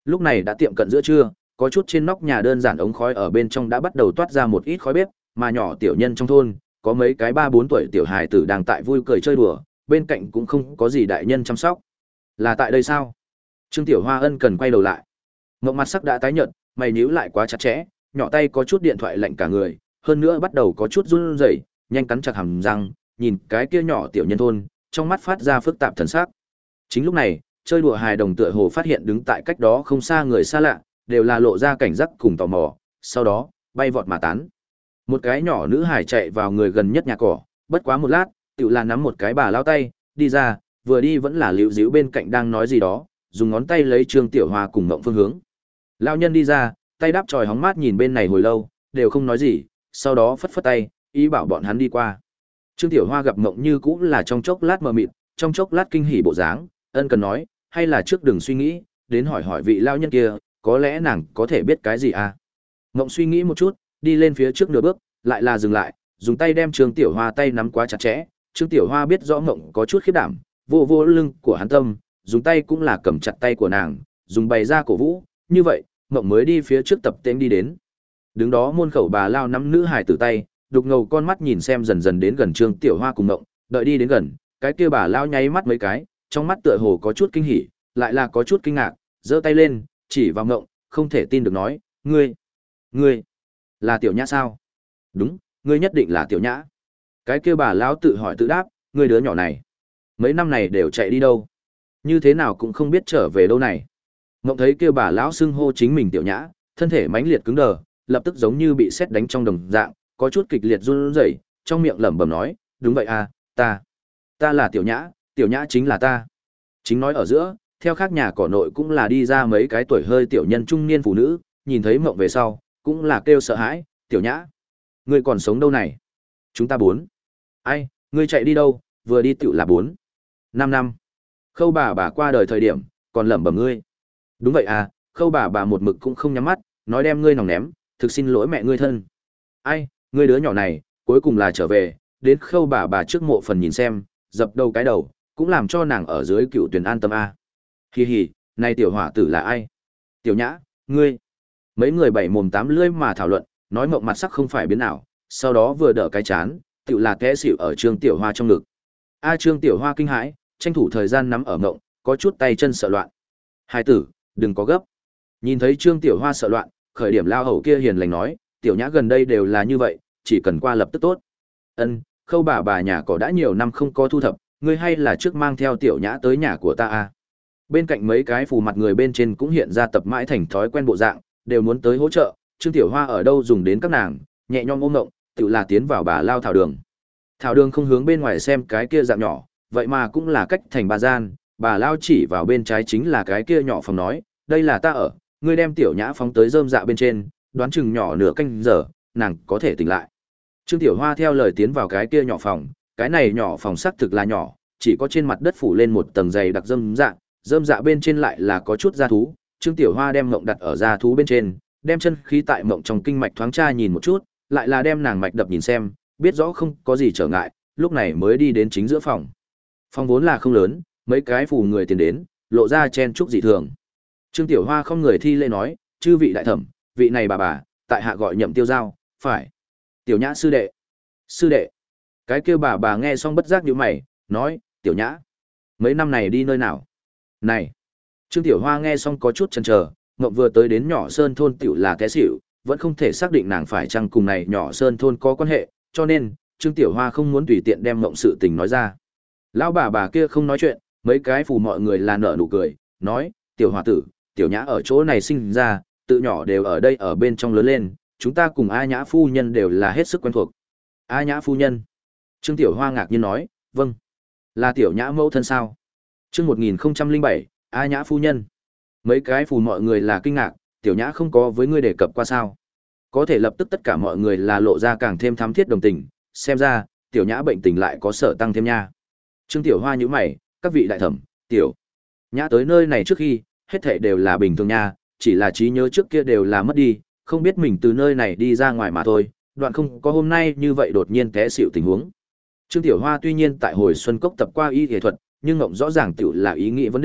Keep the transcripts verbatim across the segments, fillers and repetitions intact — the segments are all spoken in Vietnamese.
Lúc này đã tiệm cận giữa trưa, có chút trên nóc nhà đơn giản ống khói ở bên trong đã bắt đầu toát ra một ít khói bếp, mà nhỏ tiểu nhân trong thôn, có mấy cái ba bốn tuổi tiểu hài tử đang tại vui cười chơi đùa, bên cạnh cũng không có gì đại nhân chăm sóc. Là tại đây sao? Trương Tiểu Hoa ân cần quay đầu lại. Ngộng mặt sắc đã tái nhợt, mày nhíu lại quá chặt chẽ, nhỏ tay có chút điện thoại lạnh cả người, hơn nữa bắt đầu có chút run rẩy, nhanh cắn chặt hàm răng, nhìn cái kia nhỏ tiểu nhân thôn, trong mắt phát ra phức tạp thần sắc. Chính lúc này, chơi đùa hài đồng tựa hồ phát hiện đứng tại cách đó không xa người xa lạ, đều là lộ ra cảnh giác cùng tò mò, sau đó, bay vọt mà tán. Một cái nhỏ nữ hài chạy vào người gần nhất nhà cỏ, bất quá một lát, tiểu là nắm một cái bà lao tay, đi ra, vừa đi vẫn là liễu díu bên cạnh đang nói gì đó, dùng ngón tay lấy Trương Tiểu Hoa cùng Ngộng phương hướng. Lão nhân đi ra, tay đáp tròi hóng mát nhìn bên này hồi lâu, đều không nói gì, sau đó phất phất tay, ý bảo bọn hắn đi qua. Trương Tiểu Hoa gặp Ngộng như cũng là trong chốc lát mờ mịt, trong chốc lát kinh hỉ bộ dáng, ân cần nói, hay là trước đừng suy nghĩ, đến hỏi hỏi vị lão nhân kia, có lẽ nàng có thể biết cái gì à. Ngộng suy nghĩ một chút, đi lên phía trước nửa bước, lại là dừng lại, dùng tay đem Trương Tiểu Hoa tay nắm quá chặt chẽ. Trương Tiểu Hoa biết rõ Ngộng có chút khiếp đảm, vô vô lưng của hắn tâm, dùng tay cũng là cầm chặt tay của nàng, dùng bày ra cổ vũ, như vậy, Ngộng mới đi phía trước tập tên đi đến. Đứng đó môn khẩu bà lao nắm nữ hài tử tay, đục ngầu con mắt nhìn xem dần dần đến gần Trương Tiểu Hoa cùng Ngộng, đợi đi đến gần, cái kia bà lao nháy mắt mấy cái, trong mắt tựa hồ có chút kinh hỉ, lại là có chút kinh ngạc, giơ tay lên, chỉ vào Ngộng, không thể tin được nói, ngươi, ngươi, là Tiểu Nhã sao? Đúng, ngươi nhất định là Tiểu Nhã. Cái kia bà lão tự hỏi tự đáp, ngươi đứa nhỏ này, mấy năm này đều chạy đi đâu? Như thế nào cũng không biết trở về đâu này. Ngộng thấy kia bà lão xưng hô chính mình Tiểu Nhã, thân thể mãnh liệt cứng đờ, lập tức giống như bị sét đánh trong đồng dạng, có chút kịch liệt run rẩy, trong miệng lẩm bẩm nói, đúng vậy à, ta, ta là Tiểu Nhã, Tiểu Nhã chính là ta. Chính nói ở giữa, theo khác nhà cỏ nội cũng là đi ra mấy cái tuổi hơi tiểu nhân trung niên phụ nữ, nhìn thấy Ngộng về sau, cũng là kêu sợ hãi, Tiểu Nhã, ngươi còn sống đâu này? Chúng ta bốn. Ai, ngươi chạy đi đâu, vừa đi tựu là bốn. Năm năm. Khâu bà bà qua đời thời điểm, còn lẩm bẩm ngươi. Đúng vậy à, Khâu bà bà một mực cũng không nhắm mắt, nói đem ngươi nòng ném, thực xin lỗi mẹ ngươi thân. Ai, ngươi đứa nhỏ này, cuối cùng là trở về, đến Khâu bà bà trước mộ phần nhìn xem, dập đầu cái đầu, cũng làm cho nàng ở dưới cựu tuyển an tâm a. Hi hi, này tiểu hỏa tử là ai? Tiểu Nhã, ngươi. Mấy người bảy mồm tám lưỡi mà thảo luận, nói Mộng mặt sắc không phải biến ảo, sau đó vừa đỡ cái chán, tựu là té xỉu ở Trương Tiểu Hoa trong ngực. A Trương Tiểu Hoa kinh hãi, tranh thủ thời gian nắm ở Ngộng, có chút tay chân sợ loạn. Hai tử, đừng có gấp. Nhìn thấy Trương Tiểu Hoa sợ loạn, khởi điểm lao hầu kia hiền lành nói, Tiểu Nhã gần đây đều là như vậy, chỉ cần qua lập tức tốt. Ân, Khâu bà bà nhà cỏ đã nhiều năm không có thu thập, ngươi hay là trước mang theo Tiểu Nhã tới nhà của ta a. Bên cạnh mấy cái phù mặt người bên trên cũng hiện ra tập mãi thành thói quen bộ dạng, đều muốn tới hỗ trợ. Trương Tiểu Hoa ở đâu dùng đến các nàng, nhẹ nhõm ôm Ngộng, tự là tiến vào bà lao thảo đường. Thảo đường không hướng bên ngoài xem cái kia dạng nhỏ, vậy mà cũng là cách thành bà gian, bà lao chỉ vào bên trái chính là cái kia nhỏ phòng nói, đây là ta ở, ngươi đem Tiểu Nhã phóng tới rơm dạ bên trên, đoán chừng nhỏ nửa canh giờ, nàng có thể tỉnh lại. Trương Tiểu Hoa theo lời tiến vào cái kia nhỏ phòng, cái này nhỏ phòng xác thực là nhỏ, chỉ có trên mặt đất phủ lên một tầng dày đặc rơm dạ, rơm dạ bên trên lại là có chút da thú. Trương Tiểu Hoa đem Ngộng đặt ở da thú bên trên, đem chân khí tại Ngộng trong kinh mạch thoáng tra nhìn một chút, lại là đem nàng mạch đập nhìn xem, biết rõ không có gì trở ngại, lúc này mới đi đến chính giữa phòng. Phòng vốn là không lớn, mấy cái phù người tiến đến, lộ ra chen chúc dị thường. Trương Tiểu Hoa không người thi lễ nói, chư vị đại thẩm, vị này bà bà, tại hạ gọi Nhậm Tiêu Giao, phải. Tiểu Nhã sư đệ. Sư đệ. Cái kia bà bà nghe xong bất giác nhíu mày, nói, Tiểu Nhã, mấy năm này đi nơi nào? Này. Trương Tiểu Hoa nghe xong có chút chần chờ, Ngộng vừa tới đến nhỏ sơn thôn tiểu là té xỉu, vẫn không thể xác định nàng phải chăng cùng này nhỏ sơn thôn có quan hệ, cho nên Trương Tiểu Hoa không muốn tùy tiện đem Ngộng sự tình nói ra. Lão bà bà kia không nói chuyện, mấy cái phù mọi người là nở nụ cười, nói, Tiểu Hòa tử, Tiểu Nhã ở chỗ này sinh ra, tự nhỏ đều ở đây ở bên trong lớn lên, chúng ta cùng A Nhã phu nhân đều là hết sức quen thuộc. A Nhã phu nhân. Trương Tiểu Hoa ngạc nhiên nói, vâng, là Tiểu Nhã mẫu thân sao? Chương một nghìn không trăm lẻ bảy, A Nhã phu nhân. Mấy cái phù mọi người là kinh ngạc, Tiểu Nhã không có với ngươi đề cập qua sao? Có thể lập tức tất cả mọi người là lộ ra càng thêm thắm thiết đồng tình, xem ra, Tiểu Nhã bệnh tình lại có sở tăng thêm nha. Trương Tiểu Hoa nhíu mày, các vị đại thẩm, Tiểu Nhã tới nơi này trước khi, hết thảy đều là bình thường nha, chỉ là trí nhớ trước kia đều là mất đi, không biết mình từ nơi này đi ra ngoài mà thôi, đoạn không có hôm nay như vậy đột nhiên té xỉu tình huống. Trương Tiểu Hoa tuy nhiên tại hồi xuân cốc tập qua y y thuật, nhưng Ngộng rõ ràng tiểu là ý nghĩ vấn đề,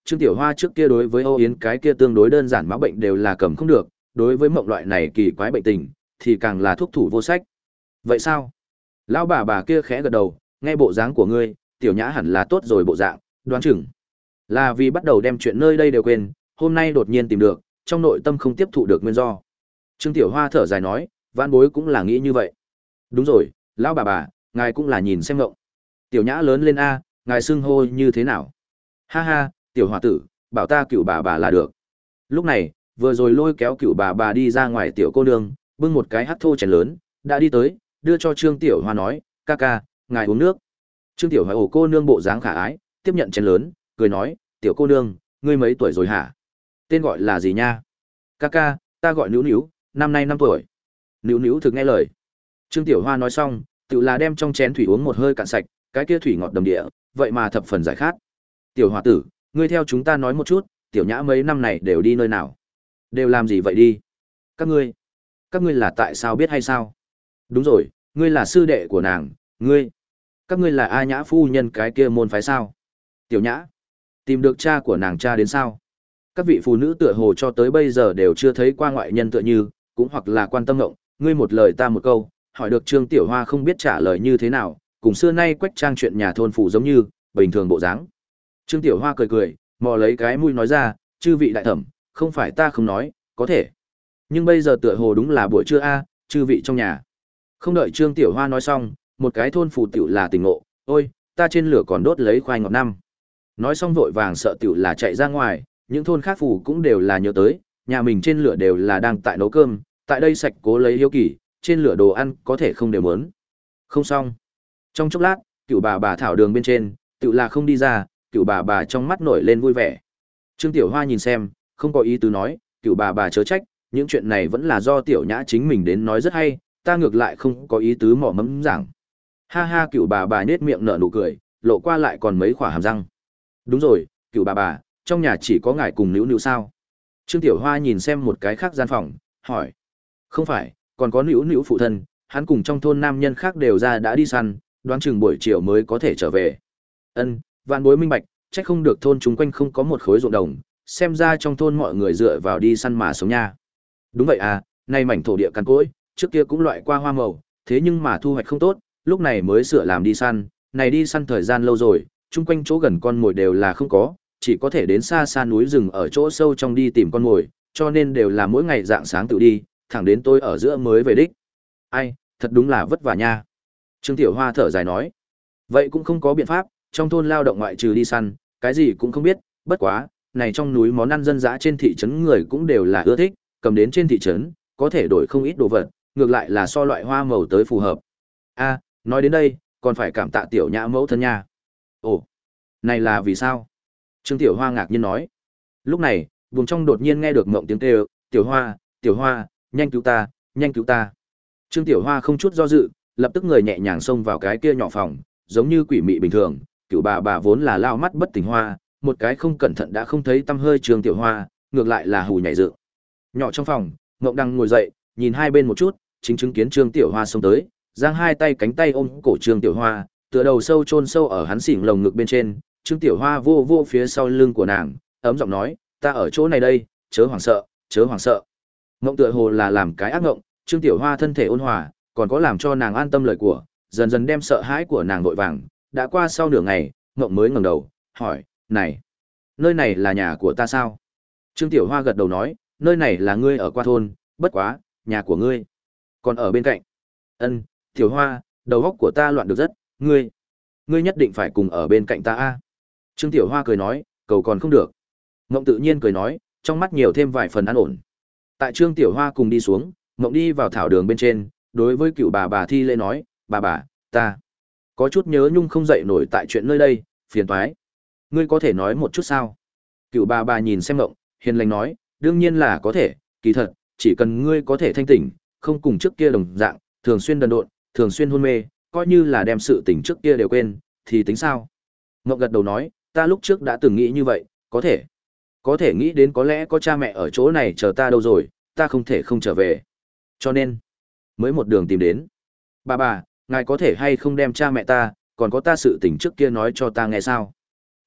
Trương Tiểu Hoa trước kia đối với Âu Yến cái kia tương đối đơn giản mã bệnh đều là cầm không được, đối với mộng loại này kỳ quái bệnh tình, thì càng là thuốc thủ vô sách. Vậy sao? Lão bà bà kia khẽ gật đầu, nghe bộ dáng của ngươi, Tiểu Nhã hẳn là tốt rồi bộ dạng, đoán chừng là vì bắt đầu đem chuyện nơi đây đều quên, hôm nay đột nhiên tìm được, trong nội tâm không tiếp thụ được nguyên do. Trương Tiểu Hoa thở dài nói, Vãn Bối cũng là nghĩ như vậy. Đúng rồi, lão bà bà, ngài cũng là nhìn xem ngộng. Tiểu Nhã lớn lên a, ngài xưng hô như thế nào? Ha ha, tiểu hòa tử, bảo ta cựu bà bà là được. Lúc này, vừa rồi lôi kéo cựu bà bà đi ra ngoài tiểu cô nương, bưng một cái hắc thô chén lớn, đã đi tới, đưa cho Trương Tiểu Hoa nói, ca ca, ngài uống nước. Trương Tiểu Hoa ổ cô nương bộ dáng khả ái, tiếp nhận chén lớn, cười nói, tiểu cô nương, ngươi mấy tuổi rồi hả? Tên gọi là gì nha? Ca ca, ta gọi Nữu Nữu, năm nay năm tuổi. Nữu Nữu thực nghe lời. Trương Tiểu Hoa nói xong, tự là đem trong chén thủy uống một hơi cạn sạch, cái kia thủy ngọt đầm địa, vậy mà thập phần giải khát. Tiểu hòa tử, ngươi theo chúng ta nói một chút, Tiểu Nhã mấy năm này đều đi nơi nào? Đều làm gì vậy đi? Các ngươi, các ngươi là tại sao biết hay sao? Đúng rồi, ngươi là sư đệ của nàng, ngươi, các ngươi là A Nhã phu nhân cái kia môn phái sao? Tiểu Nhã, tìm được cha của nàng cha đến sao? Các vị phụ nữ tựa hồ cho tới bây giờ đều chưa thấy qua ngoại nhân tựa như, cũng hoặc là quan tâm ngộng, ngươi một lời ta một câu, hỏi được Trương Tiểu Hoa không biết trả lời như thế nào, cùng xưa nay quách trang chuyện nhà thôn phủ giống như, bình thường bộ dáng. Trương Tiểu Hoa cười cười, mò lấy cái mũi nói ra, chư vị đại thẩm, không phải ta không nói, có thể. Nhưng bây giờ tựa hồ đúng là buổi trưa a, chư vị trong nhà. Không đợi Trương Tiểu Hoa nói xong, một cái thôn phủ tiểu là tỉnh ngộ, ôi, ta trên lửa còn đốt lấy khoai ngọt năm. Nói xong vội vàng sợ tiểu là chạy ra ngoài, những thôn khác phủ cũng đều là nhớ tới, nhà mình trên lửa đều là đang tại nấu cơm, tại đây sạch cố lấy hiếu kỳ, trên lửa đồ ăn có thể không đều muốn. Không xong. Trong chốc lát, cựu bà bà thảo đường bên trên, tự là không đi ra, cựu bà bà trong mắt nổi lên vui vẻ. Trương Tiểu Hoa nhìn xem, không có ý tứ nói, cựu bà bà chớ trách, những chuyện này vẫn là do Tiểu Nhã chính mình đến nói rất hay, ta ngược lại không có ý tứ mỏ mẫm giảng. Ha ha, cựu bà bà nhếch miệng nở nụ cười, lộ qua lại còn mấy khỏa hàm răng. Đúng rồi, cựu bà bà, trong nhà chỉ có ngài cùng Nữu Nữu sao? Trương Tiểu Hoa nhìn xem một cái khác gian phòng, hỏi. Không phải, còn có Nữu Nữu phụ thân, hắn cùng trong thôn nam nhân khác đều ra đã đi săn, đoán chừng buổi chiều mới có thể trở về. Ân, Vạn Bối minh bạch, trách không được thôn chúng quanh không có một khối ruộng đồng, xem ra trong thôn mọi người dựa vào đi săn mà sống nha. Đúng vậy à, nay mảnh thổ địa cằn cỗi, trước kia cũng loại qua hoa màu, thế nhưng mà thu hoạch không tốt, lúc này mới sửa làm đi săn, này đi săn thời gian lâu rồi, chung quanh chỗ gần con mồi đều là không có, chỉ có thể đến xa xa núi rừng ở chỗ sâu trong đi tìm con mồi, cho nên đều là mỗi ngày dạng sáng tự đi, thẳng đến tôi ở giữa mới về đích. Ai, thật đúng là vất vả nha. Trương Tiểu Hoa thở dài nói. Vậy cũng không có biện pháp, trong thôn lao động ngoại trừ đi săn, cái gì cũng không biết, bất quá, này trong núi món ăn dân dã trên thị trấn người cũng đều là ưa thích, cầm đến trên thị trấn, có thể đổi không ít đồ vật, ngược lại là so loại hoa màu tới phù hợp. A, nói đến đây, còn phải cảm tạ Tiểu Nhã mẫu thân nha. Ồ, này là vì sao? Trương Tiểu Hoa ngạc nhiên nói. Lúc này, vùng trong đột nhiên nghe được mộng tiếng kêu, Tiểu Hoa, Tiểu Hoa, nhanh cứu ta, nhanh cứu ta. Trương Tiểu Hoa không chút do dự, lập tức người nhẹ nhàng xông vào cái kia nhỏ phòng, giống như quỷ mị bình thường, cựu bà bà vốn là lao mắt bất tỉnh hoa, một cái không cẩn thận đã không thấy tăm hơi Trương Tiểu Hoa, ngược lại là hù nhảy dựng. Nhỏ trong phòng, Ngộng đang ngồi dậy, nhìn hai bên một chút, chính chứng kiến Trương Tiểu Hoa xông tới, giang hai tay cánh tay ôm cổ Trương Tiểu Hoa, tựa đầu sâu chôn sâu ở hắn xỉn lồng ngực bên trên, Trương Tiểu Hoa vô vô phía sau lưng của nàng, ấm giọng nói, ta ở chỗ này đây, chớ hoảng sợ, chớ hoảng sợ. Ngộng tựa hồ là làm cái ác ngộng, Trương Tiểu Hoa thân thể ôn hòa, còn có làm cho nàng an tâm lời của, dần dần đem sợ hãi của nàng vội vàng, đã qua sau nửa ngày, Ngộng mới ngẩng đầu, hỏi, này, nơi này là nhà của ta sao? Trương Tiểu Hoa gật đầu nói, nơi này là ngươi ở qua thôn, bất quá, nhà của ngươi, còn ở bên cạnh. Ân, Tiểu Hoa, đầu óc của ta loạn được rất, ngươi, ngươi nhất định phải cùng ở bên cạnh ta a. Trương Tiểu Hoa cười nói, cầu còn không được. Ngộng tự nhiên cười nói, trong mắt nhiều thêm vài phần an ổn. Tại Trương Tiểu Hoa cùng đi xuống, Ngộng đi vào thảo đường bên trên, đối với cựu bà bà thi lễ nói, bà bà, ta có chút nhớ nhung không dậy nổi tại chuyện nơi đây, phiền toái. Ngươi có thể nói một chút sao? Cựu bà bà nhìn xem Ngộng, hiền lành nói, đương nhiên là có thể, kỳ thật, chỉ cần ngươi có thể thanh tỉnh, không cùng trước kia đồng dạng, thường xuyên đần độn, thường xuyên hôn mê, coi như là đem sự tỉnh trước kia đều quên, thì tính sao? Ngộng gật đầu nói, ta lúc trước đã từng nghĩ như vậy, có thể. Có thể nghĩ đến có lẽ có cha mẹ ở chỗ này chờ ta đâu rồi, ta không thể không trở về. Cho nên, mới một đường tìm đến. Bà bà, ngài có thể hay không đem cha mẹ ta, còn có ta sự tình trước kia nói cho ta nghe sao? Ai,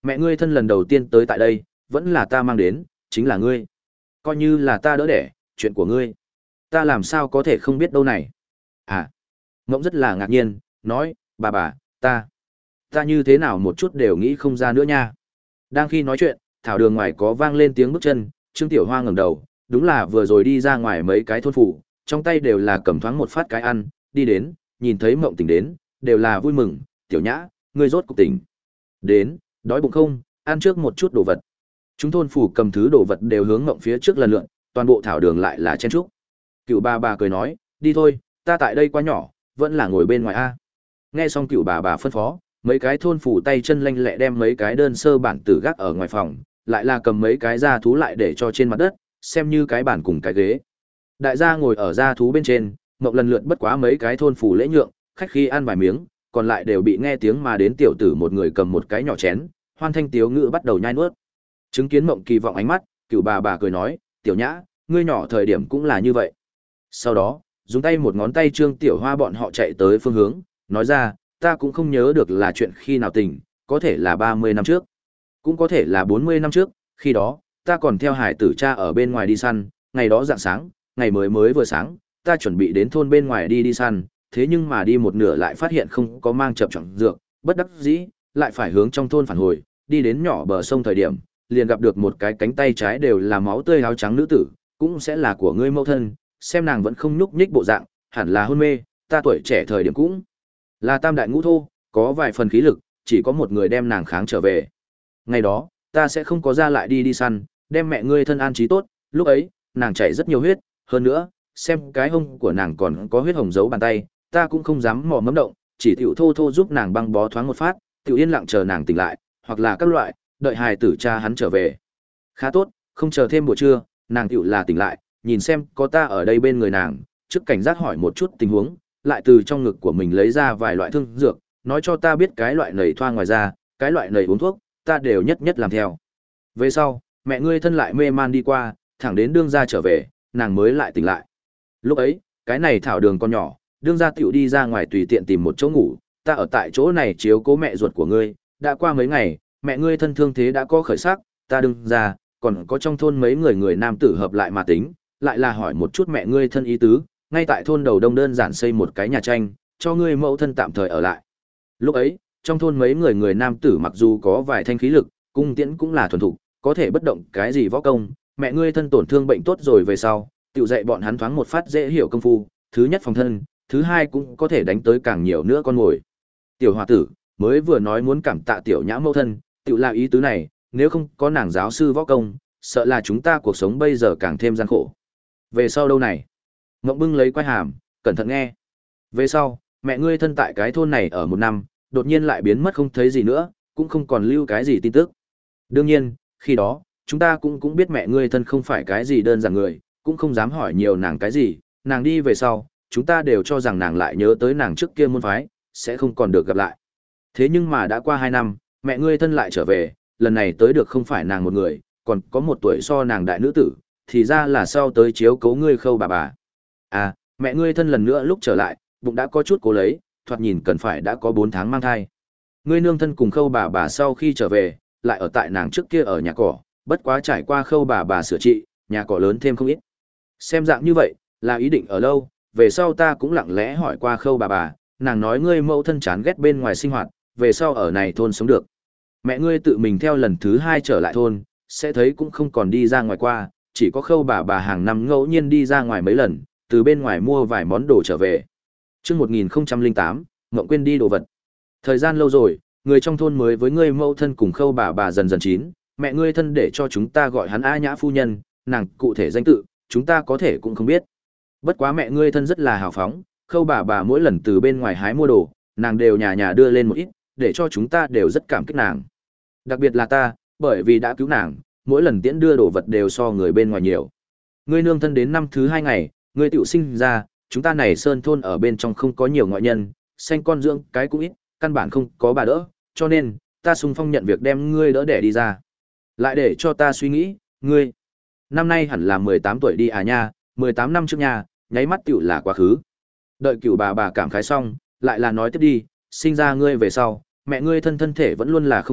Mẹ ngươi thân lần đầu tiên tới tại đây, vẫn là ta mang đến, chính là ngươi. Coi như là ta đỡ đẻ, chuyện của ngươi. Ta làm sao có thể không biết đâu này. À, Ngỗng rất là ngạc nhiên, nói, bà bà, ta, ta như thế nào một chút đều nghĩ không ra nữa nha. Đang khi nói chuyện, thảo đường ngoài có vang lên tiếng bước chân, Trương Tiểu Hoa ngẩng đầu, đúng là vừa rồi đi ra ngoài mấy cái thôn phủ, trong tay đều là cầm thoáng một phát cái ăn, đi đến, nhìn thấy Mộng Tỉnh đến, đều là vui mừng, Tiểu Nhã, ngươi rốt cục tỉnh. Đến, đói bụng không, ăn trước một chút đồ vật. Chúng thôn phủ cầm thứ đồ vật đều hướng Mộng phía trước lần lượn, toàn bộ thảo đường lại là chen chúc. Cựu bà bà cười nói, đi thôi, ta tại đây quá nhỏ, vẫn là ngồi bên ngoài a. Nghe xong cựu bà bà phân phó, mấy cái thôn phủ tay chân lanh lẹ đem mấy cái đơn sơ bản tử gác ở ngoài phòng, lại là cầm mấy cái da thú lại để cho trên mặt đất, xem như cái bản cùng cái ghế. Đại gia ngồi ở da thú bên trên, Mộng lần lượt bất quá mấy cái thôn phủ lễ nhượng, khách khi ăn vài miếng, còn lại đều bị nghe tiếng mà đến tiểu tử một người cầm một cái nhỏ chén, hoan thanh tiếu ngữ bắt đầu nhai nuốt. Chứng kiến Mộng kỳ vọng ánh mắt, cựu bà bà cười nói, Tiểu Nhã, ngươi nhỏ thời điểm cũng là như vậy. Sau đó, dùng tay một ngón tay Trương Tiểu Hoa bọn họ chạy tới phương hướng, nói ra, ta cũng không nhớ được là chuyện khi nào tình, có thể là ba mươi năm trước, cũng có thể là bốn mươi năm trước, khi đó, ta còn theo hải tử cha ở bên ngoài đi săn, ngày đó rạng sáng, ngày mới mới vừa sáng, ta chuẩn bị đến thôn bên ngoài đi đi săn, thế nhưng mà đi một nửa lại phát hiện không có mang chập trọng dược, bất đắc dĩ, lại phải hướng trong thôn phản hồi, đi đến nhỏ bờ sông thời điểm, liền gặp được một cái cánh tay trái đều là máu tươi áo trắng nữ tử, cũng sẽ là của ngươi mẫu thân, xem nàng vẫn không nhúc nhích bộ dạng, hẳn là hôn mê, ta tuổi trẻ thời điểm cũng là tam đại ngũ thô, có vài phần khí lực, chỉ có một người đem nàng kháng trở về. Ngày đó, ta sẽ không có ra lại đi đi săn, đem mẹ ngươi thân an trí tốt, lúc ấy, nàng chảy rất nhiều huyết, hơn nữa, xem cái hông của nàng còn có huyết hồng dấu bàn tay, ta cũng không dám mò mẫm động, chỉ tiểu thô thô giúp nàng băng bó thoáng một phát, tiểu yên lặng chờ nàng tỉnh lại, hoặc là các loại, đợi hài tử cha hắn trở về. Khá tốt, không chờ thêm buổi trưa, nàng tiểu là tỉnh lại, nhìn xem có ta ở đây bên người nàng, trước cảnh giác hỏi một chút tình huống, lại từ trong ngực của mình lấy ra vài loại thương dược, nói cho ta biết cái loại nầy thoa ngoài ra, cái loại nầy uống thuốc, ta đều nhất nhất làm theo. Về sau, mẹ ngươi thân lại mê man đi qua, thẳng đến đương gia trở về, nàng mới lại tỉnh lại. Lúc ấy, cái này thảo đường con nhỏ, đương gia tiểu đi ra ngoài tùy tiện tìm một chỗ ngủ, ta ở tại chỗ này chiếu cố mẹ ruột của ngươi, đã qua mấy ngày, mẹ ngươi thân thương thế đã có khởi sắc, ta đương gia, còn có trong thôn mấy người người nam tử hợp lại mà tính, lại là hỏi một chút mẹ ngươi thân ý tứ, ngay tại thôn đầu đông đơn giản xây một cái nhà tranh, cho ngươi mẫu thân tạm thời ở lại. Lúc ấy, trong thôn mấy người người nam tử mặc dù có vài thanh khí lực, cung tiễn cũng là thuần thục, có thể bất động cái gì võ công, mẹ ngươi thân tổn thương bệnh tốt rồi về sau, tiểu dạy bọn hắn thoáng một phát dễ hiểu công phu, thứ nhất phòng thân, thứ hai cũng có thể đánh tới càng nhiều nữa con mồi. Tiểu hòa tử, mới vừa nói muốn cảm tạ tiểu nhã mẫu thân, tiểu là ý tứ này, nếu không có nàng giáo sư võ công, sợ là chúng ta cuộc sống bây giờ càng thêm gian khổ. Về sau đâu này? Ngộng bưng lấy quai hàm, cẩn thận nghe. Về sau, mẹ ngươi thân tại cái thôn này ở một năm, đột nhiên lại biến mất không thấy gì nữa, cũng không còn lưu cái gì tin tức. Đương nhiên, khi đó, chúng ta cũng cũng biết mẹ ngươi thân không phải cái gì đơn giản người, cũng không dám hỏi nhiều nàng cái gì, nàng đi về sau, chúng ta đều cho rằng nàng lại nhớ tới nàng trước kia môn phái, sẽ không còn được gặp lại. Thế nhưng mà đã qua hai năm, mẹ ngươi thân lại trở về, lần này tới được không phải nàng một người, còn có một tuổi so nàng đại nữ tử, thì ra là sau tới chiếu cố ngươi Khâu bà bà. À, mẹ ngươi thân lần nữa lúc trở lại, bụng đã có chút cố lấy, thoạt nhìn cần phải đã có bốn tháng mang thai. Ngươi nương thân cùng Khâu bà bà sau khi trở về, lại ở tại nàng trước kia ở nhà cỏ, bất quá trải qua Khâu bà bà sửa trị, nhà cỏ lớn thêm không ít. Xem dạng như vậy, là ý định ở lâu, về sau ta cũng lặng lẽ hỏi qua Khâu bà bà, nàng nói ngươi mẫu thân chán ghét bên ngoài sinh hoạt, về sau ở này thôn sống được. Mẹ ngươi tự mình theo lần thứ hai trở lại thôn, sẽ thấy cũng không còn đi ra ngoài qua, chỉ có Khâu bà bà hàng năm ngẫu nhiên đi ra ngoài mấy lần, từ bên ngoài mua vài món đồ trở về. Trước một nghìn không trăm lẻ tám, Mộng quên đi đồ vật. Thời gian lâu rồi, người trong thôn mới với ngươi mẫu thân cùng Khâu bà bà dần dần chín, mẹ ngươi thân để cho chúng ta gọi hắn A Nhã phu nhân, nàng cụ thể danh tự, chúng ta có thể cũng không biết. Bất quá mẹ ngươi thân rất là hào phóng, Khâu bà bà mỗi lần từ bên ngoài hái mua đồ, nàng đều nhà nhà đưa lên một ít, để cho chúng ta đều rất cảm kích nàng. Đặc biệt là ta, bởi vì đã cứu nàng, mỗi lần tiễn đưa đồ vật đều so người bên ngoài nhiều. Ngươi nương thân đến năm thứ hai ngày, ngươi tiểu sinh ra, chúng ta này sơn thôn ở bên trong không có nhiều ngoại nhân, sanh con dưỡng cái cũng ít, căn bản không có bà đỡ, cho nên, ta sung phong nhận việc đem ngươi đỡ đẻ đi ra. Lại để cho ta suy nghĩ, ngươi, năm nay hẳn là mười tám tuổi đi à nha, mười tám năm trước nha, nháy mắt tiểu là quá khứ. Đợi cửu bà bà cảm khái xong, lại là nói tiếp đi, sinh ra ngươi về sau, mẹ ngươi thân thân thể vẫn luôn là không tốt,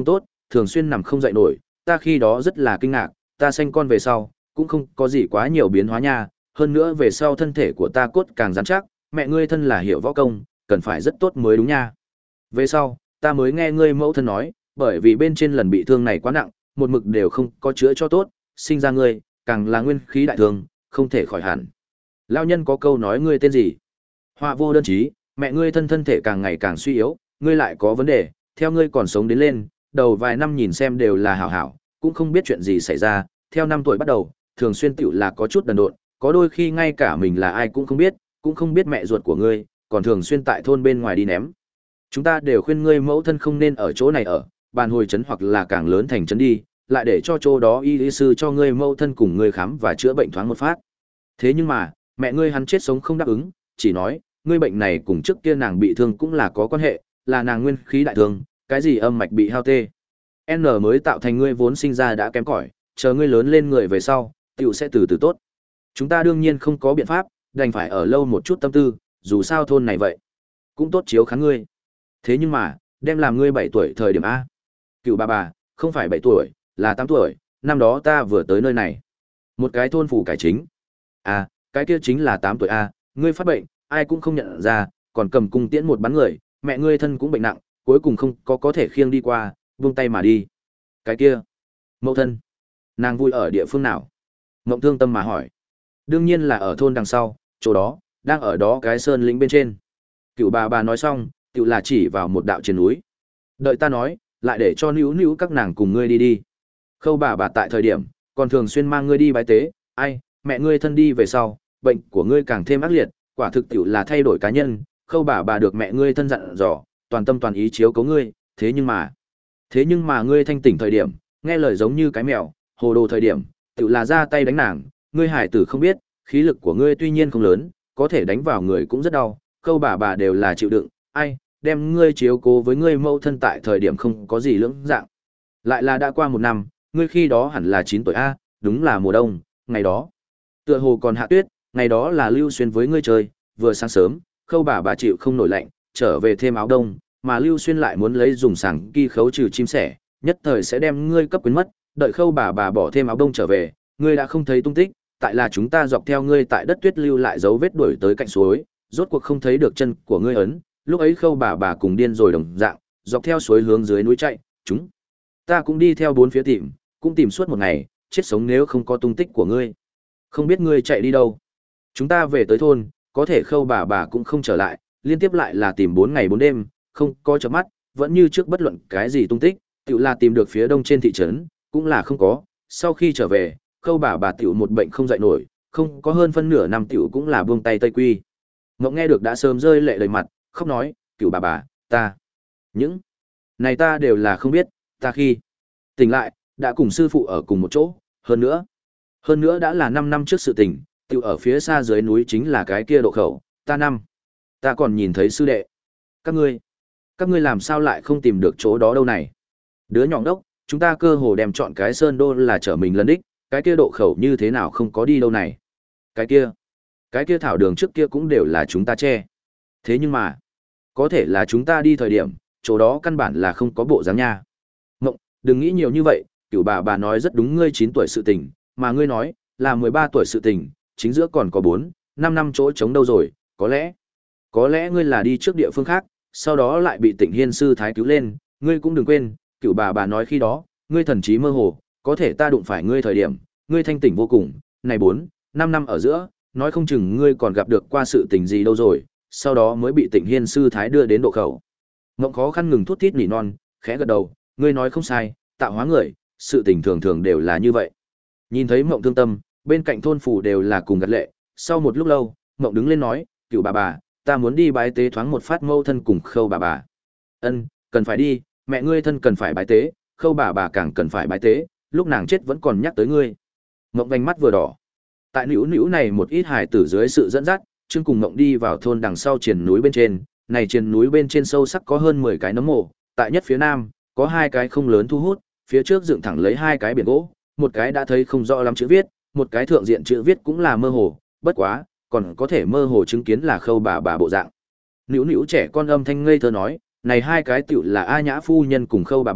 thường xuyên nằm không dậy nổi, ta khi đó rất là kinh ngạc, ta sanh con về sau, cũng không có gì quá nhiều biến hóa nha, hơn nữa về sau thân thể của ta cốt càng rắn chắc, mẹ ngươi thân là hiểu võ công, cần phải rất tốt mới đúng nha. Về sau, ta mới nghe ngươi mẫu thân nói, bởi vì bên trên lần bị thương này quá nặng, một mực đều không có chữa cho tốt, sinh ra ngươi, càng là nguyên khí đại thương, không thể khỏi hẳn. Lão nhân có câu nói ngươi tên gì? Họa vô đơn chí, mẹ ngươi thân thân thể càng ngày càng suy yếu, ngươi lại có vấn đề, theo ngươi còn sống đến lên, đầu vài năm nhìn xem đều là hảo hảo, cũng không biết chuyện gì xảy ra, theo năm tuổi bắt đầu, thường xuyên tiểu là có chút đần độn, có đôi khi ngay cả mình là ai cũng không biết, cũng không biết mẹ ruột của ngươi, còn thường xuyên tại thôn bên ngoài đi ném. Chúng ta đều khuyên ngươi mẫu thân không nên ở chỗ này ở, bàn hồi trấn hoặc là càng lớn thành trấn đi, lại để cho chỗ đó y lý sư cho ngươi mẫu thân cùng ngươi khám và chữa bệnh thoáng một phát. Thế nhưng mà, mẹ ngươi hắn chết sống không đáp ứng, chỉ nói, ngươi bệnh này cùng trước kia nàng bị thương cũng là có quan hệ, là nàng nguyên khí đại thương, cái gì âm mạch bị hao tê. N mới tạo thành ngươi vốn sinh ra đã kém cỏi, chờ ngươi lớn lên người về sau, tiểu sẽ từ từ tốt. Chúng ta đương nhiên không có biện pháp, đành phải ở lâu một chút tâm tư, dù sao thôn này vậy, cũng tốt chiếu kháng ngươi. Thế nhưng mà, đem làm ngươi bảy tuổi thời điểm A. Cựu bà bà, không phải bảy tuổi, là tám tuổi, năm đó ta vừa tới nơi này. Một cái thôn phủ cải chính. À, cái kia chính là tám tuổi A, ngươi phát bệnh, ai cũng không nhận ra, còn cầm cung tiễn một bắn người, mẹ ngươi thân cũng bệnh nặng, cuối cùng không có có thể khiêng đi qua, buông tay mà đi. Cái kia, mẫu thân, nàng vui ở địa phương nào? Ngộng thương tâm mà hỏi. Đương nhiên là ở thôn đằng sau, chỗ đó, đang ở đó cái sơn lĩnh bên trên. Cựu bà bà nói xong, tự là chỉ vào một đạo trên núi. Đợi ta nói, lại để cho níu níu các nàng cùng ngươi đi đi. Khâu bà bà tại thời điểm, còn thường xuyên mang ngươi đi bái tế, ai, mẹ ngươi thân đi về sau, bệnh của ngươi càng thêm ác liệt, quả thực tiểu là thay đổi cá nhân, khâu bà bà được mẹ ngươi thân dặn dò, toàn tâm toàn ý chiếu cố ngươi, thế nhưng mà, thế nhưng mà ngươi thanh tỉnh thời điểm, nghe lời giống như cái mèo, hồ đồ thời điểm, tiểu là ra tay đánh nàng, ngươi hải tử không biết, khí lực của ngươi tuy nhiên không lớn, có thể đánh vào người cũng rất đau, khâu bà bà đều là chịu đựng, ai, đem ngươi chiếu cố với ngươi mẫu thân tại thời điểm không có gì lưỡng dạng. Lại là đã qua một năm, ngươi khi đó hẳn là chín tuổi A, đúng là mùa đông, ngày đó. Tựa hồ còn hạ tuyết, ngày đó là Lưu Xuyên với ngươi chơi, vừa sáng sớm, khâu bà bà chịu không nổi lạnh, trở về thêm áo đông, mà Lưu Xuyên lại muốn lấy dùng sảng ghi khấu trừ chim sẻ, nhất thời sẽ đem ngươi cấp quyến mất, đợi khâu bà bà bỏ thêm áo đông trở về, ngươi đã không thấy tung tích, tại là chúng ta dọc theo ngươi tại đất tuyết lưu lại dấu vết đuổi tới cạnh suối, rốt cuộc không thấy được chân của ngươi ấn, lúc ấy khâu bà bà cùng điên rồi đồng dạng, dọc theo suối hướng dưới núi chạy, chúng ta cũng đi theo bốn phía tìm, cũng tìm suốt một ngày, chết sống nếu không có tung tích của ngươi. Không biết ngươi chạy đi đâu. Chúng ta về tới thôn, có thể khâu bà bà cũng không trở lại, liên tiếp lại là tìm bốn ngày bốn đêm, không có chớp mắt, vẫn như trước bất luận cái gì tung tích, tự là tìm được phía đông trên thị trấn, cũng là không có. Sau khi trở về, khâu bà bà tiểu một bệnh không dậy nổi, không có hơn phân nửa năm tiểu cũng là buông tay tây quy. Ngộng nghe được đã sớm rơi lệ đầy mặt, khóc nói, cửu bà bà, ta, những này ta đều là không biết, ta khi tỉnh lại, đã cùng sư phụ ở cùng một chỗ, hơn nữa, hơn nữa đã là năm năm trước sự tình, tiểu ở phía xa dưới núi chính là cái kia độ khẩu, ta năm, ta còn nhìn thấy sư đệ, các ngươi, các ngươi làm sao lại không tìm được chỗ đó đâu này? Đứa nhỏ đốc, chúng ta cơ hồ đem chọn cái sơn đô là trở mình lần đích, cái kia độ khẩu như thế nào không có đi đâu này? Cái kia, cái kia thảo đường trước kia cũng đều là chúng ta che. Thế nhưng mà, có thể là chúng ta đi thời điểm, chỗ đó căn bản là không có bộ dáng nha. Ngộng, đừng nghĩ nhiều như vậy, cửu bà bà nói rất đúng, ngươi chín tuổi sự tình, mà ngươi nói là mười ba tuổi sự tình, chính giữa còn có bốn, năm năm chỗ trống đâu rồi, có lẽ, có lẽ ngươi là đi trước địa phương khác, sau đó lại bị Tịnh Hiên sư thái cứu lên, ngươi cũng đừng quên, cửu bà bà nói khi đó, ngươi thần trí mơ hồ, có thể ta đụng phải ngươi thời điểm, ngươi thanh tỉnh vô cùng, này bốn, năm năm ở giữa, nói không chừng ngươi còn gặp được qua sự tình gì đâu rồi, sau đó mới bị Tịnh Hiên sư thái đưa đến độ khẩu. Ngộng khó khăn ngừng thút thít nỉ non, khẽ gật đầu, ngươi nói không sai, tạo hóa người, sự tình thường thường đều là như vậy. Nhìn thấy Mộng thương tâm, bên cạnh thôn phủ đều là cùng gật lệ, sau một lúc lâu, Mộng đứng lên nói, cửu bà bà, ta muốn đi bái tế thoáng một phát mâu thân cùng khâu bà bà. Ân, cần phải đi, mẹ ngươi thân cần phải bái tế, khâu bà bà càng cần phải bái tế, lúc nàng chết vẫn còn nhắc tới ngươi. Mộng vành mắt vừa đỏ. Tại nữu nữu này một ít hài tử dưới sự dẫn dắt, Trương cùng Mộng đi vào thôn đằng sau triền núi bên trên, này triền núi bên trên sâu sắc có hơn mười cái nấm mộ, tại nhất phía nam, có hai cái không lớn thu hút, phía trước dựng thẳng lấy hai cái biển gỗ, một cái đã thấy không rõ lắm chữ viết, một cái thượng diện chữ viết cũng là mơ hồ, bất quá, còn có thể mơ hồ chứng kiến là khâu bà bà bộ dạng. Nữu nữu trẻ con âm thanh ngây thơ nói, này hai cái tiểu là A Nhã phu nhân cùng khâu bà bà,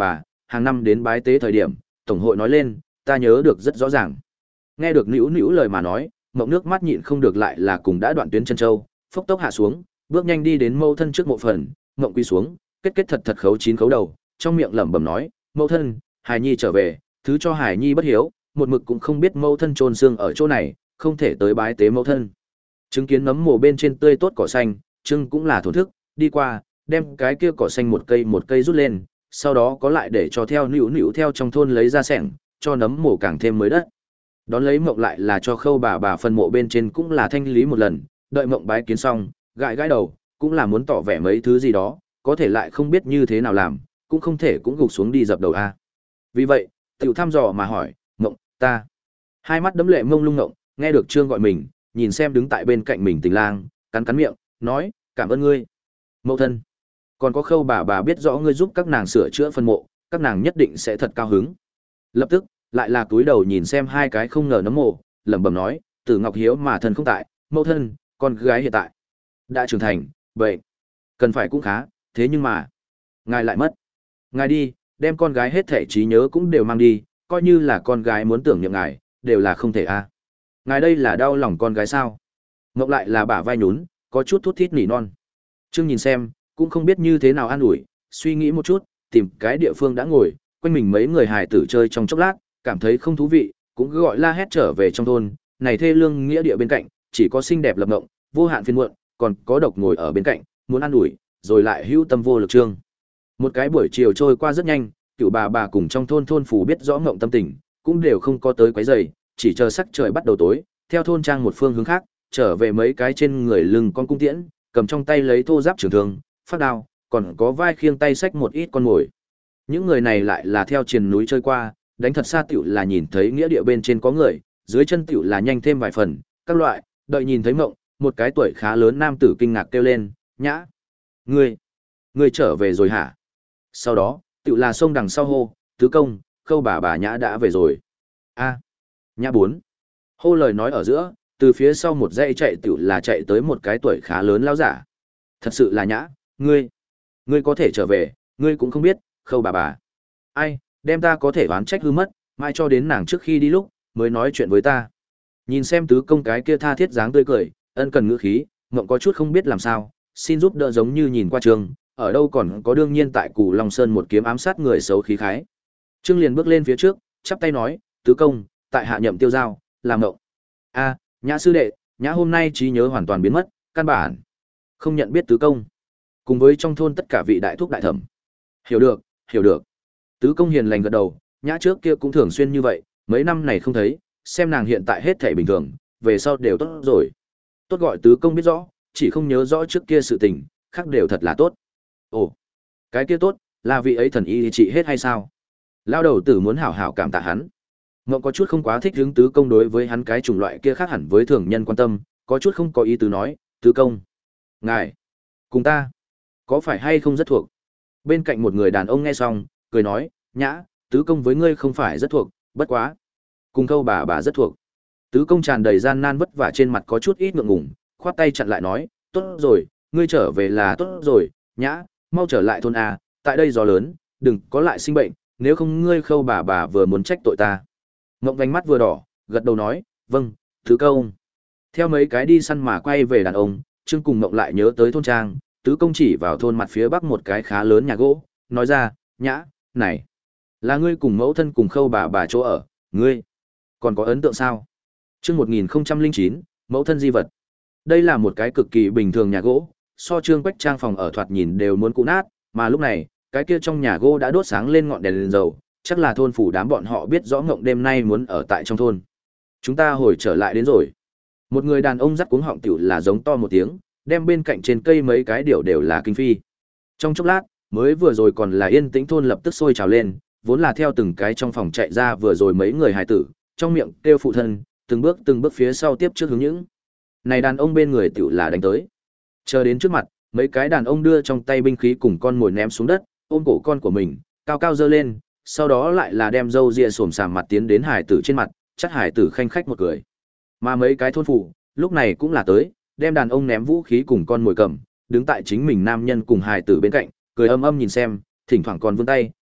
hàng năm đến bái tế thời điểm, tổng hội nói lên, ta nhớ được rất rõ ràng. Nghe được nữu nữu lời mà nói, Mộng nước mắt nhịn không được lại là cùng đã đoạn tuyến chân châu, phốc tốc hạ xuống, bước nhanh đi đến mẫu thân trước mộ phần, Mộng quỳ xuống, kết kết thật thật khấu chín khấu đầu, trong miệng lẩm bẩm nói, mẫu thân, Hải Nhi trở về, thứ cho Hải Nhi bất hiếu, một mực cũng không biết mẫu thân chôn xương ở chỗ này, không thể tới bái tế mẫu thân. Chứng kiến nấm mồ bên trên tươi tốt cỏ xanh, Trưng cũng là thổn thức, đi qua, đem cái kia cỏ xanh một cây một cây rút lên, sau đó có lại để cho theo nữu nữu theo trong thôn lấy ra sẻng, cho nấm mồ càng thêm mới đất. Đón lấy Mộng lại là cho Khâu bà bà phân mộ bên trên cũng là thanh lý một lần, đợi Mộng bái kiến xong, gãi gãi đầu, cũng là muốn tỏ vẻ mấy thứ gì đó, có thể lại không biết như thế nào làm, cũng không thể cũng gục xuống đi dập đầu a. Vì vậy, tiểu thăm dò mà hỏi, Mộng, ta. Hai mắt đấm lệ mông lung Mộng, nghe được Trương gọi mình, nhìn xem đứng tại bên cạnh mình Tình Lang, cắn cắn miệng, nói, cảm ơn ngươi. Mẫu thân. Còn có Khâu bà bà biết rõ ngươi giúp các nàng sửa chữa phân mộ, các nàng nhất định sẽ thật cao hứng. Lập tức, lại là cúi đầu nhìn xem hai cái không ngờ nấm mộ, lẩm bẩm nói, Tử Ngọc Hiếu mà thân không tại, mẫu thân, con gái hiện tại đã trưởng thành, vậy cần phải cũng khá, thế nhưng mà ngài lại mất. Ngài đi, đem con gái hết thể trí nhớ cũng đều mang đi, coi như là con gái muốn tưởng niệm ngài, đều là không thể a. Ngài đây là đau lòng con gái sao? Ngọc lại là bả vai nhún, có chút thút thít nỉ non. Trương nhìn xem, cũng không biết như thế nào an ủi, suy nghĩ một chút, tìm cái địa phương đã ngồi, quanh mình mấy người hài tử chơi trong chốc lát, cảm thấy không thú vị, cũng cứ gọi la hét trở về trong thôn, này thê lương nghĩa địa bên cạnh, chỉ có xinh đẹp lập ngộng, vô hạn phiền muộn, còn có độc ngồi ở bên cạnh, muốn ăn ủi, rồi lại hữu tâm vô lực Trương. Một cái buổi chiều trôi qua rất nhanh, cựu bà bà cùng trong thôn thôn phủ biết rõ ngộng tâm tình, cũng đều không có tới quấy rầy, chỉ chờ sắc trời bắt đầu tối, theo thôn trang một phương hướng khác, trở về mấy cái trên người lưng con cung tiễn, cầm trong tay lấy thô giáp trường thương, phát đao, còn có vai khiêng tay xách một ít con mồi. Những người này lại là theo triền núi chơi qua, đánh thật xa tiểu là nhìn thấy nghĩa địa bên trên có người, dưới chân tiểu là nhanh thêm vài phần, các loại, đợi nhìn thấy Mộng, một cái tuổi khá lớn nam tử kinh ngạc kêu lên, nhã, ngươi, ngươi trở về rồi hả? Sau đó, tiểu là xông đằng sau hô, tứ công, Khâu bà bà nhã đã về rồi. A, nhã bốn. Hô lời nói ở giữa, từ phía sau một dãy chạy tiểu là chạy tới một cái tuổi khá lớn lão giả. Thật sự là nhã, ngươi, ngươi có thể trở về, ngươi cũng không biết, Khâu bà bà. Ai, đem ta có thể oán trách hư mất, mai cho đến nàng trước khi đi lúc, mới nói chuyện với ta. Nhìn xem tứ công cái kia tha thiết dáng tươi cười, ân cần ngữ khí, Ngộng có chút không biết làm sao, xin giúp đỡ giống như nhìn qua Trương, ở đâu còn có đương nhiên tại Cù Long Sơn một kiếm ám sát người xấu khí khái. Trương liền bước lên phía trước, chắp tay nói, tứ công, tại hạ nhậm tiêu giao, làm Ngộng. A, nhã sư đệ, nhã hôm nay trí nhớ hoàn toàn biến mất, căn bản không nhận biết tứ công. Cùng với trong thôn tất cả vị đại thúc đại thẩm. Hiểu được, hiểu được. Tứ công hiền lành gật đầu, nhã trước kia cũng thường xuyên như vậy, mấy năm này không thấy, xem nàng hiện tại hết thảy bình thường, về sau đều tốt rồi. Tốt gọi tứ công biết rõ, chỉ không nhớ rõ trước kia sự tình, khác đều thật là tốt. Ồ, cái kia tốt, là vị ấy thần y trị hết hay sao? Lao đầu tử muốn hảo hảo cảm tạ hắn. Ngộng có chút không quá thích hướng tứ công đối với hắn cái chủng loại kia khác hẳn với thường nhân quan tâm, có chút không có ý tứ nói, tứ công. Ngài, cùng ta, có phải hay không rất thuộc? Bên cạnh một người đàn ông nghe xong, cười nói, nhã, tứ công với ngươi không phải rất thuộc, bất quá. Cùng Khâu bà bà rất thuộc. Tứ công tràn đầy gian nan vất vả trên mặt có chút ít ngượng ngùng, khoát tay chặn lại nói, tốt rồi, ngươi trở về là tốt rồi, nhã, mau trở lại thôn A, tại đây gió lớn, đừng có lại sinh bệnh, nếu không ngươi Khâu bà bà vừa muốn trách tội ta. Ngộng vành mắt vừa đỏ, gật đầu nói, vâng, tứ công. Theo mấy cái đi săn mà quay về đàn ông, Trương cùng Ngộng lại nhớ tới thôn trang, tứ công chỉ vào thôn mặt phía bắc một cái khá lớn nhà gỗ, nói ra, nhã, này, là ngươi cùng mẫu thân cùng Khâu bà bà chỗ ở, ngươi, còn có ấn tượng sao? Chương một nghìn chín, mẫu thân di vật. Đây là một cái cực kỳ bình thường nhà gỗ, so Trương Quách trang phòng ở thoạt nhìn đều muốn cũ nát, mà lúc này, cái kia trong nhà gỗ đã đốt sáng lên ngọn đèn lên dầu, chắc là thôn phủ đám bọn họ biết rõ Ngộng đêm nay muốn ở tại trong thôn. Chúng ta hồi trở lại đến rồi. Một người đàn ông dắt cuống họng tiểu là giống to một tiếng, đem bên cạnh trên cây mấy cái điểu đều là kinh phi. Trong chốc lát, mới vừa rồi còn là yên tĩnh thôn lập tức sôi trào lên, vốn là theo từng cái trong phòng chạy ra vừa rồi mấy người hài tử, trong miệng kêu phụ thân, từng bước từng bước phía sau tiếp trước hướng những. Này đàn ông bên người tiểu là đánh tới. Chờ đến trước mặt, mấy cái đàn ông đưa trong tay binh khí cùng con mồi ném xuống đất, ôm cổ con của mình, cao cao giơ lên, sau đó lại là đem râu ria xồm xàm mặt tiến đến hải tử trên mặt, chắc hải tử khanh khách một cười. Mà mấy cái thôn phụ, lúc này cũng là tới, đem đàn ông ném vũ khí cùng con mồi cầm, đứng tại chính mình nam nhân cùng hải tử bên cạnh, cười âm âm nhìn xem, thỉnh thoảng còn vươn tay,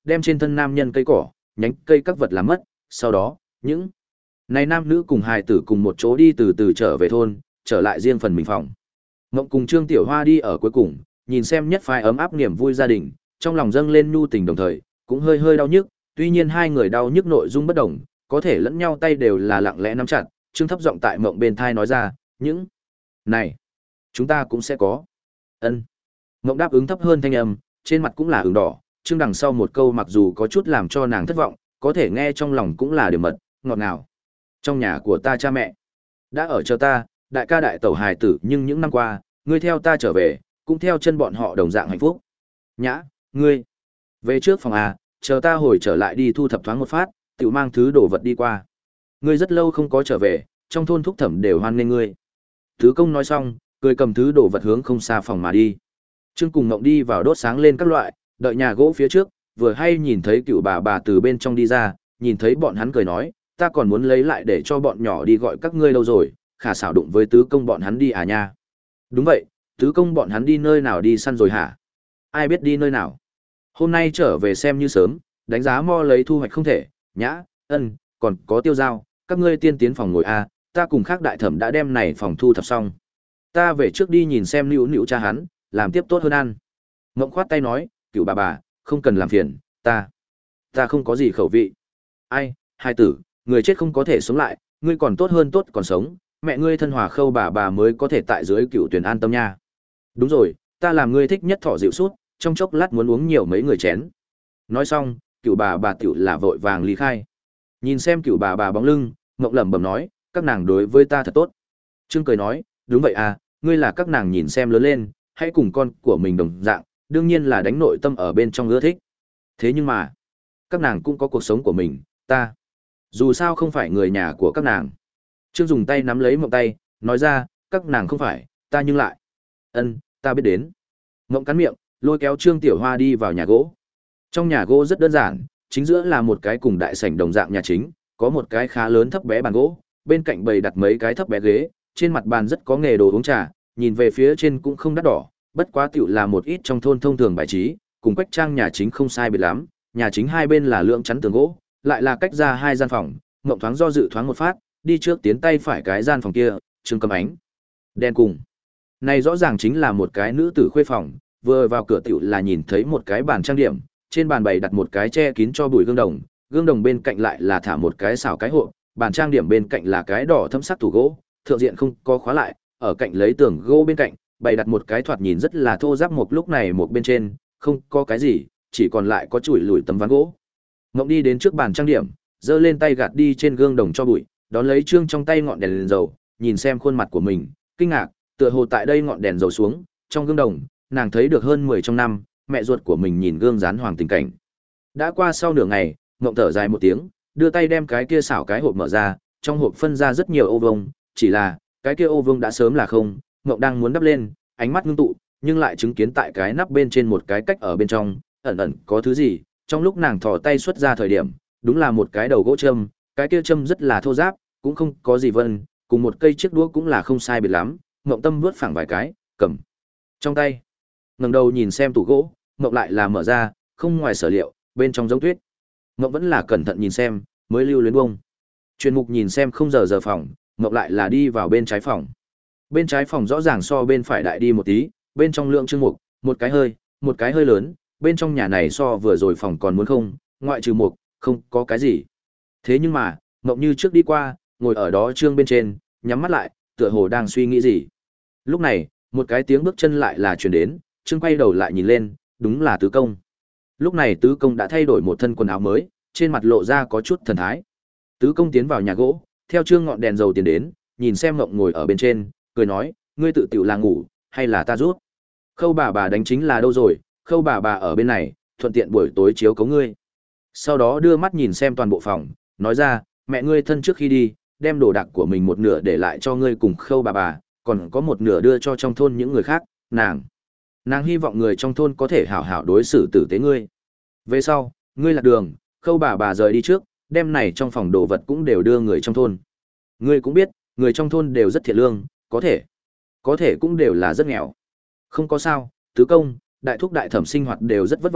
đem trên thân nam nhân cây cỏ, nhánh cây các vật làm mất, sau đó, những này nam nữ cùng hài tử cùng một chỗ đi từ từ trở về thôn, trở lại riêng phần mình phòng. Ngộng cùng Trương Tiểu Hoa đi ở cuối cùng, nhìn xem nhất phái ấm áp niềm vui gia đình, trong lòng dâng lên nhu tình đồng thời, cũng hơi hơi đau nhức, tuy nhiên hai người đau nhức nội dung bất đồng, có thể lẫn nhau tay đều là lặng lẽ nắm chặt, Trương thấp giọng tại Ngộng bên thai nói ra, những này, chúng ta cũng sẽ có. Ân. Ngộng đáp ứng thấp hơn thanh âm, trên mặt cũng là ửng đỏ, Trương đằng sau một câu mặc dù có chút làm cho nàng thất vọng, có thể nghe trong lòng cũng là điểm mật, ngọt ngào. Trong nhà của ta cha mẹ đã ở chờ ta, đại ca đại tẩu hài tử, nhưng những năm qua, ngươi theo ta trở về, cũng theo chân bọn họ đồng dạng hạnh phúc. Nhã, ngươi về trước phòng à, chờ ta hồi trở lại đi thu thập thoáng một phát, tự mang thứ đồ vật đi qua. Ngươi rất lâu không có trở về, trong thôn thúc thẩm đều hoan nghênh ngươi. Tứ công nói xong, cười cầm thứ đồ vật hướng không xa phòng mà đi. Trương cùng Ngộng đi vào đốt sáng lên các loại, đợi nhà gỗ phía trước, vừa hay nhìn thấy cựu bà bà từ bên trong đi ra, nhìn thấy bọn hắn cười nói, ta còn muốn lấy lại để cho bọn nhỏ đi gọi các ngươi lâu rồi, khả xảo đụng với tứ công bọn hắn đi à nha. Đúng vậy, tứ công bọn hắn đi nơi nào đi săn rồi hả? Ai biết đi nơi nào? Hôm nay trở về xem như sớm, đánh giá mo lấy thu hoạch không thể, Nhã, Ân, còn có Tiêu Giao, các ngươi tiên tiến phòng ngồi a, ta cùng khác đại thẩm đã đem này phòng thu thập xong. Ta về trước đi nhìn xem nữu nữu cha hắn, làm tiếp tốt hơn ăn. Ngộng khoát tay nói, cựu bà bà, không cần làm phiền, ta, ta không có gì khẩu vị. Ai, hai tử, người chết không có thể sống lại, ngươi còn tốt hơn tốt còn sống, mẹ ngươi thân hòa khâu bà bà mới có thể tại dưới cựu tuyển an tâm nha. Đúng rồi, ta làm ngươi thích nhất thỏ dịu sút, trong chốc lát muốn uống nhiều mấy người chén. Nói xong, cựu bà bà tiểu là vội vàng ly khai. Nhìn xem cựu bà bà bóng lưng, Ngộng lẩm bẩm nói, các nàng đối với ta thật tốt. Trương cười nói, đúng vậy à, ngươi là các nàng nhìn xem lớn lên, hãy cùng con của mình đồng dạng, đương nhiên là đánh nội tâm ở bên trong ưa thích. Thế nhưng mà, các nàng cũng có cuộc sống của mình, ta, dù sao không phải người nhà của các nàng. Trương dùng tay nắm lấy Ngộng tay, nói ra, các nàng không phải, ta nhưng lại. Ân, ta biết đến. Ngộng cắn miệng, lôi kéo Trương Tiểu Hoa đi vào nhà gỗ. Trong nhà gỗ rất đơn giản, chính giữa là một cái cùng đại sảnh đồng dạng nhà chính, có một cái khá lớn thấp bé bàn gỗ, bên cạnh bày đặt mấy cái thấp bé ghế, trên mặt bàn rất có nghề đồ uống trà, nhìn về phía trên cũng không đắt đỏ, bất quá tiểu là một ít trong thôn thông thường bài trí, cùng quách trang nhà chính không sai biệt lắm, nhà chính hai bên là lượng chắn tường gỗ, lại là cách ra hai gian phòng, Ngộng thoáng do dự thoáng một phát, đi trước tiến tay phải cái gian phòng kia, Trương cầm ánh đen cùng. Này rõ ràng chính là một cái nữ tử khuê phòng, vừa vào cửa tiểu là nhìn thấy một cái bàn trang điểm, trên bàn bày đặt một cái che kín cho bụi gương đồng, gương đồng bên cạnh lại là thả một cái xào cái hộp, bàn trang điểm bên cạnh là cái đỏ thâm sắc tủ gỗ, thượng diện không có khóa lại, ở cạnh lấy tường gỗ bên cạnh, bày đặt một cái thoạt nhìn rất là thô ráp một lúc này một bên trên, không có cái gì, chỉ còn lại có chùi lùi tấm ván gỗ. Ngộng đi đến trước bàn trang điểm, giơ lên tay gạt đi trên gương đồng cho bụi, đón lấy Trương trong tay ngọn đèn, đèn dầu, nhìn xem khuôn mặt của mình, kinh ngạc, tựa hồ tại đây ngọn đèn dầu xuống, trong gương đồng, nàng thấy được hơn mười trong năm, mẹ ruột của mình nhìn gương dán hoàng tình cảnh. Đã qua sau nửa ngày, Ngộng thở dài một tiếng, đưa tay đem cái kia xảo cái hộp mở ra, trong hộp phân ra rất nhiều ô vuông, chỉ là, cái kia ô vuông đã sớm là không, Ngộng đang muốn đắp lên, ánh mắt ngưng tụ, nhưng lại chứng kiến tại cái nắp bên trên một cái cách ở bên trong, ẩn ẩn có thứ gì, trong lúc nàng thò tay xuất ra thời điểm, đúng là một cái đầu gỗ châm, cái kia châm rất là thô ráp, cũng không có gì vân, cùng một cây chiếc đũa cũng là không sai biệt lắm, Ngộng tâm vuốt phẳng vài cái, cầm trong tay. Ngẩng đầu nhìn xem tủ gỗ, Ngộng lại là mở ra, không ngoài sở liệu, bên trong giống tuyết. Ngộng vẫn là cẩn thận nhìn xem, mới lưu luyến bông. Chuyên mục nhìn xem không giờ giờ phòng, Ngộng lại là đi vào bên trái phòng. Bên trái phòng rõ ràng so bên phải đại đi một tí, bên trong lượng chương mục, một cái hơi, một cái hơi lớn, bên trong nhà này so vừa rồi phòng còn muốn không, ngoại trừ mục, không có cái gì. Thế nhưng mà, Ngộng như trước đi qua, ngồi ở đó trương bên trên, nhắm mắt lại, tựa hồ đang suy nghĩ gì. Lúc này, một cái tiếng bước chân lại là truyền đến, Trương quay đầu lại nhìn lên, đúng là Tứ Công. Lúc này Tứ Công đã thay đổi một thân quần áo mới, trên mặt lộ ra có chút thần thái. Tứ Công tiến vào nhà gỗ, theo Trương ngọn đèn dầu tiến đến, nhìn xem Ngộng ngồi ở bên trên, cười nói, ngươi tự tiểu là ngủ, hay là ta rút? Khâu bà bà đánh chính là đâu rồi, Khâu bà bà ở bên này, thuận tiện buổi tối chiếu cấu ngươi. Sau đó đưa mắt nhìn xem toàn bộ phòng, nói ra, mẹ ngươi thân trước khi đi, đem đồ đạc của mình một nửa để lại cho ngươi cùng Khâu bà bà, còn có một nửa đưa cho trong thôn những người khác, nàng. Nàng hy vọng người trong thôn có thể hảo hảo đối xử tử tế ngươi. Về sau, ngươi lạc đường, Khâu bà bà rời đi trước, đem này trong phòng đồ vật cũng đều đưa người trong thôn. Ngươi cũng biết, người trong thôn đều rất thiện lương, có thể, có thể cũng đều là rất nghèo. Không có sao, Tứ Công, đại thúc đại thẩm sinh hoạt đều rất vất vả,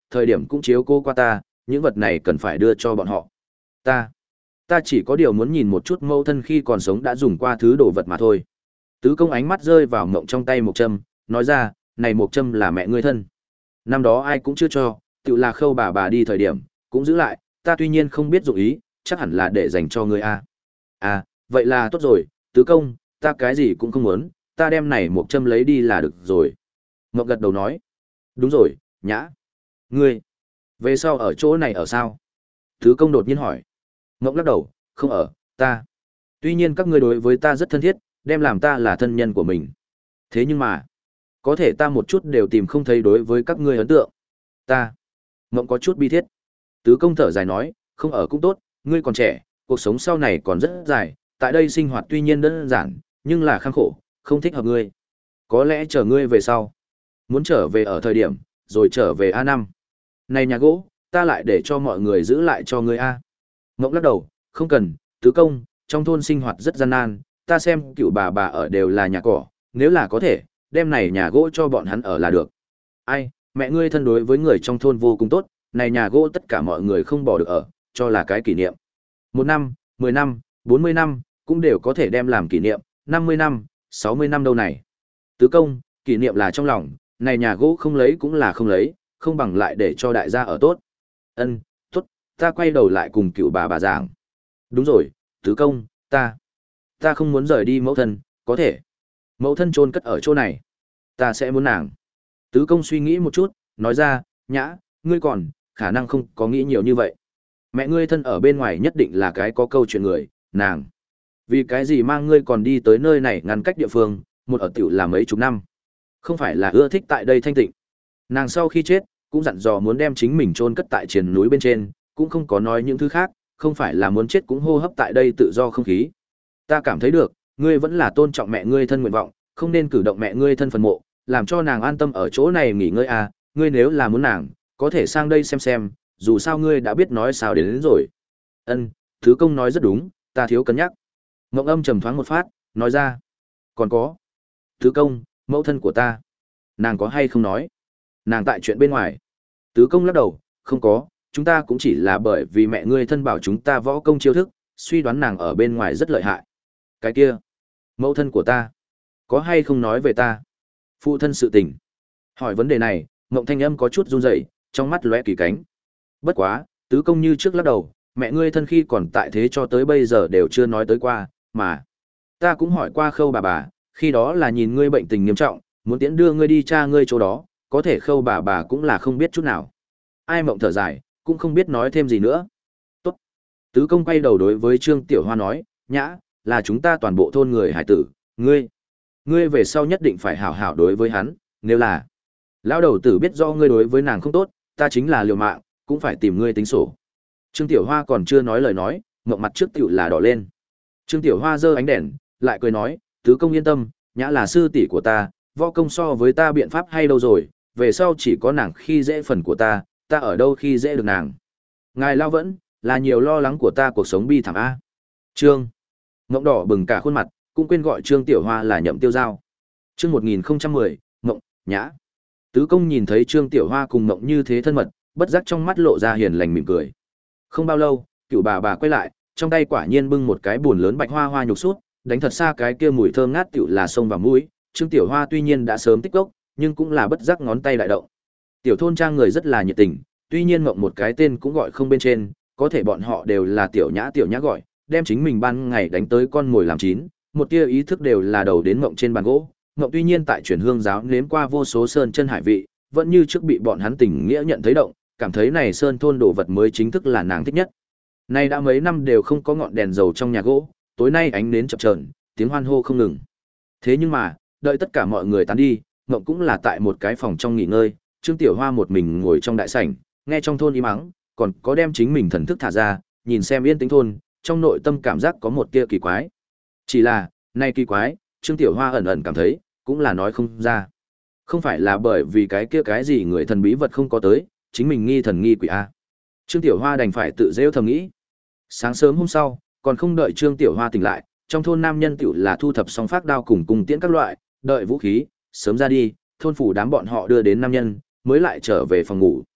thời điểm cũng chiếu cô qua ta, những vật này cần phải đưa cho bọn họ. Ta, ta chỉ có điều muốn nhìn một chút mẫu thân khi còn sống đã dùng qua thứ đồ vật mà thôi. Tứ công ánh mắt rơi vào mộng trong tay Mộc Trâm, nói ra, này Mộc Trâm là mẹ ngươi thân. Năm đó ai cũng chưa cho, tự là Khâu bà bà đi thời điểm, cũng giữ lại, ta tuy nhiên không biết dụng ý, chắc hẳn là để dành cho ngươi a. À, vậy là tốt rồi, tứ công, ta cái gì cũng không muốn, ta đem này Mộc Trâm lấy đi là được rồi. Ngọc gật đầu nói, đúng rồi, nhã. Ngươi, về sau ở chỗ này ở sao? Tứ công đột nhiên hỏi. Ngọc lắc đầu, không ở, ta. Tuy nhiên các ngươi đối với ta rất thân thiết, đem làm ta là thân nhân của mình. Thế nhưng mà, có thể ta một chút đều tìm không thấy đối với các ngươi ấn tượng. Ta, Ngọc có chút bi thiết. Tứ công thở dài nói, không ở cũng tốt, ngươi còn trẻ, cuộc sống sau này còn rất dài, tại đây sinh hoạt tuy nhiên đơn giản, nhưng là kham khổ, không thích hợp ngươi. Có lẽ chờ ngươi về sau, muốn trở về ở thời điểm, rồi trở về a năm. Này nhà gỗ, ta lại để cho mọi người giữ lại cho ngươi a. Ngọc lắc đầu, không cần, tứ công, trong thôn sinh hoạt rất gian nan, ta xem cựu bà bà ở đều là nhà cỏ, nếu là có thể, đem này nhà gỗ cho bọn hắn ở là được. Ai, mẹ ngươi thân đối với người trong thôn vô cùng tốt, này nhà gỗ tất cả mọi người không bỏ được ở, cho là cái kỷ niệm. Một năm, mười năm, bốn mươi năm, cũng đều có thể đem làm kỷ niệm, năm mươi năm, sáu mươi năm đâu này. Tứ công, kỷ niệm là trong lòng, này nhà gỗ không lấy cũng là không lấy, không bằng lại để cho đại gia ở tốt. Ân, tốt, ta quay đầu lại cùng cựu bà bà giảng. Đúng rồi, tứ công, ta, ta không muốn rời đi mẫu thân, có thể. Mẫu thân chôn cất ở chỗ này, ta sẽ muốn nàng. Tứ công suy nghĩ một chút, nói ra, nhã, ngươi còn, khả năng không có nghĩ nhiều như vậy. Mẹ ngươi thân ở bên ngoài nhất định là cái có câu chuyện người, nàng. Vì cái gì mang ngươi còn đi tới nơi này ngăn cách địa phương, một ở tiểu là mấy chục năm. Không phải là ưa thích tại đây thanh tịnh. Nàng sau khi chết, cũng dặn dò muốn đem chính mình chôn cất tại triền núi bên trên, cũng không có nói những thứ khác, không phải là muốn chết cũng hô hấp tại đây tự do không khí. Ta cảm thấy được, ngươi vẫn là tôn trọng mẹ ngươi thân nguyện vọng, không nên cử động mẹ ngươi thân phần mộ, làm cho nàng an tâm ở chỗ này nghỉ ngơi à, ngươi nếu là muốn nàng, có thể sang đây xem xem, dù sao ngươi đã biết nói sao đến, đến rồi. Ân, thứ công nói rất đúng, ta thiếu cân nhắc. Ngộng âm trầm thoáng một phát, nói ra. Còn có. Thứ công, mẫu thân của ta. Nàng có hay không nói? Nàng tại chuyện bên ngoài. Tứ công lắc đầu, không có, chúng ta cũng chỉ là bởi vì mẹ ngươi thân bảo chúng ta võ công chiêu thức, suy đoán nàng ở bên ngoài rất lợi hại. Cái kia, mẫu thân của ta, có hay không nói về ta? Phụ thân sự tình. Hỏi vấn đề này, Ngộng thanh âm có chút run rẩy, trong mắt lóe kỳ cánh. Bất quá, tứ công như trước lắc đầu, mẹ ngươi thân khi còn tại thế cho tới bây giờ đều chưa nói tới qua, mà ta cũng hỏi qua Khâu bà bà, khi đó là nhìn ngươi bệnh tình nghiêm trọng, muốn tiễn đưa ngươi đi cha ngươi chỗ đó, có thể Khâu bà bà cũng là không biết chút nào. Ai Mộng thở dài, cũng không biết nói thêm gì nữa. Tốt. Tứ công quay đầu đối với Trương Tiểu Hoa nói, nhã, là chúng ta toàn bộ thôn người hải tử, ngươi, ngươi về sau nhất định phải hảo hảo đối với hắn, nếu là lão đầu tử biết do ngươi đối với nàng không tốt, ta chính là liều mạng, cũng phải tìm ngươi tính sổ. Trương Tiểu Hoa còn chưa nói lời nói, Ngộng mặt trước tiểu là đỏ lên. Trương Tiểu Hoa giơ ánh đèn, lại cười nói, tứ công yên tâm, nhã là sư tỷ của ta, võ công so với ta biện pháp hay đâu rồi, về sau chỉ có nàng khi dễ phần của ta, ta ở đâu khi dễ được nàng. Ngài lao vẫn, là nhiều lo lắng của ta cuộc sống bi thảm A. Trương. Ngộng đỏ bừng cả khuôn mặt, cũng quên gọi Trương Tiểu Hoa là Nhậm Tiêu Giao. Chương một nghìn không trăm mười, Ngộng, nhã. Tứ công nhìn thấy Trương Tiểu Hoa cùng Ngộng như thế thân mật, bất giác trong mắt lộ ra hiền lành mỉm cười. Không bao lâu, cựu bà bà quay lại, trong tay quả nhiên bưng một cái buồn lớn bạch hoa hoa nhục sút, đánh thật xa cái kia mùi thơm ngát tiểu là sông vào mũi. Trương Tiểu Hoa tuy nhiên đã sớm tích gốc, nhưng cũng là bất giác ngón tay đại động. Tiểu thôn trang người rất là nhiệt tình, tuy nhiên Ngộng một cái tên cũng gọi không bên trên, có thể bọn họ đều là Tiểu Nhã Tiểu Nhã gọi, đem chính mình ban ngày đánh tới con mồi làm chín, một tia ý thức đều là đầu đến Ngộng trên bàn gỗ. Ngộng tuy nhiên tại truyền hương giáo nếm qua vô số sơn chân hải vị, vẫn như trước bị bọn hắn tình nghĩa nhận thấy động, cảm thấy này sơn thôn đồ vật mới chính thức là nàng thích nhất. Nay đã mấy năm đều không có ngọn đèn dầu trong nhà gỗ, tối nay ánh nến chập chờn, tiếng hoan hô không ngừng. Thế nhưng mà, đợi tất cả mọi người tán đi, Ngộng cũng là tại một cái phòng trong nghỉ ngơi, Trương Tiểu Hoa một mình ngồi trong đại sảnh, nghe trong thôn im ắng, còn có đem chính mình thần thức thả ra, nhìn xem yên tĩnh thôn, trong nội tâm cảm giác có một tia kỳ quái. Chỉ là, nay kỳ quái, Trương Tiểu Hoa ẩn ẩn cảm thấy, cũng là nói không ra. Không phải là bởi vì cái kia cái gì người thần bí vật không có tới, chính mình nghi thần nghi quỷ a. Trương Tiểu Hoa đành phải tự rêu thầm nghĩ. Sáng sớm hôm sau, còn không đợi Trương Tiểu Hoa tỉnh lại, trong thôn nam nhân tiểu là thu thập xong phát đao cùng cùng tiễn các loại, đợi vũ khí, sớm ra đi, thôn phủ đám bọn họ đưa đến nam nhân, mới lại trở về phòng ngủ.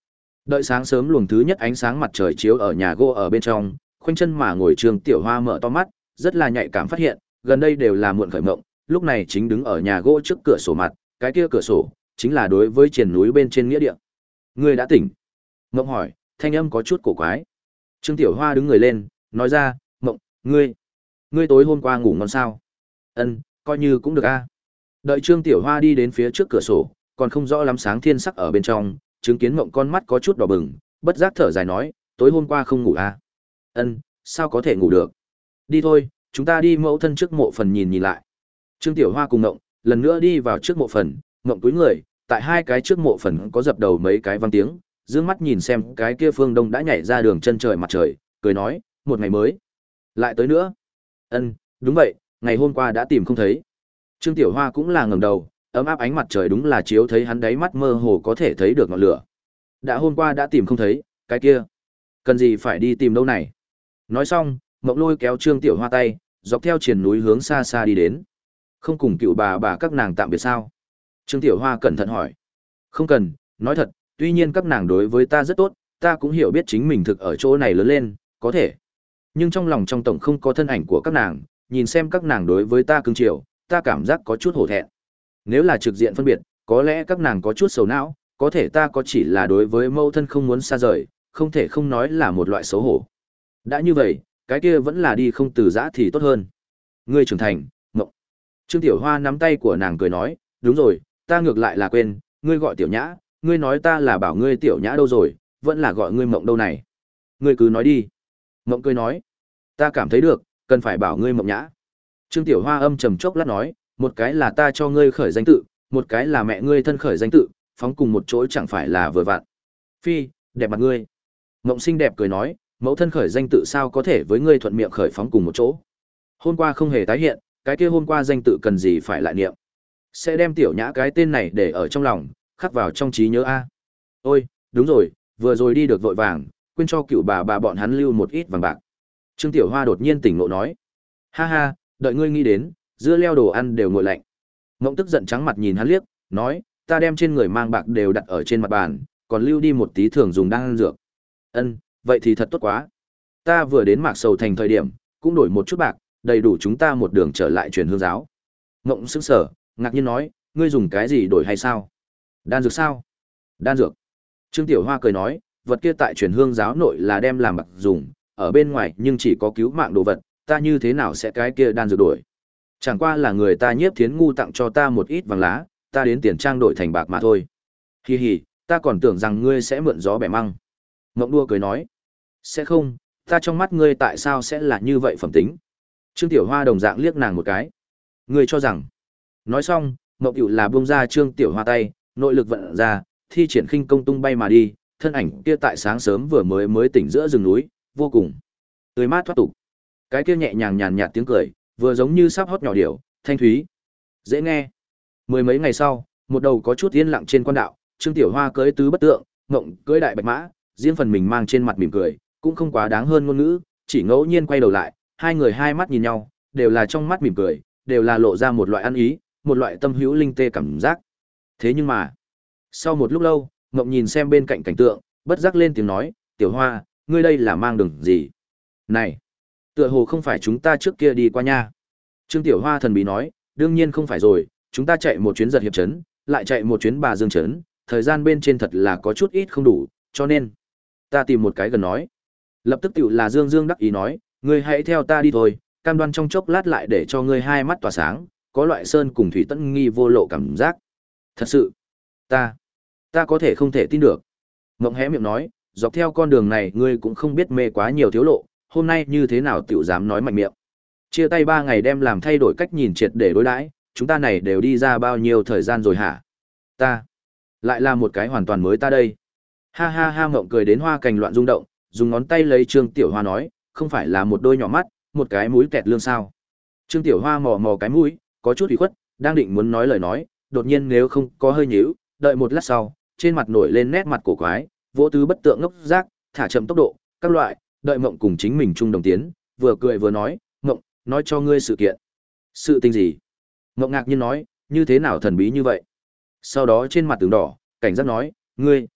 Đợi sáng sớm luồng thứ nhất ánh sáng mặt trời chiếu ở nhà gỗ ở bên trong, khoanh chân mà ngồi Trương Tiểu Hoa mở to mắt, rất là nhạy cảm phát hiện, gần đây đều là muộn khởi mộng, lúc này chính đứng ở nhà gỗ trước cửa sổ mặt, cái kia cửa sổ chính là đối với triền núi bên trên nghĩa địa. Ngươi đã tỉnh? Mộng hỏi, thanh âm có chút cổ quái. Trương Tiểu Hoa đứng người lên, nói ra, Mộng, ngươi, ngươi tối hôm qua ngủ ngon sao? Ân, coi như cũng được a. Đợi Trương Tiểu Hoa đi đến phía trước cửa sổ, còn không rõ lắm sáng thiên sắc ở bên trong, chứng kiến Mộng con mắt có chút đỏ bừng, bất giác thở dài nói, tối hôm qua không ngủ a. Ân, sao có thể ngủ được? Đi thôi, chúng ta đi mẫu thân trước mộ phần nhìn nhìn lại. Trương Tiểu Hoa cùng Mộng, lần nữa đi vào trước mộ phần, Mộng túi người, tại hai cái trước mộ phần có dập đầu mấy cái vang tiếng, dương mắt nhìn xem cái kia phương đông đã nhảy ra đường chân trời mặt trời, cười nói, một ngày mới. Lại tới nữa. Ân, đúng vậy, ngày hôm qua đã tìm không thấy. Trương Tiểu Hoa cũng là ngẩng đầu, ấm áp ánh mặt trời đúng là chiếu thấy hắn đáy mắt mơ hồ có thể thấy được ngọn lửa. Đã hôm qua đã tìm không thấy, cái kia, cần gì phải đi tìm đâu này. Nói xong, Mộng lôi kéo Trương Tiểu Hoa tay, dọc theo triền núi hướng xa xa đi đến. Không cùng cựu bà bà các nàng tạm biệt sao? Trương Tiểu Hoa cẩn thận hỏi. Không cần, nói thật, tuy nhiên các nàng đối với ta rất tốt, ta cũng hiểu biết chính mình thực ở chỗ này lớn lên, có thể. Nhưng trong lòng trong tổng không có thân ảnh của các nàng, nhìn xem các nàng đối với ta cưng chiều, ta cảm giác có chút hổ thẹn. Nếu là trực diện phân biệt, có lẽ các nàng có chút sầu não, có thể ta có chỉ là đối với mâu thân không muốn xa rời, không thể không nói là một loại xấu hổ. Đã như vậy, cái kia vẫn là đi không từ giã thì tốt hơn. Ngươi trưởng thành, Mộng. Trương Tiểu Hoa nắm tay của nàng cười nói, đúng rồi, ta ngược lại là quên, ngươi gọi Tiểu Nhã, ngươi nói ta là bảo ngươi Tiểu Nhã đâu rồi, vẫn là gọi ngươi Mộng đâu này. Ngươi cứ nói đi. Mộng cười nói, ta cảm thấy được, cần phải bảo ngươi Mộng Nhã. Trương Tiểu Hoa âm trầm chốc lát nói, một cái là ta cho ngươi khởi danh tự, một cái là mẹ ngươi thân khởi danh tự, phóng cùng một chỗ chẳng phải là vừa vặn. Phi, đẹp mặt ngươi. Mộng xinh đẹp cười nói, mẫu thân khởi danh tự sao có thể với ngươi thuận miệng khởi phóng cùng một chỗ. Hôm qua không hề tái hiện, cái kia hôm qua danh tự cần gì phải lại niệm. Sẽ đem Tiểu Nhã cái tên này để ở trong lòng, khắc vào trong trí nhớ a. Ôi, đúng rồi, vừa rồi đi được vội vàng, quên cho cựu bà bà bọn hắn lưu một ít vàng bạc. Trương Tiểu Hoa đột nhiên tỉnh ngộ nói, ha ha, đợi ngươi nghĩ đến, dưa leo đồ ăn đều nguội lạnh. Ngỗng tức giận trắng mặt nhìn hắn liếc, nói, ta đem trên người mang bạc đều đặt ở trên mặt bàn, còn lưu đi một tí thường dùng đang ăn dược. Ân, vậy thì thật tốt quá. Ta vừa đến Mạc Sầu Thành thời điểm, cũng đổi một chút bạc, đầy đủ chúng ta một đường trở lại truyền hương giáo. Ngỗng sững sờ, ngạc nhiên nói, ngươi dùng cái gì đổi hay sao? Đan dược sao? Đan dược. Trương Tiểu Hoa cười nói, vật kia tại truyền hương giáo nội là đem làm bạc dùng, ở bên ngoài nhưng chỉ có cứu mạng đồ vật, ta như thế nào sẽ cái kia đan dược đổi? Chẳng qua là người ta Nhiếp Thiến ngu tặng cho ta một ít vàng lá, ta đến tiền trang đổi thành bạc mà thôi. Hi hi, ta còn tưởng rằng ngươi sẽ mượn gió bẻ măng. Ngộng đua cười nói, sẽ không, ta trong mắt ngươi tại sao sẽ là như vậy phẩm tính? Trương Tiểu Hoa đồng dạng liếc nàng một cái. Ngươi cho rằng? Nói xong, Ngộng Cửu là buông ra Trương Tiểu Hoa tay, nội lực vận ra, thi triển khinh công tung bay mà đi, thân ảnh kia tại sáng sớm vừa mới mới tỉnh giữa rừng núi, vô cùng tươi mát thoát tục. Cái kia nhẹ nhàng nhàn nhạt tiếng cười, vừa giống như sắp hót nhỏ điểu, thanh thúy, dễ nghe. Mười mấy ngày sau, một đầu có chút yên lặng trên quan đạo, Trương Tiểu Hoa cưỡi tứ bất tượng, Ngộng cưỡi đại bạch mã, riêng phần mình mang trên mặt mỉm cười, cũng không quá đáng hơn ngôn ngữ, chỉ ngẫu nhiên quay đầu lại, hai người hai mắt nhìn nhau, đều là trong mắt mỉm cười, đều là lộ ra một loại ăn ý, một loại tâm hữu linh tê cảm giác. Thế nhưng mà, sau một lúc lâu, Ngộng nhìn xem bên cạnh cảnh tượng, bất giác lên tiếng nói, Tiểu Hoa, ngươi đây là mang đường gì? Này, tựa hồ không phải chúng ta trước kia đi qua nha. Trương Tiểu Hoa thần bí nói, đương nhiên không phải rồi, chúng ta chạy một chuyến giật hiệp trấn, lại chạy một chuyến bà dương trấn, thời gian bên trên thật là có chút ít không đủ, cho nên ta tìm một cái gần nói. Lập tức tiểu là Dương Dương đắc ý nói, ngươi hãy theo ta đi thôi, cam đoan trong chốc lát lại để cho ngươi hai mắt tỏa sáng, có loại sơn cùng thủy tận nghi vô lộ cảm giác. Thật sự, ta, ta có thể không thể tin được. Ngộng hé miệng nói, dọc theo con đường này ngươi cũng không biết mê quá nhiều thiếu lộ, hôm nay như thế nào tiểu dám nói mạnh miệng. Chia tay ba ngày đem làm thay đổi cách nhìn triệt để đối đãi, chúng ta này đều đi ra bao nhiêu thời gian rồi hả? Ta, lại là một cái hoàn toàn mới ta đây. Ha ha ha, Ngộng cười đến hoa cành loạn rung động, dùng ngón tay lấy Trương Tiểu Hoa nói, không phải là một đôi nhỏ mắt, một cái mũi kẹt lương sao? Trương Tiểu Hoa mò mò cái mũi, có chút ủy khuất, đang định muốn nói lời nói, đột nhiên nếu không có hơi nhíu, đợi một lát sau, trên mặt nổi lên nét mặt cổ quái, vỗ tứ bất tượng ngốc giác, thả chậm tốc độ, các loại, đợi Mộng cùng chính mình chung đồng tiến, vừa cười vừa nói, Mộng, nói cho ngươi sự kiện. Sự tình gì? Mộng ngạc nhiên nói, như thế nào thần bí như vậy? Sau đó trên mặt tướng đỏ, cảnh giác nói, ngươi,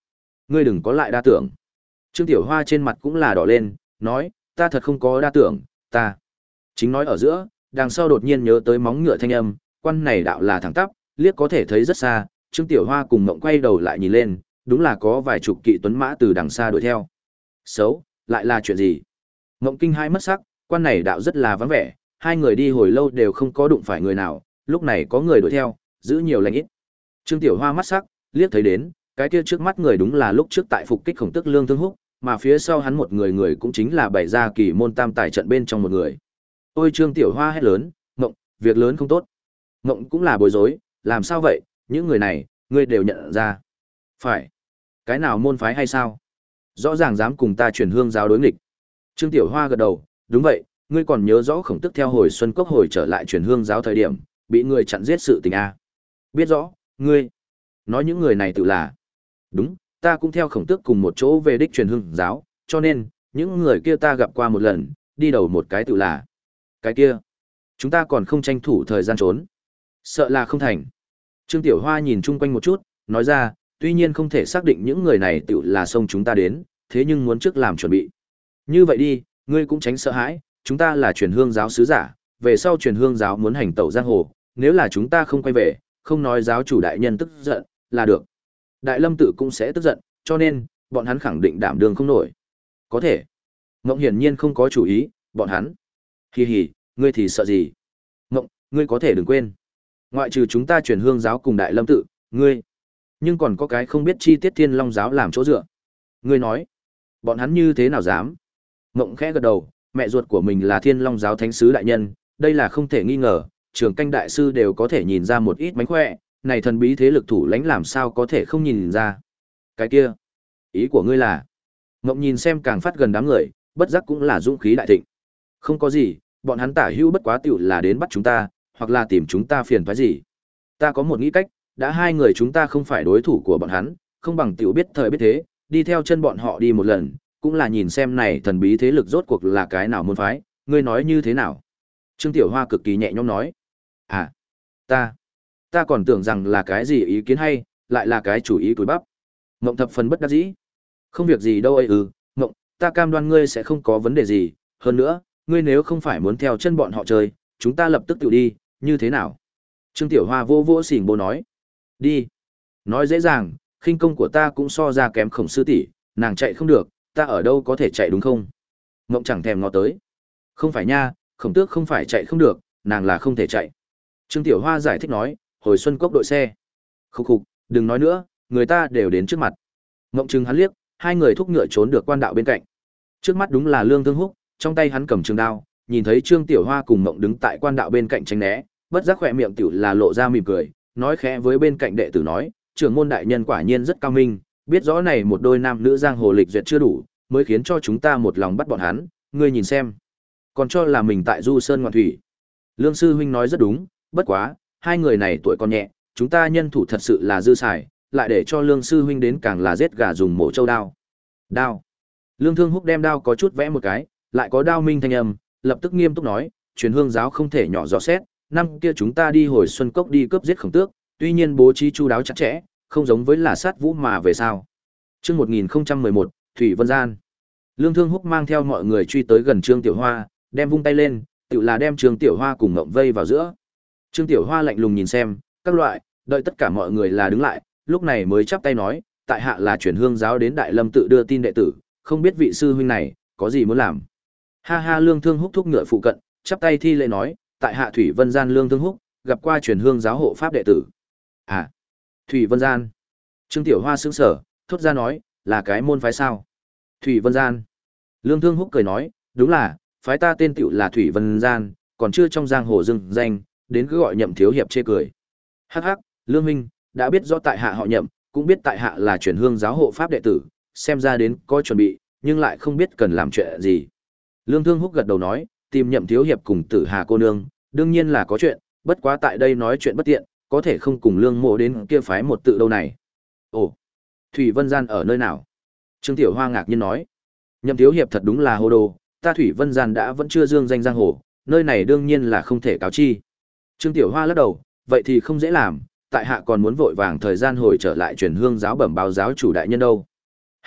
Ngươi đừng có lại đa tưởng. Trương Tiểu Hoa trên mặt cũng là đỏ lên, nói, ta thật không có đa tưởng, ta. Chính nói ở giữa, đằng sau đột nhiên nhớ tới móng ngựa thanh âm, quan này đạo là thẳng tắp, liếc có thể thấy rất xa, Trương Tiểu Hoa cùng Mộng quay đầu lại nhìn lên, đúng là có vài chục kỵ tuấn mã từ đằng xa đuổi theo. Xấu, lại là chuyện gì? Mộng kinh hai mất sắc, quan này đạo rất là vắng vẻ, hai người đi hồi lâu đều không có đụng phải người nào, lúc này có người đuổi theo, giữ nhiều lành ít. Trương Tiểu Hoa mắt sắc, liếc thấy đến, cái kia trước mắt người đúng là lúc trước tại phục kích Khổng Tước Lương Thương Húc, mà phía sau hắn một người người cũng chính là bày ra kỳ môn tam tài trận bên trong một người. Ôi Trương Tiểu Hoa hét lớn, Mộng, việc lớn không tốt. Mộng cũng là bối rối, làm sao vậy, những người này, ngươi đều nhận ra. Phải. Cái nào môn phái hay sao? Rõ ràng dám cùng ta truyền hương giáo đối nghịch. Trương Tiểu Hoa gật đầu, đúng vậy, ngươi còn nhớ rõ Khổng Tước theo hồi Xuân Cốc hồi trở lại truyền hương giáo thời điểm, bị người chặn giết sự tình a. Biết rõ, ngươi. Nói những người này tự là. Đúng, ta cũng theo Khổng Tước cùng một chỗ về đích truyền hương giáo, cho nên, những người kia ta gặp qua một lần, đi đầu một cái tự là. Cái kia, chúng ta còn không tranh thủ thời gian trốn. Sợ là không thành. Trương Tiểu Hoa nhìn chung quanh một chút, nói ra, tuy nhiên không thể xác định những người này tự là xông chúng ta đến, thế nhưng muốn trước làm chuẩn bị. Như vậy đi, ngươi cũng tránh sợ hãi, chúng ta là truyền hương giáo sứ giả, về sau truyền hương giáo muốn hành tẩu giang hồ, nếu là chúng ta không quay về, không nói giáo chủ đại nhân tức giận, là được. Đại Lâm tự cũng sẽ tức giận, cho nên, bọn hắn khẳng định đảm đương không nổi. Có thể. Ngộng hiển nhiên không có chủ ý, bọn hắn. Hì hì, ngươi thì sợ gì? Ngộng, ngươi có thể đừng quên. Ngoại trừ chúng ta truyền hương giáo cùng Đại Lâm tự, ngươi. Nhưng còn có cái không biết chi tiết Thiên Long giáo làm chỗ dựa. Ngươi nói, bọn hắn như thế nào dám? Ngộng khẽ gật đầu, mẹ ruột của mình là Thiên Long giáo thánh sứ đại nhân, đây là không thể nghi ngờ, trường canh đại sư đều có thể nhìn ra một ít mánh khỏe, này thần bí thế lực thủ lãnh làm sao có thể không nhìn ra. Cái kia, ý của ngươi là? Ngộng nhìn xem càng phát gần đám người, bất giác cũng là dũng khí đại thịnh. Không có gì, bọn hắn tả hữu bất quá tiểu là đến bắt chúng ta, hoặc là tìm chúng ta phiền toái gì. Ta có một nghĩ cách, đã hai người chúng ta không phải đối thủ của bọn hắn, không bằng tiểu biết thời biết thế, đi theo chân bọn họ đi một lần, cũng là nhìn xem này thần bí thế lực rốt cuộc là cái nào môn phái, ngươi nói như thế nào? Trương Tiểu Hoa cực kỳ nhẹ nhõm nói. À, ta, ta còn tưởng rằng là cái gì ý kiến hay, lại là cái chủ ý túi bắp. Ngộng thập phần bất đắc dĩ. Không việc gì đâu ấy ư, Ngộng, ta cam đoan ngươi sẽ không có vấn đề gì, hơn nữa, ngươi nếu không phải muốn theo chân bọn họ chơi, chúng ta lập tức tự đi, như thế nào? Trương Tiểu Hoa vô vô xỉn bố nói. Đi. Nói dễ dàng, khinh công của ta cũng so ra kém Khổng sư tỷ, nàng chạy không được, ta ở đâu có thể chạy đúng không? Ngộng chẳng thèm ngó tới. Không phải nha, Khổng Tước không phải chạy không được, nàng là không thể chạy. Trương Tiểu Hoa giải thích nói, hồi Xuân Cốc đội xe. Khục khục, đừng nói nữa, người ta đều đến trước mặt. Ngộng chừng hắn liếc, hai người thúc ngựa trốn được quan đạo bên cạnh. Trước mắt đúng là Lương Thương Húc, trong tay hắn cầm trường đao, nhìn thấy Trương Tiểu Hoa cùng Ngộng đứng tại quan đạo bên cạnh tránh né, bất giác khỏe miệng tiểu là lộ ra mỉm cười, nói khẽ với bên cạnh đệ tử nói, trưởng môn đại nhân quả nhiên rất cao minh, biết rõ này một đôi nam nữ giang hồ lịch duyệt chưa đủ, mới khiến cho chúng ta một lòng bắt bọn hắn, ngươi nhìn xem. Còn cho là mình tại Du Sơn ngoạn thủy. Lương sư huynh nói rất đúng, bất quá, hai người này tuổi còn nhẹ, chúng ta nhân thủ thật sự là dư xài, lại để cho Lương sư huynh đến càng là giết gà dùng mổ châu đao. Đao. Lương Thương Húc đem đao có chút vẽ một cái, lại có đao minh thanh âm, lập tức nghiêm túc nói, truyền hương giáo không thể nhỏ dò xét, năm kia chúng ta đi hồi Xuân Cốc đi cướp giết Khổng Tước, tuy nhiên bố trí chu đáo chặt chẽ, không giống với là sát vũ mà về sao. Chương một nghìn không trăm mười một, Thủy Vân Gian. Lương Thương Húc mang theo mọi người truy tới gần Trương Tiểu Hoa, đem vung tay lên, tự là đem Trương Tiểu Hoa cùng Ngộng vây vào giữa. Trương Tiểu Hoa lạnh lùng nhìn xem, các loại, đợi tất cả mọi người là đứng lại, lúc này mới chắp tay nói, tại hạ là chuyển hương giáo đến Đại Lâm tự đưa tin đệ tử, không biết vị sư huynh này có gì muốn làm. Ha ha, Lương Thương Húc thúc ngựa phụ cận, chắp tay thi lễ nói, tại hạ Thủy Vân Gian Lương Thương Húc, gặp qua chuyển hương giáo hộ pháp đệ tử. À, Thủy Vân Gian. Trương Tiểu Hoa sững sờ, thốt ra nói, là cái môn phái sao? Thủy Vân Gian. Lương Thương Húc cười nói, đúng là, phái ta tên tựu là Thủy Vân Gian, còn chưa trong giang hồ dưng danh, đến cứ gọi Nhậm thiếu hiệp chê cười. Hắc hắc, Lương huynh, đã biết rõ tại hạ họ Nhậm, cũng biết tại hạ là chuyển hương giáo hộ pháp đệ tử, xem ra đến có chuẩn bị, nhưng lại không biết cần làm chuyện gì. Lương Thương Húc gật đầu nói, tìm Nhậm thiếu hiệp cùng Tử Hà cô nương, đương nhiên là có chuyện, bất quá tại đây nói chuyện bất tiện, có thể không cùng Lương Mộ đến kia phái một tự đâu này. Ồ, Thủy Vân Gian ở nơi nào? Trương Tiểu Hoa ngạc nhiên nói, Nhậm thiếu hiệp thật đúng là hồ đồ, ta Thủy Vân Gian đã vẫn chưa dương danh giang hồ, nơi này đương nhiên là không thể cáo chi. Trương Tiểu Hoa lắc đầu, vậy thì không dễ làm, tại hạ còn muốn vội vàng thời gian hồi trở lại truyền hương giáo bẩm báo giáo chủ đại nhân đâu.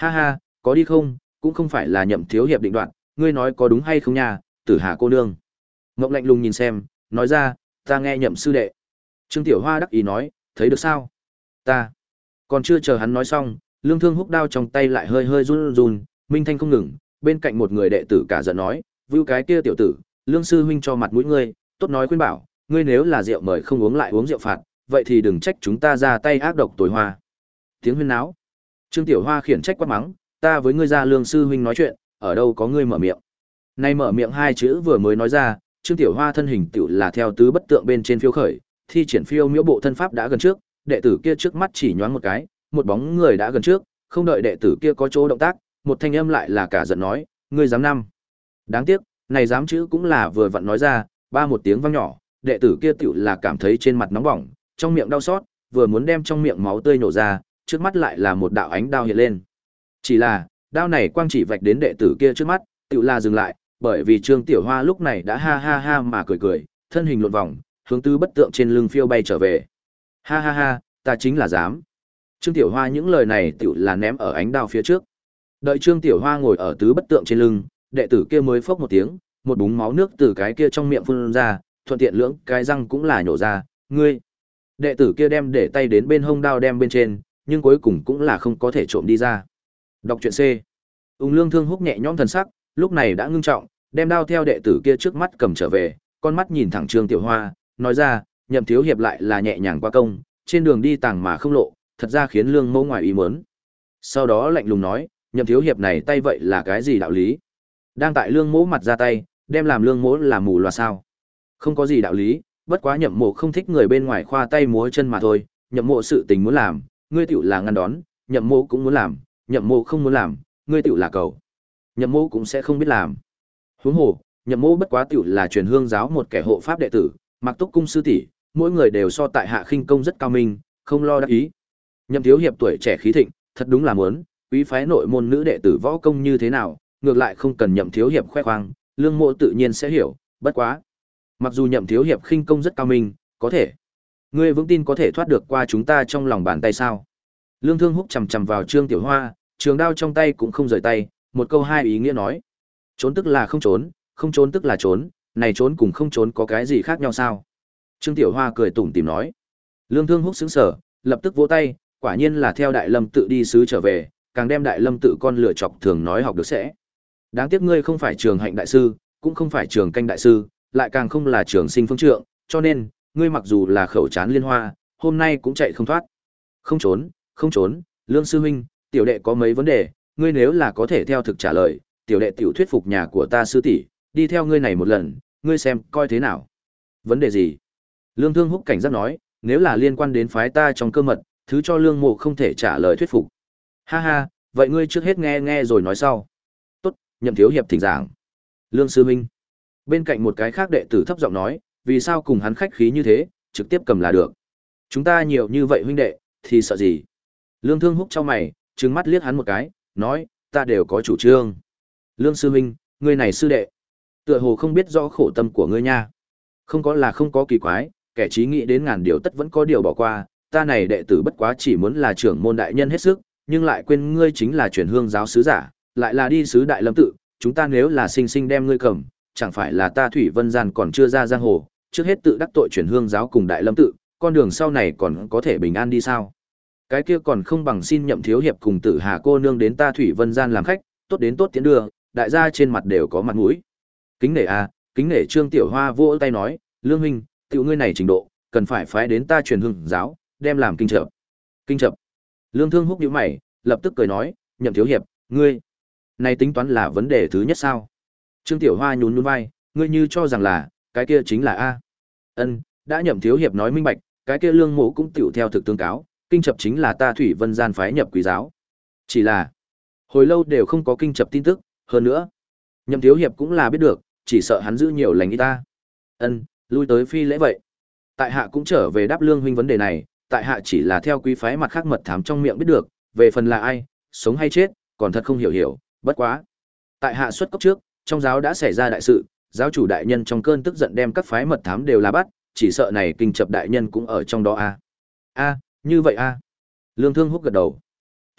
Ha ha, có đi không, cũng không phải là Nhậm thiếu hiệp định đoạt, ngươi nói có đúng hay không nha, Tử Hà cô nương. Ngộng lạnh lùng nhìn xem, nói ra, ta nghe Nhậm sư đệ. Trương Tiểu Hoa đắc ý nói, thấy được sao? Ta. Còn chưa chờ hắn nói xong, Lương Thương húc đao trong tay lại hơi hơi run run, minh thanh không ngừng, bên cạnh một người đệ tử cả giận nói, vưu cái kia tiểu tử, Lương sư huynh cho mặt mũi ngươi, tốt nói khuyên bảo, ngươi nếu là rượu mời không uống lại uống rượu phạt, vậy thì đừng trách chúng ta ra tay ác độc tối hoa. Tiếng huyên náo. Trương Tiểu Hoa khiển trách quát mắng, ta với ngươi ra Lương sư huynh nói chuyện, ở đâu có ngươi mở miệng. Nay mở miệng hai chữ vừa mới nói ra, Trương Tiểu Hoa thân hình tiểu là theo tứ bất tượng bên trên phiêu khởi, thi triển phiêu miễu bộ thân pháp đã gần trước, đệ tử kia trước mắt chỉ nhoáng một cái, một bóng người đã gần trước, không đợi đệ tử kia có chỗ động tác, một thanh âm lại là cả giận nói, ngươi dám năm. Đáng tiếc, này dám chữ cũng là vừa vặn nói ra, ba một tiếng vang nhỏ, đệ tử kia tiểu là cảm thấy trên mặt nóng bỏng, trong miệng đau xót, vừa muốn đem trong miệng máu tươi nổ ra, trước mắt lại là một đạo ánh đao hiện lên. Chỉ là, đao này quang chỉ vạch đến đệ tử kia trước mắt, tiểu là dừng lại, bởi vì Trương Tiểu Hoa lúc này đã ha ha ha mà cười cười, thân hình lộn vòng, hướng tứ bất tượng trên lưng phiêu bay trở về. Ha ha ha, ta chính là dám. Trương Tiểu Hoa những lời này tiểu là ném ở ánh đao phía trước. Đợi Trương Tiểu Hoa ngồi ở tứ bất tượng trên lưng, đệ tử kia mới phốc một tiếng, một búng máu nước từ cái kia trong miệng phun ra, thuận tiện lưỡng cái răng cũng là nhổ ra, ngươi. Đệ tử kia đem để tay đến bên hông đao đem bên trên, nhưng cuối cùng cũng là không có thể trộm đi ra. Đọc truyện C. Ung Lương Thương húc nhẹ nhõm thần sắc, lúc này đã ngưng trọng, đem đao theo đệ tử kia trước mắt cầm trở về, con mắt nhìn thẳng Trương Tiểu Hoa, nói ra, Nhậm thiếu hiệp lại là nhẹ nhàng qua công, trên đường đi tàng mà không lộ, thật ra khiến Lương mẫu ngoài ý muốn. Sau đó lạnh lùng nói, Nhậm thiếu hiệp này tay vậy là cái gì đạo lý? Đang tại Lương mẫu mặt ra tay, đem làm Lương mẫu là mù loà sao? Không có gì đạo lý, bất quá Nhậm mộ không thích người bên ngoài khoa tay múa chân mà thôi, Nhậm mộ sự tình muốn làm, ngươi tiểu là ngăn đón, Nhậm mộ cũng muốn làm, Nhậm mộ không muốn làm, ngươi tiểu là cầu. Nhậm mộ cũng sẽ không biết làm. Huống hồ, Nhậm mộ bất quá tiểu là truyền hương giáo một kẻ hộ pháp đệ tử, Mặc Túc cung sư tỷ, mỗi người đều so tại hạ khinh công rất cao minh, không lo đắc ý. Nhậm thiếu hiệp tuổi trẻ khí thịnh, thật đúng là muốn, quý phái nội môn nữ đệ tử võ công như thế nào, ngược lại không cần Nhậm thiếu hiệp khoe khoang, Lương mộ tự nhiên sẽ hiểu, bất quá. Mặc dù Nhậm thiếu hiệp khinh công rất cao minh, có thể. Ngươi vững tin có thể thoát được qua chúng ta trong lòng bàn tay sao? Lương Thương húc chằm chằm vào Trương Tiểu Hoa, trường đao trong tay cũng không rời tay, một câu hai ý nghĩa nói. Trốn tức là không trốn, không trốn tức là trốn, này trốn cùng không trốn có cái gì khác nhau sao? Trương Tiểu Hoa cười tủm tỉm nói. Lương Thương húc sững sờ, lập tức vỗ tay, quả nhiên là theo Đại Lâm tự đi sứ trở về, càng đem Đại Lâm tự con lựa chọc thường nói học được sẽ. Đáng tiếc ngươi không phải Trường Hạnh đại sư, cũng không phải Trường Canh đại sư, lại càng không là Trường Sinh phương trượng, cho nên, ngươi mặc dù là khẩu trán liên hoa, hôm nay cũng chạy không thoát. Không trốn, không trốn, Lương sư huynh, tiểu đệ có mấy vấn đề, ngươi nếu là có thể theo thực trả lời, tiểu đệ tiểu thuyết phục nhà của ta sư tỷ, đi theo ngươi này một lần, ngươi xem coi thế nào. Vấn đề gì? Lương Thương húc cảnh giác nói, nếu là liên quan đến phái ta trong cơ mật, thứ cho Lương mộ không thể trả lời thuyết phục. Ha ha, vậy ngươi trước hết nghe nghe rồi nói sau. Tốt, Nhậm thiếu hiệp thỉnh giảng. Lương sư huynh. Bên cạnh một cái khác đệ tử thấp giọng nói, vì sao cùng hắn khách khí như thế, trực tiếp cầm là được. Chúng ta nhiều như vậy huynh đệ, thì sợ gì? Lương Thương húc trong mày, trừng mắt liếc hắn một cái, nói, ta đều có chủ trương. Lương sư huynh, ngươi này sư đệ, tựa hồ không biết rõ khổ tâm của ngươi nha. Không có là không có kỳ quái, kẻ trí nghĩ đến ngàn điều tất vẫn có điều bỏ qua, ta này đệ tử bất quá chỉ muốn là trưởng môn đại nhân hết sức, nhưng lại quên ngươi chính là truyền hương giáo sứ giả, lại là đi sứ Đại Lâm tự, chúng ta nếu là sinh sinh đem ngươi cầm, chẳng phải là ta Thủy Vân Gian còn chưa ra giang hồ, trước hết tự đắc tội truyền hương giáo cùng Đại Lâm tự, con đường sau này còn có thể bình an đi sao? Cái kia còn không bằng xin Nhậm thiếu hiệp cùng Tử Hà cô nương đến ta Thủy Vân Gian làm khách, tốt đến tốt tiến đưa, đại gia trên mặt đều có mặt mũi. Kính nể à, kính nể. Trương Tiểu Hoa vỗ tay nói, Lương huynh, tiểu ngươi này trình độ, cần phải phái đến ta truyền hương giáo, đem làm kinh trợ. Kinh trợ. Lương Thương húc nhíu mày, lập tức cười nói, Nhậm thiếu hiệp, ngươi, này tính toán là vấn đề thứ nhất sao? Trương Tiểu Hoa nhún nhún vai, ngươi như cho rằng là, cái kia chính là a. Ân, đã Nhậm thiếu hiệp nói minh bạch, cái kia Lương mộ cũng tiểu theo thực tương cáo, kinh chập chính là ta Thủy Vân Gian phái nhập quý giáo. Chỉ là, hồi lâu đều không có kinh chập tin tức, hơn nữa, Nhậm thiếu hiệp cũng là biết được, chỉ sợ hắn giữ nhiều lành ít ta. Ân, lui tới phi lễ vậy. Tại hạ cũng trở về đáp Lương huynh vấn đề này, tại hạ chỉ là theo quý phái mặt khác mật thám trong miệng biết được, về phần là ai, sống hay chết, còn thật không hiểu hiểu, bất quá. Tại hạ xuất cốc trước, trong giáo đã xảy ra đại sự, giáo chủ đại nhân trong cơn tức giận đem các phái mật thám đều là bắt, chỉ sợ này kinh chập đại nhân cũng ở trong đó a. A, như vậy a. Lương Thương húc gật đầu.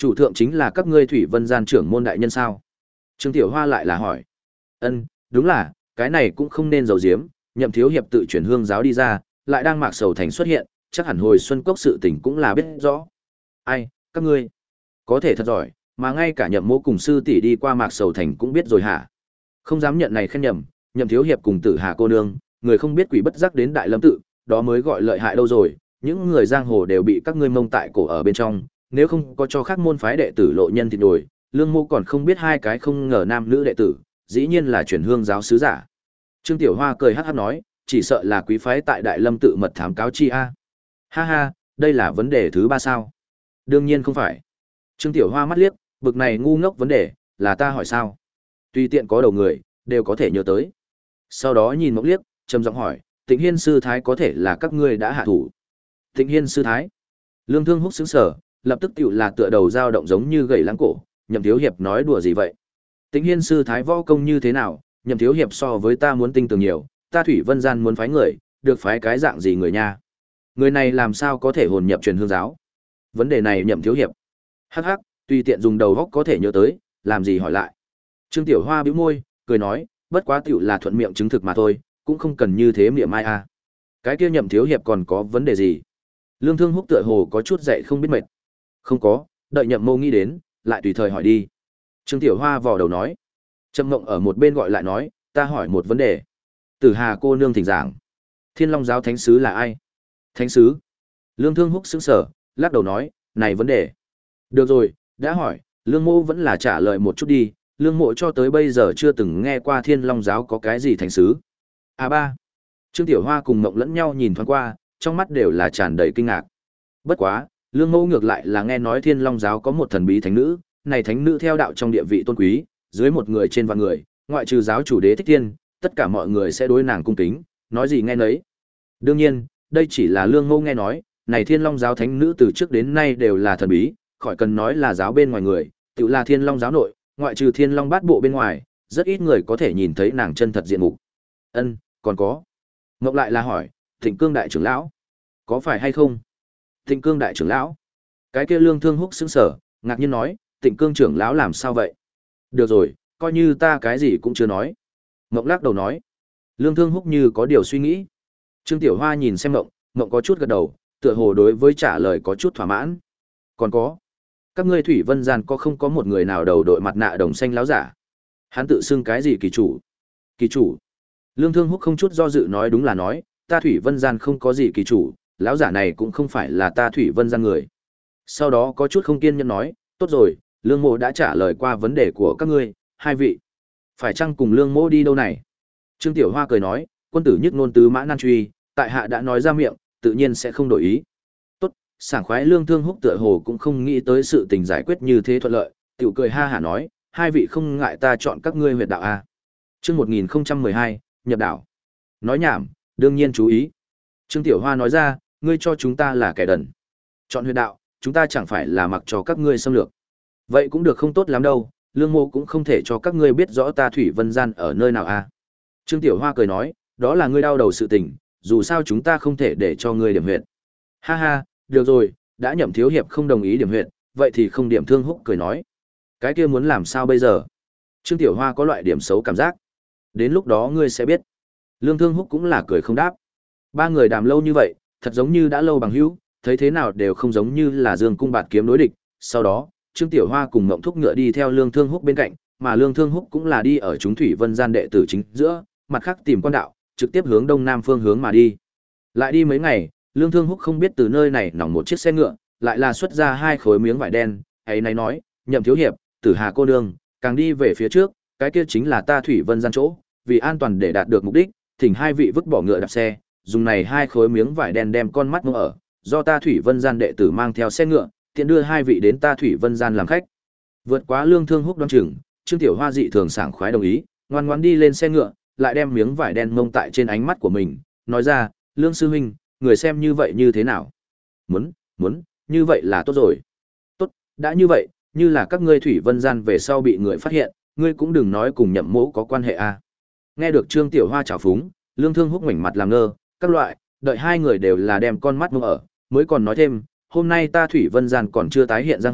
Chủ thượng chính là các ngươi Thủy Vân gian trưởng môn đại nhân sao? Trương Tiểu Hoa lại là hỏi. Ân, đúng là, cái này cũng không nên giấu giếm, Nhậm thiếu hiệp tự chuyển hương giáo đi ra, lại đang Mạc Sầu Thành xuất hiện, chắc hẳn hồi xuân cốc sự tình cũng là biết rõ. Ai, các ngươi có thể thật giỏi, mà ngay cả Nhậm mỗ cùng sư tỷ đi qua Mạc Sầu Thành cũng biết rồi hả? Không dám nhận này khen nhầm, Nhậm thiếu hiệp cùng Tử Hà cô nương, người không biết quỷ bất giác đến Đại Lâm tự, đó mới gọi lợi hại đâu rồi, những người giang hồ đều bị các ngươi mông tại cổ ở bên trong, nếu không có cho khác môn phái đệ tử lộ nhân thì đồi, Lương Mô còn không biết hai cái không ngờ nam nữ đệ tử, dĩ nhiên là chuyển hương giáo sứ giả. Trương Tiểu Hoa cười hắc hắc nói, chỉ sợ là quý phái tại Đại Lâm tự mật thám cáo chi a. Ha ha, đây là vấn đề thứ ba sao? Đương nhiên không phải. Trương Tiểu Hoa mắt liếc, bực này ngu ngốc vấn đề, là ta hỏi sao? Tùy tiện có đầu người, đều có thể nhớ tới. Sau đó nhìn Mộng liếc, trầm giọng hỏi, Tịnh Hiên sư thái có thể là các ngươi đã hạ thủ? Tịnh Hiên sư thái? Lương Thương Húc sững sờ, lập tức tựu là tựa đầu dao động giống như gậy lãng cổ, Nhậm thiếu hiệp nói đùa gì vậy? Tịnh Hiên sư thái võ công như thế nào, Nhậm thiếu hiệp so với ta muốn tinh tường nhiều, ta Thủy Vân gian muốn phái người, được phái cái dạng gì người nha? Người này làm sao có thể hồn nhập truyền hương giáo? Vấn đề này Nhậm thiếu hiệp. Hắc hắc, tùy tiện dùng đầu góc có thể nhớ tới, làm gì hỏi lại. Trương Tiểu Hoa bĩu môi, cười nói, bất quá tiểu là thuận miệng chứng thực mà thôi, cũng không cần như thế miệng mai a. Cái kia Nhậm thiếu hiệp còn có vấn đề gì? Lương Thương Húc tựa hồ có chút dậy không biết mệt. Không có, đợi Nhậm mô nghĩ đến, lại tùy thời hỏi đi. Trương Tiểu Hoa vò đầu nói. Trầm Mộng ở một bên gọi lại nói, ta hỏi một vấn đề. Tử Hà cô nương thỉnh giảng. Thiên Long giáo thánh sứ là ai? Thánh sứ? Lương Thương Húc sững sờ, lắc đầu nói, này vấn đề. Được rồi, đã hỏi, Lương Mộ vẫn là trả lời một chút đi, Lương Mộ cho tới bây giờ chưa từng nghe qua Thiên Long giáo có cái gì thánh sứ. À ba. Trương Tiểu Hoa cùng Mộng lẫn nhau nhìn thoáng qua, trong mắt đều là tràn đầy kinh ngạc. Bất quá, Lương Mộ ngược lại là nghe nói Thiên Long giáo có một thần bí thánh nữ, này thánh nữ theo đạo trong địa vị tôn quý, dưới một người trên vạn người, ngoại trừ giáo chủ Đế Thích Thiên, tất cả mọi người sẽ đối nàng cung kính, nói gì nghe nấy. Đương nhiên, đây chỉ là Lương Mộ nghe nói, này Thiên Long giáo thánh nữ từ trước đến nay đều là thần bí, khỏi cần nói là giáo bên ngoài người, tự là Thiên Long giáo nội, ngoại trừ Thiên Long bát bộ bên ngoài, rất ít người có thể nhìn thấy nàng chân thật diện mục. Ân, còn có. Ngọc lại là hỏi, Thịnh Cương đại trưởng lão, có phải hay không? Thịnh Cương đại trưởng lão? Cái kia Lương Thương Húc sững sờ, ngạc nhiên nói, Thịnh Cương trưởng lão làm sao vậy? Được rồi, coi như ta cái gì cũng chưa nói. Ngọc lắc đầu nói. Lương Thương Húc như có điều suy nghĩ. Trương Tiểu Hoa nhìn xem Ngọc, Ngọc có chút gật đầu, tựa hồ đối với trả lời có chút thỏa mãn. Còn có, các ngươi Thủy Vân gian có không có một người nào đầu đội mặt nạ đồng xanh láo giả? Hắn tự xưng cái gì kỳ chủ? Kỳ chủ? Lương Thương Húc không chút do dự nói đúng là nói, ta Thủy Vân gian không có gì kỳ chủ, lão giả này cũng không phải là ta Thủy Vân gian người. Sau đó có chút không kiên nhẫn nói, tốt rồi, Lương Mộ đã trả lời qua vấn đề của các ngươi, hai vị. Phải chăng cùng Lương Mộ đi đâu này? Trương Tiểu Hoa cười nói, quân tử nhất ngôn tứ mã nan truy, tại hạ đã nói ra miệng, tự nhiên sẽ không đổi ý. Tốt, sảng khoái. Lương Thương Húc tựa hồ cũng không nghĩ tới sự tình giải quyết như thế thuận lợi, tiểu cười ha hả nói, hai vị không ngại ta chọn các ngươi huyệt đạo a. Chương một nghìn không trăm mười hai, nhập đạo. Nói nhảm, đương nhiên chú ý. Trương Tiểu Hoa nói ra, ngươi cho chúng ta là kẻ đần. Chọn huyệt đạo, chúng ta chẳng phải là mặc cho các ngươi xâm lược. Vậy cũng được không tốt lắm đâu, Lương Mộ cũng không thể cho các ngươi biết rõ ta Thủy Vân gian ở nơi nào a. Trương Tiểu Hoa cười nói, đó là ngươi đau đầu sự tình, dù sao chúng ta không thể để cho ngươi điểm huyệt. Ha ha, được rồi, đã Nhậm thiếu hiệp không đồng ý điểm huyệt, vậy thì không điểm. Thương Húc cười nói, cái kia muốn làm sao bây giờ? Trương Tiểu Hoa có loại điểm xấu cảm giác. Đến lúc đó ngươi sẽ biết. Lương Thương Húc cũng là cười không đáp. Ba người đàm lâu như vậy, thật giống như đã lâu bằng hữu, thấy thế nào đều không giống như là Dương cung bạt kiếm đối địch. Sau đó, Trương Tiểu Hoa cùng Ngộng Thúc ngựa đi theo Lương Thương Húc bên cạnh, mà Lương Thương Húc cũng là đi ở chúng Thủy Vân gian đệ tử chính giữa, mặt khác tìm quan đạo, trực tiếp hướng đông nam phương hướng mà đi. Lại đi mấy ngày, Lương Thương Húc không biết từ nơi này nòng một chiếc xe ngựa, lại là xuất ra hai khối miếng vải đen, ấy này nói, Nhậm thiếu hiệp, Tử Hà cô nương, càng đi về phía trước, cái kia chính là ta Thủy Vân gian chỗ, vì an toàn để đạt được mục đích, thỉnh hai vị vứt bỏ ngựa đạp xe, dùng này hai khối miếng vải đen đem con mắt mông ở, do ta Thủy Vân gian đệ tử mang theo xe ngựa, tiện đưa hai vị đến ta Thủy Vân gian làm khách. Vượt quá Lương Thương Húc đoán chừng, Trương Tiểu Hoa dị thường sảng khoái đồng ý, ngoan ngoãn đi lên xe ngựa, lại đem miếng vải đen mông tại trên ánh mắt của mình, nói ra, Lương sư huynh, người xem như vậy như thế nào? Muốn, muốn, như vậy là tốt rồi. Tốt, đã như vậy, như là các ngươi Thủy Vân gian về sau bị người phát hiện, ngươi cũng đừng nói cùng Nhậm mỗ có quan hệ a. Nghe được Trương Tiểu Hoa chào phúng, Lương Thương Húc ngoảnh mặt làm ngơ, các loại, đợi hai người đều là đem con mắt mông ở, mới còn nói thêm, hôm nay ta Thủy Vân gian còn chưa tái hiện giang hồ,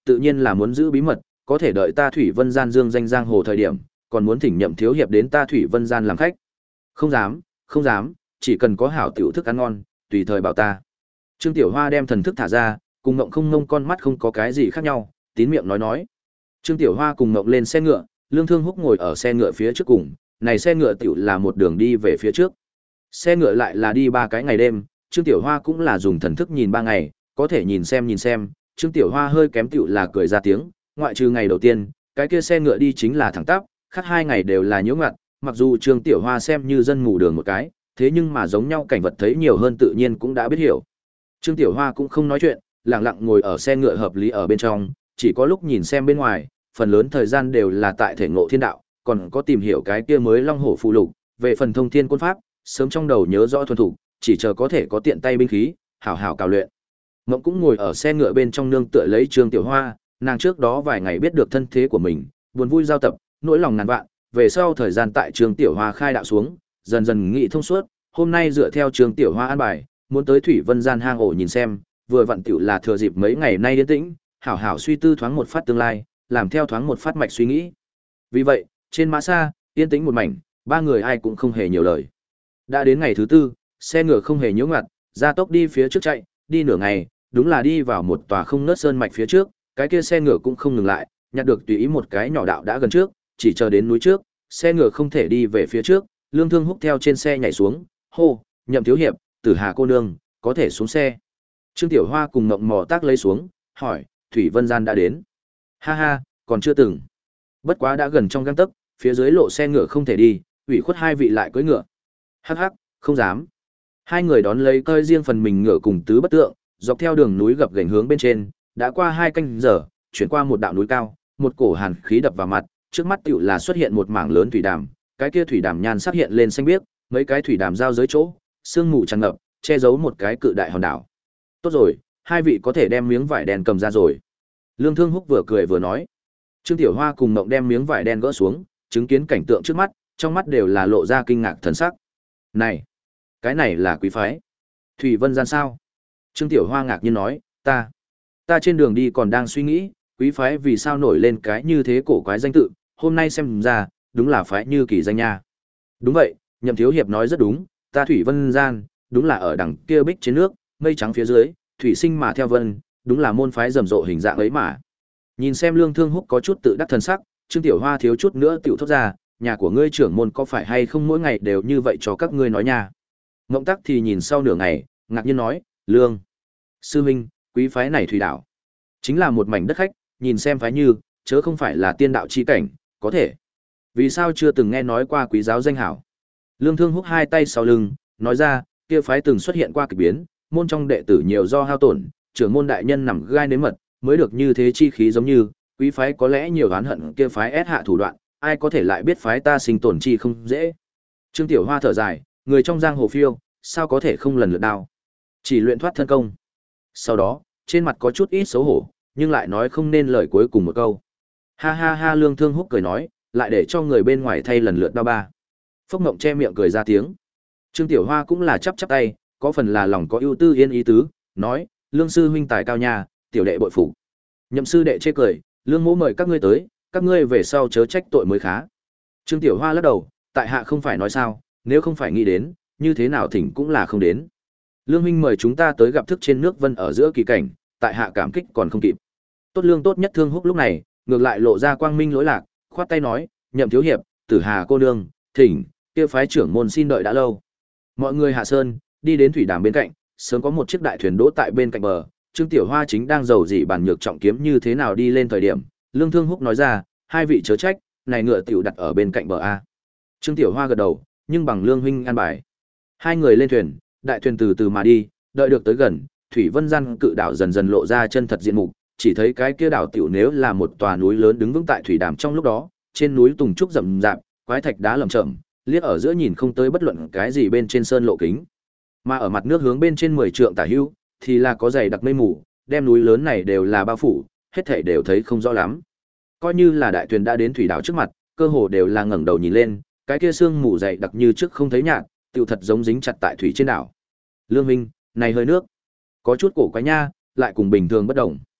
tự nhiên là muốn giữ bí mật, có thể đợi ta Thủy Vân Gian dương danh giang hồ thời điểm, còn muốn thỉnh Nhậm thiếu hiệp đến ta Thủy Vân Gian làm khách. Không dám, không dám, chỉ cần có hảo tiểu thức ăn ngon, tùy thời bảo ta. Trương Tiểu Hoa đem thần thức thả ra, cùng Ngộng Không Ngông con mắt không có cái gì khác nhau, tín miệng nói nói. Trương Tiểu Hoa cùng Ngộng lên xe ngựa, Lương Thương Húc ngồi ở xe ngựa phía trước cùng, này xe ngựa tiểu là một đường đi về phía trước. Xe ngựa lại là đi ba cái ngày đêm, Trương Tiểu Hoa cũng là dùng thần thức nhìn ba ngày, có thể nhìn xem nhìn xem, Trương Tiểu Hoa hơi kém tiểu là cười ra tiếng, ngoại trừ ngày đầu tiên, cái kia xe ngựa đi chính là thẳng tắp, khác hai ngày đều là nhiễu ngoặt, mặc dù Trương Tiểu Hoa xem như dân mù đường một cái, thế nhưng mà giống nhau cảnh vật thấy nhiều hơn tự nhiên cũng đã biết hiểu. Trương Tiểu Hoa cũng không nói chuyện, lặng lặng ngồi ở xe ngựa hợp lý ở bên trong, chỉ có lúc nhìn xem bên ngoài, phần lớn thời gian đều là tại thể ngộ thiên đạo, còn có tìm hiểu cái kia mới Long Hổ phù lục, về phần thông thiên côn pháp, sớm trong đầu nhớ rõ thuần thủ, chỉ chờ có thể có tiện tay binh khí, hảo hảo cào luyện. Mộng cũng ngồi ở xe ngựa bên trong nương tựa lấy Trương Tiểu Hoa, nàng trước đó vài ngày biết được thân thế của mình, buồn vui giao tập, nỗi lòng ngàn vạn, về sau thời gian tại Trương Tiểu Hoa khai đạo xuống, dần dần nghĩ thông suốt, hôm nay dựa theo Trương Tiểu Hoa an bài, muốn tới Thủy Vân Gian hang ổ nhìn xem, vừa vặn tiểu là thừa dịp mấy ngày nay yên tĩnh, hảo hảo suy tư thoáng một phát tương lai, làm theo thoáng một phát mạch suy nghĩ. Vì vậy, trên mã xa, yên tĩnh một mảnh, ba người ai cũng không hề nhiều lời. Đã đến ngày thứ tư, xe ngựa không hề nhiễu ngoặt, ra tốc đi phía trước chạy, đi nửa ngày, đúng là đi vào một tòa không nớt sơn mạch phía trước, cái kia xe ngựa cũng không ngừng lại, nhặt được tùy ý một cái nhỏ đạo đã gần trước, chỉ chờ đến núi trước, xe ngựa không thể đi về phía trước, Lương Thương Húc theo trên xe nhảy xuống, hô, Nhậm thiếu hiệp, Tử Hà cô nương, có thể xuống xe. Trương Tiểu Hoa cùng Ngộng mò tác lấy xuống, hỏi, Thủy Vân Gian đã đến. Ha ha, còn chưa từng. Bất quá đã gần trong gang tấc, phía dưới lộ xe ngựa không thể đi, ủy khuất hai vị lại cưỡi ngựa. Hắc hắc, không dám. Hai người đón lấy cơi riêng phần mình ngựa cùng tứ bất tượng, dọc theo đường núi gập ghềnh hướng bên trên, đã qua hai canh giờ, chuyển qua một đạo núi cao, một cổ hàn khí đập vào mặt, trước mắt tựu là xuất hiện một mảng lớn thủy đàm, cái kia thủy đàm nhan sắc hiện lên xanh biếc, mấy cái thủy đàm giao giới chỗ, sương mù tràn ngập, che giấu một cái cự đại hòn đảo. Tốt rồi, hai vị có thể đem miếng vải đen cầm ra rồi. Lương Thương Húc vừa cười vừa nói. Trương Tiểu Hoa cùng Mộng đem miếng vải đen gỡ xuống, chứng kiến cảnh tượng trước mắt, trong mắt đều là lộ ra kinh ngạc thần sắc. Này, cái này là quý phái. Thủy Vân Gian sao? Trương Tiểu Hoa ngạc nhiên nói, ta, ta trên đường đi còn đang suy nghĩ, quý phái vì sao nổi lên cái như thế cổ quái danh tự, hôm nay xem ra, đúng là phái như kỳ danh nha. Đúng vậy, Nhậm thiếu hiệp nói rất đúng, ta Thủy Vân Gian, đúng là ở đằng kia bích trên nước, mây trắng phía dưới, thủy sinh mà theo vân, đúng là môn phái rầm rộ hình dạng ấy mà. Nhìn xem Lương Thương Húc có chút tự đắc thần sắc, Trương Tiểu Hoa thiếu chút nữa tiểu thốt ra, nhà của ngươi trưởng môn có phải hay không mỗi ngày đều như vậy cho các ngươi nói nha. Ngộng Tắc thì nhìn sau nửa ngày, ngạc nhiên nói, Lương sư huynh, quý phái này thủy đảo, chính là một mảnh đất khách, nhìn xem phái như, chớ không phải là tiên đạo chi cảnh, có thể. Vì sao chưa từng nghe nói qua quý giáo danh hảo? Lương Thương Húc hai tay sau lưng, nói ra, kia phái từng xuất hiện qua kỳ biến, môn trong đệ tử nhiều do hao tổn, trưởng môn đại nhân nằm gai nếm mật, mới được như thế chi khí giống như, quý phái có lẽ nhiều oán hận kia phái ép hạ thủ đoạn, ai có thể lại biết phái ta sinh tồn chi không dễ. Trương Tiểu Hoa thở dài, người trong giang hồ phiêu, sao có thể không lần lượt đao, chỉ luyện thoát thân công. Sau đó, trên mặt có chút ít xấu hổ, nhưng lại nói không nên lời cuối cùng một câu. Ha ha ha, Lương Thương Húc cười nói, lại để cho người bên ngoài thay lần lượt đao ba. Phốc Mộng che miệng cười ra tiếng. Trương Tiểu Hoa cũng là chắp chắp tay, có phần là lòng có ưu tư yên ý tứ, nói, Lương sư huynh tài cao nha, tiểu đệ bội phục. Nhậm sư đệ chê cười, Lương mỗ mời các ngươi tới, các ngươi về sau chớ trách tội mới khá. Trương Tiểu Hoa lắc đầu, tại hạ không phải nói sao, nếu không phải nghĩ đến, như thế nào thỉnh cũng là không đến. Lương huynh mời chúng ta tới gặp thức trên nước vân ở giữa kỳ cảnh, tại hạ cảm kích còn không kịp. Tốt Lương tốt nhất Thương Húc lúc này, ngược lại lộ ra quang minh lỗi lạc, khoát tay nói, Nhậm thiếu hiệp, Tử Hà cô nương, thỉnh, kia phái trưởng môn xin đợi đã lâu. Mọi người hạ sơn, đi đến thủy đàm bên cạnh, sớm có một chiếc đại thuyền đỗ tại bên cạnh bờ, Trương Tiểu Hoa chính đang giầu dị bàn nhược trọng kiếm như thế nào đi lên thời điểm, Lương Thương Húc nói ra, hai vị chớ trách, này ngựa tiểu đặt ở bên cạnh bờ a. Trương Tiểu Hoa gật đầu, nhưng bằng Lương huynh an bài. Hai người lên thuyền, đại thuyền từ từ mà đi, đợi được tới gần, Thủy Vân Gian cự đảo dần dần lộ ra chân thật diện mục, chỉ thấy cái kia đảo tiểu nếu là một tòa núi lớn đứng vững tại thủy đàm trong lúc đó, trên núi tùng trúc rậm rạp, quái thạch đá lởm chởm, liếc ở giữa nhìn không tới bất luận cái gì bên trên sơn lộ kính. Mà ở mặt nước hướng bên trên mười trượng tả hữu, thì là có dày đặc mây mù, đem núi lớn này đều là bao phủ, hết thảy đều thấy không rõ lắm. Coi như là đại thuyền đã đến thủy đảo trước mặt, cơ hồ đều là ngẩng đầu nhìn lên, cái kia sương mù dày đặc như trước không thấy nhạt, tựu thật giống dính chặt tại thủy trên đảo. Lương huynh, này hơi nước, có chút cổ quái nha, lại cùng bình thường bất đồng.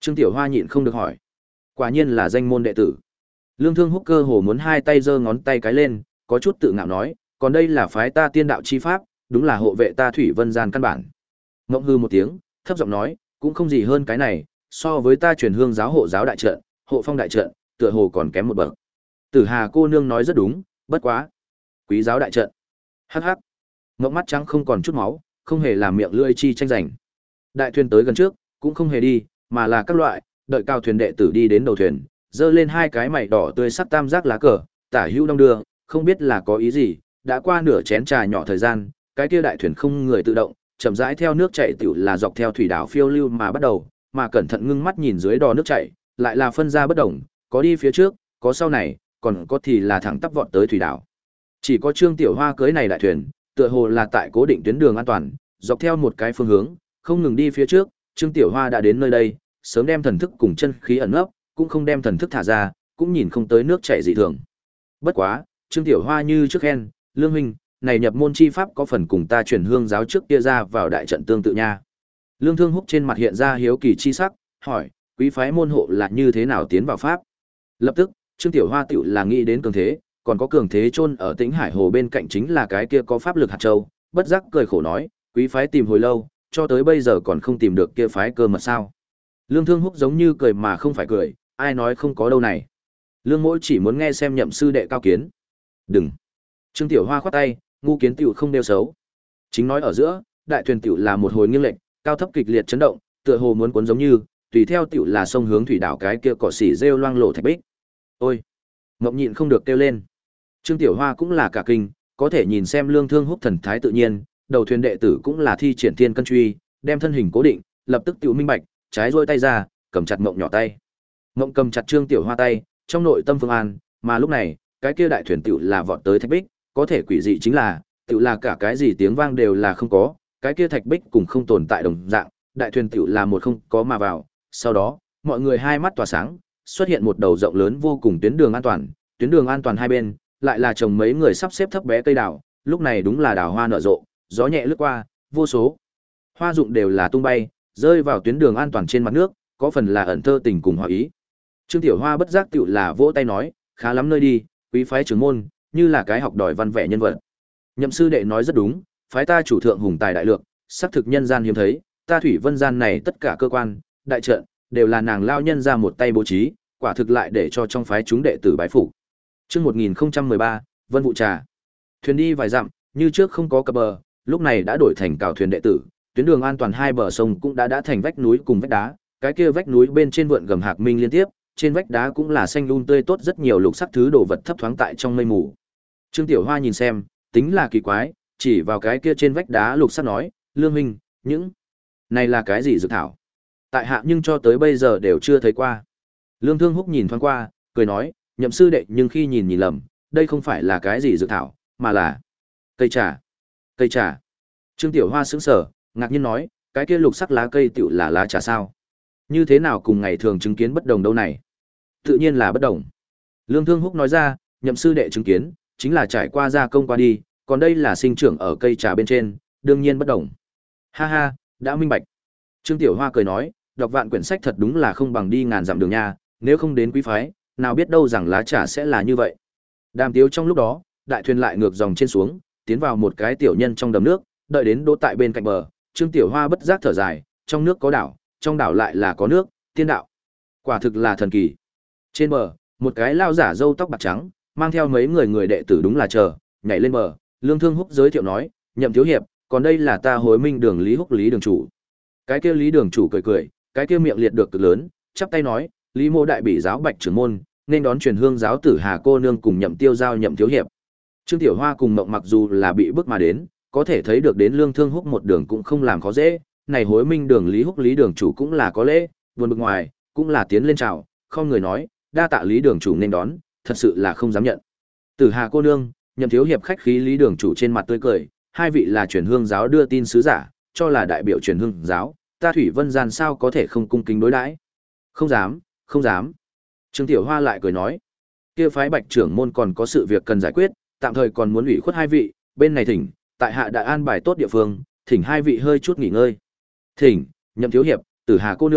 Trương Tiểu Hoa nhịn không được hỏi. Quả nhiên là danh môn đệ tử. Lương Thương Húc cơ hồ muốn hai tay giơ ngón tay cái lên, có chút tự ngạo nói, còn đây là phái ta tiên đạo chi pháp, đúng là hộ vệ ta thủy vân gian căn bản. Ngộng hư một tiếng, thấp giọng nói, cũng không gì hơn cái này, so với ta truyền hương giáo hộ giáo đại trận, hộ phong đại trận, tựa hồ còn kém một bậc. Tử Hà cô nương nói rất đúng, bất quá. Quý giáo đại trận. Hắc hắc. Ngộng mắt trắng không còn chút máu, không hề làm miệng lưỡi chi tranh giành. Đại thuyền tới gần trước, cũng không hề đi, mà là các loại, đợi cao thuyền đệ tử đi đến đầu thuyền, giơ lên hai cái mày đỏ tươi sắc tam giác lá cờ, tả hữu đông đưa, không biết là có ý gì, đã qua nửa chén trà nhỏ thời gian, cái kia đại thuyền không người tự động, chậm rãi theo nước chảy tiểu là dọc theo thủy đảo phiêu lưu mà bắt đầu, mà cẩn thận ngưng mắt nhìn dưới đò nước chảy, lại là phân ra bất động, có đi phía trước, có sau này, còn có thì là thẳng tắp vọt tới thủy đảo. Chỉ có Trương Tiểu Hoa cưới này đại thuyền, tựa hồ là tại cố định tuyến đường an toàn, dọc theo một cái phương hướng, không ngừng đi phía trước, Trương Tiểu Hoa đã đến nơi đây, sớm đem thần thức cùng chân khí ẩn nấp, cũng không đem thần thức thả ra, cũng nhìn không tới nước chảy dị thường. Bất quá, Trương Tiểu Hoa như trước khen, Lương huynh, này nhập môn chi pháp có phần cùng ta truyền hương giáo trước kia ra vào đại trận tương tự nha. Lương Thương Húc trên mặt hiện ra hiếu kỳ chi sắc, hỏi, quý phái môn hộ là như thế nào tiến vào pháp? Lập tức, Trương Tiểu Hoa tiểu là nghĩ đến cường thế, còn có cường thế chôn ở Tĩnh Hải Hồ bên cạnh chính là cái kia có pháp lực hạt châu, bất giác cười khổ nói, quý phái tìm hồi lâu, cho tới bây giờ còn không tìm được kia phái cơ mật sao? Lương Thương Húc giống như cười mà không phải cười, ai nói không có đâu này. Lương Mỗi chỉ muốn nghe xem nhậm sư đệ cao kiến. Đừng. Trương Tiểu Hoa khoát tay, ngu kiến tiểu không đeo xấu. Chính nói ở giữa, đại thuyền tiểu là một hồi nghiêng lệch, cao thấp kịch liệt chấn động, tựa hồ muốn cuốn giống như, tùy theo tiểu là sông hướng thủy đảo cái kia cỏ xỉ rêu loang lổ thạch bích. Ôi, Ngọc nhịn không được kêu lên. Trương Tiểu Hoa cũng là cả kinh, có thể nhìn xem Lương Thương Húc thần thái tự nhiên, đầu thuyền đệ tử cũng là thi triển thiên cân truy, đem thân hình cố định, lập tức tiểu minh bạch, trái rôi tay ra, cầm chặt Mộng nhỏ tay. Mộng cầm chặt Trương Tiểu Hoa tay, trong nội tâm phương an, mà lúc này, cái kia đại thuyền tiểu là vọt tới thạch bích, có thể quỷ dị chính là, tiểu là cả cái gì tiếng vang đều là không có, cái kia thạch bích cùng không tồn tại đồng dạng, đại thuyền tiểu là một không có mà vào, sau đó, mọi người hai mắt tỏa sáng, xuất hiện một đầu rộng lớn vô cùng tuyến đường an toàn, tuyến đường an toàn hai bên, lại là trồng mấy người sắp xếp thấp bé cây đào, lúc này đúng là đào hoa nở rộ, gió nhẹ lướt qua, vô số hoa dụng đều là tung bay, rơi vào tuyến đường an toàn trên mặt nước, có phần là ẩn thơ tình cùng hòa ý. Trương Tiểu Hoa bất giác tiểu là vỗ tay nói, khá lắm nơi đi, quý phái trưởng môn, như là cái học đòi văn vẻ nhân vật. Nhậm sư đệ nói rất đúng, phái ta chủ thượng hùng tài đại lược, xác thực nhân gian hiếm thấy, ta thủy vân gian này tất cả cơ quan, đại trận, đều là nàng lao nhân ra một tay bố trí, quả thực lại để cho trong phái chúng đệ tử bái phục. Chương một nghìn không trăm mười ba, Vân Vụ Trà. Thuyền đi vài dặm, như trước không có cập bờ, lúc này đã đổi thành cào thuyền đệ tử, tuyến đường an toàn hai bờ sông cũng đã đã thành vách núi cùng vách đá, cái kia vách núi bên trên vượn gầm hạc minh liên tiếp, trên vách đá cũng là xanh um tươi tốt rất nhiều lục sắc thứ đồ vật thấp thoáng tại trong mây mù. Trương Tiểu Hoa nhìn xem, tính là kỳ quái, chỉ vào cái kia trên vách đá lục sắc nói, Lương huynh, những này là cái gì dược thảo? Tại hạ nhưng cho tới bây giờ đều chưa thấy qua. Lương Thương Húc nhìn thoáng qua, cười nói, nhậm sư đệ nhưng khi nhìn nhìn lầm, đây không phải là cái gì dược thảo, mà là cây trà. Cây trà. Trương Tiểu Hoa sững sờ, ngạc nhiên nói, cái kia lục sắc lá cây tiểu là lá trà sao? Như thế nào cùng ngày thường chứng kiến bất đồng đâu này? Tự nhiên là bất đồng. Lương Thương Húc nói ra, nhậm sư đệ chứng kiến, chính là trải qua gia công qua đi, còn đây là sinh trưởng ở cây trà bên trên, đương nhiên bất đồng. Ha ha, đã minh bạch. Trương Tiểu Hoa cười nói, đọc vạn quyển sách thật đúng là không bằng đi ngàn dặm đường nha, nếu không đến quý phái, nào biết đâu rằng lá trà sẽ là như vậy. Đàm tiếu trong lúc đó, đại thuyền lại ngược dòng trên xuống, tiến vào một cái tiểu nhân trong đầm nước, đợi đến đỗ tại bên cạnh bờ, Trương Tiểu Hoa bất giác thở dài, trong nước có đảo, trong đảo lại là có nước, tiên đạo. Quả thực là thần kỳ. Trên bờ, một cái lao giả râu tóc bạc trắng, mang theo mấy người người đệ tử đúng là chờ, nhảy lên bờ, Lương Thương Húc giới thiệu nói, nhậm thiếu hiệp, còn đây là ta Hối Minh Đường Lý Húc Lý đường chủ. Cái kia Lý đường chủ cười cười, cái kia miệng liệt được cực lớn, chắp tay nói, Lý Mô đại bỉ giáo Bạch trưởng môn, nên đón truyền hương giáo tử Hà cô nương cùng nhậm tiêu giao nhậm thiếu hiệp. Trương Tiểu Hoa cùng Mộng mặc dù là bị bước mà đến, có thể thấy được đến Lương Thương Húc một đường cũng không làm khó dễ, này Hối Minh Đường Lý Húc Lý đường chủ cũng là có lễ, buồn bực ngoài, cũng là tiến lên chào, không người nói, đa tạ Lý đường chủ nên đón, thật sự là không dám nhận. Tử Hà cô nương, nhậm thiếu hiệp khách khí Lý đường chủ trên mặt tươi cười, hai vị là truyền hương giáo đưa tin sứ giả, cho là đại biểu truyền hương giáo, ta Thủy Vân gian sao có thể không cung kính đối đãi? Không dám, không dám. Trương Tiểu Hoa lại cười nói, kia phái Bạch trưởng môn còn có sự việc cần giải quyết, tạm thời còn muốn ủy khuất hai vị, bên này thỉnh, tại hạ đã an bài tốt địa phương, thỉnh hai vị hơi chút nghỉ ngơi. Thỉnh, nhậm thiếu hiệp, Tử Hà cô nương,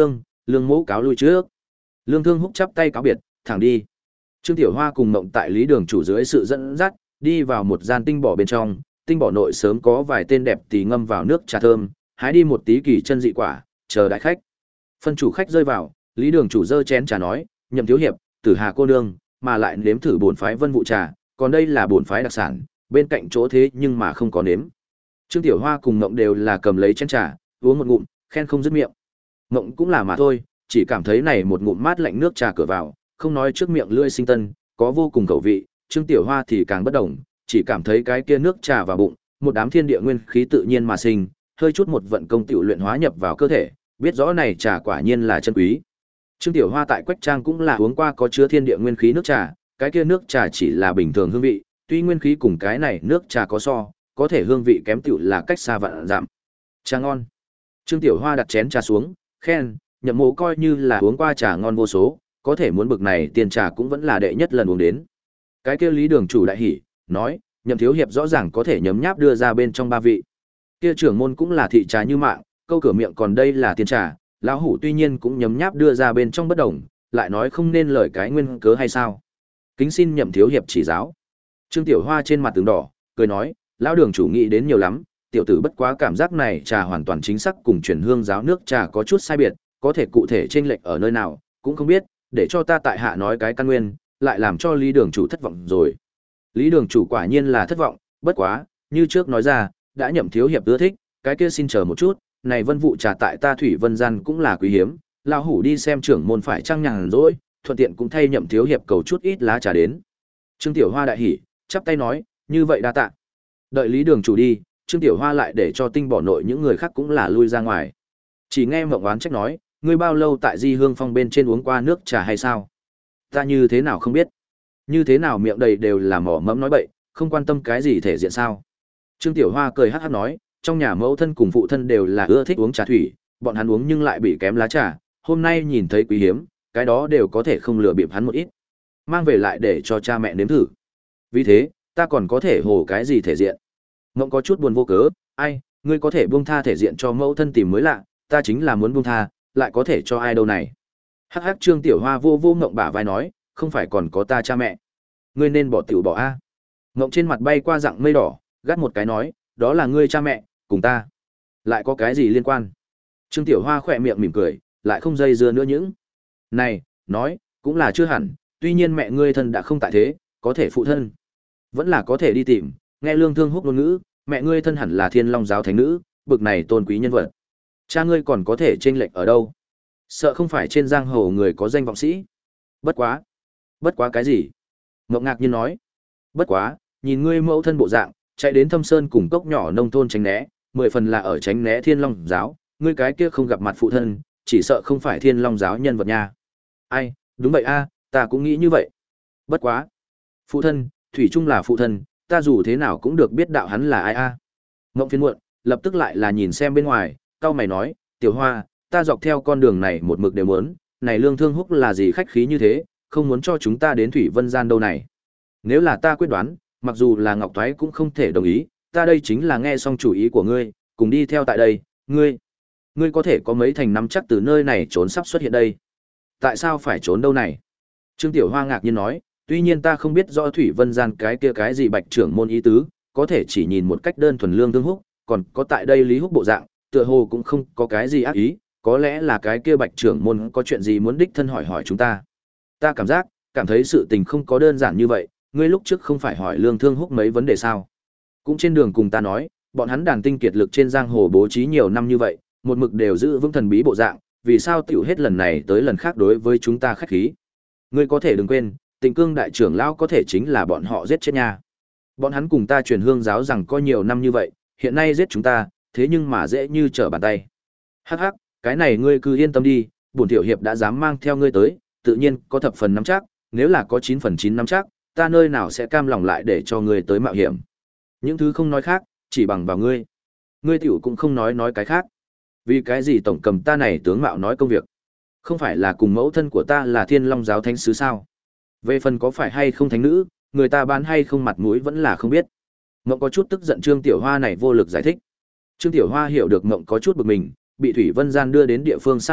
Lương Mỗ cáo lui trước. Lương Thương Húc chắp tay cáo biệt, thẳng đi. Trương Tiểu Hoa cùng Mộng tại Lý Đường chủ dưới sự dẫn dắt, đi vào một gian tinh bỏ bên trong, tinh bỏ nội sớm có vài tên đẹp tí ngâm vào nước trà thơm, hái đi một tí kỳ chân dị quả, chờ đại khách. Phân chủ khách rơi vào, Lý Đường chủ dơ chén trà nói, Nhậm thiếu hiệp, Tử Hà cô nương, mà lại nếm thử bổn phái Vân Vụ trà, còn đây là bổn phái đặc sản, bên cạnh chỗ thế nhưng mà không có nếm. Trương Tiểu Hoa cùng Mộng đều là cầm lấy chén trà, uống một ngụm, khen không dứt miệng. Mộng cũng là mà thôi, chỉ cảm thấy này một ngụm mát lạnh nước trà cửa vào, không nói trước miệng lưỡi sinh tân, có vô cùng khẩu vị. Trương Tiểu Hoa thì càng bất đồng, chỉ cảm thấy cái kia nước trà vào bụng, một đám thiên địa nguyên khí tự nhiên mà sinh, hơi chút một vận công tiểu luyện hóa nhập vào cơ thể, biết rõ này trà quả nhiên là chân quý. Trương Tiểu Hoa tại Quách Trang cũng là uống qua có chứa thiên địa nguyên khí nước trà, cái kia nước trà chỉ là bình thường hương vị, tuy nguyên khí cùng cái này nước trà có so, có thể hương vị kém tiểu là cách xa vạn dặm. Trà ngon. Trương Tiểu Hoa đặt chén trà xuống, khen, Nhậm Mộ coi như là uống qua trà ngon vô số, có thể muốn bực này tiền trà cũng vẫn là đệ nhất lần uống đến. Cái kia Lý Đường chủ đại hỉ, nói, Nhậm thiếu hiệp rõ ràng có thể nhấm nháp đưa ra bên trong ba vị. Kia trưởng môn cũng là thị trà như mạng, câu cửa miệng còn đây là tiền trà, lão hủ tuy nhiên cũng nhấm nháp đưa ra bên trong bất đồng, lại nói không nên lời cái nguyên cớ hay sao? Kính xin Nhậm thiếu hiệp chỉ giáo. Trương Tiểu Hoa trên mặt tướng đỏ, cười nói, lão Đường chủ nghĩ đến nhiều lắm, tiểu tử bất quá cảm giác này trà hoàn toàn chính xác cùng truyền hương giáo nước trà có chút sai biệt, có thể cụ thể chênh lệch ở nơi nào, cũng không biết, để cho ta tại hạ nói cái căn nguyên, lại làm cho Lý Đường chủ thất vọng rồi. Lý Đường chủ quả nhiên là thất vọng, bất quá, như trước nói ra, đã Nhậm thiếu hiệp ưa thích, cái kia xin chờ một chút, này Vân Vụ trà tại ta Thủy Vân gian cũng là quý hiếm, lão hủ đi xem trưởng môn phải chăng nhàn rỗi, thuận tiện cũng thay Nhậm thiếu hiệp cầu chút ít lá trà đến. Trương Tiểu Hoa đại hỉ, chắp tay nói, như vậy đa tạ. Đợi Lý Đường chủ đi, Trương Tiểu Hoa lại để cho tinh bỏ nội những người khác cũng là lui ra ngoài. Chỉ nghe Mộng Oán trách nói, ngươi bao lâu tại Di Hương Phong bên trên uống qua nước trà hay sao? Ta như thế nào không biết? Như thế nào miệng đầy đều là mỏ mẫm nói bậy, không quan tâm cái gì thể diện sao? Trương Tiểu Hoa cười hắc hắc nói, trong nhà mẫu thân cùng phụ thân đều là ưa thích uống trà thủy, bọn hắn uống nhưng lại bị kém lá trà, hôm nay nhìn thấy quý hiếm, cái đó đều có thể không lừa bịp hắn một ít. Mang về lại để cho cha mẹ nếm thử. Vì thế, ta còn có thể hồ cái gì thể diện? Ngộng có chút buồn vô cớ, ai, ngươi có thể buông tha thể diện cho mẫu thân tìm mới lạ, ta chính là muốn buông tha, lại có thể cho ai đâu này. Hắc hắc Trương Tiểu Hoa vô vô Ngộng bả vai nói, không phải còn có ta cha mẹ. Ngươi nên bỏ tiểu bỏ a. Ngộng trên mặt bay qua dạng mây đỏ, gắt một cái nói, đó là ngươi cha mẹ, cùng ta. Lại có cái gì liên quan? Trương Tiểu Hoa khỏe miệng mỉm cười, lại không dây dưa nữa những. Này, nói, cũng là chưa hẳn, tuy nhiên mẹ ngươi thân đã không tại thế, có thể phụ thân. Vẫn là có thể đi tìm, nghe Lương Thương Húc ngôn ngữ, mẹ ngươi thân hẳn là Thiên Long giáo thánh nữ, bực này tôn quý nhân vật. Cha ngươi còn có thể chênh lệch ở đâu? Sợ không phải trên giang hồ người có danh vọng sĩ. Bất quá. Bất quá cái gì? Ngộng ngạc nhiên nói. Bất quá, nhìn ngươi mẫu thân bộ dạng, chạy đến Thâm Sơn cùng cốc nhỏ nông thôn tránh né, mười phần là ở tránh né Thiên Long giáo, ngươi cái kia không gặp mặt phụ thân, chỉ sợ không phải Thiên Long giáo nhân vật nha. Ai, đúng vậy a, ta cũng nghĩ như vậy. Bất quá. Phụ thân, thủy chung là phụ thân, ta dù thế nào cũng được biết đạo hắn là ai a. À. Ngộng phiền muộn, lập tức lại là nhìn xem bên ngoài, cau mày nói, Tiểu Hoa, ta dọc theo con đường này một mực đều muốn, này Lương Thương Húc là gì khách khí như thế, không muốn cho chúng ta đến Thủy Vân gian đâu này. Nếu là ta quyết đoán, mặc dù là Ngọc Thoái cũng không thể đồng ý, ta đây chính là nghe xong chủ ý của ngươi, cùng đi theo tại đây, ngươi, ngươi có thể có mấy thành nắm chắc từ nơi này trốn sắp xuất hiện đây. Tại sao phải trốn đâu này? Trương Tiểu Hoa ngạc nhiên nói, tuy nhiên ta không biết rõ Thủy Vân gian cái kia cái gì Bạch trưởng môn ý tứ, có thể chỉ nhìn một cách đơn thuần Lương Thương Húc, còn có tại đây Lý Húc bộ dạng, tựa hồ cũng không có cái gì ác ý, có lẽ là cái kia Bạch trưởng môn có chuyện gì muốn đích thân hỏi hỏi chúng ta. Ta cảm giác, cảm thấy sự tình không có đơn giản như vậy, ngươi lúc trước không phải hỏi Lương Thương Húc mấy vấn đề sao? Cũng trên đường cùng ta nói, bọn hắn đàn tinh kiệt lực trên giang hồ bố trí nhiều năm như vậy, một mực đều giữ vững thần bí bộ dạng, vì sao tiểu hết lần này tới lần khác đối với chúng ta khách khí? Ngươi có thể đừng quên, Tịnh Cương đại trưởng lão có thể chính là bọn họ giết chết nha. Bọn hắn cùng ta truyền hương giáo rằng có nhiều năm như vậy, hiện nay giết chúng ta, thế nhưng mà dễ như trở bàn tay. Hắc hắc, cái này ngươi cứ yên tâm đi, bổn tiểu hiệp đã dám mang theo ngươi tới, tự nhiên có thập phần nắm chắc, nếu là có chín phần chín nắm chắc, ta nơi nào sẽ cam lòng lại để cho ngươi tới mạo hiểm. Những thứ không nói khác, chỉ bằng vào ngươi. Ngươi tiểu cũng không nói nói cái khác. Vì cái gì tổng cầm ta này tướng mạo nói công việc? Không phải là cùng mẫu thân của ta là Thiên Long giáo thánh sứ sao? Về phần có phải hay không thánh nữ, người ta bán hay không mặt mũi vẫn là không biết. Ngộng có chút tức giận Trương Tiểu Hoa này vô lực giải thích. Trương Tiểu Hoa hiểu được Ngộng có chút bực mình, bị Thủy Vân gian đưa đến địa phương xa lạ,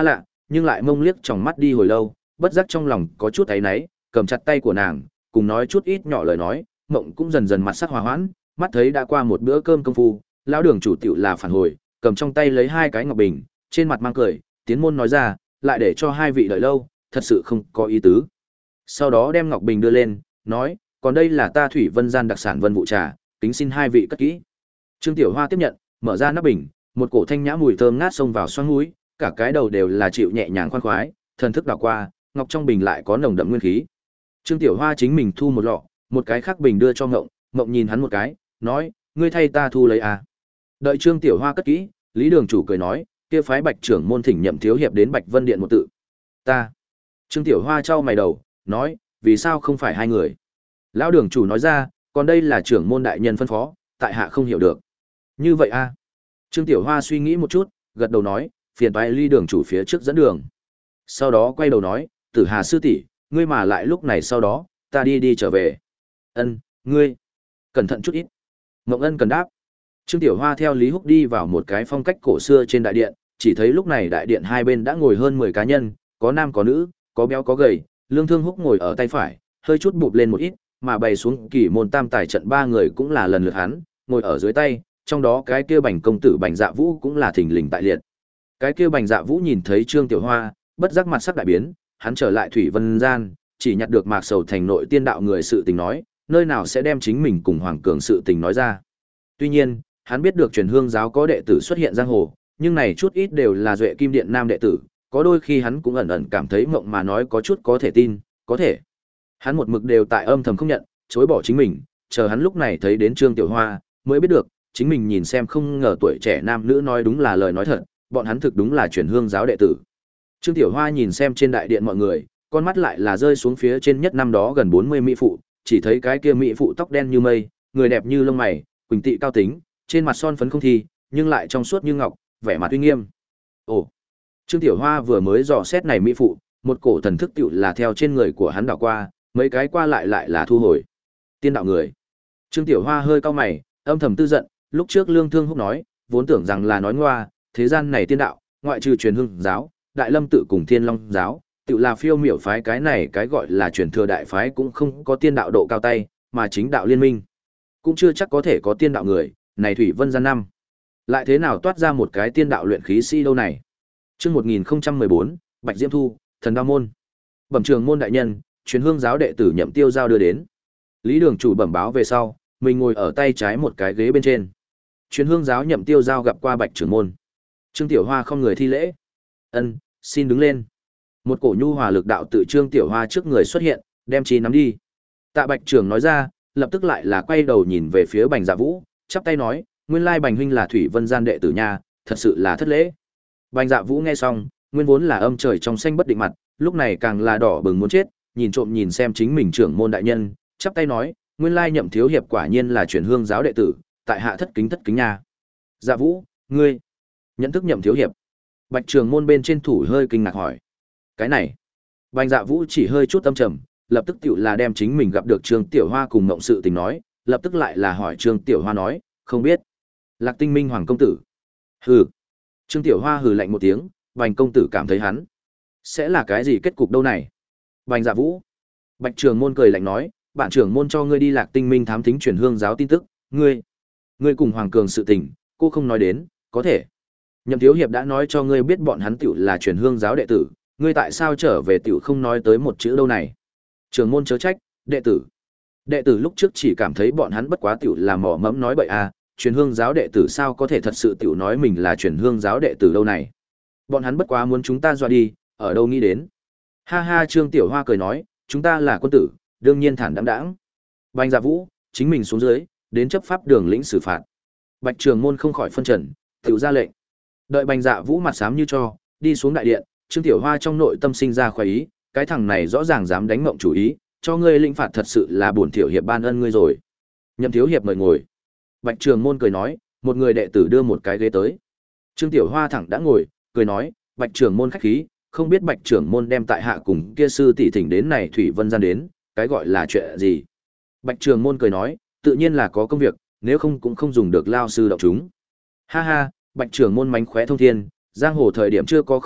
nhưng lại mông liếc trong mắt đi hồi lâu, bất giác trong lòng có chút áy náy, cầm chặt tay của nàng, cùng nói chút ít nhỏ lời nói, Mộng cũng dần dần mặt sắc hòa hoãn, mắt thấy đã qua một bữa cơm công phu, lão đường chủ tiểu là phản hồi, cầm trong tay lấy hai cái ngọc bình, trên mặt mang cười, tiến môn nói ra, lại để cho hai vị đợi lâu, thật sự không có ý tứ. Sau đó đem ngọc bình đưa lên, nói, còn đây là ta Thủy Vân gian đặc sản Vân Vũ trà, kính xin hai vị cất kỹ. Trương Tiểu Hoa tiếp nhận, mở ra nắp bình, một cổ thanh nhã mùi thơm ngát xông vào xoang mũi, cả cái đầu đều là chịu nhẹ nhàng khoan khoái, thần thức đảo qua, ngọc trong bình lại có nồng đậm nguyên khí. Trương Tiểu Hoa chính mình thu một lọ, một cái khác bình đưa cho Ngộng, Ngộng nhìn hắn một cái, nói, ngươi thay ta thu lấy à. Đợi Trương Tiểu Hoa cất kỹ, Lý Đường chủ cười nói, kia phái Bạch trưởng môn thỉnh Nhậm thiếu hiệp đến Bạch Vân Điện một tự. Ta. Trương Tiểu Hoa trao mày đầu, nói, vì sao không phải hai người? Lão Đường chủ nói ra, còn đây là trưởng môn đại nhân phân phó, tại hạ không hiểu được. Như vậy a? À? Trương Tiểu Hoa suy nghĩ một chút, gật đầu nói, phiền toái Lý Đường chủ phía trước dẫn đường. Sau đó quay đầu nói, Tử Hà sư tỷ, ngươi mà lại lúc này sau đó, ta đi đi trở về. Ân, ngươi cẩn thận chút ít. Ngộng Ân cần đáp. Trương Tiểu Hoa theo Lý Húc đi vào một cái phong cách cổ xưa trên đại điện, chỉ thấy lúc này đại điện hai bên đã ngồi hơn mười cá nhân, có nam có nữ, có béo có gầy, Lương Thương Húc ngồi ở tay phải, hơi chút bụp lên một ít, mà bày xuống Kỷ môn tam tài trận ba người cũng là lần lượt hắn, ngồi ở dưới tay, trong đó cái kia Bành công tử Bành Dạ Vũ cũng là thình lình tại liệt. Cái kia Bành Dạ Vũ nhìn thấy Trương Tiểu Hoa, bất giác mặt sắc đại biến, hắn trở lại Thủy Vân gian, chỉ nhặt được Mạc Sầu thành nội tiên đạo người sự tình nói, nơi nào sẽ đem chính mình cùng Hoàng Cường sự tình nói ra. Tuy nhiên, hắn biết được truyền hương giáo có đệ tử xuất hiện giang hồ, nhưng này chút ít đều là Duệ Kim Điện nam đệ tử, có đôi khi hắn cũng ẩn ẩn cảm thấy Mộng mà nói có chút có thể tin, có thể. Hắn một mực đều tại âm thầm không nhận, chối bỏ chính mình, chờ hắn lúc này thấy đến Trương Tiểu Hoa, mới biết được, chính mình nhìn xem không ngờ tuổi trẻ nam nữ nói đúng là lời nói thật, bọn hắn thực đúng là truyền hương giáo đệ tử. Trương Tiểu Hoa nhìn xem trên đại điện mọi người, con mắt lại là rơi xuống phía trên nhất năm đó gần bốn mươi mỹ phụ, chỉ thấy cái kia mỹ phụ tóc đen như mây, người đẹp như lông mày, quỳnh tị cao tính, trên mặt son phấn không thi, nhưng lại trong suốt như ngọc, vẻ mặt uy nghiêm. Ồ, Trương Tiểu Hoa vừa mới dò xét này mỹ phụ, một cổ thần thức tựu là theo trên người của hắn đảo qua, mấy cái qua lại lại là thu hồi. Tiên đạo người. Trương Tiểu Hoa hơi cau mày, âm thầm tư giận, lúc trước Lương Thương Húc nói, vốn tưởng rằng là nói ngoa, thế gian này tiên đạo, ngoại trừ truyền hương giáo, Đại Lâm tự cùng Thiên Long giáo, tự là phiêu miểu phái cái này cái gọi là truyền thừa đại phái cũng không có tiên đạo độ cao tay, mà chính đạo liên minh cũng chưa chắc có thể có tiên đạo người, này Thủy Vân gian năm, lại thế nào toát ra một cái tiên đạo luyện khí sĩ đâu này. Chương một nghìn không trăm mười bốn, Bạch Diễm Thu, Thần Đao môn. Bẩm trường môn đại nhân, truyền hương giáo đệ tử Nhậm Tiêu Giao đưa đến. Lý Đường chủ bẩm báo về sau, mình ngồi ở tay trái một cái ghế bên trên. Truyền hương giáo Nhậm Tiêu Giao gặp qua Bạch trưởng môn. Trương Tiểu Hoa không người thi lễ. Ân, xin đứng lên. Một cổ nhu hòa lực đạo tự Trương Tiểu Hoa trước người xuất hiện, đem chi nắm đi. Tạ Bạch trưởng nói ra, lập tức lại là quay đầu nhìn về phía Bành Dạ Vũ, chắp tay nói, nguyên lai Bành huynh là Thủy Vân gian đệ tử nha, thật sự là thất lễ. Bành Dạ Vũ nghe xong, nguyên vốn là âm trời trong xanh bất định mặt, lúc này càng là đỏ bừng muốn chết, nhìn trộm nhìn xem chính mình trưởng môn đại nhân, chắp tay nói, nguyên lai Nhậm thiếu hiệp quả nhiên là truyền hương giáo đệ tử, tại hạ thất kính thất kính nha. Dạ Vũ, ngươi nhận thức Nhậm thiếu hiệp? Bạch trưởng môn bên trên thủ hơi kinh ngạc hỏi. Cái này, Bành Dạ Vũ chỉ hơi chút âm trầm, lập tức tiểu là đem chính mình gặp được Trương Tiểu Hoa cùng mộng sự tình nói, lập tức lại là hỏi Trương Tiểu Hoa nói, không biết. Lạc Tinh Minh Hoàng công tử. Hừ. Trương Tiểu Hoa hừ lạnh một tiếng, Bành công tử cảm thấy hắn sẽ là cái gì kết cục đâu này? Bành Dạ Vũ. Bạch trưởng môn cười lạnh nói, bản trưởng môn cho ngươi đi Lạc Tinh Minh thám thính truyền hương giáo tin tức, ngươi, ngươi cùng Hoàng Cường sự tình, cô không nói đến, có thể. Nhậm thiếu hiệp đã nói cho ngươi biết bọn hắn tiểu là truyền hương giáo đệ tử, ngươi tại sao trở về tiểu không nói tới một chữ đâu này? Trưởng môn chớ trách, đệ tử. Đệ tử lúc trước chỉ cảm thấy bọn hắn bất quá tiểu là mỏ mẫm nói bậy à, truyền hương giáo đệ tử sao có thể thật sự tiểu nói mình là truyền hương giáo đệ tử đâu này? Bọn hắn bất quá muốn chúng ta dọa đi, ở đâu nghĩ đến? Ha ha, Trương Tiểu Hoa cười nói, chúng ta là quân tử, đương nhiên thản đáng đáng. Bành Dạ Vũ, chính mình xuống dưới, đến chấp pháp đường lĩnh xử phạt. Bạch Trường môn không khỏi phân trần, tiểu ra lệnh. Đợi Bành Dạ Vũ mặt xám như cho, đi xuống đại điện, Trương Tiểu Hoa trong nội tâm sinh ra khoái ý, cái thằng này rõ ràng dám đánh mộng chủ ý, cho ngươi lĩnh phạt thật sự là bổn tiểu hiệp ban ân ngươi rồi. Nhậm thiếu hiệp mời ngồi. Bạch Trường môn cười nói, một người đệ tử đưa một cái ghế tới. Trương Tiểu Hoa thẳng đã ngồi, cười nói, Bạch Trường môn khách khí, không biết Bạch Trường môn đem tại hạ cùng kia sư tỷ thỉnh đến này Thủy Vân gian đến, cái gọi là chuyện gì? Bạch Trường môn cười nói, tự nhiên là có công việc, nếu không cũng không dùng được lao sư động chúng. Ha ha, Bạch Trường môn mánh khóe thông thiên, giang hồ thời điểm chưa có không biết,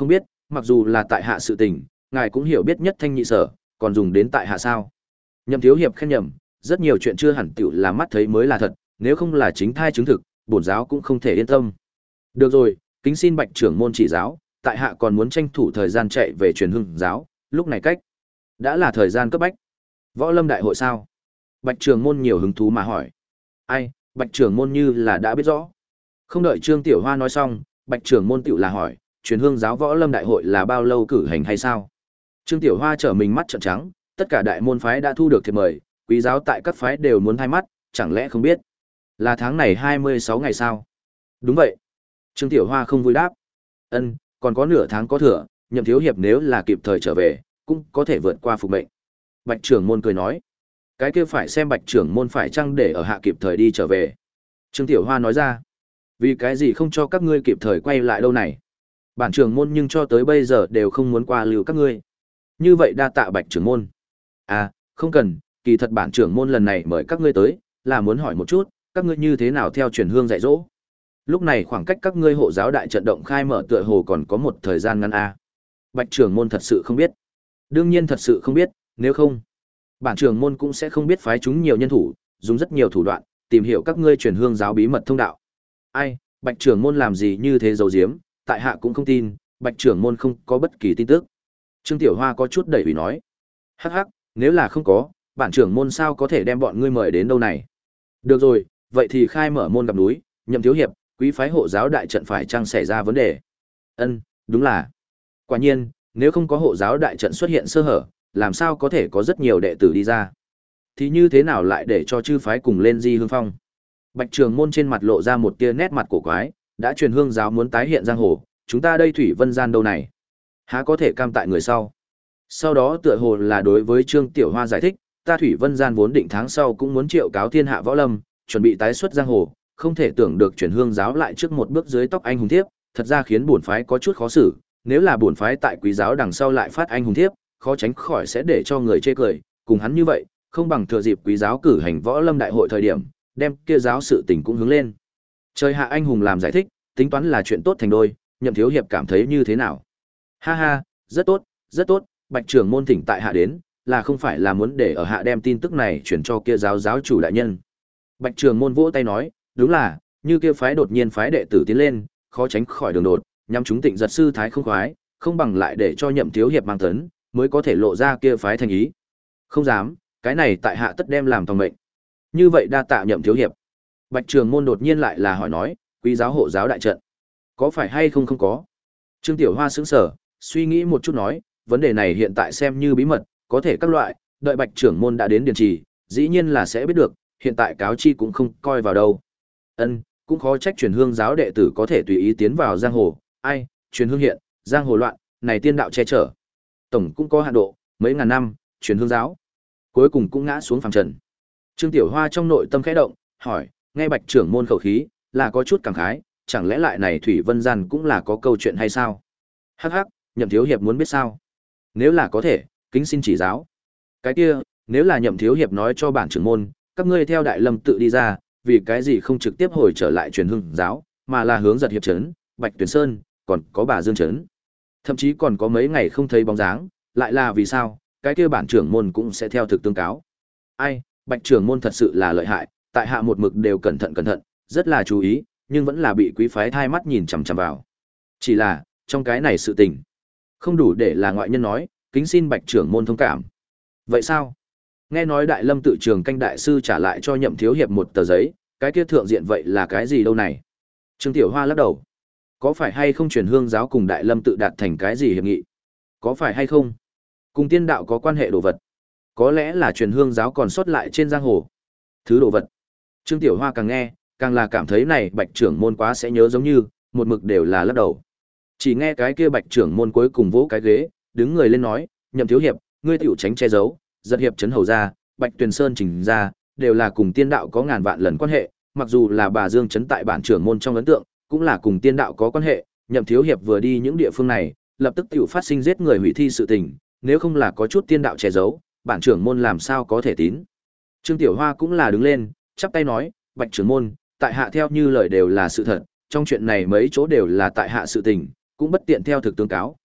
mặc dù là tại hạ sự tình, ngài cũng hiểu biết nhất thanh nhị sở, còn dùng đến tại hạ sao? Nhậm thiếu hiệp khen nhầm, rất nhiều chuyện chưa hẳn tiểu là mắt thấy mới là thật, nếu không là chính thai chứng thực, bổn giáo cũng không thể yên tâm. Được rồi, kính xin Bạch trưởng môn chỉ giáo, tại hạ còn muốn tranh thủ thời gian chạy về truyền hưng giáo, lúc này cách đã là thời gian cấp bách. Võ lâm đại hội sao? Bạch trưởng môn nhiều hứng thú mà hỏi. Ai, Bạch trưởng môn như là đã biết rõ. Không đợi Trương Tiểu Hoa nói xong, Bạch trưởng môn tiểu là hỏi, truyền hương giáo võ lâm đại hội là bao lâu cử hành hay sao? Trương Tiểu Hoa trở mình mắt trợn trắng, tất cả đại môn phái đã thu được thiệp mời, quý giáo tại các phái đều muốn thay mắt, chẳng lẽ không biết? Là tháng này hai mươi sáu ngày sao? Đúng vậy. Trương Tiểu Hoa không vui đáp. Ân, còn có nửa tháng có thừa, Nhậm thiếu hiệp nếu là kịp thời trở về, cũng có thể vượt qua phục mệnh. Bạch trưởng môn cười nói. Cái kia phải xem Bạch trưởng môn phải chăng để ở hạ kịp thời đi trở về. Trương Tiểu Hoa nói ra. Vì cái gì không cho các ngươi kịp thời quay lại đâu này? Bản trưởng môn nhưng cho tới bây giờ đều không muốn qua lưu các ngươi. Như vậy đa tạ Bạch trưởng môn. À, không cần, kỳ thật bản trưởng môn lần này mời các ngươi tới, là muốn hỏi một chút, các ngươi như thế nào theo truyền hương dạy dỗ. Lúc này khoảng cách các ngươi hộ giáo đại trận động khai mở tựa hồ còn có một thời gian ngắn a. Bạch trưởng môn thật sự không biết. Đương nhiên thật sự không biết, nếu không, bản trưởng môn cũng sẽ không biết phái chúng nhiều nhân thủ, dùng rất nhiều thủ đoạn, tìm hiểu các ngươi truyền hương giáo bí mật thông đạo. Ai, Bạch trưởng môn làm gì như thế giấu giếm, tại hạ cũng không tin, Bạch trưởng môn không có bất kỳ tin tức. Trương Tiểu Hoa có chút đẩy ủy nói. Hắc hắc, nếu là không có, bản trưởng môn sao có thể đem bọn ngươi mời đến đâu này? Được rồi, vậy thì khai mở môn gặp núi, Nhậm thiếu hiệp, quý phái hộ giáo đại trận phải chăng xảy ra vấn đề? Ân, đúng là. Quả nhiên, nếu không có hộ giáo đại trận xuất hiện sơ hở, làm sao có thể có rất nhiều đệ tử đi ra? Thì như thế nào lại để cho chư phái cùng lên Di Hương Phong? Bạch Trường Môn trên mặt lộ ra một tia nét mặt cổ quái, đã truyền hương giáo muốn tái hiện giang hồ, chúng ta đây Thủy Vân gian đâu này? Há có thể cam tại người sau? Sau đó tựa hồ là đối với Trương Tiểu Hoa giải thích, ta Thủy Vân gian vốn định tháng sau cũng muốn triệu cáo thiên hạ võ lâm, chuẩn bị tái xuất giang hồ, không thể tưởng được truyền hương giáo lại trước một bước dưới tóc anh hùng thiếp, thật ra khiến bổn phái có chút khó xử, nếu là bổn phái tại quý giáo đằng sau lại phát anh hùng thiếp, khó tránh khỏi sẽ để cho người chê cười, cùng hắn như vậy, không bằng thừa dịp quý giáo cử hành võ lâm đại hội thời điểm, đem kia giáo sự tình cũng hướng lên. Trời hạ anh hùng làm giải thích, tính toán là chuyện tốt thành đôi, Nhậm thiếu hiệp cảm thấy như thế nào? Ha ha, rất tốt, rất tốt, Bạch trưởng môn thỉnh tại hạ đến, là không phải là muốn để ở hạ đem tin tức này chuyển cho kia giáo giáo chủ đại nhân. Bạch trưởng môn vỗ tay nói, đúng là, như kia phái đột nhiên phái đệ tử tiến lên, khó tránh khỏi đường đột, nhằm chúng Tịnh giật sư thái không khoái, không bằng lại để cho Nhậm thiếu hiệp mang tấn, mới có thể lộ ra kia phái thành ý. Không dám, cái này tại hạ tất đem làm tòng mệnh. Như vậy đa tạ Nhậm thiếu hiệp. Bạch trưởng môn đột nhiên lại là hỏi nói, quý giáo hộ giáo đại trận, có phải hay không không có? Trương Tiểu Hoa sững sờ, suy nghĩ một chút nói, vấn đề này hiện tại xem như bí mật, có thể các loại, đợi Bạch trưởng môn đã đến điền trì, dĩ nhiên là sẽ biết được, hiện tại cáo chi cũng không coi vào đâu. Ân, cũng khó trách truyền hương giáo đệ tử có thể tùy ý tiến vào giang hồ, ai, truyền hương hiện, giang hồ loạn, này tiên đạo che chở. Tổng cũng có hạn độ, mấy ngàn năm, truyền hương giáo cuối cùng cũng ngã xuống phàm trần. Trương Tiểu Hoa trong nội tâm khẽ động, hỏi, nghe Bạch trưởng môn khẩu khí, là có chút cảm khái, chẳng lẽ lại này Thủy Vân gian cũng là có câu chuyện hay sao? Hắc hắc, Nhậm thiếu hiệp muốn biết sao? Nếu là có thể, kính xin chỉ giáo. Cái kia, nếu là Nhậm thiếu hiệp nói cho bản trưởng môn, các ngươi theo Đại Lâm tự đi ra, vì cái gì không trực tiếp hồi trở lại truyền hương giáo, mà là hướng giật hiệp trấn, Bạch Tuyển Sơn, còn có bà Dương trấn. Thậm chí còn có mấy ngày không thấy bóng dáng, lại là vì sao? Cái kia bản trưởng môn cũng sẽ theo thực tương cáo. Ai, Bạch trưởng môn thật sự là lợi hại, tại hạ một mực đều cẩn thận cẩn thận, rất là chú ý, nhưng vẫn là bị quý phái thai mắt nhìn chằm chằm vào. Chỉ là, trong cái này sự tình, không đủ để là ngoại nhân nói, kính xin Bạch trưởng môn thông cảm. Vậy sao? Nghe nói Đại Lâm tự trường canh đại sư trả lại cho Nhậm thiếu hiệp một tờ giấy, cái kia thượng diện vậy là cái gì đâu này? Trương Tiểu Hoa lắc đầu. Có phải hay không truyền hương giáo cùng Đại Lâm tự đạt thành cái gì hiệp nghị? Có phải hay không? Cùng tiên đạo có quan hệ đồ vật. Có lẽ là truyền hương giáo còn sót lại trên giang hồ. Thứ đồ vật. Trương Tiểu Hoa càng nghe, càng là cảm thấy này Bạch trưởng môn quá sẽ nhớ giống như, một mực đều là lắc đầu. Chỉ nghe cái kia Bạch trưởng môn cuối cùng vỗ cái ghế, đứng người lên nói, Nhậm thiếu hiệp, ngươi tiểu tránh che giấu, giật hiệp trấn hầu ra, Bạch Tuyền Sơn trình ra, đều là cùng tiên đạo có ngàn vạn lần quan hệ, mặc dù là bà Dương trấn tại bản trưởng môn trong ấn tượng, cũng là cùng tiên đạo có quan hệ, Nhậm thiếu hiệp vừa đi những địa phương này, lập tức tiểu phát sinh giết người hủy thi sự tình, nếu không là có chút tiên đạo che giấu, bản trưởng môn làm sao có thể tín. Trương Tiểu Hoa cũng là đứng lên, chắp tay nói, Bạch trưởng môn, tại hạ theo như lời đều là sự thật, trong chuyện này mấy chỗ đều là tại hạ sự tình, cũng bất tiện theo thực tương cáo,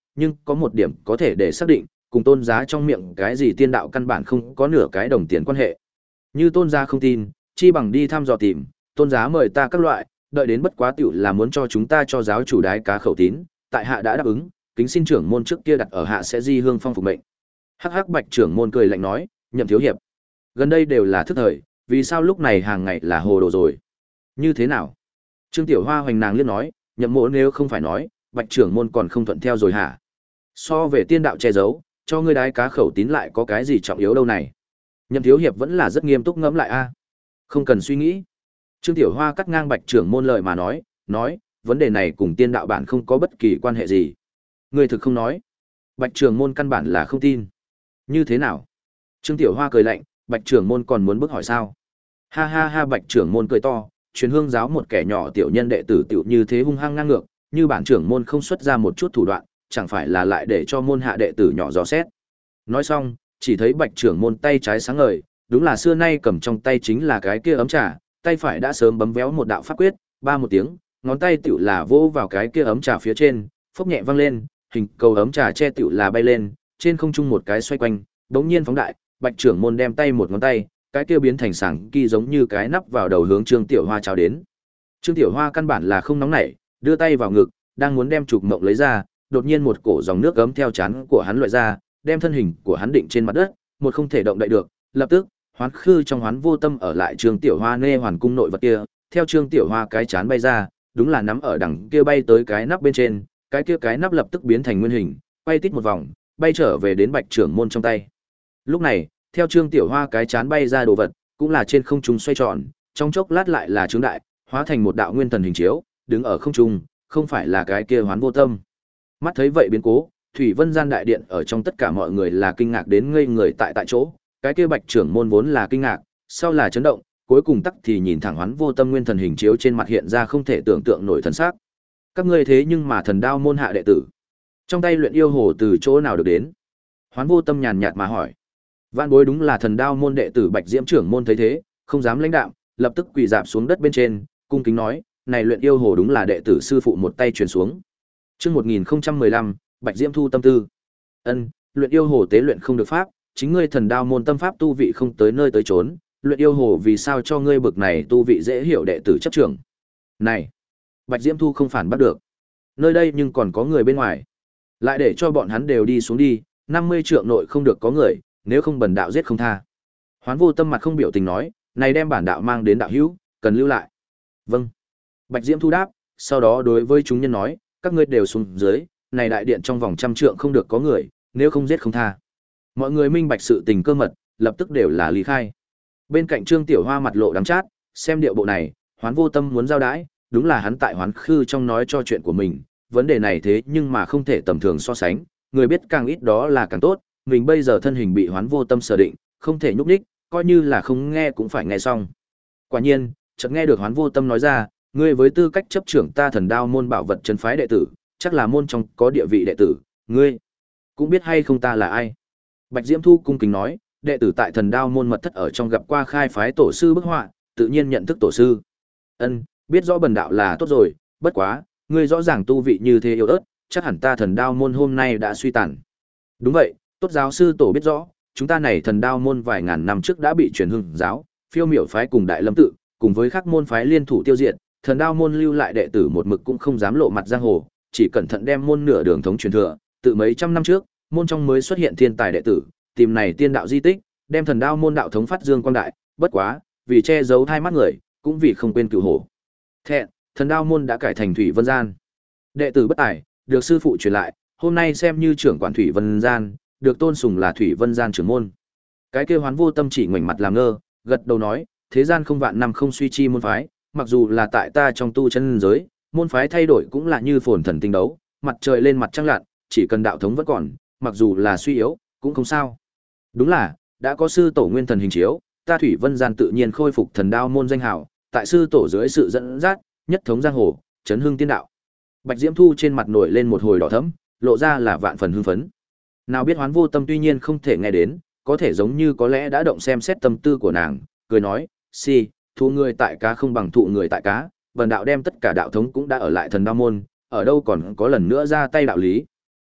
nhưng có một điểm có thể để xác định, cùng tôn giá trong miệng cái gì tiên đạo căn bản không có nửa cái đồng tiền quan hệ. Như tôn giá không tin, chi bằng đi thăm dò tìm, tôn giá mời ta các loại, đợi đến bất quá tiểu là muốn cho chúng ta cho giáo chủ đái cá khẩu tín, tại hạ đã đáp ứng, kính xin trưởng môn trước kia đặt ở hạ sẽ di hương phong phục mệnh. Hắc hắc Bạch trưởng môn cười lạnh nói, Nhậm thiếu hiệp, gần đây đều là thức thời, vì sao lúc này hàng ngày là hồ đồ rồi? Như thế nào? Trương Tiểu Hoa hoành nàng liếc nói, Nhậm mỗ nếu không phải nói, Bạch trưởng môn còn không thuận theo rồi hả? So về tiên đạo che giấu, cho ngươi đái cá khẩu tín lại có cái gì trọng yếu đâu này? Nhậm thiếu hiệp vẫn là rất nghiêm túc ngẫm lại a. Không cần suy nghĩ. Trương Tiểu Hoa cắt ngang Bạch trưởng môn lời mà nói, nói, vấn đề này cùng tiên đạo bản không có bất kỳ quan hệ gì. Ngươi thực không nói. Bạch trưởng môn căn bản là không tin. Như thế nào? Trương Tiểu Hoa cười lạnh, Bạch trưởng môn còn muốn bức hỏi sao? Ha ha ha Bạch trưởng môn cười to, truyền hương giáo một kẻ nhỏ tiểu nhân đệ tử tiểu như thế hung hăng ngang ngược, như bản trưởng môn không xuất ra một chút thủ đoạn, chẳng phải là lại để cho môn hạ đệ tử nhỏ dò xét. Nói xong, chỉ thấy Bạch trưởng môn tay trái sáng ngời, đúng là xưa nay cầm trong tay chính là cái kia ấm trà, tay phải đã sớm bấm véo một đạo pháp quyết, ba một tiếng, ngón tay tiểu là vỗ vào cái kia ấm trà phía trên, phốc nhẹ vang lên, hình cầu ấm trà che tiểu là bay lên, trên không trung một cái xoay quanh, bỗng nhiên phóng đại, Bạch trưởng môn đem tay một ngón tay, cái kia biến thành sảng kỳ giống như cái nắp vào đầu hướng Trương Tiểu Hoa chào đến. Trương Tiểu Hoa căn bản là không nóng nảy, đưa tay vào ngực, đang muốn đem trục mộng lấy ra, đột nhiên một cổ dòng nước ấm theo trán của hắn loại ra, đem thân hình của hắn định trên mặt đất, một không thể động đậy được, lập tức, hoán khư trong hoán vô tâm ở lại Trương Tiểu Hoa nê hoàn cung nội vật kia, theo Trương Tiểu Hoa cái chán bay ra, đúng là nắm ở đằng kia bay tới cái nắp bên trên, cái kia cái nắp lập tức biến thành nguyên hình, bay tít một vòng, bay trở về đến Bạch trưởng môn trong tay. Lúc này, theo Trương Tiểu Hoa cái chán bay ra đồ vật, cũng là trên không trung xoay tròn, trong chốc lát lại là trướng đại, hóa thành một đạo nguyên thần hình chiếu, đứng ở không trung, không phải là cái kia hoán vô tâm. Mắt thấy vậy biến cố, Thủy Vân Gian đại điện ở trong tất cả mọi người là kinh ngạc đến ngây người tại tại chỗ, cái kia Bạch trưởng môn vốn là kinh ngạc, sau là chấn động, cuối cùng tắc thì nhìn thẳng hoán vô tâm nguyên thần hình chiếu trên mặt hiện ra không thể tưởng tượng nổi thần sắc. Các ngươi thế nhưng mà thần đao môn hạ đệ tử, trong tay luyện yêu hồ từ chỗ nào được đến? Hoán vô tâm nhàn nhạt mà hỏi. Vạn bối đúng là thần đao môn đệ tử Bạch Diễm trưởng môn thấy thế, không dám lãnh đạm, lập tức quỳ dạp xuống đất bên trên, cung kính nói, này luyện yêu hồ đúng là đệ tử sư phụ một tay truyền xuống. Chương một nghìn không trăm mười lăm, Bạch Diễm thu tâm tư. Ân, luyện yêu hồ tế luyện không được pháp, chính ngươi thần đao môn tâm pháp tu vị không tới nơi tới chốn, luyện yêu hồ vì sao cho ngươi bực này tu vị dễ hiểu đệ tử chấp trưởng. Này, Bạch Diễm thu không phản bắt được. Nơi đây nhưng còn có người bên ngoài. Lại để cho bọn hắn đều đi xuống đi, năm mươi trượng nội không được có người, nếu không bần đạo giết không tha. Hoán vô tâm mặt không biểu tình nói, này đem bản đạo mang đến đạo hữu, cần lưu lại. Vâng. Bạch Diễm thu đáp, sau đó đối với chúng nhân nói, các ngươi đều xuống dưới, này đại điện trong vòng trăm trượng không được có người, nếu không giết không tha. Mọi người minh bạch sự tình cơ mật, lập tức đều là lý khai. Bên cạnh Trương Tiểu Hoa mặt lộ đắng chát, xem điệu bộ này, Hoán vô tâm muốn giao đãi, đúng là hắn tại Hoán khư trong nói cho chuyện của mình, vấn đề này thế nhưng mà không thể tầm thường so sánh, người biết càng ít đó là càng tốt, mình bây giờ thân hình bị Hoán vô tâm sở định, không thể nhúc nhích, coi như là không nghe cũng phải nghe xong. Quả nhiên, chợt nghe được Hoán vô tâm nói ra, ngươi với tư cách chấp trưởng ta thần đao môn bảo vật trấn phái đệ tử, chắc là môn trong có địa vị đệ tử, ngươi cũng biết hay không ta là ai. Bạch Diễm Thu cung kính nói, đệ tử tại thần đao môn mật thất ở trong gặp qua khai phái tổ sư bức họa, tự nhiên nhận thức tổ sư. Ân, biết rõ bần đạo là tốt rồi, bất quá, ngươi rõ ràng tu vị như thế yếu ớt, chắc hẳn ta thần đao môn hôm nay đã suy tàn. Đúng vậy, tốt giáo sư tổ biết rõ, chúng ta này thần đao môn vài ngàn năm trước đã bị truyền hưng giáo, phiêu miểu phái cùng đại lâm tự, cùng với các môn phái liên thủ tiêu diệt, thần đao môn lưu lại đệ tử một mực cũng không dám lộ mặt giang hồ, chỉ cẩn thận đem môn nửa đường thống truyền thừa, từ mấy trăm năm trước, môn trong mới xuất hiện thiên tài đệ tử, tìm này tiên đạo di tích, đem thần đao môn đạo thống phát dương quang đại, bất quá, vì che giấu hai mắt người, cũng vì không quên cửu hổ. Thẹn, thần đao môn đã cải thành Thủy Vân Gian. Đệ tử bất tài, được sư phụ truyền lại, hôm nay xem như trưởng quản Thủy Vân Gian, được tôn sùng là Thủy Vân Gian trưởng môn. Cái kia Hoán vô tâm chỉ ngoảnh mặt làm ngơ, gật đầu nói, thế gian không vạn năm không suy chi môn phái, mặc dù là tại ta trong tu chân giới, môn phái thay đổi cũng là như phồn thần tinh đấu, mặt trời lên mặt trăng lặn, chỉ cần đạo thống vẫn còn, mặc dù là suy yếu, cũng không sao. Đúng là, đã có sư tổ nguyên thần hình chiếu, ta Thủy Vân Gian tự nhiên khôi phục thần đao môn danh hào, tại sư tổ dưới sự dẫn dắt, nhất thống giang hồ, chấn hưng tiên đạo. Bạch Diễm Thu trên mặt nổi lên một hồi đỏ thẫm, lộ ra là vạn phần hưng phấn. Nào biết Hoán vô tâm tuy nhiên không thể nghe đến, có thể giống như có lẽ đã động xem xét tâm tư của nàng, cười nói, si, thụ người tại cá không bằng thụ người tại cá, bần đạo đem tất cả đạo thống cũng đã ở lại thần đao môn, ở đâu còn có lần nữa ra tay đạo lý.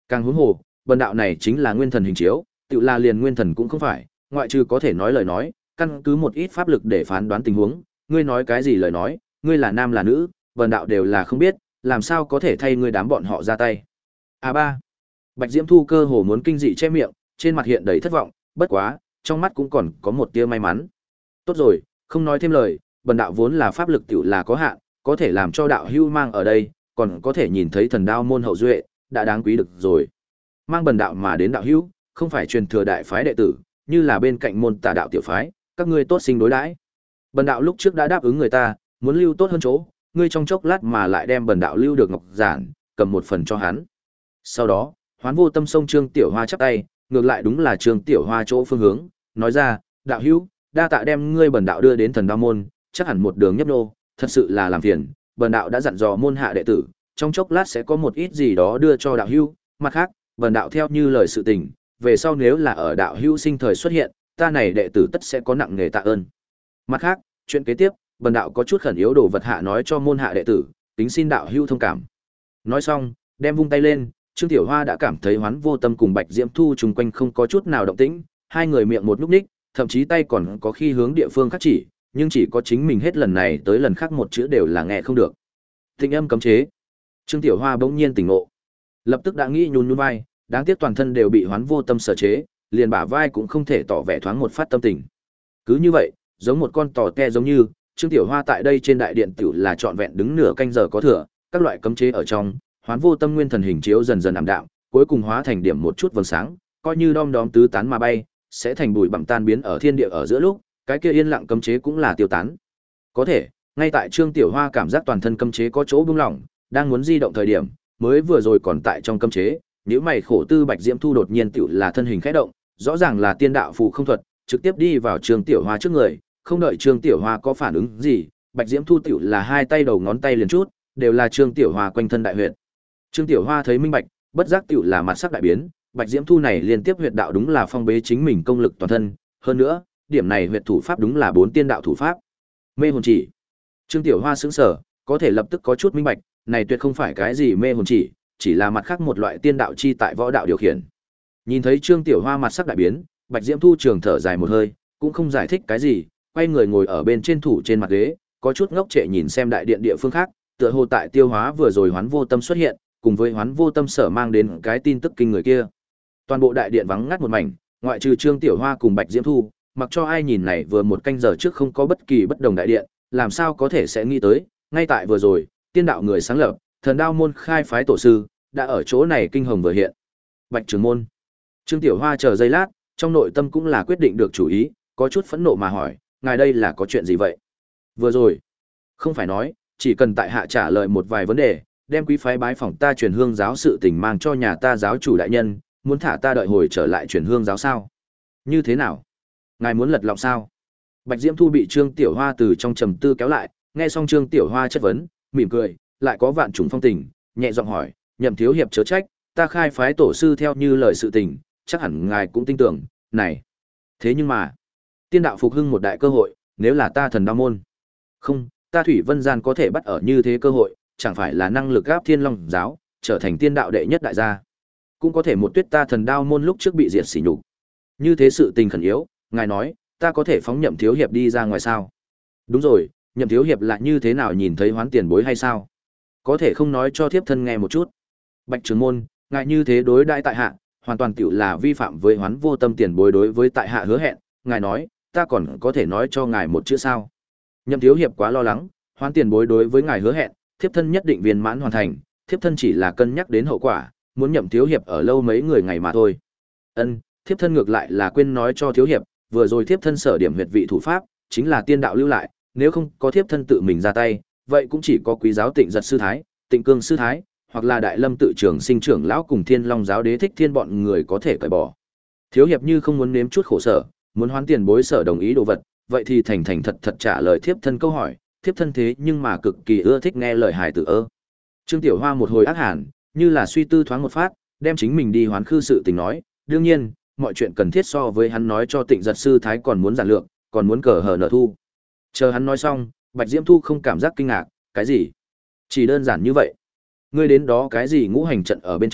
Càng huống hồ, bần đạo này chính là nguyên thần hình chiếu, tự là liền nguyên thần cũng không phải, ngoại trừ có thể nói lời nói, căn cứ một ít pháp lực để phán đoán tình huống, ngươi nói cái gì lời nói, ngươi là nam là nữ, bần đạo đều là không biết, làm sao có thể thay ngươi đám bọn họ ra tay. A ba. Bạch Diễm Thu cơ hồ muốn kinh dị che miệng, trên mặt hiện đầy thất vọng, bất quá, trong mắt cũng còn có một tia may mắn. Tốt rồi, không nói thêm lời, bần đạo vốn là pháp lực tiểu là có hạn, có thể làm cho đạo hưu mang ở đây, còn có thể nhìn thấy thần đao môn hậu duệ, đã đáng quý được rồi. Mang bần đạo mà đến đạo hưu, không phải truyền thừa đại phái đệ tử, như là bên cạnh môn tà đạo tiểu phái, các ngươi tốt sinh đối đãi. Bần đạo lúc trước đã đáp ứng người ta, muốn lưu tốt hơn chỗ, ngươi trong chốc lát mà lại đem bần đạo lưu được ngọc giản, cầm một phần cho hắn. Sau đó, Hoán Vô Tâm xông Trương Tiểu Hoa chắp tay, ngược lại đúng là Trương Tiểu Hoa chỗ phương hướng, nói ra, đạo hữu, đa tạ đem ngươi bần đạo đưa đến thần đao môn, chắc hẳn một đường nhấp nô, thật sự là làm phiền, bần đạo đã dặn dò môn hạ đệ tử, trong chốc lát sẽ có một ít gì đó đưa cho đạo hữu, mặt khác, bần đạo theo như lời sự tình, về sau nếu là ở đạo hữu sinh thời xuất hiện, ta này đệ tử tất sẽ có nặng nghề tạ ơn. Mặt khác, chuyện kế tiếp, bần đạo có chút khẩn yếu đồ vật hạ nói cho môn hạ đệ tử, kính xin đạo hữu thông cảm. Nói xong, đem vung tay lên, Trương Tiểu Hoa đã cảm thấy Hoán Vô Tâm cùng Bạch Diễm Thu chung quanh không có chút nào động tĩnh, hai người miệng một nhúc nhích, thậm chí tay còn có khi hướng địa phương khác chỉ, nhưng chỉ có chính mình hết lần này tới lần khác một chữ đều là nghe không được. Tịnh âm cấm chế. Trương Tiểu Hoa bỗng nhiên tỉnh ngộ, lập tức đã nghĩ nhún nhún vai, đáng tiếc toàn thân đều bị Hoán Vô Tâm sở chế, liền bả vai cũng không thể tỏ vẻ thoáng một phát tâm tình. Cứ như vậy, giống một con tò te giống như, Trương Tiểu Hoa tại đây trên đại điện tiểu là trọn vẹn đứng nửa canh giờ có thừa, các loại cấm chế ở trong, Hoán Vô Tâm nguyên thần hình chiếu dần dần ảm đạm, cuối cùng hóa thành điểm một chút vầng sáng, coi như đom đóm tứ tán mà bay, sẽ thành bụi bặm tan biến ở thiên địa ở giữa lúc, cái kia yên lặng cấm chế cũng là tiêu tán. Có thể, ngay tại Trương Tiểu Hoa cảm giác toàn thân cấm chế có chỗ buông lỏng, đang muốn di động thời điểm, mới vừa rồi còn tại trong cấm chế, nếu mày khổ tư Bạch Diễm Thu đột nhiên tiểu là thân hình khẽ động, rõ ràng là tiên đạo phù không thuật, trực tiếp đi vào Trương Tiểu Hoa trước người, không đợi Trương Tiểu Hoa có phản ứng gì, Bạch Diễm Thu tiểu là hai tay đầu ngón tay liền chút, đều là Trương Tiểu Hoa quanh thân đại huyệt. Trương Tiểu Hoa thấy minh bạch, bất giác tiểu là mặt sắc đại biến, Bạch Diễm Thu này liên tiếp huyệt đạo đúng là phong bế chính mình công lực toàn thân, hơn nữa, điểm này huyệt thủ pháp đúng là bốn tiên đạo thủ pháp. Mê hồn chỉ. Trương Tiểu Hoa sững sờ, có thể lập tức có chút minh bạch, này tuyệt không phải cái gì mê hồn chỉ, chỉ là mặt khác một loại tiên đạo chi tại võ đạo điều khiển. Nhìn thấy Trương Tiểu Hoa mặt sắc đại biến, Bạch Diễm Thu trường thở dài một hơi, cũng không giải thích cái gì, quay người ngồi ở bên trên thủ trên mặt ghế, có chút ngốc trệ nhìn xem đại điện địa phương khác, tựa hồ tại tiêu hóa vừa rồi Hoán Vô Tâm xuất hiện, cùng với Hoán Vô Tâm sở mang đến cái tin tức kinh người kia. Toàn bộ đại điện vắng ngắt một mảnh, ngoại trừ Trương Tiểu Hoa cùng Bạch Diễm Thu, mặc cho ai nhìn này vừa một canh giờ trước không có bất kỳ bất đồng đại điện, làm sao có thể sẽ nghĩ tới, ngay tại vừa rồi, tiên đạo người sáng lập, thần đao môn khai phái tổ sư, đã ở chỗ này kinh hồng vừa hiện. Bạch Trường Môn. Trương Tiểu Hoa chờ giây lát, trong nội tâm cũng là quyết định được chủ ý, có chút phẫn nộ mà hỏi, ngài đây là có chuyện gì vậy? Vừa rồi, không phải nói, chỉ cần tại hạ trả lời một vài vấn đề, đem quý phái bái phỏng ta truyền hương giáo sự tình mang cho nhà ta giáo chủ đại nhân, muốn thả ta đợi hồi trở lại truyền hương giáo sao? Như thế nào? Ngài muốn lật lọng sao? Bạch Diễm Thu bị Trương Tiểu Hoa từ trong trầm tư kéo lại, nghe xong Trương Tiểu Hoa chất vấn, mỉm cười, lại có vạn trùng phong tình, nhẹ giọng hỏi, Nhậm thiếu hiệp chớ trách, ta khai phái tổ sư theo như lời sự tình, chắc hẳn ngài cũng tin tưởng, này. Thế nhưng mà, tiên đạo phục hưng một đại cơ hội, nếu là ta thần đao môn. Không, ta Thủy Vân Gian có thể bắt ở như thế cơ hội, chẳng phải là năng lực gáp Thiên Long giáo, trở thành tiên đạo đệ nhất đại gia. Cũng có thể một tuyết ta thần đao môn lúc trước bị diệt sỉ nhục. Như thế sự tình khẩn yếu, ngài nói, ta có thể phóng Nhậm thiếu hiệp đi ra ngoài sao? Đúng rồi, Nhậm thiếu hiệp là như thế nào nhìn thấy Hoán tiền bối hay sao? Có thể không nói cho thiếp thân nghe một chút. Bạch Trường Môn, ngài như thế đối đãi tại hạ, hoàn toàn tiểu là vi phạm với Hoán Vô Tâm tiền bối đối với tại hạ hứa hẹn, ngài nói, ta còn có thể nói cho ngài một chữ sao? Nhậm thiếu hiệp quá lo lắng, Hoán tiền bối đối với ngài hứa hẹn, thiếp thân nhất định viên mãn hoàn thành, thiếp thân chỉ là cân nhắc đến hậu quả, muốn Nhậm thiếu hiệp ở lâu mấy người ngày mà thôi. Ân, thiếp thân ngược lại là quên nói cho thiếu hiệp, vừa rồi thiếp thân sở điểm huyệt vị thủ pháp, chính là tiên đạo lưu lại, nếu không có thiếp thân tự mình ra tay, vậy cũng chỉ có quý giáo Tịnh Giật sư thái, Tịnh Cương sư thái, hoặc là Đại Lâm tự trưởng sinh trưởng lão cùng Thiên Long giáo đế Thích Thiên bọn người có thể cởi bỏ. Thiếu hiệp như không muốn nếm chút khổ sở, muốn Hoán tiền bối sở đồng ý đồ vật, vậy thì thành thành thật thật trả lời thiếp thân câu hỏi, thiếp thân thế nhưng mà cực kỳ ưa thích nghe lời hài tử ơ. Trương Tiểu Hoa một hồi ác hẳn, như là suy tư thoáng một phát, đem chính mình đi hoán khư sự tình nói, đương nhiên, mọi chuyện cần thiết so với hắn nói cho Tịnh Giật sư thái còn muốn giản lược, còn muốn cờ hờ nở thu. Chờ hắn nói xong, Bạch Diễm Thu không cảm giác kinh ngạc, cái gì? Chỉ đơn giản như vậy. Ngươi đến đó cái gì ngũ hành trận ở bên trong,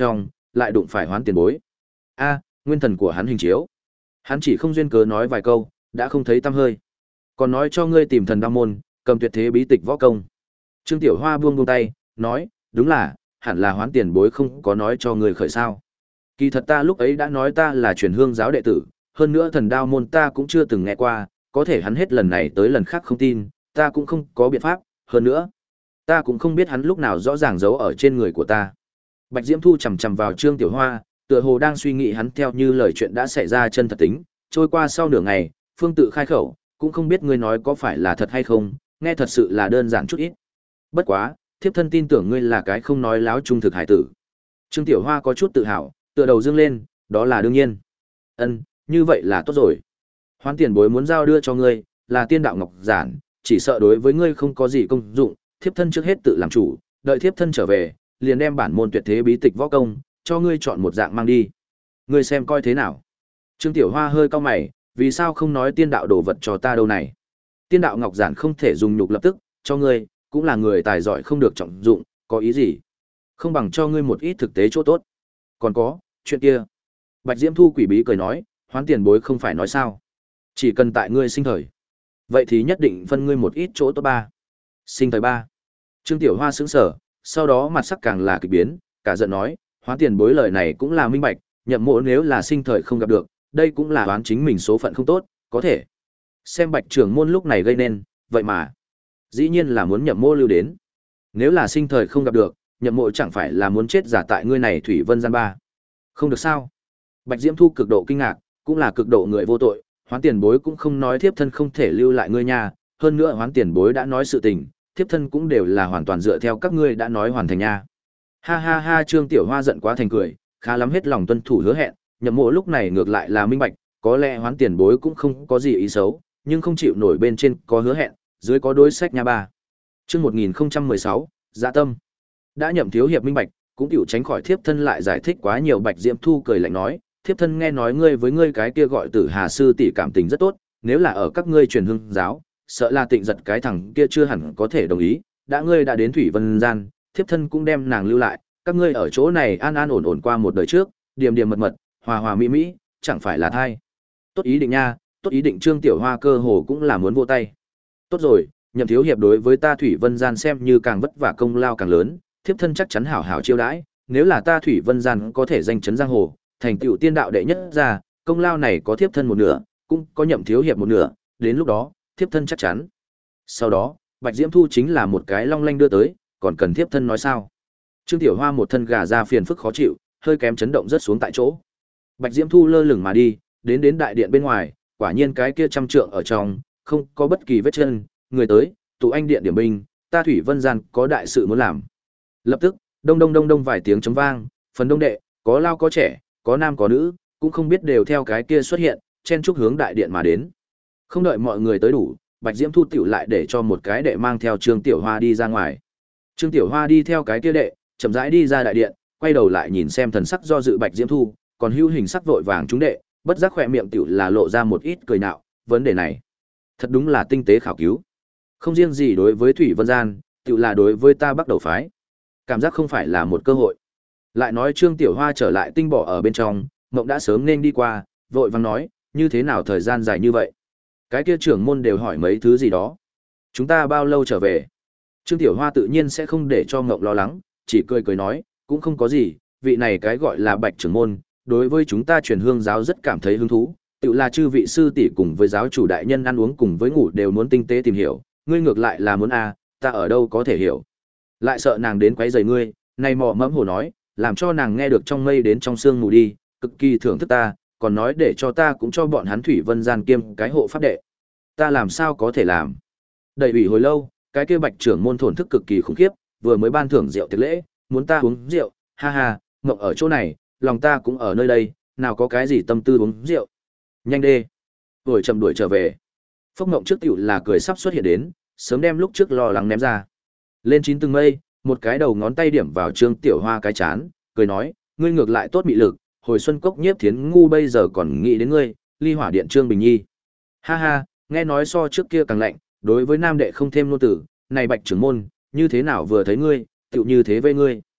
lại đụng phải Hoán tiền bối. A, nguyên thần của hắn hình chiếu. Hắn chỉ không duyên cớ nói vài câu, đã không thấy tăm hơi. Còn nói cho ngươi tìm thần đao môn, cầm tuyệt thế bí tịch võ công. Trương Tiểu Hoa buông buông tay, nói, đúng là, hẳn là Hoán tiền bối không có nói cho ngươi khởi sao. Kỳ thật ta lúc ấy đã nói ta là truyền hương giáo đệ tử, hơn nữa thần đao môn ta cũng chưa từng nghe qua, có thể hắn hết lần này tới lần khác không tin, ta cũng không có biện pháp, hơn nữa, ta cũng không biết hắn lúc nào rõ ràng giấu ở trên người của ta. Bạch Diễm Thu chằm chằm vào Trương Tiểu Hoa, tựa hồ đang suy nghĩ hắn theo như lời chuyện đã xảy ra chân thật tính, trôi qua sau nửa ngày, Phương tự khai khẩu, cũng không biết ngươi nói có phải là thật hay không, nghe thật sự là đơn giản chút ít. Bất quá, thiếp thân tin tưởng ngươi là cái không nói láo trung thực hải tử. Trương Tiểu Hoa có chút tự hào, tựa đầu dương lên, đó là đương nhiên. Ân, như vậy là tốt rồi. Hoán tiền bối muốn giao đưa cho ngươi, là tiên đạo ngọc giản, chỉ sợ đối với ngươi không có gì công dụng, thiếp thân trước hết tự làm chủ, đợi thiếp thân trở về, liền đem bản môn tuyệt thế bí tịch võ công, cho ngươi chọn một dạng mang đi. Ngươi xem coi thế nào. Trương Tiểu Hoa hơi cau mày, vì sao không nói tiên đạo đồ vật cho ta đâu này? Tiên đạo ngọc giản không thể dùng nhục lập tức, cho ngươi, cũng là người tài giỏi không được trọng dụng, có ý gì? Không bằng cho ngươi một ít thực tế chỗ tốt. Còn có, chuyện kia. Bạch Diễm Thu quỷ bí cười nói, Hoán tiền bối không phải nói sao? Chỉ cần tại ngươi sinh thời. Vậy thì nhất định phân ngươi một ít chỗ tốt ba. Sinh thời ba. Trương Tiểu Hoa sững sờ, sau đó mặt sắc càng là kỳ biến, cả giận nói, Hoán tiền bối lời này cũng là minh bạch, Nhậm Mộ nếu là sinh thời không gặp được, đây cũng là đoán chính mình số phận không tốt, có thể. Xem Bạch trưởng môn lúc này gây nên, vậy mà, dĩ nhiên là muốn Nhậm Mộ lưu đến. Nếu là sinh thời không gặp được, Nhậm Mộ chẳng phải là muốn chết giả tại ngươi này Thủy Vân gian ba. Không được sao? Bạch Diễm Thu cực độ kinh ngạc, cũng là cực độ người vô tội, Hoán tiền bối cũng không nói thiếp thân không thể lưu lại ngươi nha, hơn nữa Hoán tiền bối đã nói sự tình, thiếp thân cũng đều là hoàn toàn dựa theo các ngươi đã nói hoàn thành nha. Ha ha ha, Trương Tiểu Hoa giận quá thành cười, khá lắm hết lòng tuân thủ hứa hẹn, Nhậm Mộ lúc này ngược lại là minh bạch, có lẽ Hoán tiền bối cũng không có gì ý xấu, nhưng không chịu nổi bên trên có hứa hẹn, dưới có đối sách nha ba. Chương một nghìn không trăm mười sáu, Dạ Tâm. Đã Nhậm thiếu hiệp minh bạch, cũng chịu tránh khỏi thiếp thân lại giải thích quá nhiều. Bạch Diễm Thu cười lạnh nói, thiếp thân nghe nói ngươi với ngươi cái kia gọi Tử Hà sư tỷ cảm tình rất tốt, nếu là ở các ngươi truyền hương giáo, sợ là Tịnh Giật cái thằng kia chưa hẳn có thể đồng ý, đã ngươi đã đến Thủy Vân gian, thiếp thân cũng đem nàng lưu lại, các ngươi ở chỗ này an an ổn ổn qua một đời trước, điềm điềm mật mật, hòa hòa mỹ mỹ, chẳng phải là thay. Tốt ý định nha, tốt ý định. Trương Tiểu Hoa cơ hồ cũng là muốn vỗ tay. Tốt rồi, Nhậm thiếu hiệp đối với ta Thủy Vân gian xem như càng vất vả công lao càng lớn, thiếp thân chắc chắn hảo hảo chiêu đãi, nếu là ta Thủy Vân gian có thể danh chấn giang hồ, thành tựu tiên đạo đệ nhất ra, công lao này có thiếp thân một nửa, cũng có Nhậm thiếu hiệp một nửa, đến lúc đó, thiếp thân chắc chắn. Sau đó, Bạch Diễm Thu chính là một cái long lanh đưa tới, còn cần thiếp thân nói sao? Trương Tiểu Hoa một thân gà ra phiền phức khó chịu, hơi kém chấn động rất xuống tại chỗ. Bạch Diễm Thu lơ lửng mà đi, đến đến đại điện bên ngoài, quả nhiên cái kia trăm trượng ở trong, không có bất kỳ vết chân, người tới, tụ anh điện điểm binh, ta Thủy Vân gian có đại sự muốn làm. Lập tức, đông đông đông đông vài tiếng chấm vang, phần đông đệ, có lao có trẻ, có nam có nữ, cũng không biết đều theo cái kia xuất hiện, chen chúc hướng đại điện mà đến. Không đợi mọi người tới đủ, Bạch Diễm Thu tiểu lại để cho một cái đệ mang theo Trương Tiểu Hoa đi ra ngoài. Trương Tiểu Hoa đi theo cái kia đệ, chậm rãi đi ra đại điện, quay đầu lại nhìn xem thần sắc do dự Bạch Diễm Thu, còn hữu hình sắc vội vàng chúng đệ, bất giác khỏe miệng tiểu là lộ ra một ít cười nạo, vấn đề này, thật đúng là tinh tế khảo cứu. Không riêng gì đối với Thủy Vân gian, tiểu là đối với ta Bắc Đầu phái. Cảm giác không phải là một cơ hội. Lại nói Trương Tiểu Hoa trở lại tinh bỏ ở bên trong, mộng đã sớm nên đi qua, vội vàng nói, như thế nào thời gian dài như vậy? Cái kia trưởng môn đều hỏi mấy thứ gì đó. Chúng ta bao lâu trở về? Trương Tiểu Hoa tự nhiên sẽ không để cho Ngộng lo lắng, chỉ cười cười nói, cũng không có gì, vị này cái gọi là Bạch trưởng môn, đối với chúng ta truyền hương giáo rất cảm thấy hứng thú, tự là chư vị sư tỷ cùng với giáo chủ đại nhân ăn uống cùng với ngủ đều muốn tinh tế tìm hiểu, ngươi ngược lại là muốn a, à, ta ở đâu có thể hiểu. Lại sợ nàng đến quấy rầy ngươi, này mò mẫm hồ nói, làm cho nàng nghe được trong mây đến trong sương mù đi, cực kỳ thưởng thức ta, còn nói để cho ta cũng cho bọn hắn Thủy Vân gian kiêm cái hộ pháp đệ. Ta làm sao có thể làm? Đẩy ủy hồi lâu, cái kia Bạch trưởng môn thổn thức cực kỳ khủng khiếp, vừa mới ban thưởng rượu tiệc lễ, muốn ta uống rượu, ha ha, Ngộng ở chỗ này, lòng ta cũng ở nơi đây, nào có cái gì tâm tư uống rượu. Nhanh đê. Đuổi chậm đuổi trở về. Phốc Ngộng trước tiểu là cười sắp xuất hiện đến, sớm đem lúc trước lo lắng ném ra. Lên chín tầng mây, một cái đầu ngón tay điểm vào Trương Tiểu Hoa cái chán, cười nói, ngươi ngược lại tốt mị lực, hồi xuân cốc nhiếp thiến ngu bây giờ còn nghĩ đến ngươi, ly hỏa điện Trương Bình Nhi. Ha ha, nghe nói so trước kia càng lạnh, đối với nam đệ không thêm nô tử, này Bạch trưởng môn, như thế nào vừa thấy ngươi, tựu như thế với ngươi.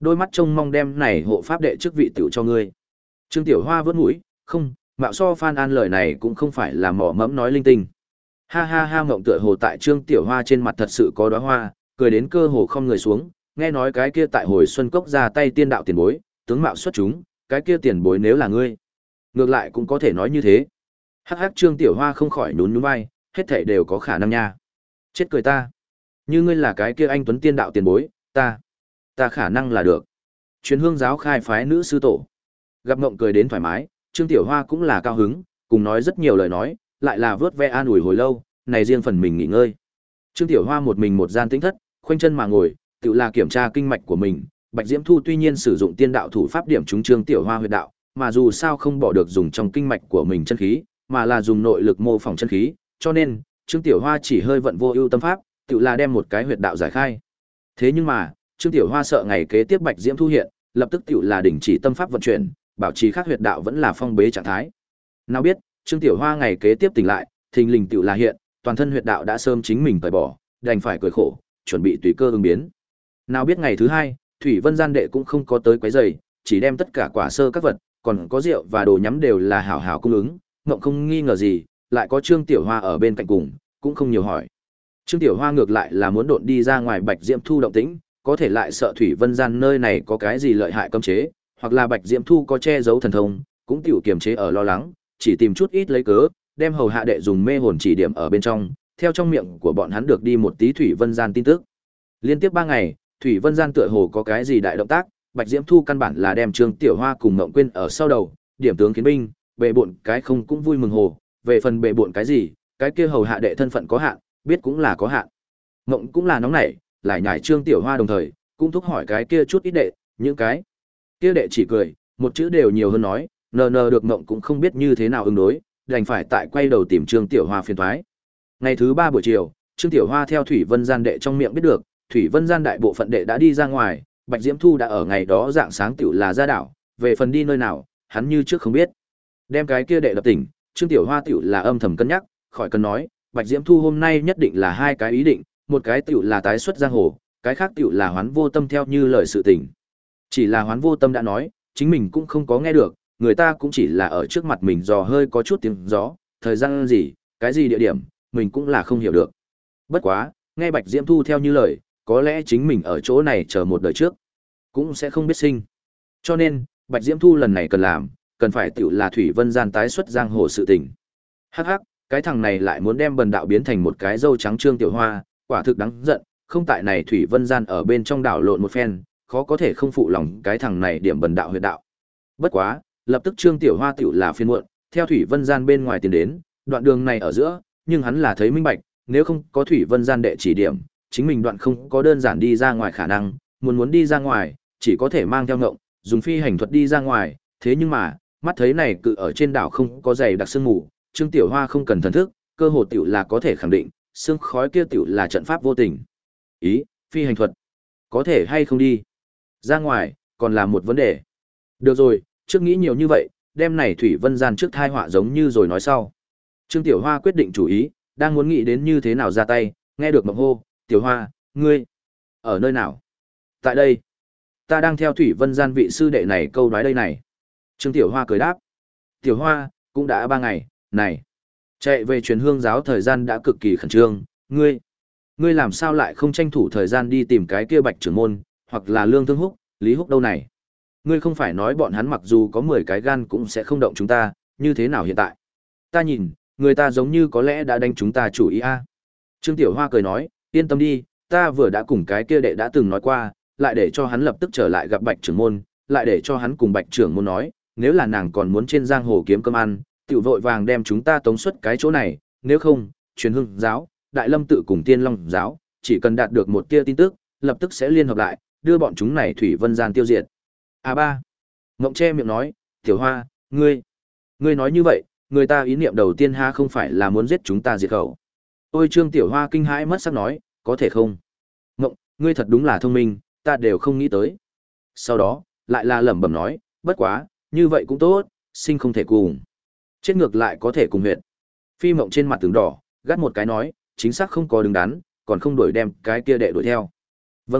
đôi mắt trông mong đem này hộ pháp đệ chức vị tiểu cho ngươi. Trương Tiểu Hoa vớt mũi, không, mạo so Phan An lời này cũng không phải là mỏ mẫm nói linh tinh. Ha ha ha, ngộng tựa hồ tại Trương Tiểu Hoa trên mặt thật sự có đóa hoa, cười đến cơ hồ không người xuống, nghe nói cái kia tại hồi xuân cốc ra tay tiên đạo tiền bối, tướng mạo xuất chúng, cái kia tiền bối nếu là ngươi, ngược lại cũng có thể nói như thế. Hắc hắc, Trương Tiểu Hoa không khỏi nhún nhún vai, hết thảy đều có khả năng nha. Chết cười ta. Như ngươi là cái kia anh tuấn tiên đạo tiền bối, ta, ta khả năng là được. Truyền hương giáo khai phái nữ sư tổ. Gặp ngộng cười đến thoải mái, Trương Tiểu Hoa cũng là cao hứng, cùng nói rất nhiều lời nói, lại là vớt ve an ủi hồi lâu, này riêng phần mình nghỉ ngơi. Trương Tiểu Hoa một mình một gian tĩnh thất, khoanh chân mà ngồi, tự là kiểm tra kinh mạch của mình. Bạch Diễm Thu tuy nhiên sử dụng tiên đạo thủ pháp điểm trúng Trương Tiểu Hoa huyệt đạo, mà dù sao không bỏ được dùng trong kinh mạch của mình chân khí, mà là dùng nội lực mô phỏng chân khí, cho nên Trương Tiểu Hoa chỉ hơi vận vô ưu tâm pháp, tự là đem một cái huyệt đạo giải khai. Thế nhưng mà, Trương Tiểu Hoa sợ ngày kế tiếp Bạch Diễm Thu hiện, lập tức tự là đình chỉ tâm pháp vận chuyển, bảo trì khác huyệt đạo vẫn là phong bế trạng thái. Nào biết, Trương Tiểu Hoa ngày kế tiếp tỉnh lại, thình lình tự là hiện, toàn thân huyệt đạo đã sớm chính mình tẩy bỏ, đành phải cười khổ, chuẩn bị tùy cơ ứng biến. Nào biết ngày thứ hai, Thủy Vân gian đệ cũng không có tới quấy rầy, chỉ đem tất cả quả sơ các vật, còn có rượu và đồ nhắm đều là hảo hảo cung ứng, ngộng không nghi ngờ gì, lại có Trương Tiểu Hoa ở bên cạnh cùng, cũng không nhiều hỏi. Trương Tiểu Hoa ngược lại là muốn độn đi ra ngoài Bạch Diễm Thu động tĩnh, có thể lại sợ Thủy Vân gian nơi này có cái gì lợi hại cấm chế, hoặc là Bạch Diễm Thu có che giấu thần thông, cũng tiểu kiềm chế ở lo lắng, chỉ tìm chút ít lấy cớ, đem hầu hạ đệ dùng mê hồn chỉ điểm ở bên trong, theo trong miệng của bọn hắn được đi một tí Thủy Vân gian tin tức. Liên tiếp ba ngày, Thủy Vân gian tựa hồ có cái gì đại động tác, Bạch Diễm Thu căn bản là đem Trương Tiểu Hoa cùng Ngộng quên ở sau đầu, điểm tướng kiến binh, bệ bội cái không cũng vui mừng hồ, về phần bệ bội cái gì, cái kia hầu hạ đệ thân phận có hạn, biết cũng là có hạn. Ngộng cũng là nóng nảy, lại nhảy Trương Tiểu Hoa đồng thời, cũng thúc hỏi cái kia chút ít đệ, những cái kia đệ chỉ cười, một chữ đều nhiều hơn nói, nờ nờ được Ngộng cũng không biết như thế nào ứng đối, đành phải tại quay đầu tìm Trương Tiểu Hoa phiền toái. Ngày thứ ba buổi chiều, Trương Tiểu Hoa theo Thủy Vân gian đệ trong miệng biết được, Thủy Vân gian đại bộ phận đệ đã đi ra ngoài, Bạch Diễm Thu đã ở ngày đó dạng sáng tiểu là ra đảo, về phần đi nơi nào, hắn như trước không biết. Đem cái kia đệ đập tỉnh, Trương Tiểu Hoa tiểu là âm thầm cân nhắc, khỏi cần nói, Bạch Diễm Thu hôm nay nhất định là hai cái ý định, một cái tiểu là tái xuất giang hồ, cái khác tiểu là Hoán Vô Tâm theo như lời sự tình. Chỉ là Hoán Vô Tâm đã nói, chính mình cũng không có nghe được, người ta cũng chỉ là ở trước mặt mình dò hơi có chút tiếng gió, thời gian gì, cái gì địa điểm, mình cũng là không hiểu được. Bất quá, nghe Bạch Diễm Thu theo như lời, có lẽ chính mình ở chỗ này chờ một đời trước, cũng sẽ không biết sinh. Cho nên, Bạch Diễm Thu lần này cần làm, cần phải tiểu là Thủy Vân gian tái xuất giang hồ sự tình. Hắc hắc, cái thằng này lại muốn đem bần đạo biến thành một cái dâu trắng Trương Tiểu Hoa, quả thực đáng giận, không tại này Thủy Vân gian ở bên trong đảo lộn một phen, khó có thể không phụ lòng cái thằng này điểm bần đạo huyệt đạo. Bất quá, lập tức Trương Tiểu Hoa tiểu là phiền muộn, theo Thủy Vân gian bên ngoài tiến đến, đoạn đường này ở giữa, nhưng hắn là thấy minh bạch, nếu không có Thủy Vân gian đệ chỉ điểm, chính mình đoạn không có đơn giản đi ra ngoài khả năng, muốn muốn đi ra ngoài, chỉ có thể mang theo ngộng, dùng phi hành thuật đi ra ngoài, thế nhưng mà, mắt thấy này cự ở trên đảo không có dày đặc sương mù, Trương Tiểu Hoa không cần thần thức, cơ hồ tiểu là có thể khẳng định, sương khói kia tiểu là trận pháp vô tình. Ý, phi hành thuật, có thể hay không đi ra ngoài, còn là một vấn đề. Được rồi, trước nghĩ nhiều như vậy, đem này Thủy Vân gian trước thai họa giống như rồi nói sau. Trương Tiểu Hoa quyết định chủ ý, đang muốn nghĩ đến như thế nào ra tay, nghe được mộng hô, Tiểu Hoa, ngươi, ở nơi nào? Tại đây. Ta đang theo Thủy Vân gian vị sư đệ này câu nói đây này. Trương Tiểu Hoa cười đáp. Tiểu Hoa, cũng đã ba ngày, này. Chạy về truyền hương giáo thời gian đã cực kỳ khẩn trương, ngươi. Ngươi làm sao lại không tranh thủ thời gian đi tìm cái kia Bạch trưởng môn, hoặc là Lương Thương Húc, Lý Húc đâu này? Ngươi không phải nói bọn hắn mặc dù có mười cái gan cũng sẽ không động chúng ta, như thế nào hiện tại? Ta nhìn, người ta giống như có lẽ đã đánh chúng ta chủ ý a. Trương Tiểu Hoa cười nói, yên tâm đi, ta vừa đã cùng cái kia đệ đã từng nói qua, lại để cho hắn lập tức trở lại gặp Bạch trưởng môn, lại để cho hắn cùng Bạch trưởng môn nói, nếu là nàng còn muốn trên giang hồ kiếm cơm ăn, tiểu vội vàng đem chúng ta tống xuất cái chỗ này, nếu không, truyền hương giáo, Đại Lâm tự cùng Tiên Long giáo, chỉ cần đạt được một tia tin tức, lập tức sẽ liên hợp lại, đưa bọn chúng này Thủy Vân gian tiêu diệt. A ba. Ngộng che miệng nói, Tiểu Hoa, ngươi, ngươi nói như vậy, người ta ý niệm đầu tiên ha không phải là muốn giết chúng ta diệt khẩu. Ôi Trương Tiểu Hoa kinh hãi mất sắc nói, có thể không? Ngộng, ngươi thật đúng là thông minh, ta đều không nghĩ tới. Sau đó, lại là lẩm bẩm nói, bất quá, như vậy cũng tốt, sinh không thể cùng. Chết ngược lại có thể cùng huyệt. Phi Mộng trên mặt tướng đỏ, gắt một cái nói, chính xác không có đứng đắn, còn không đuổi đem cái kia đệ đuổi theo. Vâng,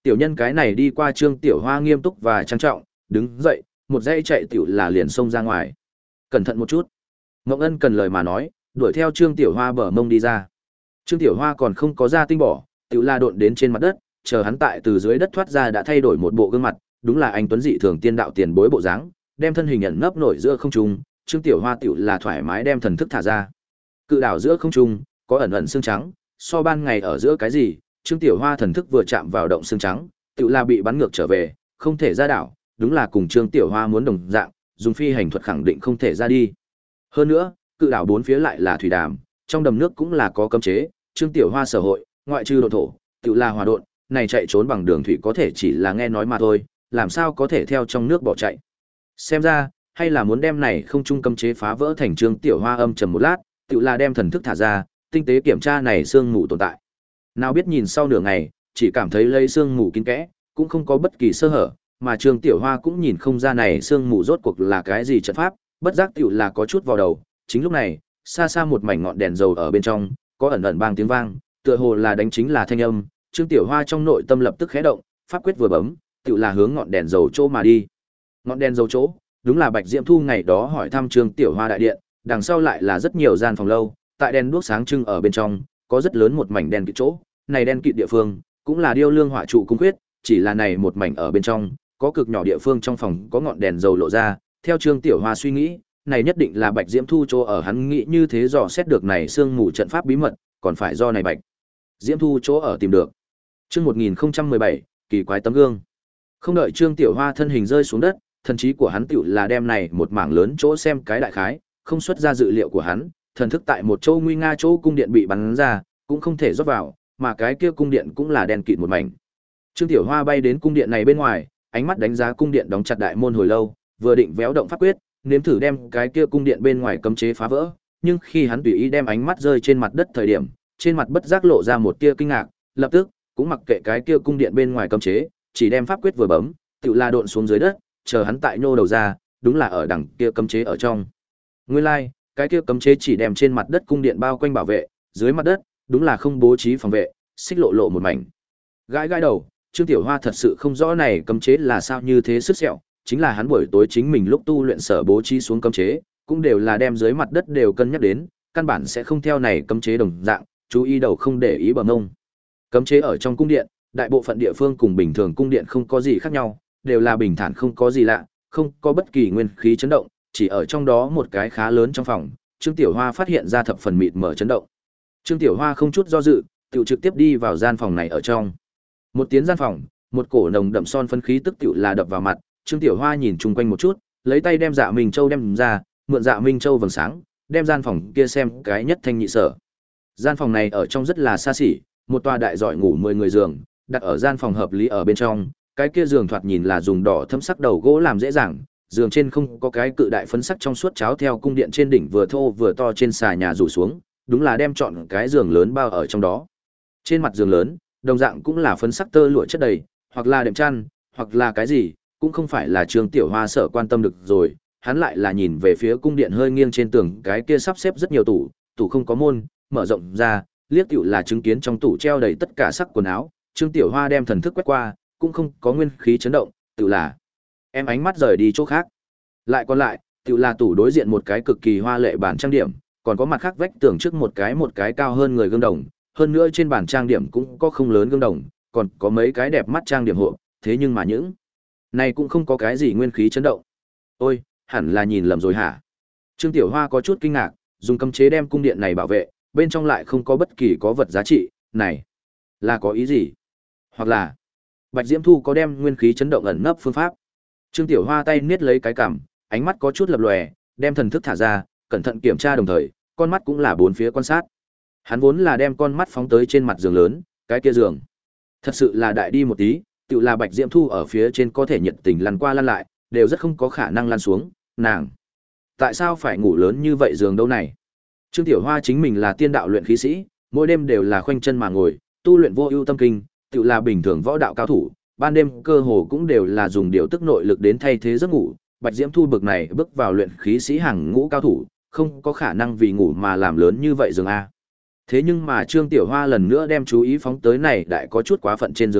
Tiểu nhân cái này đi qua Trương Tiểu Hoa nghiêm túc và trang trọng, đứng dậy, một dãy chạy tiểu là liền xông ra ngoài. Cẩn thận một chút. Ngộng Ân cần lời mà nói, đuổi theo Trương Tiểu Hoa bờ mông đi ra. Trương Tiểu Hoa còn không có ra tinh bỏ, tiểu là độn đến trên mặt đất, chờ hắn tại từ dưới đất thoát ra đã thay đổi một bộ gương mặt, đúng là anh tuấn dị thường tiên đạo tiền bối bộ dáng, đem thân hình ẩn nấp nổi giữa không trung, Trương Tiểu Hoa tiểu là thoải mái đem thần thức thả ra. Cự đảo giữa không trung, có ẩn ẩn xương trắng, so ban ngày ở giữa cái gì, Trương Tiểu Hoa thần thức vừa chạm vào động xương trắng, tiểu là bị bắn ngược trở về, không thể ra đảo, đúng là cùng Trương Tiểu Hoa muốn đồng dạng, dùng phi hành thuật khẳng định không thể ra đi. Hơn nữa, cự đảo bốn phía lại là thủy đàm, trong đầm nước cũng là có cấm chế, Trương Tiểu Hoa sở hội, ngoại trừ độn thổ, tiểu là hỏa độn, này chạy trốn bằng đường thủy có thể chỉ là nghe nói mà thôi, làm sao có thể theo trong nước bỏ chạy. Xem ra, hay là muốn đem này không trung cấm chế phá vỡ thành Trương Tiểu Hoa âm trầm một lát, tiểu là đem thần thức thả ra, tinh tế kiểm tra này xương mù tồn tại. Nào biết nhìn sau nửa ngày, chỉ cảm thấy lấy xương mù kín kẽ, cũng không có bất kỳ sơ hở, mà Trương Tiểu Hoa cũng nhìn không ra này xương mù rốt cuộc là cái gì trận pháp, bất giác tiểu là có chút vào đầu. Chính lúc này, xa xa một mảnh ngọn đèn dầu ở bên trong, có ẩn ẩn bang tiếng vang, tựa hồ là đánh chính là thanh âm, Trương Tiểu Hoa trong nội tâm lập tức khẽ động, pháp quyết vừa bấm, tiểu là hướng ngọn đèn dầu chỗ mà đi. Ngọn đèn dầu chỗ, đúng là Bạch Diễm Thu ngày đó hỏi thăm Trương Tiểu Hoa đại điện, đằng sau lại là rất nhiều gian phòng lâu, tại đèn đuốc sáng trưng ở bên trong, có rất lớn một mảnh đèn kịt chỗ, này đèn kịt địa phương, cũng là điêu lương họa trụ cung quyết, chỉ là này một mảnh ở bên trong, có cực nhỏ địa phương trong phòng có ngọn đèn dầu lộ ra, theo Trương Tiểu Hoa suy nghĩ, này nhất định là Bạch Diễm Thu chỗ ở, hắn nghĩ như thế dò xét được này xương mù trận pháp bí mật, còn phải do này Bạch Diễm Thu chỗ ở tìm được. Chương một nghìn không trăm mười bảy, kỳ quái tấm gương. Không đợi Trương Tiểu Hoa thân hình rơi xuống đất, thần trí của hắn tiểu là đem này một mảng lớn chỗ xem cái đại khái, không xuất ra dự liệu của hắn, thần thức tại một châu nguy nga chỗ cung điện bị bắn ra, cũng không thể rót vào, mà cái kia cung điện cũng là đen kịt một mảnh. Trương Tiểu Hoa bay đến cung điện này bên ngoài, ánh mắt đánh giá cung điện đóng chặt đại môn hồi lâu, vừa định véo động pháp quyết, nếm thử đem cái kia cung điện bên ngoài cấm chế phá vỡ, nhưng khi hắn tùy ý đem ánh mắt rơi trên mặt đất thời điểm, trên mặt bất giác lộ ra một tia kinh ngạc, lập tức cũng mặc kệ cái kia cung điện bên ngoài cấm chế, chỉ đem pháp quyết vừa bấm, tự la độn xuống dưới đất, chờ hắn tại nhô đầu ra, đúng là ở đằng kia cấm chế ở trong. Nguyên lai, like, cái kia cấm chế chỉ đem trên mặt đất cung điện bao quanh bảo vệ, dưới mặt đất, đúng là không bố trí phòng vệ, xích lộ lộ một mảnh. Gãi gãi đầu, Trương Tiểu Hoa thật sự không rõ này cấm chế là sao như thế sức sẹo, chính là hắn buổi tối chính mình lúc tu luyện sở bố trí xuống cấm chế, cũng đều là đem dưới mặt đất đều cân nhắc đến, căn bản sẽ không theo này cấm chế đồng dạng, chú ý đầu không để ý bờ ngông. Cấm chế ở trong cung điện, đại bộ phận địa phương cùng bình thường cung điện không có gì khác nhau, đều là bình thản không có gì lạ, không có bất kỳ nguyên khí chấn động, chỉ ở trong đó một cái khá lớn trong phòng, Trương Tiểu Hoa phát hiện ra thập phần mịt mở chấn động. Trương Tiểu Hoa không chút do dự, tự trực tiếp đi vào gian phòng này ở trong. Một tiến gian phòng, một cổ nồng đậm son phân khí tức tiểu là đập vào mặt, Trương Tiểu Hoa nhìn chung quanh một chút, lấy tay đem Dạ Minh Châu đem ra, mượn Dạ Minh Châu vầng sáng, đem gian phòng kia xem cái nhất thanh nhị sở. Gian phòng này ở trong rất là xa xỉ, một tòa đại giỏi ngủ mười người giường, đặt ở gian phòng hợp lý ở bên trong, cái kia giường thoạt nhìn là dùng đỏ thâm sắc đầu gỗ làm dễ dàng, giường trên không có cái cự đại phấn sắc trong suốt cháo theo cung điện trên đỉnh vừa thô vừa to trên xà nhà rủ xuống, đúng là đem chọn cái giường lớn bao ở trong đó. Trên mặt giường lớn, đồng dạng cũng là phấn sắc tơ lụa chất đầy, hoặc là đệm chăn, hoặc là cái gì, cũng không phải là Trương Tiểu Hoa sợ quan tâm được rồi, hắn lại là nhìn về phía cung điện hơi nghiêng trên tường, cái kia sắp xếp rất nhiều tủ, tủ không có môn, mở rộng ra, liếc tiểu là chứng kiến trong tủ treo đầy tất cả sắc quần áo, Trương Tiểu Hoa đem thần thức quét qua, cũng không có nguyên khí chấn động, tự là em ánh mắt rời đi chỗ khác. Lại còn lại, tự là tủ đối diện một cái cực kỳ hoa lệ bản trang điểm, còn có mặt khác vách tường trước một cái một cái cao hơn người gương đồng, hơn nữa trên bản trang điểm cũng có không lớn gương đồng, còn có mấy cái đẹp mắt trang điểm hộ, thế nhưng mà những này cũng không có cái gì nguyên khí chấn động. Ôi, hẳn là nhìn lầm rồi hả? Trương Tiểu Hoa có chút kinh ngạc, dùng cấm chế đem cung điện này bảo vệ, bên trong lại không có bất kỳ có vật giá trị, này là có ý gì? Hoặc là Bạch Diễm Thu có đem nguyên khí chấn động ẩn nấp phương pháp. Trương Tiểu Hoa tay niết lấy cái cằm, ánh mắt có chút lập lòe, đem thần thức thả ra, cẩn thận kiểm tra đồng thời, con mắt cũng là bốn phía quan sát. Hắn vốn là đem con mắt phóng tới trên mặt giường lớn, cái kia giường thật sự là đại đi một tí, tự là Bạch Diễm Thu ở phía trên có thể nhiệt tình lăn qua lăn lại, đều rất không có khả năng lăn xuống, nàng tại sao phải ngủ lớn như vậy giường đâu này? Trương Tiểu Hoa chính mình là tiên đạo luyện khí sĩ, mỗi đêm đều là khoanh chân mà ngồi, tu luyện vô ưu tâm kinh, tự là bình thường võ đạo cao thủ, ban đêm cơ hồ cũng đều là dùng điều tức nội lực đến thay thế giấc ngủ. Bạch Diễm Thu bực này bước vào luyện khí sĩ hàng ngũ cao thủ, không có khả năng vì ngủ mà làm lớn như vậy giường a. Thế nhưng mà Trương Tiểu Hoa lần nữa đem chú ý phóng tới này đại có chút quá phận trên giường lúc,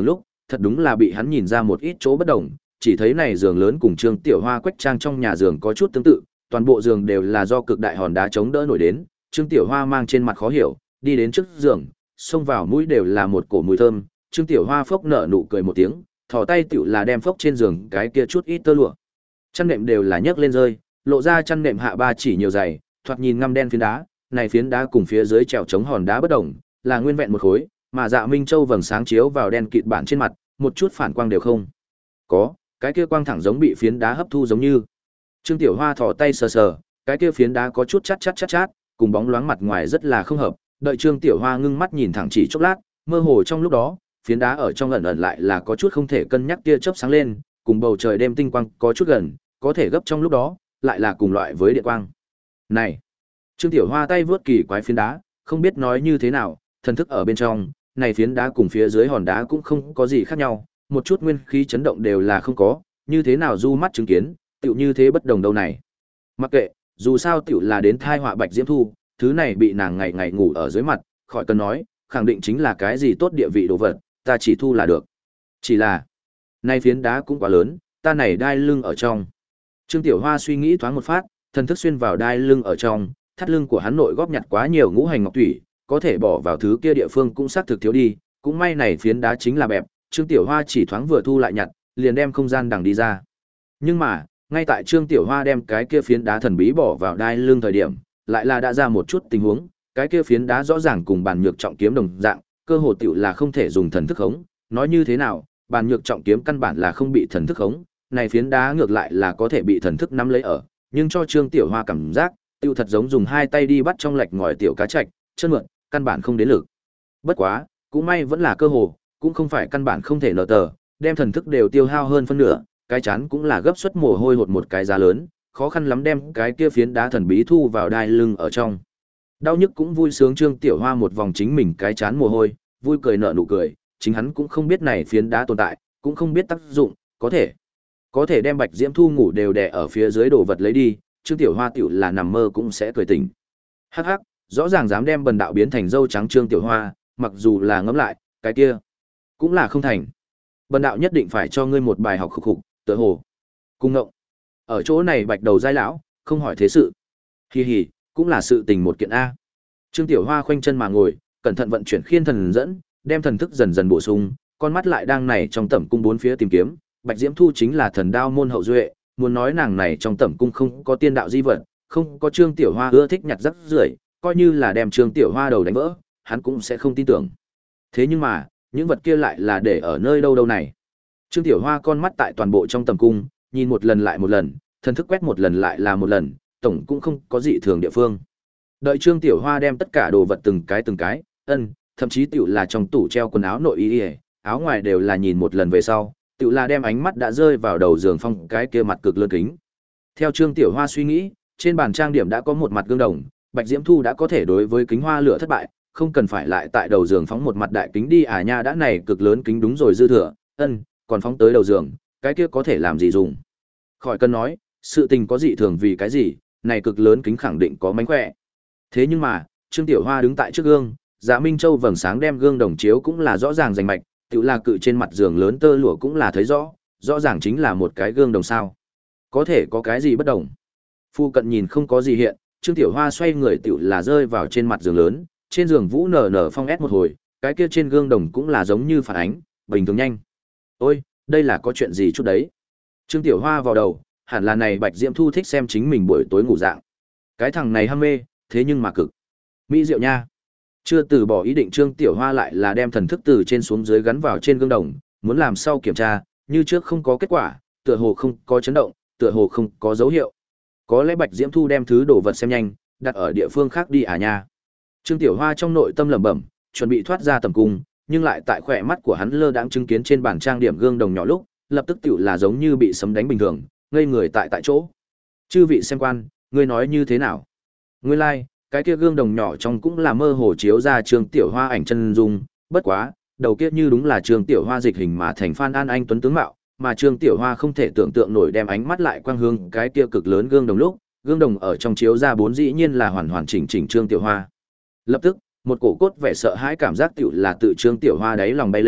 thật đúng là bị hắn nhìn ra một ít chỗ bất đồng, chỉ thấy này giường lớn cùng Trương Tiểu Hoa quách trang trong nhà giường có chút tương tự, toàn bộ giường đều là do cực đại hòn đá chống đỡ nổi đến. Trương Tiểu Hoa mang trên mặt khó hiểu, đi đến trước giường, xông vào mũi đều là một cổ mùi thơm. Trương Tiểu Hoa phốc nở nụ cười một tiếng, thò tay tiểu là đem phốc trên giường cái kia chút ít tơ lụa. Chăn nệm đều là nhấc lên rơi, lộ ra chăn nệm hạ ba chỉ nhiều dày, thoạt nhìn ngăm đen phiến đá, này phiến đá cùng phía dưới trèo chống hòn đá bất đồng, là nguyên vẹn một khối, mà Dạ Minh Châu vầng sáng chiếu vào đen kịt bản trên mặt, một chút phản quang đều không có, cái kia quang thẳng giống bị phiến đá hấp thu giống như. Trương Tiểu Hoa thò tay sờ sờ, cái kia phiến đá có chút chát chát chát chát, cùng bóng loáng mặt ngoài rất là không hợp, đợi Trương Tiểu Hoa ngưng mắt nhìn thẳng chỉ chốc lát, mơ hồ trong lúc đó, phiến đá ở trong ẩn ẩn lại là có chút không thể cân nhắc tia chớp sáng lên, cùng bầu trời đêm tinh quang có chút gần, có thể gấp trong lúc đó, lại là cùng loại với điện quang. Này, Trương Tiểu Hoa tay vướt kỳ quái phiến đá, không biết nói như thế nào, thần thức ở bên trong, này phiến đá cùng phía dưới hòn đá cũng không có gì khác nhau, một chút nguyên khí chấn động đều là không có, như thế nào du mắt chứng kiến, tựu như thế bất đồng đâu này. Mặc kệ, dù sao tựu là đến thai họa Bạch Diễm Thu, thứ này bị nàng ngày ngày ngủ ở dưới mặt, khỏi cần nói, khẳng định chính là cái gì tốt địa vị đồ vật, ta chỉ thu là được. Chỉ là, nay phiến đá cũng quá lớn, ta này đai lưng ở trong. Trương Tiểu Hoa suy nghĩ thoáng một phát, thần thức xuyên vào đai lưng ở trong, thắt lưng của hắn nội góp nhặt quá nhiều ngũ hành ngọc thủy, có thể bỏ vào thứ kia địa phương cũng xác thực thiếu đi, cũng may này phiến đá chính là bẹp, Trương Tiểu Hoa chỉ thoáng vừa thu lại nhặt, liền đem không gian đằng đi ra. Nhưng mà, ngay tại Trương Tiểu Hoa đem cái kia phiến đá thần bí bỏ vào đai lưng thời điểm, lại là đã ra một chút tình huống, cái kia phiến đá rõ ràng cùng bàn nhược trọng kiếm đồng dạng, cơ hồ tiểu là không thể dùng thần thức khống, nói như thế nào, bàn nhược trọng kiếm căn bản là không bị thần thức khống, này phiến đá ngược lại là có thể bị thần thức nắm lấy ở, nhưng cho Trương Tiểu Hoa cảm giác, tiêu thật giống dùng hai tay đi bắt trong lạch ngòi tiểu cá trạch, chân mượn, căn bản không đến lực. Bất quá, cũng may vẫn là cơ hồ, cũng không phải căn bản không thể nở tờ, đem thần thức đều tiêu hao hơn phân nửa, cái chán cũng là gấp suất mồ hôi hột một cái giá lớn, khó khăn lắm đem cái kia phiến đá thần bí thu vào đai lưng ở trong. Đau nhức cũng vui sướng Trương Tiểu Hoa một vòng chính mình cái chán mồ hôi, vui cười nở nụ cười, chính hắn cũng không biết này phiến đá tồn tại, cũng không biết tác dụng, có thể có thể đem Bạch Diễm Thu ngủ đều đè ở phía dưới đồ vật lấy đi, Trương Tiểu Hoa tiểu là nằm mơ cũng sẽ cười tỉnh. Hắc hắc, rõ ràng dám đem bần đạo biến thành dâu trắng Trương Tiểu Hoa, mặc dù là ngẫm lại, cái kia cũng là không thành. Bần đạo nhất định phải cho ngươi một bài học khục khục, tựa hồ. Cung ngộng. Ở chỗ này Bạch đầu giai lão, không hỏi thế sự. Hi hi, cũng là sự tình một kiện a. Trương Tiểu Hoa khoanh chân mà ngồi, cẩn thận vận chuyển khiên thần dẫn, đem thần thức dần dần bổ sung, con mắt lại đang này trong tẩm cung bốn phía tìm kiếm, Bạch Diễm Thu chính là thần đao môn hậu duệ, muốn nói nàng này trong tẩm cung không có tiên đạo di vật, không có Trương Tiểu Hoa ưa thích nhặt rác rưởi, coi như là đem Trương Tiểu Hoa đầu đánh vỡ, hắn cũng sẽ không tin tưởng. Thế nhưng mà, những vật kia lại là để ở nơi đâu đâu này. Trương Tiểu Hoa con mắt tại toàn bộ trong tầm cung, nhìn một lần lại một lần, thần thức quét một lần lại là một lần, tổng cũng không có dị thường địa phương. Đợi Trương Tiểu Hoa đem tất cả đồ vật từng cái từng cái, ân, thậm chí tiểu là trong tủ treo quần áo nội y, áo ngoài đều là nhìn một lần về sau, tiểu là đem ánh mắt đã rơi vào đầu giường phong cái kia mặt cực lớn kính. Theo Trương Tiểu Hoa suy nghĩ, trên bàn trang điểm đã có một mặt gương đồng, Bạch Diễm Thu đã có thể đối với kính hoa lửa thất bại, không cần phải lại tại đầu giường phóng một mặt đại kính đi à nha, đã này cực lớn kính đúng rồi dư thừa, ân, còn phóng tới đầu giường, cái kia có thể làm gì dùng. Khỏi cần nói, sự tình có dị thường vì cái gì, này cực lớn kính khẳng định có mánh khỏe. Thế nhưng mà, Trương Tiểu Hoa đứng tại trước gương, Dạ Minh Châu vầng sáng đem gương đồng chiếu cũng là rõ ràng rành mạch, tự là cự trên mặt giường lớn tơ lụa cũng là thấy rõ, rõ ràng chính là một cái gương đồng sao. Có thể có cái gì bất đồng. Phu cận nhìn không có gì hiện, Trương Tiểu Hoa xoay người tự là rơi vào trên mặt giường lớn, trên giường vũ nở nở phong ép một hồi, cái kia trên gương đồng cũng là giống như phản ánh, bình thường nhanh. Ôi, đây là có chuyện gì chút đấy. Trương Tiểu Hoa vào đầu, hẳn là này Bạch Diễm Thu thích xem chính mình buổi tối ngủ dạng. Cái thằng này ham mê, thế nhưng mà cực mỹ diệu nha. Chưa từ bỏ ý định Trương Tiểu Hoa lại là đem thần thức từ trên xuống dưới gắn vào trên gương đồng, muốn làm sau kiểm tra, như trước không có kết quả, tựa hồ không có chấn động, tựa hồ không có dấu hiệu. Có lẽ Bạch Diễm Thu đem thứ đồ vật xem nhanh, đặt ở địa phương khác đi à nha. Trương Tiểu Hoa trong nội tâm lẩm bẩm, chuẩn bị thoát ra tầm cung, nhưng lại tại khỏe mắt của hắn lơ đãng chứng kiến trên bàn trang điểm gương đồng nhỏ lúc, lập tức tiểu là giống như bị sấm đánh bình thường, ngây người tại tại chỗ. Chư vị xem quan, ngươi nói như thế nào? Nguyên lai, like, cái kia gương đồng nhỏ trong cũng là mơ hồ chiếu ra Trương Tiểu Hoa ảnh chân dung, bất quá, đầu kia như đúng là Trương Tiểu Hoa dịch hình mà thành Phan An Anh tuấn tướng mạo, mà Trương Tiểu Hoa không thể tưởng tượng nổi đem ánh mắt lại quang hướng cái kia cực lớn gương đồng lúc, gương đồng ở trong chiếu ra bốn dĩ nhiên là hoàn hoàn chỉnh chỉnh Trương Tiểu Hoa. Lập tức, một cổ cốt vẻ sợ hãi cảm giác tiểu là tự Trương Tiểu Hoa đáy lòng bay lên,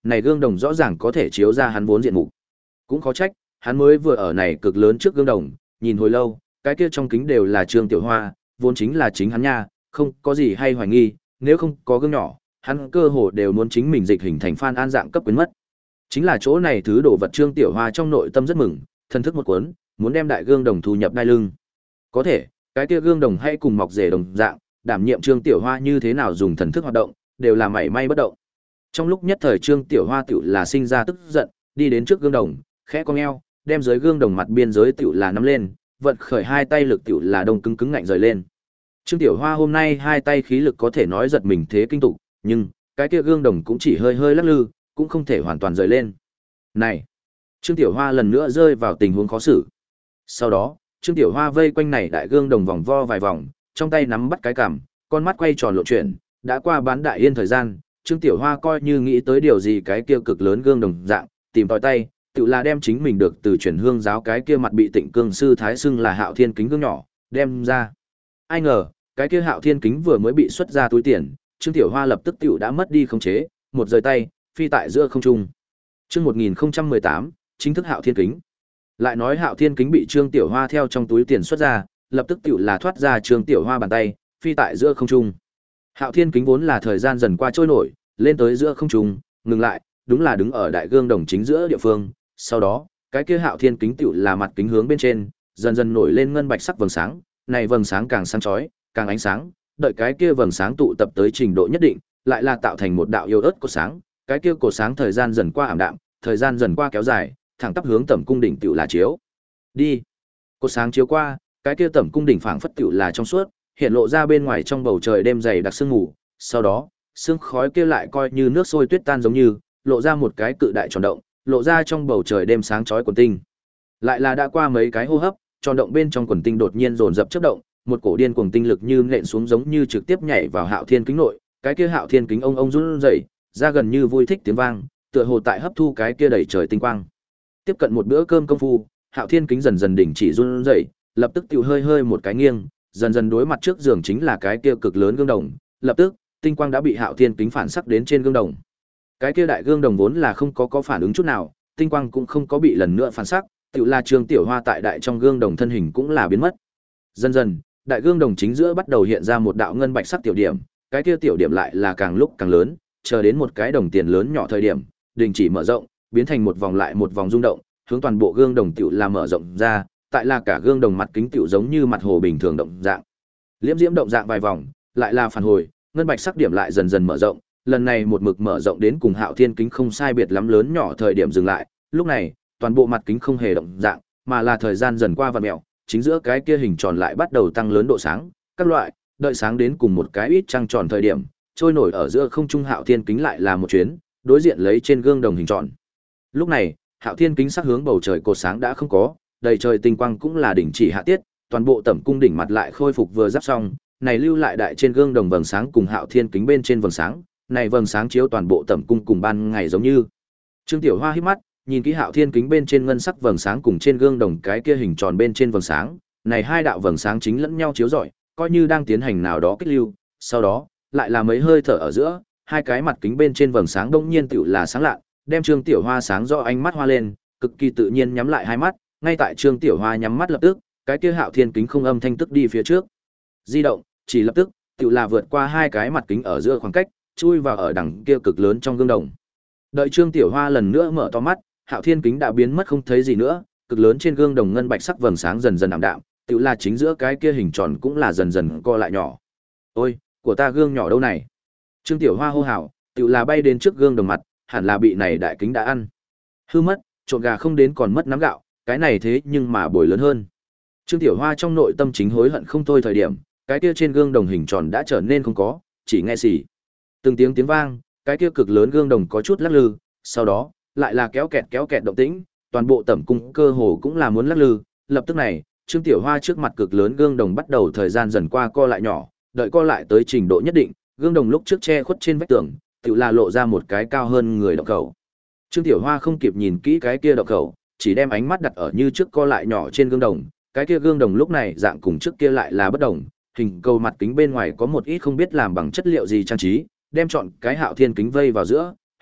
này gương đồng rõ ràng có thể chiếu ra hắn vốn diện mục. Cũng khó trách, hắn mới vừa ở này cực lớn trước gương đồng, nhìn hồi lâu, cái kia trong kính đều là Trương Tiểu Hoa, vốn chính là chính hắn nha, không có gì hay hoài nghi, nếu không có gương nhỏ, hắn cơ hồ đều muốn chính mình dịch hình thành Phan An dạng cấp quyến mất. Chính là chỗ này thứ đồ vật Trương Tiểu Hoa trong nội tâm rất mừng, thần thức một cuốn, muốn đem đại gương đồng thu nhập đai lưng. Có thể, cái kia gương đồng hay cùng mọc rể đồng dạng, đảm nhiệm Trương Tiểu Hoa như thế nào dùng thần thức hoạt động, đều là mảy may bất động. Trong lúc nhất thời Trương Tiểu Hoa tiểu là sinh ra tức giận, đi đến trước gương đồng, khẽ cong eo, đem dưới gương đồng mặt biên giới tiểu là nắm lên, vận khởi hai tay lực tiểu là đông cứng cứng ngạnh rời lên. Trương Tiểu Hoa hôm nay hai tay khí lực có thể nói giật mình thế kinh tục, nhưng cái kia gương đồng cũng chỉ hơi hơi lắc lư, cũng không thể hoàn toàn rời lên. Này, Trương Tiểu Hoa lần nữa rơi vào tình huống khó xử. Sau đó, Trương Tiểu Hoa vây quanh này đại gương đồng vòng vo vài vòng, trong tay nắm bắt cái cằm, con mắt quay tròn lộn chuyển, đã qua bán đại yên thời gian, Trương Tiểu Hoa coi như nghĩ tới điều gì cái kia cực lớn gương đồng dạng, tìm tòi tay, tự là đem chính mình được từ chuyển hương giáo cái kia mặt bị Tịnh Cương sư thái xưng là Hạo Thiên kính gương nhỏ, đem ra. Ai ngờ, cái kia Hạo Thiên kính vừa mới bị xuất ra túi tiền, Trương Tiểu Hoa lập tức tiểu đã mất đi khống chế, một rời tay, phi tại giữa không trung. Chương một nghìn không trăm mười tám, chính thức Hạo Thiên kính. Lại nói Hạo Thiên kính bị Trương Tiểu Hoa theo trong túi tiền xuất ra, lập tức tiểu là thoát ra Trương Tiểu Hoa bàn tay, phi tại giữa không trung. Hạo Thiên kính vốn là thời gian dần qua trôi nổi, lên tới giữa không trung, ngừng lại, đúng là đứng ở đại gương đồng chính giữa địa phương. Sau đó, cái kia Hạo Thiên kính tiểu là mặt kính hướng bên trên, dần dần nổi lên ngân bạch sắc vầng sáng, này vầng sáng càng sáng chói, càng ánh sáng, đợi cái kia vầng sáng tụ tập tới trình độ nhất định, lại là tạo thành một đạo yếu ớt của sáng, cái kia cổ sáng thời gian dần qua ảm đạm, thời gian dần qua kéo dài, thẳng tắp hướng Tẩm cung đỉnh tiểu là chiếu. Đi. Cổ sáng chiếu qua, cái kia Tẩm cung đỉnh phảng phất tiểu là trong suốt, hiện lộ ra bên ngoài trong bầu trời đêm dày đặc sương mù, sau đó, sương khói kia lại coi như nước sôi tuyết tan giống như, lộ ra một cái cự đại tròn động, lộ ra trong bầu trời đêm sáng chói quần tinh. Lại là đã qua mấy cái hô hấp, tròn động bên trong quần tinh đột nhiên dồn dập chớp động, một cổ điên cuồng tinh lực như nện xuống giống như trực tiếp nhảy vào Hạo Thiên kính nội, cái kia Hạo Thiên kính ông ông run rẩy, ra gần như vui thích tiếng vang, tựa hồ tại hấp thu cái kia đầy trời tinh quang. Tiếp cận một bữa cơm công phu, Hạo Thiên kính dần dần đình chỉ run rẩy, lập tức tiểu hơi hơi một cái nghiêng, dần dần đối mặt trước giường chính là cái kia cực lớn gương đồng, lập tức, tinh quang đã bị Hạo Thiên kính phản sắc đến trên gương đồng. Cái kia đại gương đồng vốn là không có có phản ứng chút nào, tinh quang cũng không có bị lần nữa phản sắc, tiểu là Trương Tiểu Hoa tại đại trong gương đồng thân hình cũng là biến mất. Dần dần, đại gương đồng chính giữa bắt đầu hiện ra một đạo ngân bạch sắc tiểu điểm, cái kia tiểu điểm lại là càng lúc càng lớn, chờ đến một cái đồng tiền lớn nhỏ thời điểm, đình chỉ mở rộng, biến thành một vòng lại một vòng rung động, hướng toàn bộ gương đồng tiểu là mở rộng ra, tại là cả gương đồng mặt kính tiểu giống như mặt hồ bình thường động dạng. Liễm diễm động dạng vài vòng, lại là phản hồi, ngân bạch sắc điểm lại dần dần mở rộng, lần này một mực mở rộng đến cùng Hạo Thiên kính không sai biệt lắm lớn nhỏ thời điểm dừng lại, lúc này, toàn bộ mặt kính không hề động dạng, mà là thời gian dần qua vặn mèo, chính giữa cái kia hình tròn lại bắt đầu tăng lớn độ sáng, các loại, đợi sáng đến cùng một cái ít trăng tròn thời điểm, trôi nổi ở giữa không trung Hạo Thiên kính lại là một chuyến, đối diện lấy trên gương đồng hình tròn. Lúc này, Hạo Thiên kính sắc hướng bầu trời cột sáng đã không có, đầy trời tinh quang cũng là đỉnh chỉ hạ tiết, toàn bộ Tẩm cung đỉnh mặt lại khôi phục vừa giáp xong, này lưu lại đại trên gương đồng vầng sáng cùng Hạo Thiên kính bên trên vầng sáng, này vầng sáng chiếu toàn bộ Tẩm cung cùng ban ngày giống như. Trương Tiểu Hoa híp mắt, nhìn kỹ Hạo Thiên kính bên trên ngân sắc vầng sáng cùng trên gương đồng cái kia hình tròn bên trên vầng sáng, này hai đạo vầng sáng chính lẫn nhau chiếu rọi, coi như đang tiến hành nào đó kích lưu, sau đó, lại là mấy hơi thở ở giữa, hai cái mặt kính bên trên vầng sáng đông nhiên tựu là sáng lạ, đem Trương Tiểu Hoa sáng rõ ánh mắt hoa lên, cực kỳ tự nhiên nhắm lại hai mắt, ngay tại Trương Tiểu Hoa nhắm mắt lập tức, cái kia Hạo Thiên kính không âm thanh tức đi phía trước. Di động, chỉ lập tức, tựu là vượt qua hai cái mặt kính ở giữa khoảng cách, chui vào ở đằng kia cực lớn trong gương đồng. Đợi Trương Tiểu Hoa lần nữa mở to mắt, Hạo Thiên kính đã biến mất không thấy gì nữa, cực lớn trên gương đồng ngân bạch sắc vầng sáng dần dần ảm đạm, tựu là chính giữa cái kia hình tròn cũng là dần dần co lại nhỏ. Ôi, của ta gương nhỏ đâu này? Trương Tiểu Hoa hô hào, tựu là bay đến trước gương đồng mặt, hẳn là bị này đại kính đã ăn. Hư mất, trộn gà không đến còn mất nắm gạo, cái này thế nhưng mà bồi lớn hơn. Trương Tiểu Hoa trong nội tâm chính hối hận không thôi thời điểm, cái kia trên gương đồng hình tròn đã trở nên không có, chỉ nghe xì. Từng tiếng tiếng vang, cái kia cực lớn gương đồng có chút lắc lư, sau đó, lại là kéo kẹt kéo kẹt động tĩnh, toàn bộ Tẩm cung cơ hồ cũng là muốn lắc lư, lập tức này, Trương Tiểu Hoa trước mặt cực lớn gương đồng bắt đầu thời gian dần qua co lại nhỏ, đợi co lại tới trình độ nhất định, gương đồng lúc trước che khuất trên vách tường, tự là lộ ra một cái cao hơn người động khẩu. Trương Tiểu Hoa không kịp nhìn kỹ cái kia động khẩu, chỉ đem ánh mắt đặt ở như trước co lại nhỏ trên gương đồng, cái kia gương đồng lúc này dạng cùng trước kia lại là bất đồng, hình cầu mặt kính bên ngoài có một ít không biết làm bằng chất liệu gì trang trí, đem chọn cái Hạo Thiên kính vây vào giữa,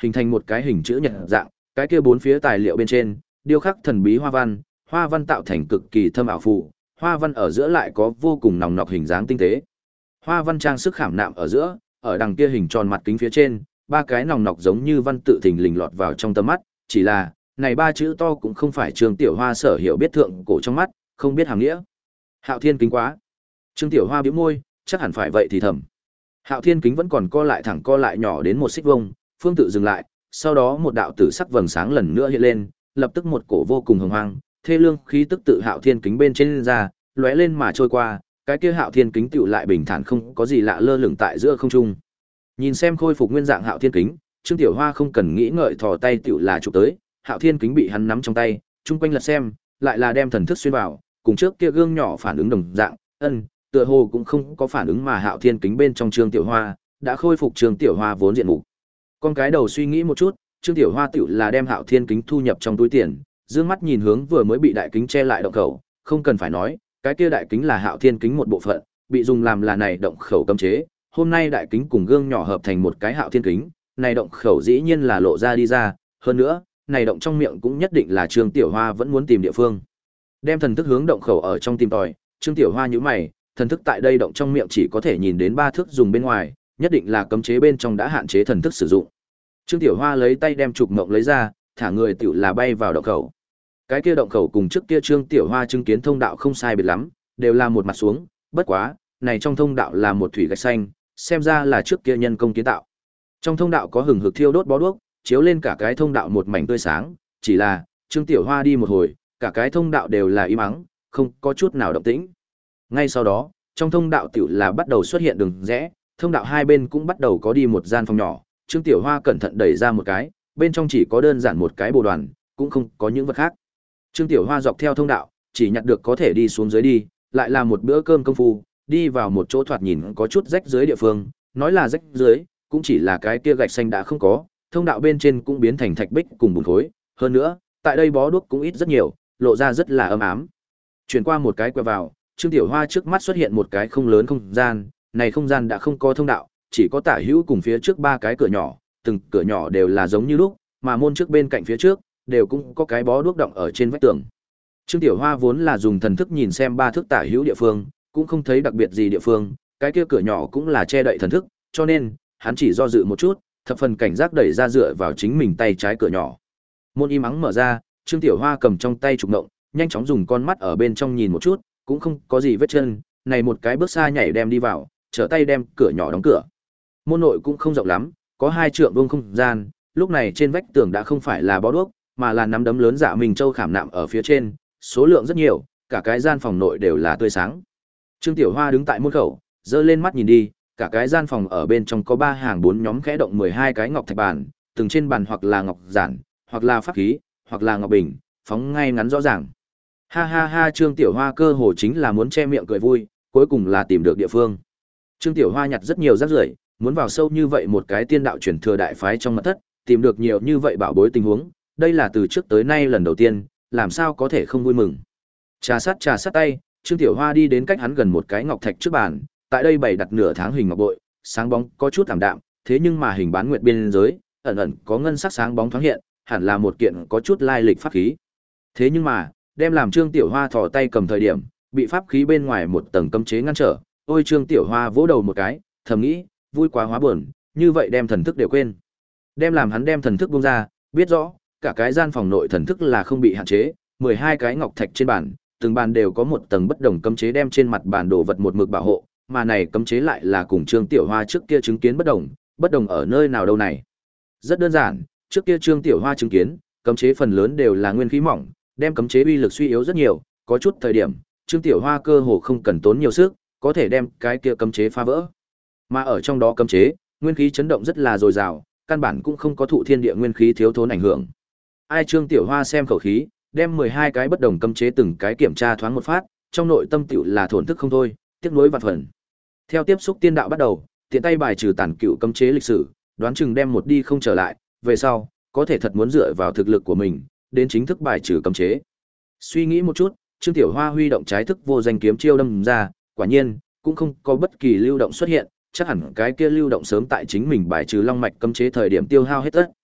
hình thành một cái hình chữ nhật dạng, cái kia bốn phía tài liệu bên trên, điêu khắc thần bí hoa văn, hoa văn tạo thành cực kỳ thâm ảo phù, hoa văn ở giữa lại có vô cùng nòng nọc hình dáng tinh tế. Hoa văn trang sức khảm nạm ở giữa, ở đằng kia hình tròn mặt kính phía trên, ba cái nòng nọc giống như văn tự thình lình lọt vào trong tầm mắt, chỉ là, này ba chữ to cũng không phải Trương Tiểu Hoa sở hiểu biết thượng cổ trong mắt, không biết hàm nghĩa. Hạo Thiên kính quá. Trương Tiểu Hoa bĩu môi, chắc hẳn phải vậy thì thầm. Hạo Thiên kính vẫn còn co lại thẳng co lại nhỏ đến một xích vuông, phương tự dừng lại, sau đó một đạo tử sắc vầng sáng lần nữa hiện lên, lập tức một cổ vô cùng hồng hoang, thê lương khí tức tự Hạo Thiên kính bên trên ra, lóe lên mà trôi qua, cái kia Hạo Thiên kính tựu lại bình thản không có gì lạ lơ lửng tại giữa không trung. Nhìn xem khôi phục nguyên dạng Hạo Thiên kính, Trương Tiểu Hoa không cần nghĩ ngợi thò tay tựu là chụp tới, Hạo Thiên kính bị hắn nắm trong tay, chung quanh lật xem, lại là đem thần thức xuyên vào, cùng trước kia gương nhỏ phản ứng đồng dạng, ân, tựa hồ cũng không có phản ứng mà Hạo Thiên kính bên trong Trương Tiểu Hoa đã khôi phục Trương Tiểu Hoa vốn diện mục. Con cái đầu suy nghĩ một chút, Trương Tiểu Hoa tựu là đem Hạo Thiên kính thu nhập trong túi tiền, dương mắt nhìn hướng vừa mới bị đại kính che lại động khẩu, không cần phải nói, cái kia đại kính là Hạo Thiên kính một bộ phận, bị dùng làm là này động khẩu cấm chế, hôm nay đại kính cùng gương nhỏ hợp thành một cái Hạo Thiên kính, này động khẩu dĩ nhiên là lộ ra đi ra, hơn nữa, này động trong miệng cũng nhất định là Trương Tiểu Hoa vẫn muốn tìm địa phương. Đem thần thức hướng động khẩu ở trong tìm tòi, Trương Tiểu Hoa nhíu mày, thần thức tại đây động trong miệng chỉ có thể nhìn đến ba thước dùng bên ngoài, nhất định là cấm chế bên trong đã hạn chế thần thức sử dụng. Trương Tiểu Hoa lấy tay đem trục mộng lấy ra, thả người tiểu là bay vào động khẩu. Cái kia động khẩu cùng trước kia Trương Tiểu Hoa chứng kiến thông đạo không sai biệt lắm, đều là một mặt xuống, bất quá, này trong thông đạo là một thủy gạch xanh, xem ra là trước kia nhân công kiến tạo. Trong thông đạo có hừng hực thiêu đốt bó đuốc, chiếu lên cả cái thông đạo một mảnh tươi sáng, chỉ là, Trương Tiểu Hoa đi một hồi, cả cái thông đạo đều là im ắng, không có chút nào động tĩnh. Ngay sau đó, trong thông đạo tiểu là bắt đầu xuất hiện đường rẽ, thông đạo hai bên cũng bắt đầu có đi một gian phòng nhỏ, Trương Tiểu Hoa cẩn thận đẩy ra một cái, bên trong chỉ có đơn giản một cái bồ đoàn, cũng không có những vật khác. Trương Tiểu Hoa dọc theo thông đạo, chỉ nhặt được có thể đi xuống dưới đi, lại là một bữa cơm công phu, đi vào một chỗ thoạt nhìn có chút rách dưới địa phương, nói là rách dưới, cũng chỉ là cái kia gạch xanh đã không có, thông đạo bên trên cũng biến thành thạch bích cùng bùn khối, hơn nữa, tại đây bó đuốc cũng ít rất nhiều, lộ ra rất là ấm ám. Chuyển qua một cái quẹo vào, Trương Tiểu Hoa trước mắt xuất hiện một cái không lớn không gian, này không gian đã không có thông đạo, chỉ có tả hữu cùng phía trước ba cái cửa nhỏ, từng cửa nhỏ đều là giống như lúc, mà môn trước bên cạnh phía trước đều cũng có cái bó đuốc động ở trên vách tường. Trương Tiểu Hoa vốn là dùng thần thức nhìn xem ba thước tả hữu địa phương, cũng không thấy đặc biệt gì địa phương, cái kia cửa nhỏ cũng là che đậy thần thức, cho nên hắn chỉ do dự một chút, thập phần cảnh giác đẩy ra dựa vào chính mình tay trái cửa nhỏ. Môn im ắng mở ra, Trương Tiểu Hoa cầm trong tay trục ngộng, nhanh chóng dùng con mắt ở bên trong nhìn một chút, cũng không có gì vết chân, này một cái bước xa nhảy đem đi vào, trở tay đem cửa nhỏ đóng cửa. Môn nội cũng không rộng lắm, có hai trượng vuông không gian, lúc này trên vách tường đã không phải là bó đuốc, mà là nắm đấm lớn Dạ Minh Châu khảm nạm ở phía trên, số lượng rất nhiều, cả cái gian phòng nội đều là tươi sáng. Trương Tiểu Hoa đứng tại môn khẩu, giơ lên mắt nhìn đi, cả cái gian phòng ở bên trong có ba hàng bốn nhóm khẽ động mười hai cái ngọc thạch bàn, từng trên bàn hoặc là ngọc giản, hoặc là pháp khí, hoặc là ngọc bình, phóng ngay ngắn rõ ràng. Ha ha ha, Trương Tiểu Hoa cơ hồ chính là muốn che miệng cười vui, cuối cùng là tìm được địa phương. Trương Tiểu Hoa nhặt rất nhiều rác rưởi, muốn vào sâu như vậy một cái tiên đạo truyền thừa đại phái trong mật thất, tìm được nhiều như vậy bảo bối tình huống, đây là từ trước tới nay lần đầu tiên, làm sao có thể không vui mừng. Trà sát trà sát tay, Trương Tiểu Hoa đi đến cách hắn gần một cái ngọc thạch trước bàn, tại đây bày đặt nửa tháng hình ngọc bội, sáng bóng có chút ảm đạm, thế nhưng mà hình bán nguyệt biên giới, ẩn ẩn có ngân sắc sáng bóng thoáng hiện, hẳn là một kiện có chút lai lịch pháp khí. Thế nhưng mà, đem làm Trương Tiểu Hoa thò tay cầm thời điểm, bị pháp khí bên ngoài một tầng cấm chế ngăn trở, ôi Trương Tiểu Hoa vỗ đầu một cái, thầm nghĩ, vui quá hóa buồn, như vậy đem thần thức đều quên. Đem làm hắn đem thần thức buông ra, biết rõ, cả cái gian phòng nội thần thức là không bị hạn chế, mười hai cái ngọc thạch trên bàn, từng bàn đều có một tầng bất đồng cấm chế đem trên mặt bàn đồ vật một mực bảo hộ, mà này cấm chế lại là cùng Trương Tiểu Hoa trước kia chứng kiến bất đồng, bất đồng ở nơi nào đâu này? Rất đơn giản, trước kia Trương Tiểu Hoa chứng kiến, cấm chế phần lớn đều là nguyên khí mỏng, đem cấm chế uy lực suy yếu rất nhiều, có chút thời điểm, Trương Tiểu Hoa cơ hồ không cần tốn nhiều sức, có thể đem cái kia cấm chế phá vỡ. Mà ở trong đó cấm chế, nguyên khí chấn động rất là dồi dào, căn bản cũng không có thụ thiên địa nguyên khí thiếu thốn ảnh hưởng. Ai Trương Tiểu Hoa xem khẩu khí, đem mười hai cái bất đồng cấm chế từng cái kiểm tra thoáng một phát, trong nội tâm tiểu là thổn thức không thôi, tiếc nuối vạn phần. Theo tiếp xúc tiên đạo bắt đầu, tiện tay bài trừ tàn cựu cấm chế lịch sử, đoán chừng đem một đi không trở lại, về sau, có thể thật muốn dựa vào thực lực của mình, đến chính thức bài trừ cấm chế. Suy nghĩ một chút, Trương Tiểu Hoa huy động trái thức vô danh kiếm chiêu đâm ra, quả nhiên, cũng không có bất kỳ lưu động xuất hiện, chắc hẳn cái kia lưu động sớm tại chính mình bài trừ long mạch cấm chế thời điểm tiêu hao hết tất.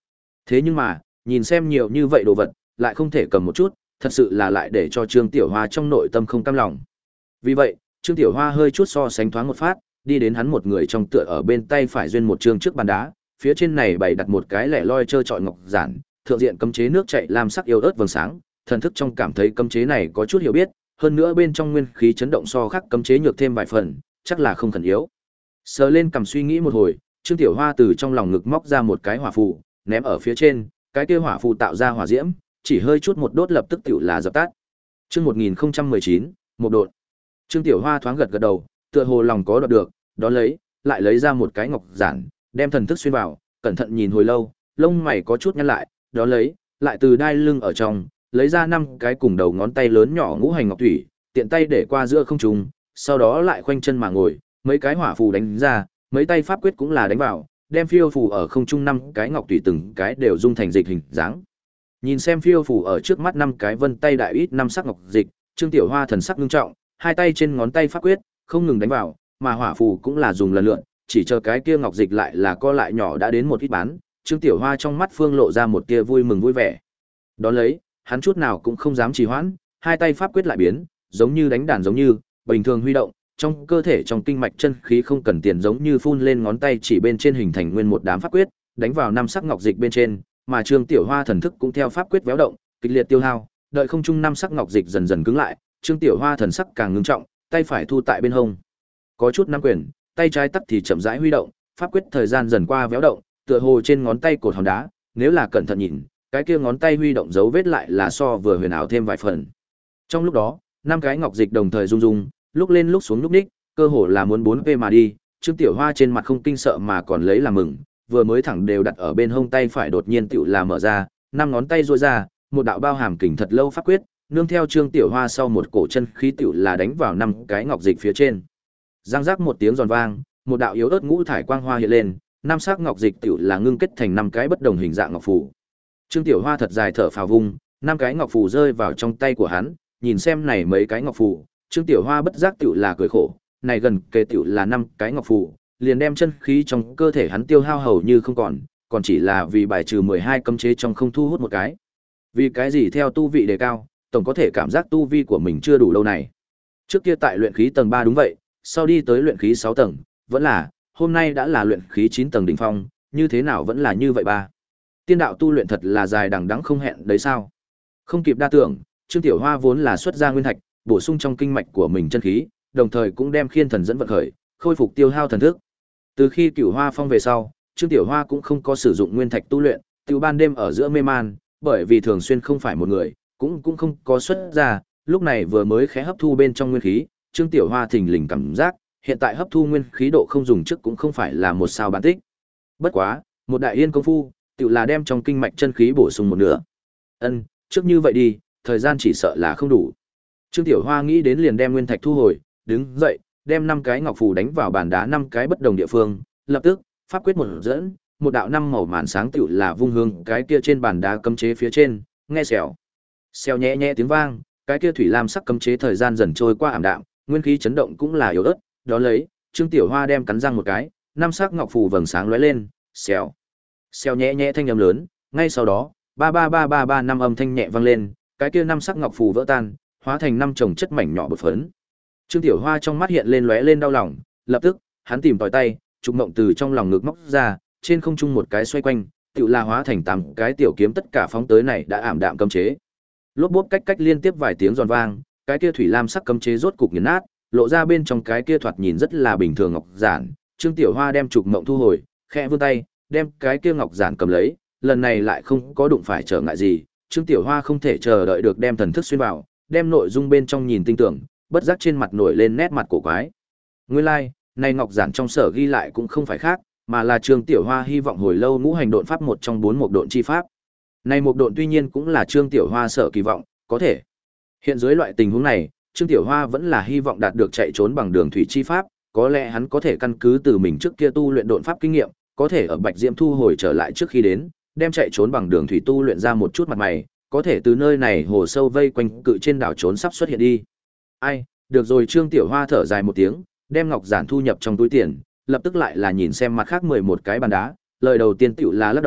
Thế nhưng mà, nhìn xem nhiều như vậy đồ vật, lại không thể cầm một chút, thật sự là lại để cho Trương Tiểu Hoa trong nội tâm không cam lòng. Vì vậy, Trương Tiểu Hoa hơi chút so sánh thoáng một phát, đi đến hắn một người trong tựa ở bên tay phải duyên một chương trước bàn đá, phía trên này bày đặt một cái lẻ loi trơ trọi ngọc giản, thượng diện cấm chế nước chảy lam sắc yêu ớt vầng sáng, thần thức trong cảm thấy cấm chế này có chút hiểu biết, hơn nữa bên trong nguyên khí chấn động so khác cấm chế nhược thêm vài phần, chắc là không khẩn yếu. Sờ lên cầm suy nghĩ một hồi, Trương Tiểu Hoa từ trong lòng ngực móc ra một cái hỏa phù, ném ở phía trên, cái kia hỏa phù tạo ra hỏa diễm, chỉ hơi chút một đốt lập tức tiểu là dập tắt. Chương một nghìn không trăm mười chín, một độn. Trương Tiểu Hoa thoáng gật gật đầu, tựa hồ lòng có đoạt được, đó lấy, lại lấy ra một cái ngọc giản, đem thần thức xuyên vào, cẩn thận nhìn hồi lâu, lông mày có chút nhăn lại, đó lấy, lại từ đai lưng ở trong, lấy ra năm cái cùng đầu ngón tay lớn nhỏ ngũ hành ngọc thủy, tiện tay để qua giữa không trung, sau đó lại khoanh chân mà ngồi, mấy cái hỏa phù đánh ra, mấy tay pháp quyết cũng là đánh vào, đem phiêu phù ở không trung năm cái ngọc thủy từng cái đều dung thành dịch hình dáng. Nhìn xem phiêu phù ở trước mắt năm cái vân tay đại ít năm sắc ngọc dịch, Trương Tiểu Hoa thần sắc nghiêm trọng, hai tay trên ngón tay pháp quyết không ngừng đánh vào, mà hỏa phù cũng là dùng lần lượt, chỉ chờ cái kia ngọc dịch lại là co lại nhỏ đã đến một ít bán, Trương Tiểu Hoa trong mắt phương lộ ra một tia vui mừng vui vẻ. Đón lấy, hắn chút nào cũng không dám trì hoãn, hai tay pháp quyết lại biến, giống như đánh đàn giống như, bình thường huy động, trong cơ thể trong kinh mạch chân khí không cần tiền giống như phun lên ngón tay chỉ bên trên hình thành nguyên một đám pháp quyết, đánh vào năm sắc ngọc dịch bên trên, mà Trương Tiểu Hoa thần thức cũng theo pháp quyết véo động, kịch liệt tiêu hao, đợi không trung năm sắc ngọc dịch dần dần cứng lại, Trương Tiểu Hoa thần sắc càng ngưng trọng, tay phải thu tại bên hông. Có chút nắm quyền, tay trái tắc thì chậm rãi huy động, pháp quyết thời gian dần qua véo động, tựa hồ trên ngón tay cột hòn đá, nếu là cẩn thận nhìn, cái kia ngón tay huy động dấu vết lại là so vừa huyền ảo thêm vài phần. Trong lúc đó, năm cái ngọc dịch đồng thời rung rung, lúc lên lúc xuống lúc ních, cơ hồ là muốn bốn p mà đi, Trương Tiểu Hoa trên mặt không kinh sợ mà còn lấy làm mừng, vừa mới thẳng đều đặt ở bên hông tay phải đột nhiên tựu là mở ra, năm ngón tay duỗi ra, một đạo bao hàm kình thật lâu pháp quyết, nương theo Trương Tiểu Hoa sau một cổ chân khí tựu là đánh vào năm cái ngọc dịch phía trên. Giang giác một tiếng giòn vang, một đạo yếu ớt ngũ thải quang hoa hiện lên, năm sắc ngọc dịch tựu là ngưng kết thành năm cái bất đồng hình dạng ngọc phù. Trương Tiểu Hoa thật dài thở phào vung, năm cái ngọc phù rơi vào trong tay của hắn, nhìn xem này mấy cái ngọc phù, Trương Tiểu Hoa bất giác tựu là cười khổ, này gần kề tựu là năm cái ngọc phù, liền đem chân khí trong cơ thể hắn tiêu hao hầu như không còn, còn chỉ là vì bài trừ mười hai cấm chế trong không thu hút một cái. Vì cái gì theo tu vị đề cao, tổng có thể cảm giác tu vi của mình chưa đủ lâu này. Trước kia tại luyện khí tầng ba đúng vậy, sau đi tới luyện khí sáu tầng, vẫn là, hôm nay đã là luyện khí chín tầng đỉnh phong, như thế nào vẫn là như vậy ba. Tiên đạo tu luyện thật là dài đằng đẵng không hẹn đấy sao? Không kịp đa tưởng, Trương Tiểu Hoa vốn là xuất ra nguyên thạch, bổ sung trong kinh mạch của mình chân khí, đồng thời cũng đem khiên thần dẫn vận khởi, khôi phục tiêu hao thần thức. Từ khi Cửu Hoa Phong về sau, Trương Tiểu Hoa cũng không có sử dụng nguyên thạch tu luyện, tiêu ban đêm ở giữa mê man, bởi vì thường xuyên không phải một người, cũng cũng không có xuất ra, lúc này vừa mới khẽ hấp thu bên trong nguyên khí, Trương Tiểu Hoa thình lình cảm giác, hiện tại hấp thu nguyên khí độ không dùng trước cũng không phải là một sao bản tích. Bất quá, một đại yên công phu, tự là đem trong kinh mạch chân khí bổ sung một nửa. Ân, trước như vậy đi, thời gian chỉ sợ là không đủ. Trương Tiểu Hoa nghĩ đến liền đem nguyên thạch thu hồi, đứng dậy, đem năm cái ngọc phù đánh vào bàn đá năm cái bất đồng địa phương, lập tức, pháp quyết một dẫn, một đạo năm màu màn sáng tựu là vung hướng cái kia trên bàn đá cấm chế phía trên, nghe xèo. Xèo nhẹ nhẹ tiếng vang, cái kia thủy lam sắc cấm chế thời gian dần trôi qua ảm đạm, nguyên khí chấn động cũng là yếu ớt, đó lấy, Trương Tiểu Hoa đem cắn răng một cái, năm sắc ngọc phù vầng sáng lóe lên, xèo. Xèo nhẹ nhẹ thanh âm lớn, ngay sau đó, ba ba ba ba ba năm âm thanh nhẹ vang lên, cái kia năm sắc ngọc phù vỡ tan, hóa thành năm chồng chất mảnh nhỏ bột phấn. Trương Tiểu Hoa trong mắt hiện lên lóe lên đau lòng, lập tức, hắn tìm tòi tay, trục mộng từ trong lòng ngực móc ra, trên không trung một cái xoay quanh, tựu là hóa thành tám cái tiểu kiếm tất cả phóng tới này đã ảm đạm cấm chế. Lốp bốp cách cách liên tiếp vài tiếng giòn vang, cái kia thủy lam sắc cấm chế rốt cục nghiền nát, lộ ra bên trong cái kia thoạt nhìn rất là bình thường ngọc giản. Trương Tiểu Hoa đem trục mộng thu hồi, khẽ vươn tay, đem cái kia ngọc giản cầm lấy, lần này lại không có đụng phải trở ngại gì. Trương Tiểu Hoa không thể chờ đợi được đem thần thức xuyên vào, đem nội dung bên trong nhìn tinh tưởng, bất giác trên mặt nổi lên nét mặt cổ quái. Nguyên lai, like, này ngọc giản trong sở ghi lại cũng không phải khác, mà là Trương Tiểu Hoa hy vọng hồi lâu ngũ hành độn pháp một trong bốn mục độn chi pháp. Này mục độn tuy nhiên cũng là Trương Tiểu Hoa sở kỳ vọng, có thể. Hiện dưới loại tình huống này, Trương Tiểu Hoa vẫn là hy vọng đạt được chạy trốn bằng đường thủy chi pháp, có lẽ hắn có thể căn cứ từ mình trước kia tu luyện độn pháp kinh nghiệm, có thể ở Bạch Diễm thu hồi trở lại trước khi đến, đem chạy trốn bằng đường thủy tu luyện ra một chút mặt mày, có thể từ nơi này hồ sâu vây quanh cự trên đảo trốn sắp xuất hiện đi. Ai, được rồi, Trương Tiểu Hoa thở dài một tiếng, đem ngọc giản thu nhập trong túi tiền, lập tức lại là nhìn xem mặt khác mười một cái bàn đá, lời đầu tiên tiểu là lắc đầu,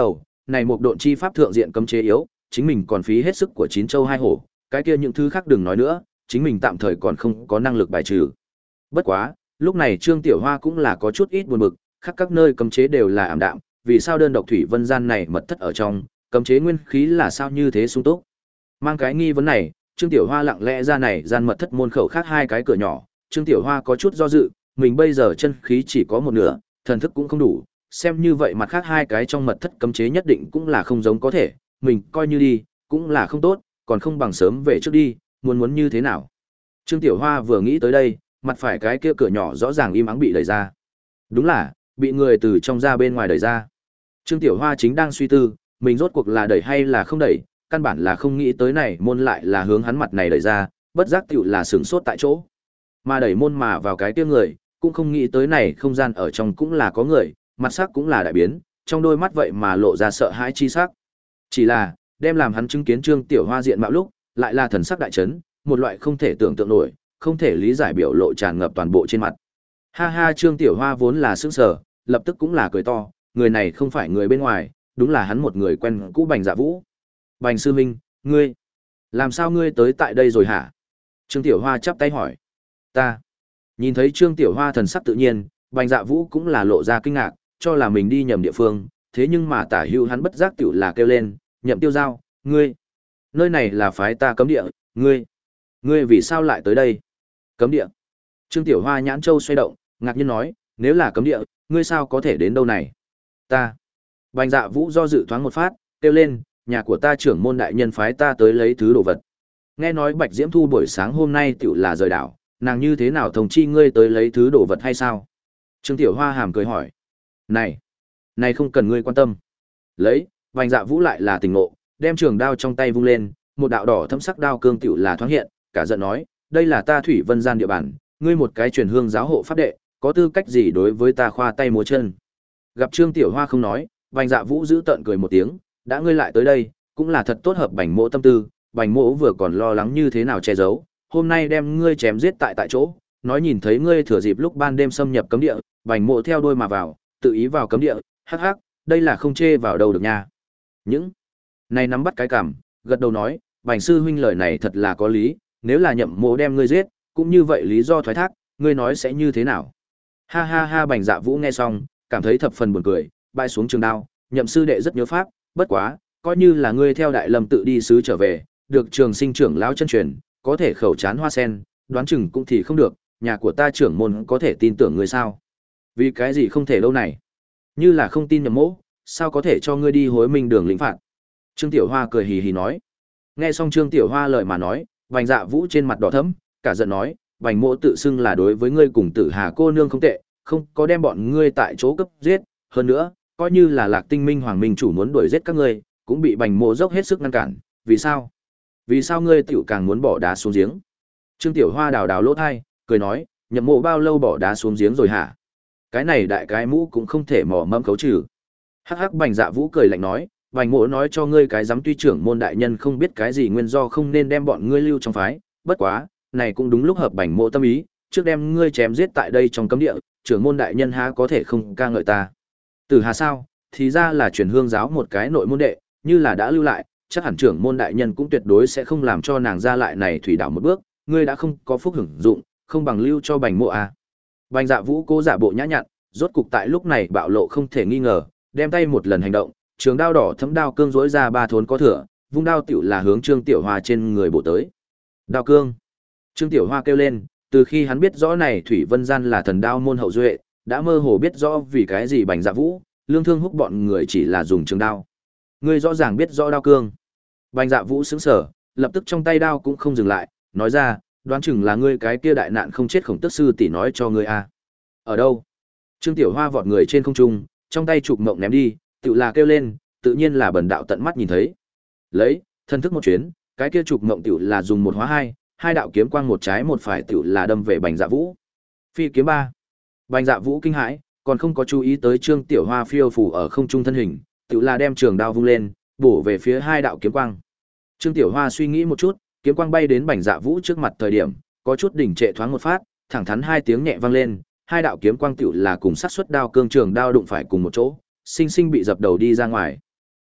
này một độn chi pháp thượng diện cấm chế yếu, chính mình còn phí hết sức của chín châu hai hổ, cái kia những thứ khác đừng nói nữa, chính mình tạm thời còn không có năng lực bài trừ. Bất quá, lúc này Trương Tiểu Hoa cũng là có chút ít buồn bực, khác các nơi cấm chế đều là ảm đạm, vì sao đơn độc thủy vân gian này mật thất ở trong, cấm chế nguyên khí là sao như thế sung túc. Mang cái nghi vấn này, Trương Tiểu Hoa lặng lẽ ra này gian mật thất môn khẩu khác hai cái cửa nhỏ, Trương Tiểu Hoa có chút do dự, mình bây giờ chân khí chỉ có một nửa, thần thức cũng không đủ, xem như vậy mặt khác hai cái trong mật thất cấm chế nhất định cũng là không giống có thể, mình coi như đi, cũng là không tốt, còn không bằng sớm về trước đi, muốn muốn như thế nào. Trương Tiểu Hoa vừa nghĩ tới đây, mặt phải cái kia cửa nhỏ rõ ràng im ắng bị đẩy ra. Đúng là, bị người từ trong ra bên ngoài đẩy ra. Trương Tiểu Hoa chính đang suy tư, mình rốt cuộc là đẩy hay là không đẩy, căn bản là không nghĩ tới này môn lại là hướng hắn mặt này đẩy ra, bất giác tiểu là sửng sốt tại chỗ. Mà đẩy môn mà vào cái kia người, cũng không nghĩ tới này không gian ở trong cũng là có người, mặt sắc cũng là đại biến, trong đôi mắt vậy mà lộ ra sợ hãi chi sắc. Chỉ là, đem làm hắn chứng kiến Trương Tiểu Hoa diện mạo lúc, lại là thần sắc đại chấn, một loại không thể tưởng tượng nổi, không thể lý giải biểu lộ tràn ngập toàn bộ trên mặt. Ha ha, Trương Tiểu Hoa vốn là sững sờ, lập tức cũng là cười to, người này không phải người bên ngoài, đúng là hắn một người quen cũ Bành Dạ Vũ. Bành sư huynh, ngươi, làm sao ngươi tới tại đây rồi hả? Trương Tiểu Hoa chắp tay hỏi. Ta. Nhìn thấy Trương Tiểu Hoa thần sắc tự nhiên, Bành Dạ Vũ cũng là lộ ra kinh ngạc, cho là mình đi nhầm địa phương, thế nhưng mà tả hữu hắn bất giác tiểu là kêu lên, Nhậm Tiêu Giao, ngươi, nơi này là phái ta cấm địa, ngươi, ngươi vì sao lại tới đây? Cấm địa? Trương Tiểu Hoa nhãn châu xoay động, ngạc nhiên nói, nếu là cấm địa, ngươi sao có thể đến đâu này? Ta. Bành Dạ Vũ do dự thoáng một phát, kêu lên, nhà của ta trưởng môn đại nhân phái ta tới lấy thứ đồ vật. Nghe nói Bạch Diễm Thu buổi sáng hôm nay tiểu là rời đảo, nàng như thế nào thông chi ngươi tới lấy thứ đồ vật hay sao? Trương Tiểu Hoa hàm cười hỏi. Này, này không cần ngươi quan tâm. Lấy, Bành Dạ Vũ lại là tỉnh ngộ, đem trường đao trong tay vung lên, một đạo đỏ thâm sắc đao cương tiểu là thoáng hiện, cả giận nói, đây là ta Thủy Vân gian địa bàn, ngươi một cái truyền hương giáo hộ pháp đệ, có tư cách gì đối với ta khoa tay múa chân? Gặp Trương Tiểu Hoa không nói, Bành Dạ Vũ giữ tợn cười một tiếng, đã ngươi lại tới đây, cũng là thật tốt hợp Bành Mỗ tâm tư, Bành Mỗ vừa còn lo lắng như thế nào che giấu, hôm nay đem ngươi chém giết tại tại chỗ, nói nhìn thấy ngươi thừa dịp lúc ban đêm xâm nhập cấm địa, Bành Mỗ theo đuôi mà vào, tự ý vào cấm địa, hắc hắc, đây là không chê vào đâu được nha. Những này nắm bắt cái cằm, gật đầu nói, Bành sư huynh lời này thật là có lý, nếu là Nhậm Mỗ đem ngươi giết, cũng như vậy lý do thoái thác, ngươi nói sẽ như thế nào? Ha ha ha, Bành Dạ Vũ nghe xong, cảm thấy thập phần buồn cười, bay xuống trường đao, Nhậm sư đệ rất nhớ pháp, bất quá, coi như là ngươi theo Đại Lâm tự đi sứ trở về, được Trường Sinh trưởng lão chân truyền, có thể khẩu chán hoa sen, đoán chừng cũng thì không được, nhà của ta trưởng môn có thể tin tưởng ngươi sao? Vì cái gì không thể đâu này? Như là không tin Nhậm Mỗ, sao có thể cho ngươi đi hối minh đường lĩnh phạt? Trương Tiểu Hoa cười hì hì nói. Nghe xong Trương Tiểu Hoa lời mà nói, Bành Dạ Vũ trên mặt đỏ thẫm, cả giận nói, Bành Mỗ tự xưng là đối với ngươi cùng Tử Hà cô nương không tệ, không có đem bọn ngươi tại chỗ cấp giết, hơn nữa, coi như là Lạc Tinh Minh Hoàng Minh chủ muốn đuổi giết các ngươi, cũng bị Bành Mỗ dốc hết sức ngăn cản, vì sao? Vì sao ngươi tiểu càng muốn bỏ đá xuống giếng? Trương Tiểu Hoa đào đào lỗ thai, cười nói, Nhậm Mộ bao lâu bỏ đá xuống giếng rồi hả? Cái này đại cái mũ cũng không thể mò mẫm khấu trừ. Hắc hắc, Bành Dạ Vũ cười lạnh nói, Bành Mộ nói cho ngươi cái giám tuy trưởng môn đại nhân không biết cái gì nguyên do không nên đem bọn ngươi lưu trong phái, bất quá, này cũng đúng lúc hợp Bành Mộ tâm ý, trước đem ngươi chém giết tại đây trong cấm địa, trưởng môn đại nhân há có thể không ca ngợi ta. Từ Hà sao, thì ra là truyền hương giáo một cái nội môn đệ, như là đã lưu lại, chắc hẳn trưởng môn đại nhân cũng tuyệt đối sẽ không làm cho nàng ra lại này thủy đảo một bước, ngươi đã không có phúc hưởng dụng, không bằng lưu cho Bành Mộ à. Bành Dạ Vũ cố giả bộ nhã nhặn, rốt cục tại lúc này bạo lộ không thể nghi ngờ, đem tay một lần hành động, trường đao đỏ thấm đao cương rỗi ra ba thốn có thừa, vung đao tiểu là hướng Trương Tiểu Hoa trên người bổ tới. Đao cương. Trương Tiểu Hoa kêu lên, từ khi hắn biết rõ này Thủy Vân gian là thần đao môn hậu duệ, đã mơ hồ biết rõ vì cái gì Bành Dạ Vũ, Lương Thương Húc bọn người chỉ là dùng trường đao. Ngươi rõ ràng biết rõ đao cương. Bành Dạ Vũ sững sờ, lập tức trong tay đao cũng không dừng lại, nói ra, đoán chừng là ngươi cái kia đại nạn không chết Khổng Tước sư tỷ nói cho ngươi à. Ở đâu? Trương Tiểu Hoa vọt người trên không trung, trong tay chụp mộng ném đi, tự là kêu lên, tự nhiên là bần đạo tận mắt nhìn thấy. Lấy, thân thức một chuyến, cái kia chụp mộng tiểu là dùng một hóa hai, hai đạo kiếm quang một trái một phải tiểu là đâm về Bành Dạ Vũ. Phi kiếm ba. Bành Dạ Vũ kinh hãi, còn không có chú ý tới Trương Tiểu Hoa phiêu phù ở không trung thân hình, tiểu là đem trường đao vung lên, bổ về phía hai đạo kiếm quang. Trương Tiểu Hoa suy nghĩ một chút, kiếm quang bay đến Bành Dạ Vũ trước mặt thời điểm, có chút đỉnh trệ thoáng một phát, thẳng thắn hai tiếng nhẹ vang lên, hai đạo kiếm quang tiểu là cùng sát xuất đao cương trường đao đụng phải cùng một chỗ, sinh sinh bị dập đầu đi ra ngoài.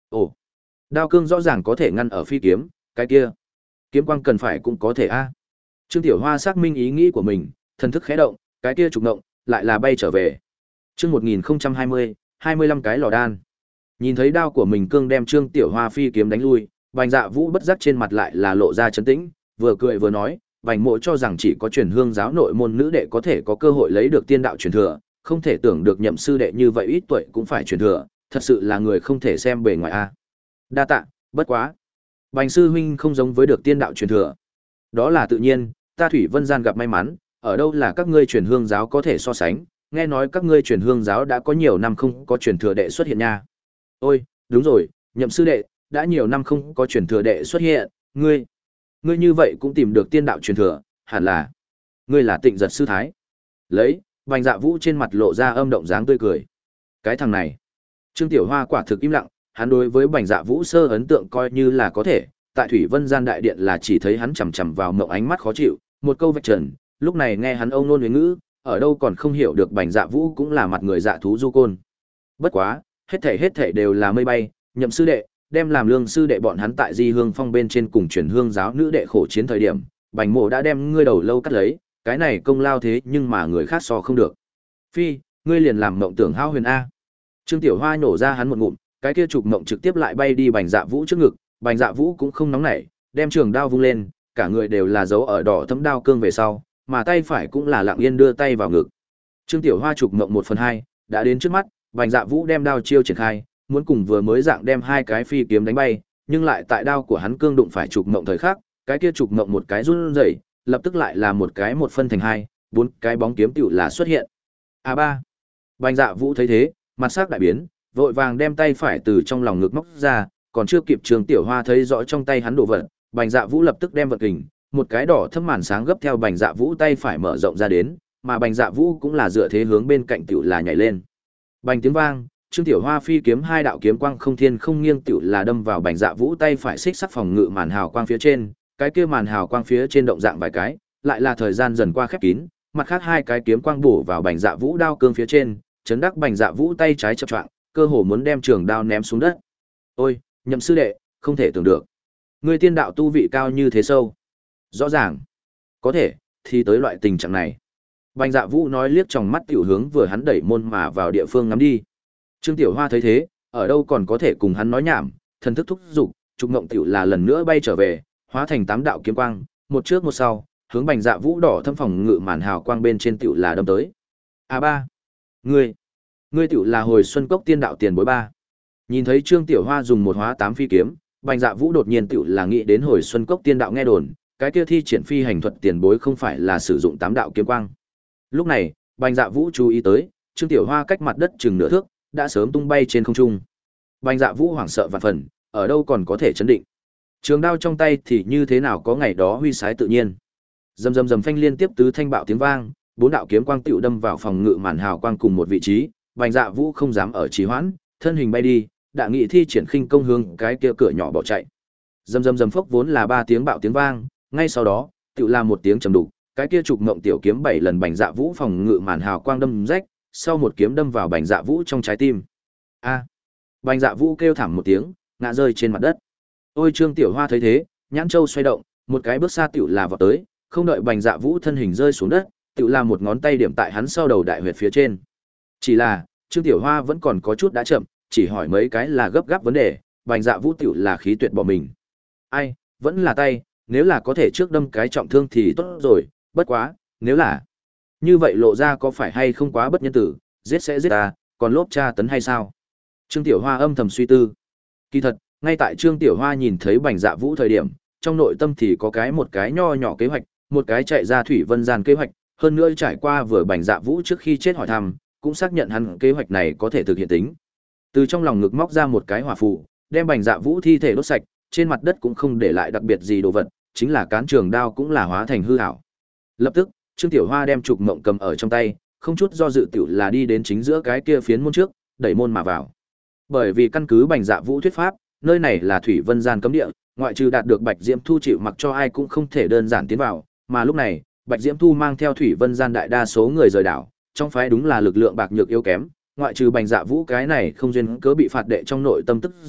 Ồ, đao cương rõ ràng có thể ngăn ở phi kiếm, cái kia, kiếm quang cần phải cũng có thể a. Trương Tiểu Hoa xác minh ý nghĩ của mình, thần thức khẽ động, cái kia trục động, lại là bay trở về. Chương một nghìn không trăm hai mươi, hai mươi lăm cái lò đan. Nhìn thấy đao của mình cương đem Trương Tiểu Hoa phi kiếm đánh lui, Bành Dạ Vũ bất giác trên mặt lại là lộ ra trấn tĩnh, vừa cười vừa nói, Bành Mộ cho rằng chỉ có truyền hương giáo nội môn nữ đệ có thể có cơ hội lấy được tiên đạo truyền thừa, không thể tưởng được Nhậm sư đệ như vậy ít tuổi cũng phải truyền thừa, thật sự là người không thể xem bề ngoài a. Đa tạ, bất quá. Bành sư huynh không giống với được tiên đạo truyền thừa. Đó là tự nhiên, ta Thủy Vân gian gặp may mắn, ở đâu là các ngươi truyền hương giáo có thể so sánh, nghe nói các ngươi truyền hương giáo đã có nhiều năm không có truyền thừa đệ xuất hiện nha. Ôi, đúng rồi, Nhậm sư đệ, đã nhiều năm không có truyền thừa đệ xuất hiện, ngươi, ngươi như vậy cũng tìm được tiên đạo truyền thừa, hẳn là, ngươi là Tịnh Giật sư thái. Lấy, Bành Dạ Vũ trên mặt lộ ra âm động dáng tươi cười. Cái thằng này, Trương Tiểu Hoa quả thực im lặng, hắn đối với Bành Dạ Vũ sơ ấn tượng coi như là có thể, tại Thủy Vân gian đại điện là chỉ thấy hắn chằm chằm vào mộng ánh mắt khó chịu, một câu vạch trần, lúc này nghe hắn âu nôn huế ngữ, ở đâu còn không hiểu được Bành Dạ Vũ cũng là mặt người dạ thú du côn. Bất quá, hết thảy hết thảy đều là mây bay, Nhậm sư đệ, đem làm lương sư đệ bọn hắn tại Di Hương Phong bên trên cùng truyền hương giáo nữ đệ khổ chiến thời điểm, Bành Mộ đã đem ngươi đầu lâu cắt lấy, cái này công lao thế nhưng mà người khác so không được. Phi, ngươi liền làm mộng tưởng hao huyền a. Trương Tiểu Hoa nổ ra hắn một ngụm, cái kia trục mộng trực tiếp lại bay đi Bành Dạ Vũ trước ngực, Bành Dạ Vũ cũng không nóng nảy, đem trường đao vung lên, cả người đều là dấu ở đỏ thấm đao cương về sau, mà tay phải cũng là lặng yên đưa tay vào ngực. Trương Tiểu Hoa trục mộng một phần hai, đã đến trước mắt, Bành Dạ Vũ đem đao chiêu triển khai, muốn cùng vừa mới dạng đem hai cái phi kiếm đánh bay, nhưng lại tại đao của hắn cương đụng phải trục mộng thời khắc, cái kia trục mộng một cái run rẩy, lập tức lại là một cái một phân thành hai, bốn cái bóng kiếm tựu là xuất hiện. A ba. Bành Dạ Vũ thấy thế, mặt sắc đại biến, vội vàng đem tay phải từ trong lòng ngực móc ra, còn chưa kịp Trương Tiểu Hoa thấy rõ trong tay hắn đồ vật, Bành Dạ Vũ lập tức đem vật kình, một cái đỏ thâm màn sáng gấp theo Bành Dạ Vũ tay phải mở rộng ra đến, mà Bành Dạ Vũ cũng là dựa thế hướng bên cạnh tiểu là nhảy lên. Bành tiếng vang, Trương Tiểu Hoa phi kiếm hai đạo kiếm quang không thiên không nghiêng tiểu là đâm vào Bành Dạ Vũ tay phải xích sắt phòng ngự màn hào quang phía trên, cái kia màn hào quang phía trên động dạng vài cái, lại là thời gian dần qua khép kín, mặt khác hai cái kiếm quang bổ vào Bành Dạ Vũ đao cương phía trên, chấn đắc Bành Dạ Vũ tay trái chập choạng, cơ hồ muốn đem trường đao ném xuống đất. Ôi, Nhậm sư đệ, không thể tưởng được, ngươi tiên đạo tu vị cao như thế sâu. Rõ ràng, có thể thì tới loại tình trạng này. Bành Dạ Vũ nói liếc trong mắt tiểu hướng vừa hắn đẩy môn mà vào địa phương ngắm đi. Trương Tiểu Hoa thấy thế, ở đâu còn có thể cùng hắn nói nhảm, thần thức thúc giục, trục ngộng tiểu là lần nữa bay trở về, hóa thành tám đạo kiếm quang, một trước một sau, hướng Bành Dạ Vũ đỏ thâm phòng ngự màn hào quang bên trên tiểu là đâm tới. A ba, ngươi, ngươi tiểu là hồi xuân cốc tiên đạo tiền bối ba. Nhìn thấy Trương Tiểu Hoa dùng một hóa tám phi kiếm, Bành Dạ Vũ đột nhiên tiểu là nghĩ đến hồi xuân cốc tiên đạo nghe đồn, cái kia thi triển phi hành thuật tiền bối không phải là sử dụng tám đạo kiếm quang. Lúc này, Bành Dạ Vũ chú ý tới, Trương Tiểu Hoa cách mặt đất chừng nửa thước, đã sớm tung bay trên không trung. Bành Dạ Vũ hoảng sợ vạn phần, ở đâu còn có thể chấn định. Trường đao trong tay thì như thế nào có ngày đó huy sái tự nhiên. Rầm rầm rầm phanh liên tiếp tứ thanh bạo tiếng vang, bốn đạo kiếm quang tựu đâm vào phòng ngự màn hào quang cùng một vị trí, Bành Dạ Vũ không dám ở trì hoãn, thân hình bay đi, đã nghị thi triển khinh công hướng cái kia cửa nhỏ bỏ chạy. Rầm rầm rầm phốc vốn là ba tiếng bạo tiếng vang, ngay sau đó, tựu là một tiếng trầm đục, cái kia trục ngộng tiểu kiếm bảy lần Bành Dạ Vũ phòng ngự màn hào quang đâm rách, sau một kiếm đâm vào Bành Dạ Vũ trong trái tim. A! Bành Dạ Vũ kêu thảm một tiếng, ngã rơi trên mặt đất. Ôi Trương Tiểu Hoa thấy thế, nhãn châu xoay động, một cái bước xa tiểu là vọt tới, không đợi Bành Dạ Vũ thân hình rơi xuống đất, tiểu là một ngón tay điểm tại hắn sau đầu đại huyệt phía trên. Chỉ là, Trương Tiểu Hoa vẫn còn có chút đã chậm, chỉ hỏi mấy cái là gấp gáp vấn đề, Bành Dạ Vũ tiểu là khí tuyệt bỏ mình. Ai, vẫn là tay, nếu là có thể trước đâm cái trọng thương thì tốt rồi, bất quá, nếu là như vậy lộ ra có phải hay không quá bất nhân tử, giết sẽ giết ta, còn lốp tra tấn hay sao? Trương Tiểu Hoa âm thầm suy tư. Kỳ thật, ngay tại Trương Tiểu Hoa nhìn thấy Bành Dạ Vũ thời điểm, trong nội tâm thì có cái một cái nho nhỏ kế hoạch, một cái chạy ra Thủy Vân gian kế hoạch, hơn nữa trải qua vừa Bành Dạ Vũ trước khi chết hỏi thăm, cũng xác nhận hắn kế hoạch này có thể thực hiện tính. Từ trong lòng ngực móc ra một cái hỏa phù, đem Bành Dạ Vũ thi thể đốt sạch, trên mặt đất cũng không để lại đặc biệt gì đồ vật, chính là cán trường đao cũng là hóa thành hư ảo. Lập tức, Trương Tiểu Hoa đem trục mộng cầm ở trong tay, không chút do dự tiểu là đi đến chính giữa cái kia phiến môn trước, đẩy môn mà vào. Bởi vì căn cứ Bành Dạ Vũ thuyết pháp, nơi này là Thủy Vân gian cấm địa, ngoại trừ đạt được Bạch Diễm Thu chịu mặc cho ai cũng không thể đơn giản tiến vào, mà lúc này, Bạch Diễm Thu mang theo Thủy Vân gian đại đa số người rời đảo, trong phái đúng là lực lượng bạc nhược yếu kém, ngoại trừ Bành Dạ Vũ cái này không duyên cớ bị phạt đệ trong nội tâm tức giận,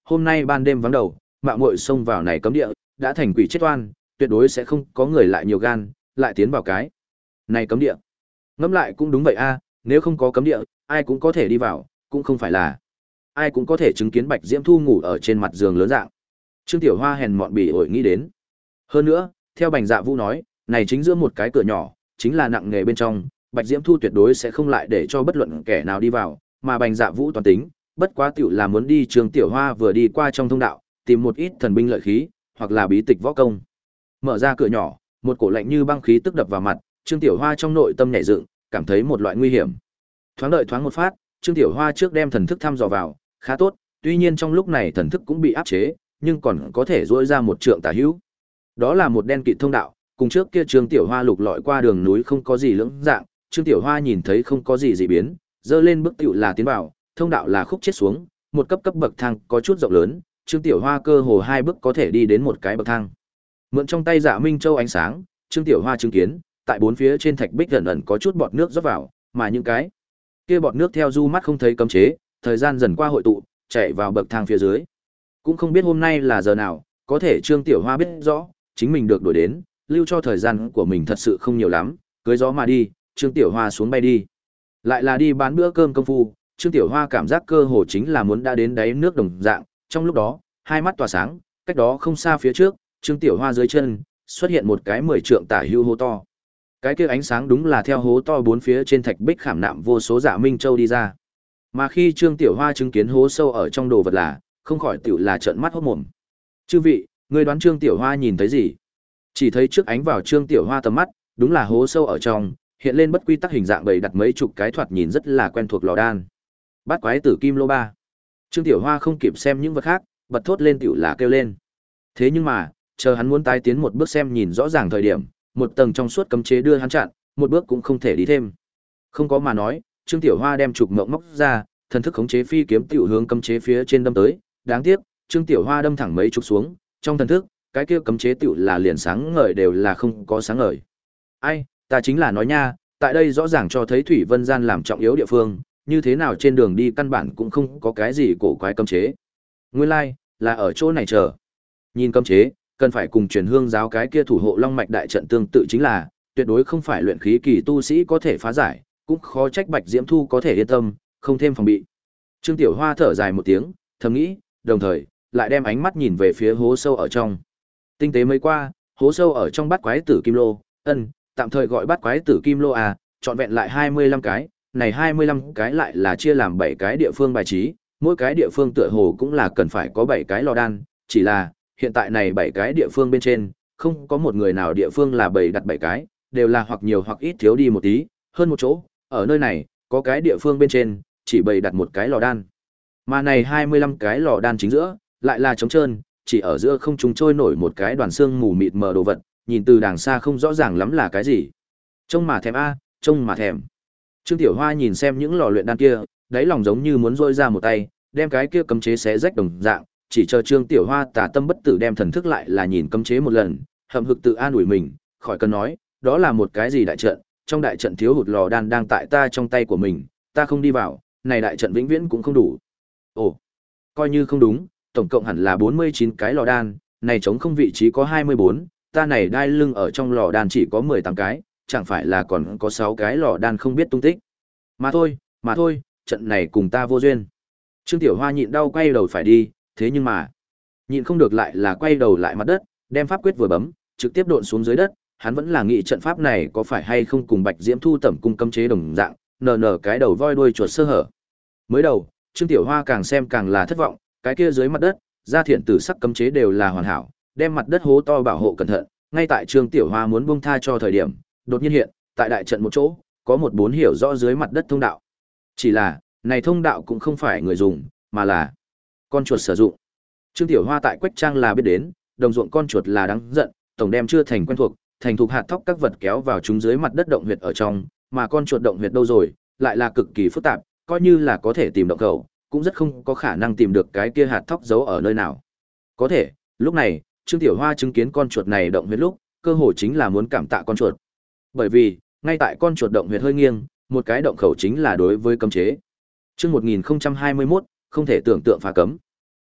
hôm nay ban đêm vắng đầu, mạo muội xông vào này cấm địa, đã thành quỷ chết oan, tuyệt đối sẽ không có người lại nhiều gan, lại tiến vào cái này cấm địa. Ngẫm lại cũng đúng vậy a, nếu không có cấm địa, ai cũng có thể đi vào, cũng không phải là ai cũng có thể chứng kiến Bạch Diễm Thu ngủ ở trên mặt giường lớn dạng. Trương Tiểu Hoa hèn mọn bỉ ổi nghĩ đến. Hơn nữa, theo Bành Dạ Vũ nói, này chính giữa một cái cửa nhỏ, chính là nặng nghề bên trong, Bạch Diễm Thu tuyệt đối sẽ không lại để cho bất luận kẻ nào đi vào, mà Bành Dạ Vũ toàn tính, bất quá tiểu là muốn đi Trương Tiểu Hoa vừa đi qua trong thông đạo, tìm một ít thần binh lợi khí, hoặc là bí tịch võ công. Mở ra cửa nhỏ, một cổ lạnh như băng khí tức đập vào mặt, Trương Tiểu Hoa trong nội tâm nhảy dựng, cảm thấy một loại nguy hiểm. Thoáng đợi thoáng một phát, Trương Tiểu Hoa trước đem thần thức thăm dò vào, khá tốt, tuy nhiên trong lúc này thần thức cũng bị áp chế, nhưng còn có thể duỗi ra một trượng tả hữu. Đó là một đen kịt thông đạo, cùng trước kia Trương Tiểu Hoa lục lọi qua đường núi không có gì lưỡng dạng, Trương Tiểu Hoa nhìn thấy không có gì dị biến, dơ lên bước tiểu là tiến vào, thông đạo là khúc chết xuống, một cấp cấp bậc thang có chút rộng lớn, Trương Tiểu Hoa cơ hồ hai bước có thể đi đến một cái bậc thang. Mượn trong tay Dạ Minh Châu ánh sáng, Trương Tiểu Hoa chứng kiến, tại bốn phía trên thạch bích ẩn ẩn có chút bọt nước rót vào, mà những cái kia bọt nước theo du mắt không thấy cấm chế, thời gian dần qua hội tụ, chạy vào bậc thang phía dưới. Cũng không biết hôm nay là giờ nào, có thể Trương Tiểu Hoa biết rõ, chính mình được đổi đến, lưu cho thời gian của mình thật sự không nhiều lắm, cưới gió mà đi, Trương Tiểu Hoa xuống bay đi. Lại là đi bán bữa cơm công phu, Trương Tiểu Hoa cảm giác cơ hồ chính là muốn đã đến đáy nước đồng dạng, trong lúc đó, hai mắt tỏa sáng, cách đó không xa phía trước, Trương Tiểu Hoa dưới chân xuất hiện một cái mười trượng tả hữu hố to. Cái kia ánh sáng đúng là theo hố to bốn phía trên thạch bích khảm nạm vô số Dạ Minh Châu đi ra. Mà khi Trương Tiểu Hoa chứng kiến hố sâu ở trong đồ vật là, không khỏi tiểu là trợn mắt hốt mồm. Chư vị, người đoán Trương Tiểu Hoa nhìn thấy gì? Chỉ thấy trước ánh vào Trương Tiểu Hoa tầm mắt, đúng là hố sâu ở trong, hiện lên bất quy tắc hình dạng bày đặt mấy chục cái thoạt nhìn rất là quen thuộc lò đan. Bát quái tử kim lô ba. Trương Tiểu Hoa không kịp xem những vật khác, bật thốt lên tiểu là kêu lên. Thế nhưng mà, chờ hắn muốn tái tiến một bước xem nhìn rõ ràng thời điểm, một tầng trong suốt cấm chế đưa hắn chặn, một bước cũng không thể đi thêm. Không có mà nói, Trương Tiểu Hoa đem trục ngộng móc ra, thần thức khống chế phi kiếm tiểu hướng cấm chế phía trên đâm tới, đáng tiếc, Trương Tiểu Hoa đâm thẳng mấy chục xuống, trong thần thức, cái kia cấm chế tiểu là liền sáng ngời đều là không có sáng ngời. Ai, ta chính là nói nha, tại đây rõ ràng cho thấy Thủy Vân Gian làm trọng yếu địa phương, như thế nào trên đường đi căn bản cũng không có cái gì cổ quái cấm chế. Nguyên lai, like, là ở chỗ này chờ. Nhìn cấm chế, cần phải cùng truyền hương giáo cái kia thủ hộ long mạch đại trận tương tự chính là, tuyệt đối không phải luyện khí kỳ tu sĩ có thể phá giải, cũng khó trách Bạch Diễm Thu có thể yên tâm, không thêm phòng bị. Trương Tiểu Hoa thở dài một tiếng, thầm nghĩ, đồng thời, lại đem ánh mắt nhìn về phía hố sâu ở trong. Tinh tế mới qua, hố sâu ở trong bát quái tử kim lô, ân, tạm thời gọi bát quái tử kim lô à, trọn vẹn lại hai mươi lăm cái, này hai mươi lăm cái lại là chia làm bảy cái địa phương bài trí, mỗi cái địa phương tựa hồ cũng là cần phải có bảy cái lò đan, chỉ là, hiện tại này bảy cái địa phương bên trên, không có một người nào địa phương là bày đặt bảy cái, đều là hoặc nhiều hoặc ít thiếu đi một tí, hơn một chỗ, ở nơi này, có cái địa phương bên trên, chỉ bày đặt một cái lò đan. Mà này hai mươi lăm cái lò đan chính giữa, lại là trống trơn, chỉ ở giữa không trung trôi nổi một cái đoàn xương mù mịt mờ đồ vật, nhìn từ đàng xa không rõ ràng lắm là cái gì. Trông mà thèm a, trông mà thèm. Trương Tiểu Hoa nhìn xem những lò luyện đan kia, đáy lòng giống như muốn rôi ra một tay, đem cái kia cấm chế xé rách đồng dạng, chỉ chờ Trương Tiểu Hoa tà tâm bất tử đem thần thức lại là nhìn cấm chế một lần, hậm hực tự an ủi mình, khỏi cần nói, đó là một cái gì đại trận, trong đại trận thiếu hụt lò đan đang tại ta trong tay của mình, ta không đi vào, này đại trận vĩnh viễn cũng không đủ. Ồ, coi như không đúng, tổng cộng hẳn là bốn mươi chín cái lò đan, này trống không vị trí có hai mươi bốn, ta này đai lưng ở trong lò đan chỉ có mười tám cái, chẳng phải là còn có sáu cái lò đan không biết tung tích. Mà thôi, mà thôi, trận này cùng ta vô duyên. Trương Tiểu Hoa nhịn đau quay đầu phải đi, thế nhưng mà, nhịn không được lại là quay đầu lại mặt đất, đem pháp quyết vừa bấm, trực tiếp độn xuống dưới đất, hắn vẫn là nghĩ trận pháp này có phải hay không cùng Bạch Diễm Thu tẩm cung cấm chế đồng dạng, nờ nờ cái đầu voi đuôi chuột sơ hở. Mới đầu, Trương Tiểu Hoa càng xem càng là thất vọng, cái kia dưới mặt đất, gia thiện tử sắc cấm chế đều là hoàn hảo, đem mặt đất hố to bảo hộ cẩn thận, ngay tại Trương Tiểu Hoa muốn buông tha cho thời điểm, đột nhiên hiện, tại đại trận một chỗ, có một bốn hiểu rõ dưới mặt đất thông đạo. Chỉ là, này thông đạo cũng không phải người dùng, mà là con chuột sử dụng. Trương Tiểu Hoa tại Quách Trang là biết đến, đồng ruộng con chuột là đáng giận, tổng đem chưa thành quen thuộc, thành thục hạt thóc các vật kéo vào chúng dưới mặt đất động huyệt ở trong, mà con chuột động huyệt đâu rồi, lại là cực kỳ phức tạp, coi như là có thể tìm động khẩu, cũng rất không có khả năng tìm được cái kia hạt thóc giấu ở nơi nào. Có thể, lúc này, Trương Tiểu Hoa chứng kiến con chuột này động huyệt lúc, cơ hồ chính là muốn cảm tạ con chuột. Bởi vì, ngay tại con chuột động huyệt hơi nghiêng, một cái động khẩu chính là đối với cấm chế. Chương một nghìn không trăm hai mươi mốt, không thể tưởng tượng phá cấm.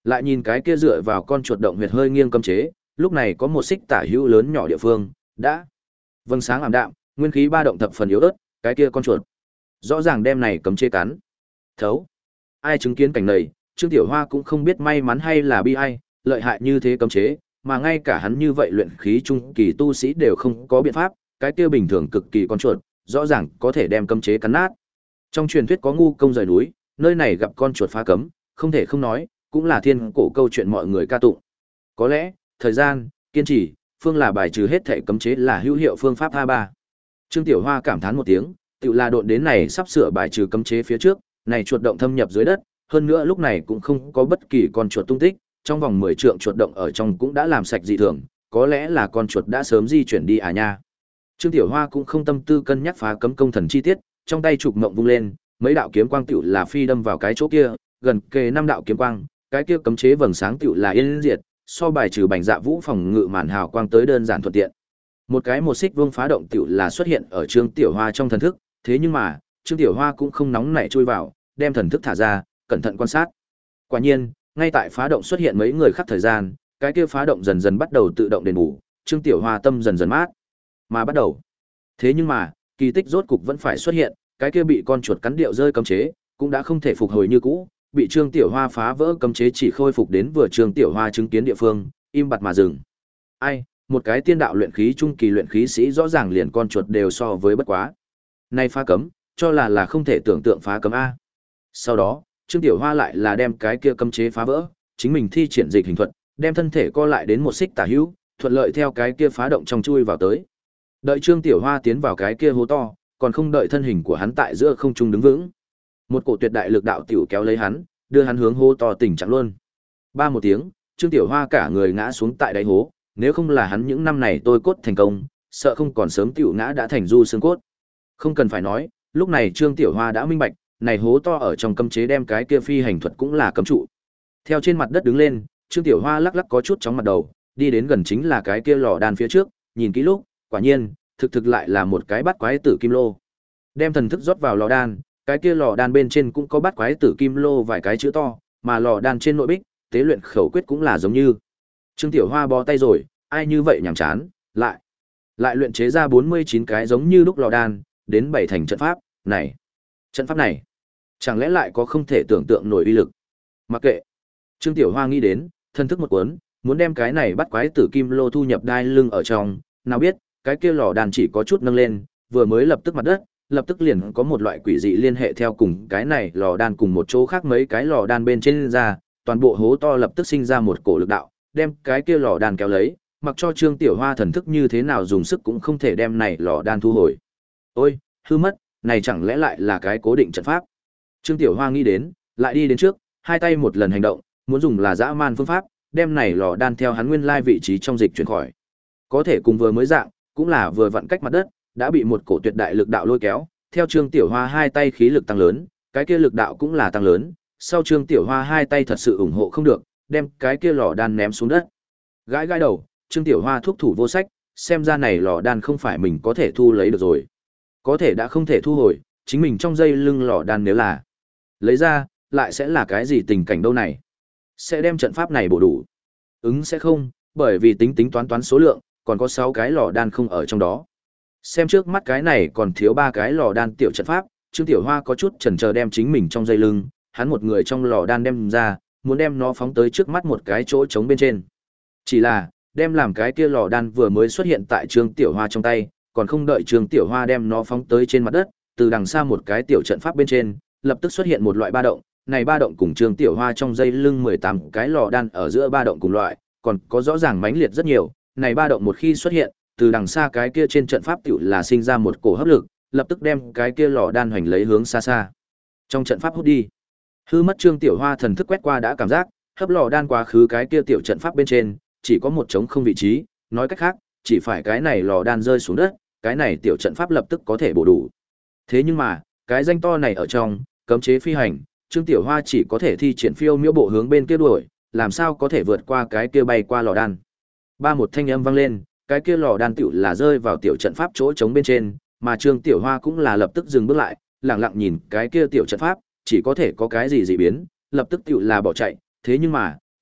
Lại nhìn cái kia dựa vào con chuột động huyệt hơi nghiêng cấm chế, lúc này có một xích tả hữu lớn nhỏ địa phương, đã vầng sáng ảm đạm, nguyên khí ba động thập phần yếu ớt, cái kia con chuột rõ ràng đem này cấm chế cắn. Thấu. Ai chứng kiến cảnh này, Trương Tiểu Hoa cũng không biết may mắn hay là bi ai, lợi hại như thế cấm chế, mà ngay cả hắn như vậy luyện khí trung kỳ tu sĩ đều không có biện pháp, cái kia bình thường cực kỳ con chuột, rõ ràng có thể đem cấm chế cắn nát. Trong truyền thuyết có ngu công rời núi, nơi này gặp con chuột phá cấm, không thể không nói, cũng là thiên cổ câu chuyện mọi người ca tụng. Có lẽ, thời gian, kiên trì, phương là bài trừ hết thể cấm chế là hữu hiệu phương pháp a ba. Trương Tiểu Hoa cảm thán một tiếng, tự là độn đến này sắp sửa bài trừ cấm chế phía trước, này chuột động thâm nhập dưới đất, hơn nữa lúc này cũng không có bất kỳ con chuột tung tích, trong vòng mười trượng chuột động ở trong cũng đã làm sạch dị thường, có lẽ là con chuột đã sớm di chuyển đi à nha. Trương Tiểu Hoa cũng không tâm tư cân nhắc phá cấm công thần chi tiết, trong tay trục mộng vung lên, mấy đạo kiếm quang tựu là phi đâm vào cái chỗ kia, gần kề năm đạo kiếm quang, cái kia cấm chế vầng sáng tựu là yên diệt, so bài trừ bành dạ vũ phòng ngự màn hào quang tới đơn giản thuận tiện. Một cái một xích vương phá động tựu là xuất hiện ở Trương Tiểu Hoa trong thần thức, thế nhưng mà, Trương Tiểu Hoa cũng không nóng nảy chui vào, đem thần thức thả ra, cẩn thận quan sát. Quả nhiên, ngay tại phá động xuất hiện mấy người khắc thời gian, cái kia phá động dần dần bắt đầu tự động đền bù, Trương Tiểu Hoa tâm dần dần mát. Mà bắt đầu. Thế nhưng mà, kỳ tích rốt cục vẫn phải xuất hiện, cái kia bị con chuột cắn điệu rơi cấm chế, cũng đã không thể phục hồi như cũ, bị Trương Tiểu Hoa phá vỡ cấm chế chỉ khôi phục đến vừa Trương Tiểu Hoa chứng kiến địa phương, im bặt mà dừng. Ai, một cái tiên đạo luyện khí trung kỳ luyện khí sĩ rõ ràng liền con chuột đều so với bất quá. Nay phá cấm, cho là là không thể tưởng tượng phá cấm a. Sau đó, Trương Tiểu Hoa lại là đem cái kia cấm chế phá vỡ, chính mình thi triển dịch hình thuật, đem thân thể co lại đến một xích tả hữu, thuận lợi theo cái kia phá động trong chui vào tới. Đợi Trương Tiểu Hoa tiến vào cái kia hố to, còn không đợi thân hình của hắn tại giữa không trung đứng vững. Một cổ tuyệt đại lực đạo tiểu kéo lấy hắn, đưa hắn hướng hố to tình trạng luôn. Ba một tiếng, Trương Tiểu Hoa cả người ngã xuống tại đáy hố, nếu không là hắn những năm này tôi cốt thành công, sợ không còn sớm tiểu ngã đã thành du xương cốt. Không cần phải nói, lúc này Trương Tiểu Hoa đã minh bạch, này hố to ở trong cấm chế đem cái kia phi hành thuật cũng là cấm trụ. Theo trên mặt đất đứng lên, Trương Tiểu Hoa lắc lắc có chút chóng mặt đầu, đi đến gần chính là cái kia lò đan phía trước, nhìn kỹ lúc, quả nhiên, thực thực lại là một cái bát quái tử kim lô. Đem thần thức rót vào lò đan, cái kia lò đan bên trên cũng có bát quái tử kim lô vài cái chữ to, mà lò đan trên nội bích, tế luyện khẩu quyết cũng là giống như. Trương Tiểu Hoa bó tay rồi, ai như vậy nhàm chán, lại lại luyện chế ra bốn mươi chín cái giống như lúc lò đan, đến bảy thành trận pháp, này, trận pháp này, chẳng lẽ lại có không thể tưởng tượng nổi uy lực. Mặc kệ. Trương Tiểu Hoa nghĩ đến, thân thức một cuốn, muốn đem cái này bắt quái tử kim lô thu nhập đai lưng ở trong, nào biết, cái kia lò đan chỉ có chút nâng lên, vừa mới lập tức mặt đất, lập tức liền có một loại quỷ dị liên hệ theo cùng cái này lò đan cùng một chỗ khác mấy cái lò đan bên trên ra, toàn bộ hố to lập tức sinh ra một cổ lực đạo, đem cái kia lò đan kéo lấy, mặc cho Trương Tiểu Hoa thần thức như thế nào dùng sức cũng không thể đem này lò đan thu hồi. Ôi, hư mất, này chẳng lẽ lại là cái cố định trận pháp. Trương Tiểu Hoa nghĩ đến, lại đi đến trước, hai tay một lần hành động, muốn dùng là dã man phương pháp, đem này lò đan theo hắn nguyên lai vị trí trong dịch chuyển khỏi. Có thể cùng vừa mới dạng, cũng là vừa vặn cách mặt đất, đã bị một cổ tuyệt đại lực đạo lôi kéo, theo Trương Tiểu Hoa hai tay khí lực tăng lớn, cái kia lực đạo cũng là tăng lớn, sau Trương Tiểu Hoa hai tay thật sự ủng hộ không được, đem cái kia lò đan ném xuống đất. Gãi gãi đầu, Trương Tiểu Hoa thuốc thủ vô sách, xem ra này lò đan không phải mình có thể thu lấy được rồi. Có thể đã không thể thu hồi, chính mình trong dây lưng lò đan nếu là lấy ra, lại sẽ là cái gì tình cảnh đâu này? Sẽ đem trận pháp này bổ đủ? Ứng sẽ không, bởi vì tính tính toán toán số lượng, còn có sáu cái lò đan không ở trong đó. Xem trước mắt cái này còn thiếu ba cái lò đan tiểu trận pháp, Trương Tiểu Hoa có chút chần chờ đem chính mình trong dây lưng, hắn một người trong lò đan đem ra, muốn đem nó phóng tới trước mắt một cái chỗ trống bên trên. Chỉ là, đem làm cái kia lò đan vừa mới xuất hiện tại Trương Tiểu Hoa trong tay, còn không đợi Trương Tiểu Hoa đem nó phóng tới trên mặt đất, từ đằng xa một cái tiểu trận pháp bên trên, lập tức xuất hiện một loại ba động, này ba động cùng Trương Tiểu Hoa trong dây lưng mười tám cái lò đan ở giữa ba động cùng loại, còn có rõ ràng mãnh liệt rất nhiều, này ba động một khi xuất hiện, từ đằng xa cái kia trên trận pháp tiểu là sinh ra một cổ hấp lực, lập tức đem cái kia lò đan hoành lấy hướng xa xa. Trong trận pháp hút đi. Hư mất Trương Tiểu Hoa thần thức quét qua đã cảm giác, hấp lò đan quá khứ cái kia tiểu trận pháp bên trên, chỉ có một trống không vị trí, nói cách khác, chỉ phải cái này lò đan rơi xuống đất, cái này tiểu trận pháp lập tức có thể bổ đủ. Thế nhưng mà, cái danh to này ở trong, cấm chế phi hành, Trương Tiểu Hoa chỉ có thể thi triển phiêu miễu bộ hướng bên kia đuổi, làm sao có thể vượt qua cái kia bay qua lò đan. Ba một thanh âm vang lên, cái kia lò đan tiểu là rơi vào tiểu trận pháp chỗ trống bên trên, mà Trương Tiểu Hoa cũng là lập tức dừng bước lại, lặng lặng nhìn cái kia tiểu trận pháp, chỉ có thể có cái gì dị biến, lập tức tiểu là bỏ chạy, thế nhưng mà,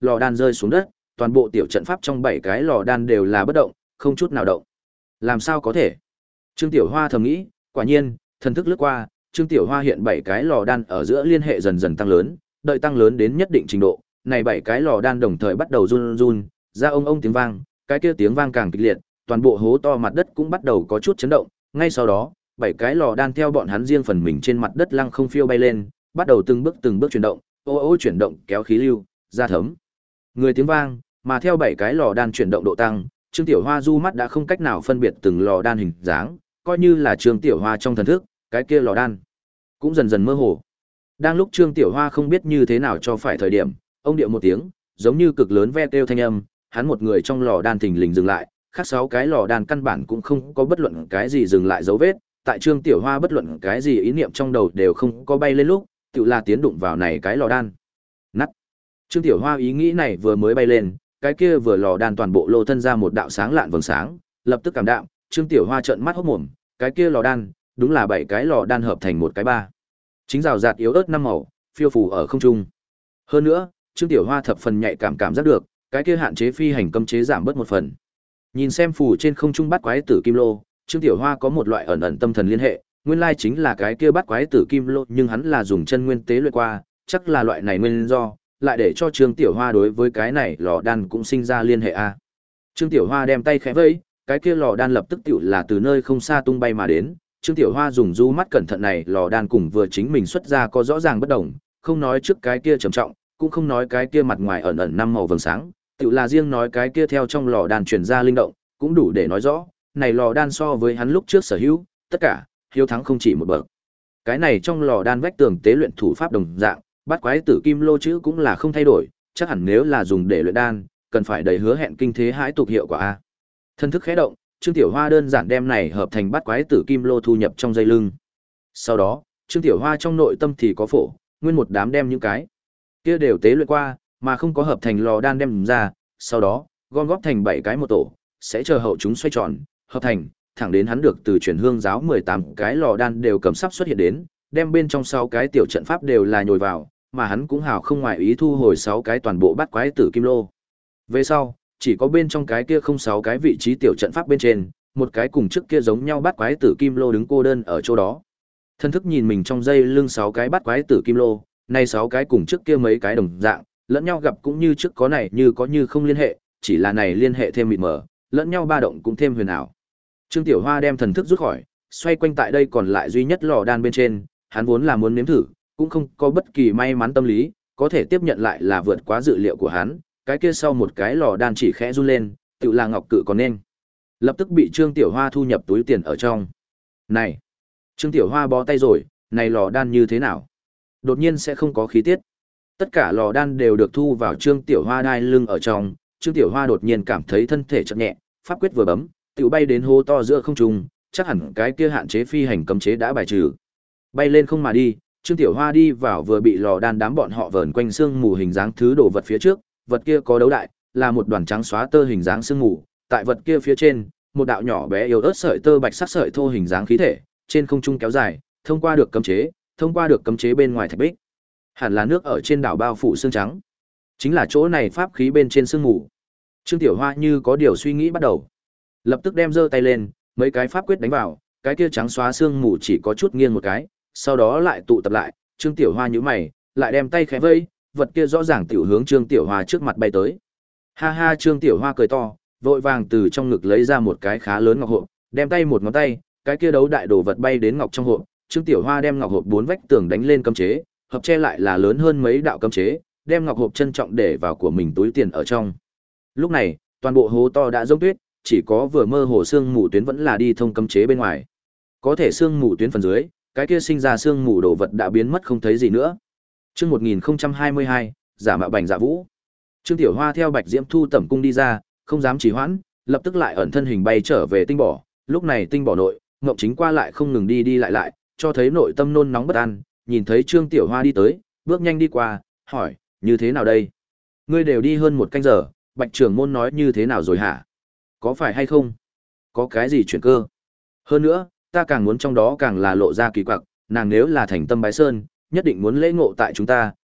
lò đan rơi xuống đất, toàn bộ tiểu trận pháp trong bảy cái lò đan đều là bất động, không chút nào động. Làm sao có thể? Trương Tiểu Hoa thầm nghĩ, quả nhiên, thần thức lướt qua, Trương Tiểu Hoa hiện bảy cái lò đan ở giữa liên hệ dần dần tăng lớn, đợi tăng lớn đến nhất định trình độ, này bảy cái lò đan đồng thời bắt đầu run run, ra ông ông tiếng vang, cái kia tiếng vang càng kịch liệt, toàn bộ hố to mặt đất cũng bắt đầu có chút chấn động, ngay sau đó, bảy cái lò đan theo bọn hắn riêng phần mình trên mặt đất lăng không phiêu bay lên, bắt đầu từng bước từng bước chuyển động, ô ô chuyển động kéo khí lưu, ra thấm. Người tiếng vang, mà theo bảy cái lò đan chuyển động độ tăng, Trương Tiểu Hoa du mắt đã không cách nào phân biệt từng lò đan hình dáng, coi như là Trương Tiểu Hoa trong thần thức, cái kia lò đan cũng dần dần mơ hồ. Đang lúc Trương Tiểu Hoa không biết như thế nào cho phải thời điểm, ông điệu một tiếng, giống như cực lớn ve kêu thanh âm, hắn một người trong lò đan thình lình dừng lại, khác sáu cái lò đan căn bản cũng không có bất luận cái gì dừng lại dấu vết, tại Trương Tiểu Hoa bất luận cái gì ý niệm trong đầu đều không có bay lên lúc, tự là tiến đụng vào này cái lò đan. Nắt. Trương Tiểu Hoa ý nghĩ này vừa mới bay lên, cái kia vừa lò đan toàn bộ lô thân ra một đạo sáng lạn vầng sáng, lập tức cảm đạm, Trương Tiểu Hoa trợn mắt hốt mồm, cái kia lò đan, đúng là bảy cái lò đan hợp thành một cái ba. Chính rào rạt yếu ớt năm màu, phiêu phù ở không trung. Hơn nữa, Trương Tiểu Hoa thập phần nhạy cảm cảm giác được, cái kia hạn chế phi hành cấm chế giảm bớt một phần. Nhìn xem phù trên không trung bắt quái tử kim lô, Trương Tiểu Hoa có một loại ẩn ẩn tâm thần liên hệ, nguyên lai chính là cái kia bắt quái tử kim lô, nhưng hắn là dùng chân nguyên tế luyện qua, chắc là loại này nguyên do, lại để cho Trương Tiểu Hoa đối với cái này lò đan cũng sinh ra liên hệ a. Trương Tiểu Hoa đem tay khẽ vẫy, cái kia lò đan lập tức tựu là từ nơi không xa tung bay mà đến. Trương Tiểu Hoa dùng du mắt cẩn thận này lò đan cùng vừa chính mình xuất ra có rõ ràng bất đồng, không nói trước cái kia trầm trọng, cũng không nói cái kia mặt ngoài ẩn ẩn năm màu vầng sáng, tựu là riêng nói cái kia theo trong lò đan truyền ra linh động, cũng đủ để nói rõ, này lò đan so với hắn lúc trước sở hữu, tất cả, hiếu thắng không chỉ một bậc. Cái này trong lò đan vách tường tế luyện thủ pháp đồng dạng, bắt quái tử kim lô chữ cũng là không thay đổi, chắc hẳn nếu là dùng để luyện đan, cần phải đầy hứa hẹn kinh thế hãi tục hiệu quả a. Thân thức khẽ động, Trương Tiểu Hoa đơn giản đem này hợp thành bắt quái tử kim lô thu nhập trong dây lưng. Sau đó, Trương Tiểu Hoa trong nội tâm thì có phổ, nguyên một đám đem những cái kia đều tế luyện qua, mà không có hợp thành lò đan đem ra, sau đó, gom góp thành bảy cái một tổ, sẽ chờ hậu chúng xoay tròn, hợp thành, thẳng đến hắn được từ truyền hương giáo mười tám cái lò đan đều cầm sắp xuất hiện đến, đem bên trong sáu cái tiểu trận pháp đều là nhồi vào, mà hắn cũng hào không ngoại ý thu hồi sáu cái toàn bộ bắt quái tử kim lô. Về sau, chỉ có bên trong cái kia không sáu cái vị trí tiểu trận pháp bên trên, một cái cùng trước kia giống nhau bắt quái tử kim lô đứng cô đơn ở chỗ đó. Thân thức nhìn mình trong dây lưng sáu cái bắt quái tử kim lô, nay sáu cái cùng trước kia mấy cái đồng dạng, lẫn nhau gặp cũng như trước có này như có như không liên hệ, chỉ là này liên hệ thêm mịt mờ, lẫn nhau ba động cũng thêm huyền ảo. Trương Tiểu Hoa đem thần thức rút khỏi, xoay quanh tại đây còn lại duy nhất lò đan bên trên, hắn vốn là muốn nếm thử, cũng không có bất kỳ may mắn tâm lý, có thể tiếp nhận lại là vượt quá dự liệu của hắn, cái kia sau một cái lò đan chỉ khẽ run lên, tự là ngọc cự còn nên. Lập tức bị Trương Tiểu Hoa thu nhập túi tiền ở trong. Này, Trương Tiểu Hoa bó tay rồi, này lò đan như thế nào? Đột nhiên sẽ không có khí tiết. Tất cả lò đan đều được thu vào Trương Tiểu Hoa đai lưng ở trong, Trương Tiểu Hoa đột nhiên cảm thấy thân thể chậm nhẹ, pháp quyết vừa bấm, tự bay đến hố to giữa không trung, chắc hẳn cái kia hạn chế phi hành cấm chế đã bài trừ. Bay lên không mà đi, Trương Tiểu Hoa đi vào vừa bị lò đan đám bọn họ vờn quanh xương mù hình dáng thứ đồ vật phía trước, vật kia có đấu đại, là một đoàn trắng xóa tơ hình dáng xương mù, tại vật kia phía trên, một đạo nhỏ bé yếu ớt sợi tơ bạch sắc sợi thô hình dáng khí thể, trên không trung kéo dài, thông qua được cấm chế, thông qua được cấm chế bên ngoài thạch bích. Hẳn là nước ở trên đảo bao phủ xương trắng. Chính là chỗ này pháp khí bên trên xương mù. Trương Tiểu Hoa như có điều suy nghĩ bắt đầu. Lập tức đem giơ tay lên, mấy cái pháp quyết đánh vào, cái kia trắng xóa xương mù chỉ có chút nghiêng một cái, sau đó lại tụ tập lại, Trương Tiểu Hoa nhíu mày, lại đem tay khẽ vẫy, vật kia rõ ràng tiểu hướng Trương Tiểu Hoa trước mặt bay tới. Ha ha, Trương Tiểu Hoa cười to, vội vàng từ trong ngực lấy ra một cái khá lớn ngọc hộp, đem tay một ngón tay, cái kia đấu đại đồ vật bay đến ngọc trong hộp, Trương Tiểu Hoa đem ngọc hộp bốn vách tường đánh lên cấm chế, hợp che lại là lớn hơn mấy đạo cấm chế, đem ngọc hộp trân trọng để vào của mình túi tiền ở trong. Lúc này, toàn bộ hố to đã rỗng tuyết, chỉ có vừa mơ hồ xương mù tuyến vẫn là đi thông cấm chế bên ngoài. Có thể xương mù tuyến phần dưới, cái kia sinh ra xương mù đồ vật đã biến mất không thấy gì nữa. Chương một nghìn không trăm hai mươi hai, giả mạo Bành Dạ Vũ. Trương Tiểu Hoa theo Bạch Diễm Thu tẩm cung đi ra, không dám trì hoãn, lập tức lại ẩn thân hình bay trở về tinh bỏ, lúc này tinh bỏ nội, Ngộng Chính qua lại không ngừng đi đi lại lại, cho thấy nội tâm nôn nóng bất an, nhìn thấy Trương Tiểu Hoa đi tới, bước nhanh đi qua, hỏi, như thế nào đây? Ngươi đều đi hơn một canh giờ, Bạch trưởng môn nói như thế nào rồi hả? Có phải hay không? Có cái gì chuyển cơ? Hơn nữa, ta càng muốn trong đó càng là lộ ra kỳ quặc, nàng nếu là thành tâm bái sơn, nhất định muốn lễ ngộ tại chúng ta,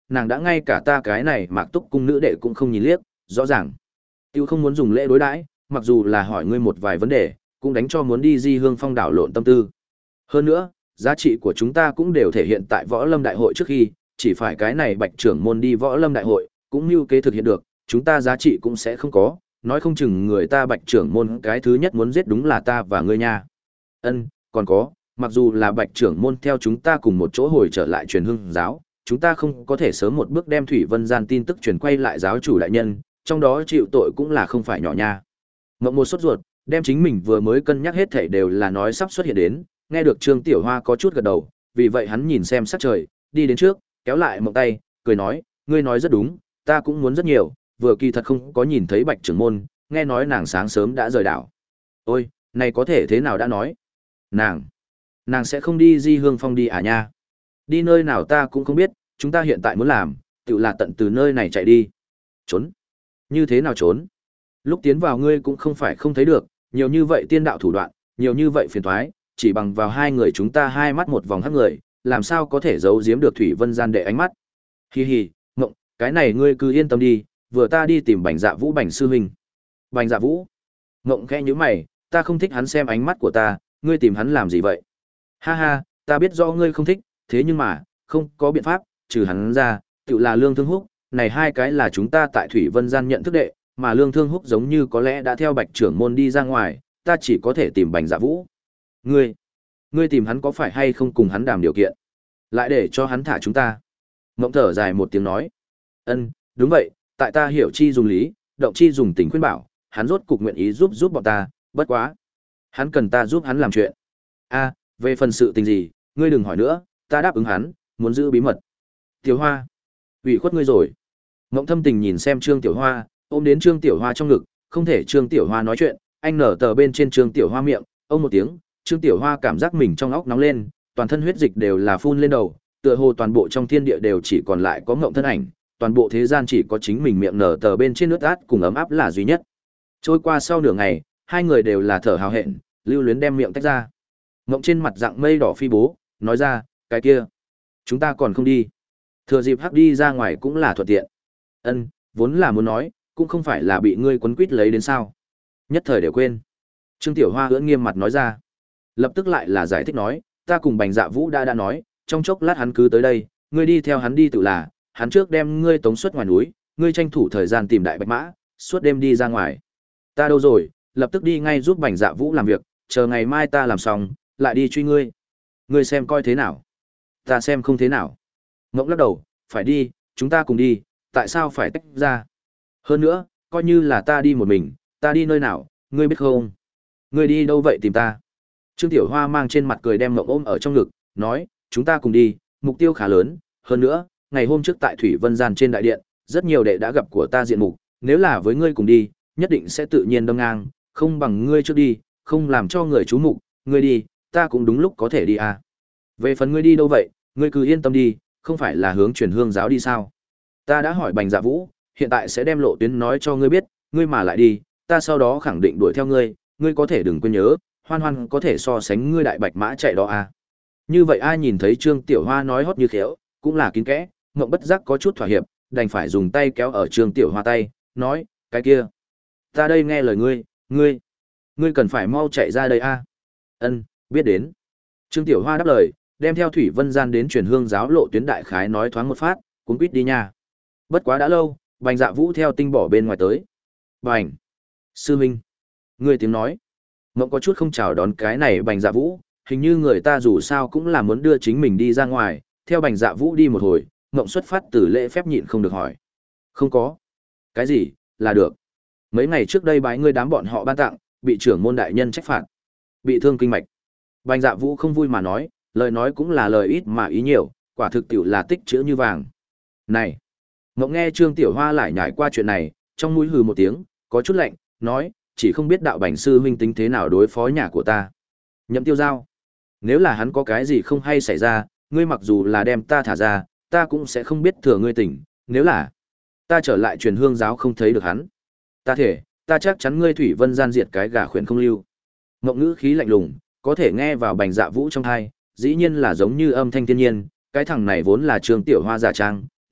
nàng đã ngay cả ta cái này Mạc Túc cung nữ đệ cũng không nhìn liếc, rõ ràng tiêu không muốn dùng lễ đối đãi, mặc dù là hỏi ngươi một vài vấn đề, cũng đánh cho muốn đi Di Hương Phong đảo lộn tâm tư. Hơn nữa, giá trị của chúng ta cũng đều thể hiện tại Võ Lâm đại hội trước khi, chỉ phải cái này Bạch trưởng môn đi Võ Lâm đại hội, cũng mưu kế thực hiện được, chúng ta giá trị cũng sẽ không có, nói không chừng người ta Bạch trưởng môn cái thứ nhất muốn giết đúng là ta và ngươi nha. Ân, còn có, mặc dù là Bạch trưởng môn theo chúng ta cùng một chỗ hồi trở lại truyền hương giáo, chúng ta không có thể sớm một bước đem Thủy Vân Gian tin tức truyền quay lại giáo chủ đại nhân, trong đó chịu tội cũng là không phải nhỏ nha. Ngậm một sốt ruột, đem chính mình vừa mới cân nhắc hết thảy đều là nói sắp xuất hiện đến, nghe được Trương Tiểu Hoa có chút gật đầu, vì vậy hắn nhìn xem sắc trời, đi đến trước, kéo lại Mộng tay, cười nói, ngươi nói rất đúng, ta cũng muốn rất nhiều, vừa kỳ thật không có nhìn thấy Bạch trưởng môn, nghe nói nàng sáng sớm đã rời đảo. Ôi, này có thể thế nào đã nói? Nàng, nàng sẽ không đi Di Hương Phong đi à nha? Đi nơi nào ta cũng không biết, chúng ta hiện tại muốn làm, tự là tận từ nơi này chạy đi. Trốn? Như thế nào trốn? Lúc tiến vào ngươi cũng không phải không thấy được, nhiều như vậy tiên đạo thủ đoạn, nhiều như vậy phiền toái, chỉ bằng vào hai người chúng ta hai mắt một vòng hắc người, làm sao có thể giấu giếm được Thủy Vân Gian đệ ánh mắt. Hi hi, Ngộng, cái này ngươi cứ yên tâm đi, vừa ta đi tìm Bành Dạ Vũ Bành sư huynh. Bành Dạ Vũ? Ngộng khẽ nhíu mày, ta không thích hắn xem ánh mắt của ta, ngươi tìm hắn làm gì vậy? Ha ha, ta biết rõ ngươi không thích, thế nhưng mà, không có biện pháp, trừ hắn ra, tự là Lương Thương Húc, này hai cái là chúng ta tại Thủy Vân Gian nhận thức đệ, mà Lương Thương Húc giống như có lẽ đã theo Bạch trưởng môn đi ra ngoài, ta chỉ có thể tìm Bành Dạ Vũ. Ngươi, ngươi tìm hắn có phải hay không cùng hắn đàm điều kiện, lại để cho hắn thả chúng ta? Ngộng thở dài một tiếng nói, ân, đúng vậy, tại ta hiểu chi dùng lý, động chi dùng tình khuyên bảo, hắn rốt cục nguyện ý giúp giúp bọn ta, bất quá, hắn cần ta giúp hắn làm chuyện. A, về phần sự tình gì, ngươi đừng hỏi nữa, ta đáp ứng hắn, muốn giữ bí mật. Tiểu Hoa, ủy khuất ngươi rồi. Ngộng thâm tình nhìn xem Trương Tiểu Hoa, ôm đến Trương Tiểu Hoa trong ngực, không thể Trương Tiểu Hoa nói chuyện, anh nở tờ bên trên Trương Tiểu Hoa miệng, ông một tiếng, Trương Tiểu Hoa cảm giác mình trong óc nóng lên, toàn thân huyết dịch đều là phun lên đầu, tựa hồ toàn bộ trong thiên địa đều chỉ còn lại có Ngộng thân ảnh, toàn bộ thế gian chỉ có chính mình miệng nở tờ bên trên nước át cùng ấm áp là duy nhất. Trôi qua sau nửa ngày, hai người đều là thở hào hẹn, lưu luyến đem miệng tách ra. Ngộng trên mặt dạng mây đỏ phi bố, nói ra, cái kia, chúng ta còn không đi. Thừa dịp hắc đi ra ngoài cũng là thuận tiện. Ân, vốn là muốn nói, cũng không phải là bị ngươi quấn quýt lấy đến sao. Nhất thời đều quên. Trương Tiểu Hoa ưỡn nghiêm mặt nói ra. Lập tức lại là giải thích nói, ta cùng Bành Dạ Vũ đã đã nói, trong chốc lát hắn cứ tới đây, ngươi đi theo hắn đi tự là, hắn trước đem ngươi tống xuất ngoài núi, ngươi tranh thủ thời gian tìm Đại Bạch Mã, suốt đêm đi ra ngoài. Ta đâu rồi, lập tức đi ngay giúp Bành Dạ Vũ làm việc, chờ ngày mai ta làm xong, lại đi truy ngươi. Ngươi xem coi thế nào? Ta xem không thế nào. Ngỗng lắc đầu, phải đi, chúng ta cùng đi, tại sao phải tách ra? Hơn nữa, coi như là ta đi một mình, ta đi nơi nào, ngươi biết không? Ngươi đi đâu vậy tìm ta? Trương Tiểu Hoa mang trên mặt cười đem Ngộng ôm ở trong ngực, nói, chúng ta cùng đi, mục tiêu khá lớn, hơn nữa, ngày hôm trước tại Thủy Vân Gian trên đại điện, rất nhiều đệ đã gặp của ta diện mục, nếu là với ngươi cùng đi, nhất định sẽ tự nhiên đâm ngang, không bằng ngươi trước đi, không làm cho người chú mục, ngươi đi, ta cũng đúng lúc có thể đi à. Về phần ngươi đi đâu vậy, ngươi cứ yên tâm đi, không phải là hướng truyền hương giáo đi sao? Ta đã hỏi Bành Dạ Vũ, hiện tại sẽ đem lộ tuyến nói cho ngươi biết, ngươi mà lại đi, ta sau đó khẳng định đuổi theo ngươi, ngươi có thể đừng quên nhớ, Hoan Hoan có thể so sánh ngươi Đại Bạch Mã chạy đó à. Như vậy ai nhìn thấy Trương Tiểu Hoa nói hót như khéo, cũng là kín kẽ, Ngộng bất giác có chút thỏa hiệp, đành phải dùng tay kéo ở Trương Tiểu Hoa tay, nói, cái kia, ta đây nghe lời ngươi, ngươi, ngươi cần phải mau chạy ra đây a. À? Ân, biết đến. Trương Tiểu Hoa đáp lời, đem theo Thủy Vân Gian đến truyền hương giáo lộ tuyến đại khái nói thoáng một phát, cuống quýt đi nha. Bất quá đã lâu, Bành Dạ Vũ theo tinh bỏ bên ngoài tới. Bành, sư huynh, ngươi tiếng nói. Ngộng có chút không chào đón cái này Bành Dạ Vũ, hình như người ta dù sao cũng là muốn đưa chính mình đi ra ngoài, theo Bành Dạ Vũ đi một hồi, Ngộng xuất phát từ lễ phép nhịn không được hỏi. Không có. Cái gì, là được. Mấy ngày trước đây bái ngươi đám bọn họ ban tặng, bị trưởng môn đại nhân trách phạt, bị thương kinh mạch. Bành Dạ Vũ không vui mà nói, lời nói cũng là lời ít mà ý nhiều, quả thực tiểu là tích chữ như vàng. Này, Ngộng nghe Trương Tiểu Hoa lại nhảy qua chuyện này, trong mũi hừ một tiếng, có chút lạnh, nói, chỉ không biết đạo Bành sư huynh tính thế nào đối phó nhà của ta. Nhậm Tiêu Giao, nếu là hắn có cái gì không hay xảy ra, ngươi mặc dù là đem ta thả ra, ta cũng sẽ không biết thừa ngươi tỉnh, nếu là ta trở lại truyền hương giáo không thấy được hắn. Ta thể, ta chắc chắn ngươi Thủy Vân Gian diệt cái gà khuyển không lưu. Ngộng ngữ khí lạnh lùng, có thể nghe vào Bành Dạ Vũ trong tai, dĩ nhiên là giống như âm thanh thiên nhiên, cái thằng này vốn là Trương Tiểu Hoa giả trang,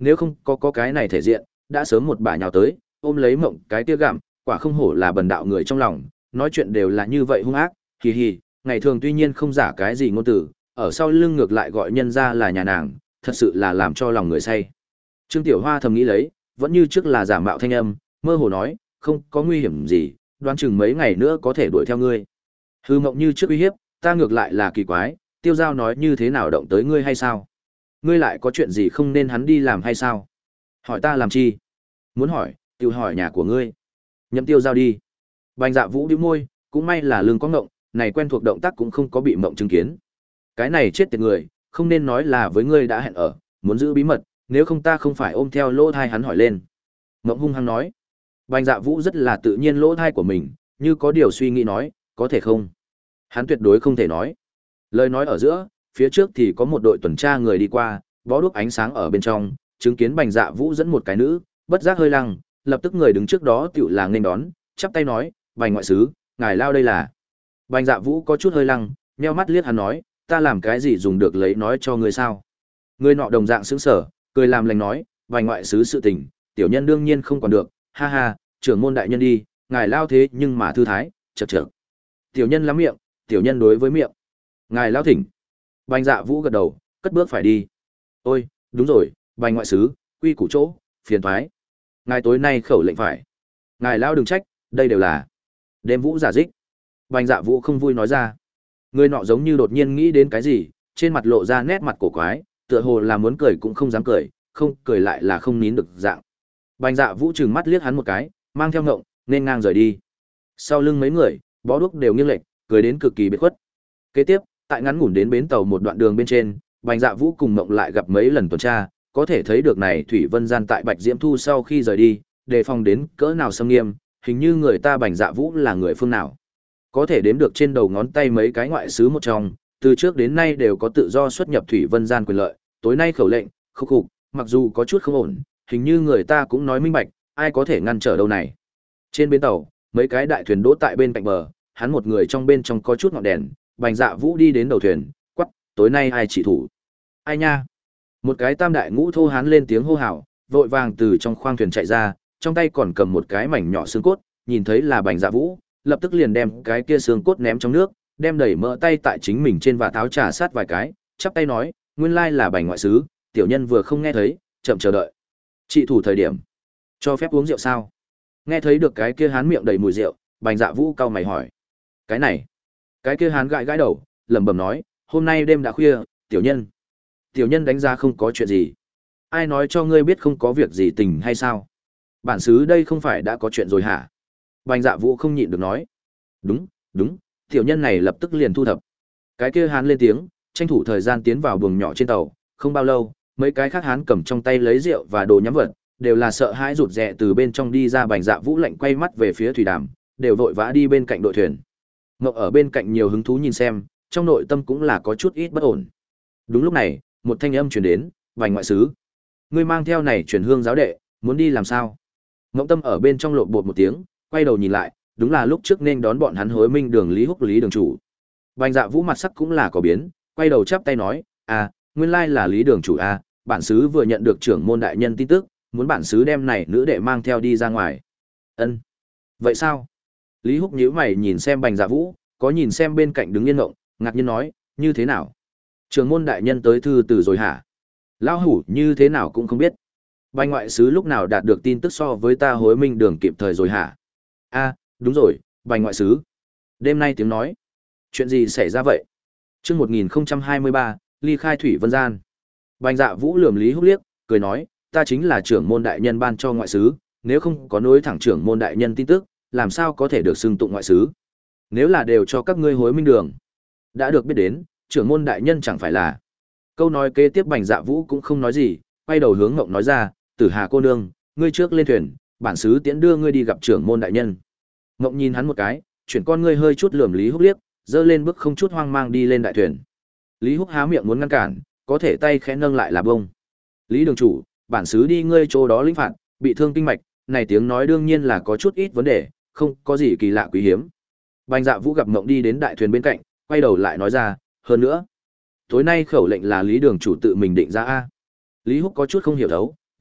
nếu không có có cái này thể diện, đã sớm một bả nhào tới, ôm lấy Mộng cái tia gặm, quả không hổ là bần đạo người trong lòng, nói chuyện đều là như vậy hung ác, hì hì, ngày thường tuy nhiên không giả cái gì ngôn từ, ở sau lưng ngược lại gọi nhân ra là nhà nàng, thật sự là làm cho lòng người say. Trương Tiểu Hoa thầm nghĩ lấy, vẫn như trước là giả mạo thanh âm, mơ hồ nói, không có nguy hiểm gì, đoán chừng mấy ngày nữa có thể đuổi theo ngươi. Hư Mộng như trước uy hiếp, ta ngược lại là kỳ quái, Tiêu Giao nói như thế nào động tới ngươi hay sao? Ngươi lại có chuyện gì không nên hắn đi làm hay sao? Hỏi ta làm chi? Muốn hỏi, tiêu hỏi nhà của ngươi. Nhậm Tiêu Giao đi. Bành Dạ Vũ bĩu môi, cũng may là lương có ngộng, này quen thuộc động tác cũng không có bị Mộng chứng kiến. Cái này chết tiệt người, không nên nói là với ngươi đã hẹn ở, muốn giữ bí mật, nếu không ta không phải ôm theo lỗ thai hắn hỏi lên. Mộng hung hăng nói. Bành Dạ Vũ rất là tự nhiên lỗ thai của mình, như có điều suy nghĩ nói, có thể không? Hắn tuyệt đối không thể nói. Lời nói ở giữa, phía trước thì có một đội tuần tra người đi qua, bó đuốc ánh sáng ở bên trong, chứng kiến Bành Dạ Vũ dẫn một cái nữ, bất giác hơi lăng, lập tức người đứng trước đó tựu là nên đón, chắp tay nói, Bành ngoại sứ, ngài lao đây là. Bành Dạ Vũ có chút hơi lăng, nheo mắt liếc hắn nói, ta làm cái gì dùng được lấy nói cho ngươi sao? Người nọ đồng dạng sững sờ, cười làm lành nói, Bành ngoại sứ sự tình, tiểu nhân đương nhiên không còn được, ha ha, trưởng môn đại nhân đi, ngài lao thế nhưng mà thư thái, chậc chậc. Tiểu nhân lắm miệng, tiểu nhân đối với miệng. Ngài lao thỉnh. Bành Dạ Vũ gật đầu, cất bước phải đi. Ôi, đúng rồi, Bành ngoại sứ, quy củ chỗ, phiền thoái. Ngài tối nay khẩu lệnh phải. Ngài lao đừng trách, đây đều là đêm vũ giả dích. Bành Dạ Vũ không vui nói ra. Người nọ giống như đột nhiên nghĩ đến cái gì, trên mặt lộ ra nét mặt cổ quái, tựa hồ là muốn cười cũng không dám cười, không cười lại là không nín được dạng. Bành Dạ Vũ trừng mắt liếc hắn một cái, mang theo ngộng, nên ngang rời đi. Sau lưng mấy người, bó đuốc đều nghiêng lệch, cười đến cực kỳ biệt khuất. Kế tiếp, tại ngắn ngủn đến bến tàu một đoạn đường bên trên, Bành Dạ Vũ cùng Mộng lại gặp mấy lần tuần tra, có thể thấy được này Thủy Vân Gian tại Bạch Diễm Thu sau khi rời đi, đề phòng đến cỡ nào xâm nghiêm, hình như người ta Bành Dạ Vũ là người phương nào. Có thể đếm được trên đầu ngón tay mấy cái ngoại sứ một trong, từ trước đến nay đều có tự do xuất nhập Thủy Vân Gian quyền lợi, tối nay khẩu lệnh, khúc khục, mặc dù có chút không ổn, hình như người ta cũng nói minh bạch, ai có thể ngăn trở đâu này. Trên bến tàu, mấy cái đại thuyền đỗ tại bên cạnh bờ, hắn một người trong bên trong có chút ngọn đèn, Bành Dạ Vũ đi đến đầu thuyền, quắc, tối nay ai chỉ thủ? Ai nha? Một cái tam đại ngũ thô hán lên tiếng hô hào, vội vàng từ trong khoang thuyền chạy ra, trong tay còn cầm một cái mảnh nhỏ xương cốt, nhìn thấy là Bành Dạ Vũ, lập tức liền đem cái kia xương cốt ném trong nước, đem đẩy mỡ tay tại chính mình trên và tháo trà sát vài cái, chắp tay nói, nguyên lai là Bành ngoại sứ, tiểu nhân vừa không nghe thấy, chậm chờ đợi. Trị thủ thời điểm, cho phép uống rượu sao? Nghe thấy được cái kia hán miệng đầy mùi rượu, Bành Dạ Vũ cau mày hỏi. Cái này, cái kia hán gãi gãi đầu, lẩm bẩm nói, hôm nay đêm đã khuya, tiểu nhân. Tiểu nhân đánh giá không có chuyện gì. Ai nói cho ngươi biết không có việc gì tình hay sao? Bản xứ đây không phải đã có chuyện rồi hả? Bành Dạ Vũ không nhịn được nói. Đúng, đúng, tiểu nhân này lập tức liền thu thập. Cái kia hán lên tiếng, tranh thủ thời gian tiến vào buồng nhỏ trên tàu, không bao lâu, mấy cái khác hán cầm trong tay lấy rượu và đồ nhắm vật, đều là sợ hãi rụt rè từ bên trong đi ra. Bành Dạ Vũ lạnh quay mắt về phía thủy đàm, đều vội vã đi bên cạnh đội thuyền. Ngọc ở bên cạnh nhiều hứng thú nhìn xem, trong nội tâm cũng là có chút ít bất ổn. Đúng lúc này, một thanh âm truyền đến, Bành ngoại sứ, ngươi mang theo này truyền hương giáo đệ, muốn đi làm sao? Ngộng Tâm ở bên trong lộn bột một tiếng, quay đầu nhìn lại, đúng là lúc trước nên đón bọn hắn hối minh đường Lý Húc Lý đường chủ. Bành Dạ Vũ mặt sắc cũng là có biến, quay đầu chắp tay nói, à, nguyên lai là Lý đường chủ à, bản xứ vừa nhận được trưởng môn đại nhân tin tức, muốn bản xứ đem này nữ đệ mang theo đi ra ngoài. Ân, vậy sao? Lý Húc nhíu mày nhìn xem Bành Dạ Vũ, có nhìn xem bên cạnh đứng yên Ngộng, ngạc nhiên nói, như thế nào? Trưởng môn đại nhân tới thư từ rồi hả? Lão hủ như thế nào cũng không biết. Bành ngoại sứ lúc nào đạt được tin tức so với ta hối minh đường kịp thời rồi hả? A, đúng rồi, Bành ngoại sứ. Đêm nay tiếng nói. Chuyện gì xảy ra vậy? Chương một nghìn không trăm hai mươi ba, ly khai Thủy Vân Gian. Bành Dạ Vũ lườm Lý Húc liếc, cười nói, ta chính là trưởng môn đại nhân ban cho ngoại sứ, nếu không có nối thẳng trưởng môn đại nhân tin tức, làm sao có thể được xưng tụng ngoại sứ? Nếu là đều cho các ngươi hối minh đường, đã được biết đến, trưởng môn đại nhân chẳng phải là. Câu nói kế tiếp Bành Dạ Vũ cũng không nói gì, quay đầu hướng Ngộng nói ra, Tử Hà cô nương, ngươi trước lên thuyền, bản xứ tiễn đưa ngươi đi gặp trưởng môn đại nhân. Ngộng nhìn hắn một cái, chuyển con ngươi hơi chút lườm Lý Húc liếc, dơ lên bước không chút hoang mang đi lên đại thuyền. Lý Húc há miệng muốn ngăn cản, có thể tay khẽ nâng lại là bông. Lý đường chủ, bản xứ đi ngươi chỗ đó lĩnh phạt, bị thương kinh mạch, này tiếng nói đương nhiên là có chút ít vấn đề, không có gì kỳ lạ quý hiếm. Bành Dạ Vũ gặp Ngộng đi đến đại thuyền bên cạnh, quay đầu lại nói ra, hơn nữa, tối nay khẩu lệnh là Lý đường chủ tự mình định ra a. Lý Húc có chút không hiểu thấu,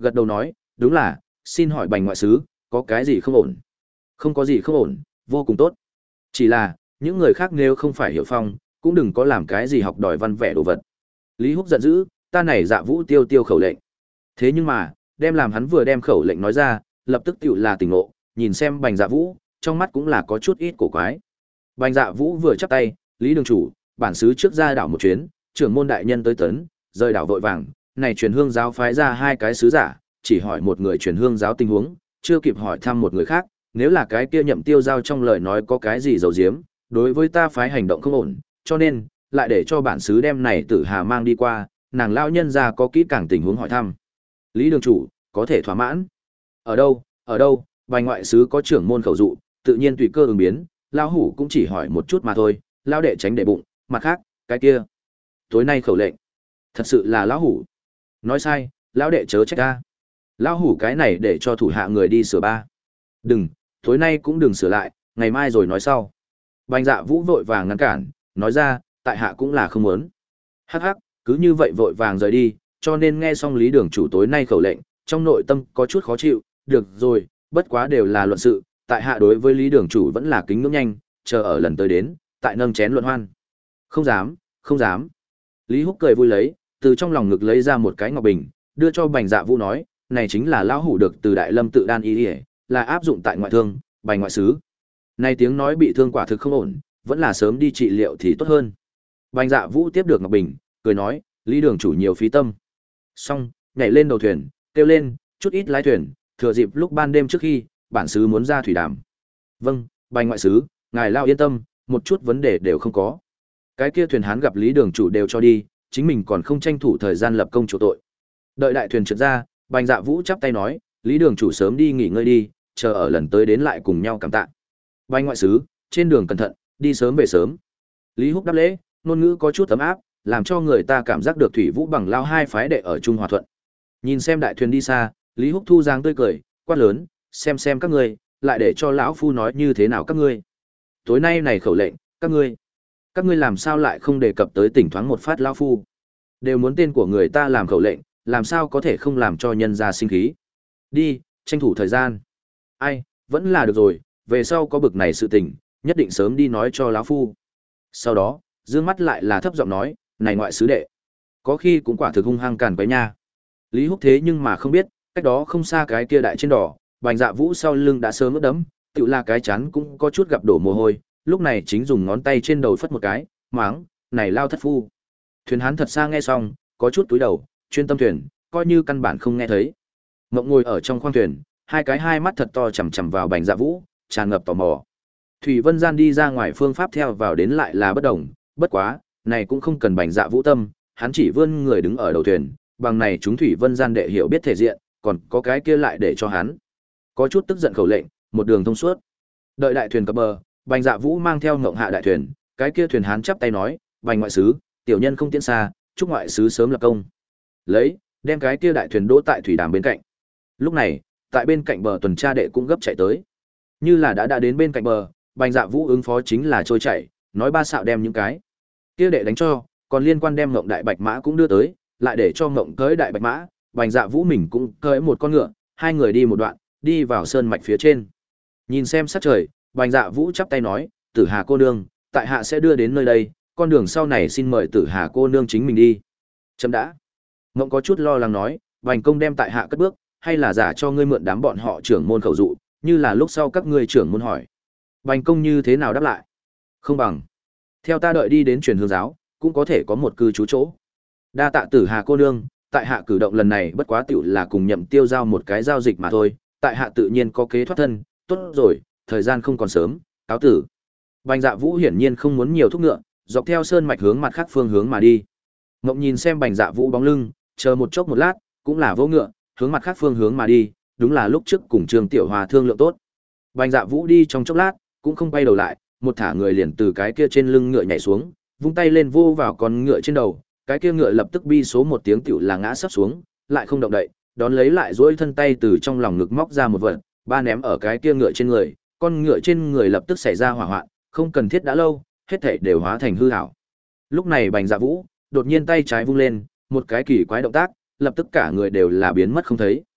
gật đầu nói, đúng là, xin hỏi Bành ngoại sứ, có cái gì không ổn? Không có gì không ổn, vô cùng tốt. Chỉ là, những người khác nếu không phải hiểu phong, cũng đừng có làm cái gì học đòi văn vẻ đồ vật. Lý Húc giận dữ, ta này Dạ Vũ tiêu tiêu khẩu lệnh. Thế nhưng mà, đem làm hắn vừa đem khẩu lệnh nói ra, lập tức tựu là tỉnh ngộ, nhìn xem Bành Dạ Vũ, trong mắt cũng là có chút ít cổ quái. Bành Dạ Vũ vừa chắp tay, Lý đường chủ, bản sứ trước ra đảo một chuyến, trưởng môn đại nhân tới tấn, rời đảo vội vàng, này truyền hương giáo phái ra hai cái sứ giả, chỉ hỏi một người truyền hương giáo tình huống, chưa kịp hỏi thăm một người khác, nếu là cái kia Nhậm Tiêu giao trong lời nói có cái gì giấu giếm, đối với ta phái hành động không ổn, cho nên lại để cho bản sứ đem này Tử Hà mang đi qua, nàng lão nhân ra có kỹ càng tình huống hỏi thăm. Lý đường chủ, có thể thỏa mãn. Ở đâu? Ở đâu? Bành ngoại sứ có trưởng môn khẩu dụ, tự nhiên tùy cơ ứng biến, lão hủ cũng chỉ hỏi một chút mà thôi, lão đệ tránh để bụng, mặt khác, cái kia, tối nay khẩu lệnh, thật sự là lão hủ. Nói sai, lão đệ chớ trách ta. Lão hủ cái này để cho thủ hạ người đi sửa ba. Đừng, tối nay cũng đừng sửa lại, ngày mai rồi nói sau. Bành Dạ Vũ vội vàng ngăn cản, nói ra, tại hạ cũng là không muốn. Hắc hắc, cứ như vậy vội vàng rời đi, cho nên nghe xong Lý đường chủ tối nay khẩu lệnh, trong nội tâm có chút khó chịu, được rồi, bất quá đều là luận sự, tại hạ đối với Lý đường chủ vẫn là kính ngưỡng nhanh, chờ ở lần tới đến, tại nâng chén luận hoan. Không dám, không dám. Lý Húc cười vui lấy, từ trong lòng ngực lấy ra một cái ngọc bình, đưa cho Bành Dạ Vũ nói, này chính là lão hủ được từ Đại Lâm tự đan y, là áp dụng tại ngoại thương, Bành ngoại sứ. Này tiếng nói bị thương quả thực không ổn, vẫn là sớm đi trị liệu thì tốt hơn. Bành Dạ Vũ tiếp được ngọc bình, cười nói, Lý đường chủ nhiều phí tâm. Xong, nhảy lên đầu thuyền, kêu lên, chút ít lái thuyền, thừa dịp lúc ban đêm trước khi, bản sứ muốn ra thủy đàm. Vâng, Bành ngoại sứ, ngài lao yên tâm, một chút vấn đề đều không có. Cái kia thuyền hán gặp Lý đường chủ đều cho đi, chính mình còn không tranh thủ thời gian lập công chủ tội. Đợi đại thuyền trượt ra, Bành Dạ Vũ chắp tay nói, Lý đường chủ sớm đi nghỉ ngơi đi, chờ ở lần tới đến lại cùng nhau cảm tạ. Bành ngoại sứ, trên đường cẩn thận, đi sớm về sớm. Lý Húc đáp lễ, ngôn ngữ có chút ấm áp, làm cho người ta cảm giác được Thủy Vũ bằng lao hai phái đệ ở Trung Hòa Thuận. Nhìn xem đại thuyền đi xa, Lý Húc thu dáng tươi cười, quát lớn, xem xem các ngươi, lại để cho lão phu nói như thế nào các ngươi. Tối nay này khẩu lệnh, các ngươi, các ngươi làm sao lại không đề cập tới tỉnh thoáng một phát lão phu? Đều muốn tên của người ta làm khẩu lệnh, làm sao có thể không làm cho nhân gia sinh khí? Đi, tranh thủ thời gian. Ai, vẫn là được rồi, về sau có bực này sự tình, nhất định sớm đi nói cho lão phu. Sau đó, dương mắt lại là thấp giọng nói, này ngoại sứ đệ, có khi cũng quả thực hung hăng càn quấy nha. Lý Húc thế nhưng mà không biết, cách đó không xa cái kia đại trên đỏ, Bành Dạ Vũ sau lưng đã sớm ướt đẫm, tựa là cái chán cũng có chút gặp đổ mồ hôi, lúc này chính dùng ngón tay trên đầu phất một cái, máng, này lao thất phu. Thuyền hán thật xa nghe xong, có chút túi đầu, chuyên tâm thuyền, coi như căn bản không nghe thấy. Mộng ngồi ở trong khoang thuyền, hai cái hai mắt thật to chằm chằm vào Bành Dạ Vũ, tràn ngập tò mò. Thủy Vân Gian đi ra ngoài phương pháp theo vào đến lại là bất đồng, bất quá, này cũng không cần Bành Dạ Vũ tâm, hắn chỉ vươn người đứng ở đầu thuyền, bằng này chúng Thủy Vân Gian đệ hiểu biết thể diện, còn có cái kia lại để cho hắn. Có chút tức giận khẩu lệnh, một đường thông suốt. Đợi đại thuyền cập bờ, Bành Dạ Vũ mang theo ngộng hạ đại thuyền, cái kia thuyền hán chắp tay nói, Bành ngoại sứ, tiểu nhân không tiễn xa, chúc ngoại sứ sớm lập công. Lấy, đem cái kia đại thuyền đỗ tại thủy đàm bên cạnh. Lúc này, tại bên cạnh bờ tuần tra đệ cũng gấp chạy tới. Như là đã đã đến bên cạnh bờ, Bành Dạ Vũ ứng phó chính là trôi chạy, nói ba xạo đem những cái kia đệ đánh cho, còn liên quan đem ngộng đại bạch mã cũng đưa tới, lại để cho ngộng cưới đại bạch mã, Bành Dạ Vũ mình cũng cưỡi một con ngựa, hai người đi một đoạn, đi vào sơn mạch phía trên. Nhìn xem sát trời, Bành Dạ Vũ chắp tay nói, Tử Hà cô nương, tại hạ sẽ đưa đến nơi đây, con đường sau này xin mời Tử Hà cô nương chính mình đi. Chấm đã. Ngộng có chút lo lắng nói, Bành công đem tại hạ cất bước, hay là giả cho ngươi mượn đám bọn họ trưởng môn khẩu dụ, như là lúc sau các ngươi trưởng môn hỏi. Bành công như thế nào đáp lại? Không bằng. Theo ta đợi đi đến truyền hương giáo, cũng có thể có một cư trú chỗ. Đa tạ Tử Hà cô nương, tại hạ cử động lần này bất quá tiểu là cùng Nhậm Tiêu giao một cái giao dịch mà thôi, tại hạ tự nhiên có kế thoát thân, tốt rồi, thời gian không còn sớm, cáo tử. Bành Dạ Vũ hiển nhiên không muốn nhiều thúc ngựa, dọc theo sơn mạch hướng mặt khác phương hướng mà đi. Ngọc nhìn xem Bành Dạ Vũ bóng lưng, chờ một chốc một lát, cũng là vô ngựa, hướng mặt khác phương hướng mà đi, đúng là lúc trước cùng Trương Tiểu Hòa thương lượng tốt. Bành Dạ Vũ đi trong chốc lát, cũng không quay đầu lại, một thả người liền từ cái kia trên lưng ngựa nhảy xuống, vung tay lên vô vào con ngựa trên đầu, cái kia ngựa lập tức bi số một tiếng tiểu là ngã sắp xuống, lại không động đậy, đón lấy lại duỗi thân tay từ trong lòng ngực móc ra một vật, ba ném ở cái kia ngựa trên người, con ngựa trên người lập tức xảy ra hỏa hoạn, không cần thiết đã lâu, hết thảy đều hóa thành hư ảo. Lúc này Bành Dạ Vũ đột nhiên tay trái vung lên, một cái kỳ quái động tác, lập tức cả người đều là biến mất không thấy.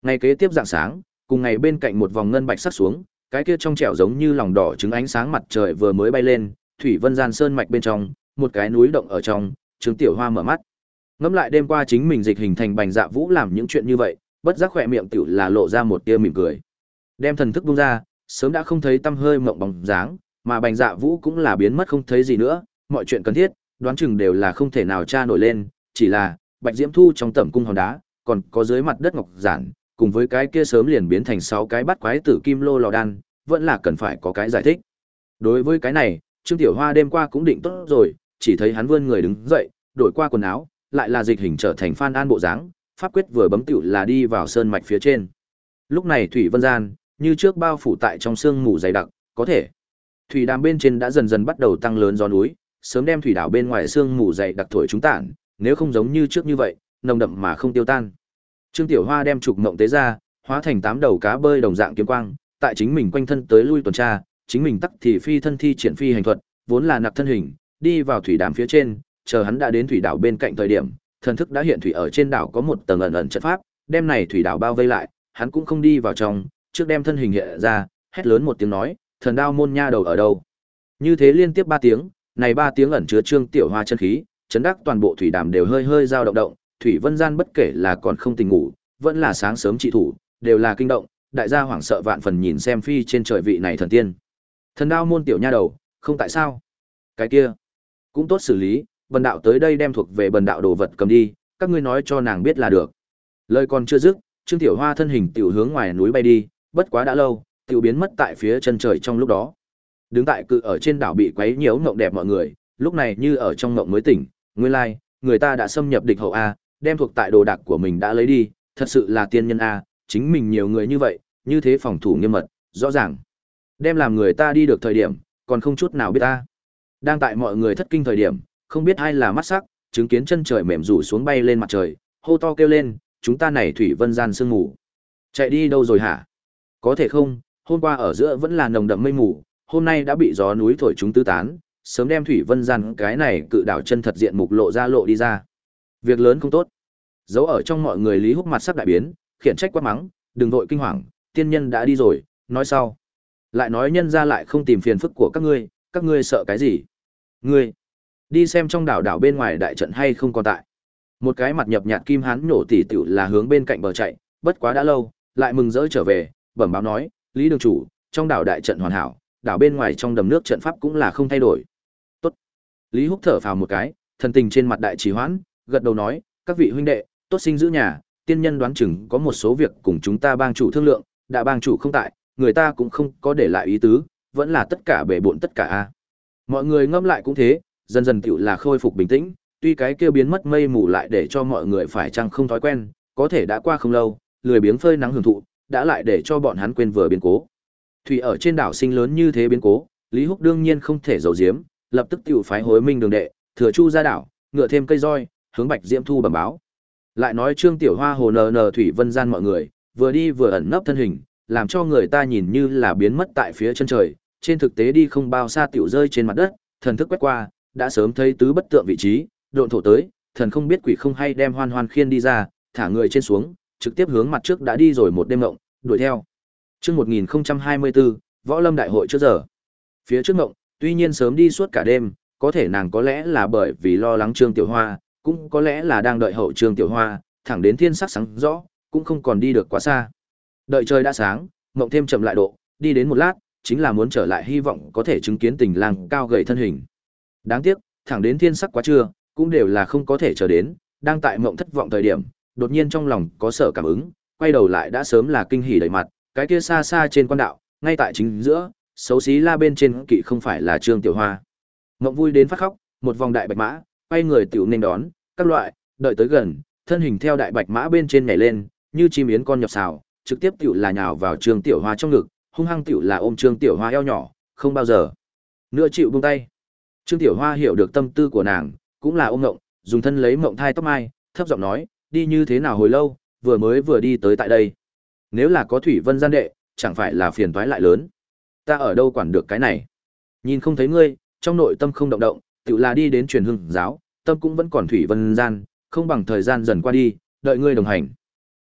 Ngày kế tiếp dạng sáng, cùng ngày bên cạnh một vòng ngân bạch sắc xuống, cái kia trong trẻo giống như lòng đỏ trứng ánh sáng mặt trời vừa mới bay lên, thủy vân gian sơn mạch bên trong, một cái núi động ở trong, Trương Tiểu Hoa mở mắt. Ngẫm lại đêm qua chính mình dịch hình thành Bành Dạ Vũ làm những chuyện như vậy, bất giác khỏe miệng tiểu là lộ ra một tia mỉm cười. Đem thần thức buông ra, sớm đã không thấy tăm hơi mộng bóng dáng, mà Bành Dạ Vũ cũng là biến mất không thấy gì nữa, mọi chuyện cần thiết, đoán chừng đều là không thể nào tra nổi lên, chỉ là Bạch Diễm Thu trong tẩm cung hòn đá, còn có dưới mặt đất ngọc giản, cùng với cái kia sớm liền biến thành sáu cái bắt quái tử kim lô lò đan, vẫn là cần phải có cái giải thích. Đối với cái này, Trương Tiểu Hoa đêm qua cũng định tốt rồi, chỉ thấy hắn vươn người đứng dậy, đổi qua quần áo, lại là dịch hình trở thành Phan An bộ dáng, pháp quyết vừa bấm tiểu là đi vào sơn mạch phía trên. Lúc này thủy vân gian, như trước bao phủ tại trong sương mù dày đặc, có thể thủy đàm bên trên đã dần dần bắt đầu tăng lớn gió núi, sớm đem thủy đảo bên ngoài sương mù dày đặc thổi chúng tản, nếu không giống như trước như vậy, nồng đậm mà không tiêu tan. Trương Tiểu Hoa đem trục mộng tế ra, hóa thành tám đầu cá bơi đồng dạng kiếm quang, tại chính mình quanh thân tới lui tuần tra, chính mình tắc thì phi thân thi triển phi hành thuật, vốn là nặc thân hình, đi vào thủy đàm phía trên, chờ hắn đã đến thủy đảo bên cạnh thời điểm, thần thức đã hiện thủy ở trên đảo có một tầng ẩn ẩn trận pháp, đem này thủy đảo bao vây lại, hắn cũng không đi vào trong, trước đem thân hình hiện ra, hét lớn một tiếng nói, thần đao môn nha đầu ở đâu? Như thế liên tiếp ba tiếng, này ba tiếng ẩn chứa Trương Tiểu Hoa chân khí, chấn đắc toàn bộ thủy đàm đều hơi hơi dao động động, thủy vân gian bất kể là còn không tỉnh ngủ, vẫn là sáng sớm trị thủ, đều là kinh động, đại gia hoảng sợ vạn phần nhìn xem phi trên trời vị này thần tiên. Thần đao môn tiểu nha đầu, không tại sao? Cái kia, cũng tốt xử lý, bần đạo tới đây đem thuộc về bần đạo đồ vật cầm đi, các ngươi nói cho nàng biết là được. Lời còn chưa dứt, Trương Tiểu Hoa thân hình tiểu hướng ngoài núi bay đi, bất quá đã lâu, tiểu biến mất tại phía chân trời trong lúc đó. Đứng tại cự ở trên đảo bị quấy nhiễu ngộng đẹp mọi người, lúc này như ở trong ngộng mới tỉnh, nguyên lai, like, người ta đã xâm nhập địch hậu a, đem thuộc tại đồ đạc của mình đã lấy đi, thật sự là tiên nhân a, chính mình nhiều người như vậy, như thế phòng thủ nghiêm mật, rõ ràng. Đem làm người ta đi được thời điểm, còn không chút nào biết ta. Đang tại mọi người thất kinh thời điểm, không biết ai là mắt sắc, chứng kiến chân trời mềm rủ xuống bay lên mặt trời, hô to kêu lên, chúng ta này thủy vân gian sương mù. Chạy đi đâu rồi hả? Có thể không, hôm qua ở giữa vẫn là nồng đậm mây mù, hôm nay đã bị gió núi thổi chúng tứ tán, sớm đem thủy vân gian cái này cự đảo chân thật diện mục lộ ra lộ đi ra. Việc lớn không tốt. Giấu ở trong mọi người Lý Húc mặt sắc đại biến, khiển trách quát mắng, đừng vội kinh hoàng, tiên nhân đã đi rồi, nói sau. Lại nói nhân ra lại không tìm phiền phức của các ngươi, các ngươi sợ cái gì? Ngươi, đi xem trong đảo đảo bên ngoài đại trận hay không còn tại. Một cái mặt nhập nhạt kim hán nổ tỉ tiểu là hướng bên cạnh bờ chạy, bất quá đã lâu, lại mừng rỡ trở về, bẩm báo nói, Lý đường chủ, trong đảo đại trận hoàn hảo, đảo bên ngoài trong đầm nước trận pháp cũng là không thay đổi. Tốt. Lý Húc thở phào một cái, thần tình trên mặt đại trì hoãn, gật đầu nói, các vị huynh đệ, tốt sinh giữ nhà, tiên nhân đoán chừng có một số việc cùng chúng ta bang chủ thương lượng, đã bang chủ không tại, người ta cũng không có để lại ý tứ, vẫn là tất cả bể bộn tất cả a. Mọi người ngâm lại cũng thế, dần dần tiểu là khôi phục bình tĩnh, tuy cái kia biến mất mây mù lại để cho mọi người phải chăng không thói quen, có thể đã qua không lâu, lười biếng phơi nắng hưởng thụ, đã lại để cho bọn hắn quên vừa biến cố. Thủy ở trên đảo sinh lớn như thế biến cố, Lý Húc đương nhiên không thể giấu giếm, lập tức tiểu phái hối minh đường đệ, thừa chu ra đảo, ngựa thêm cây roi, hướng Bạch Diễm Thu bẩm báo. Lại nói Trương Tiểu Hoa hồ nờ nờ thủy vân gian mọi người, vừa đi vừa ẩn nấp thân hình, làm cho người ta nhìn như là biến mất tại phía chân trời, trên thực tế đi không bao xa tiểu rơi trên mặt đất, thần thức quét qua, đã sớm thấy tứ bất tượng vị trí, độn thổ tới, thần không biết quỷ không hay đem Hoan Hoan khiên đi ra, thả người trên xuống, trực tiếp hướng mặt trước đã đi rồi một đêm ngộng, đuổi theo. Chương một nghìn không trăm hai mươi tư, Võ Lâm đại hội trước giờ. Phía trước ngộng, tuy nhiên sớm đi suốt cả đêm, có thể nàng có lẽ là bởi vì lo lắng Trương Tiểu Hoa, cũng có lẽ là đang đợi hậu Trương Tiểu Hoa, thẳng đến thiên sắc sáng rõ, cũng không còn đi được quá xa. Đợi trời đã sáng, ngộng thêm chậm lại độ, đi đến một lát, chính là muốn trở lại hy vọng có thể chứng kiến tình lang cao gầy thân hình. Đáng tiếc, thẳng đến thiên sắc quá trưa, cũng đều là không có thể chờ đến, đang tại ngộng thất vọng thời điểm, đột nhiên trong lòng có sở cảm ứng, quay đầu lại đã sớm là kinh hỉ đầy mặt, cái kia xa xa trên quan đạo, ngay tại chính giữa, xấu xí la bên trên kỵ không phải là Trương Tiểu Hoa. Ngộng vui đến phát khóc, một vòng đại bạch mã, quay người tiểu nên đón, các loại, đợi tới gần, thân hình theo đại bạch mã bên trên nhảy lên, như chim yến con nhập xào, trực tiếp tiểu là nhào vào Trương Tiểu Hoa trong ngực, hung hăng tiểu là ôm Trương Tiểu Hoa eo nhỏ, không bao giờ nữa chịu buông tay. Trương Tiểu Hoa hiểu được tâm tư của nàng, cũng là ôm ngộng, dùng thân lấy ngộng thai tóc mai, thấp giọng nói, đi như thế nào hồi lâu, vừa mới vừa đi tới tại đây. Nếu là có thủy vân gian đệ, chẳng phải là phiền toái lại lớn. Ta ở đâu quản được cái này. Nhìn không thấy ngươi, trong nội tâm không động động, tự là đi đến truyền hương giáo, tâm cũng vẫn còn thủy vân gian, không bằng thời gian dần qua đi, đợi ngươi đồng hành.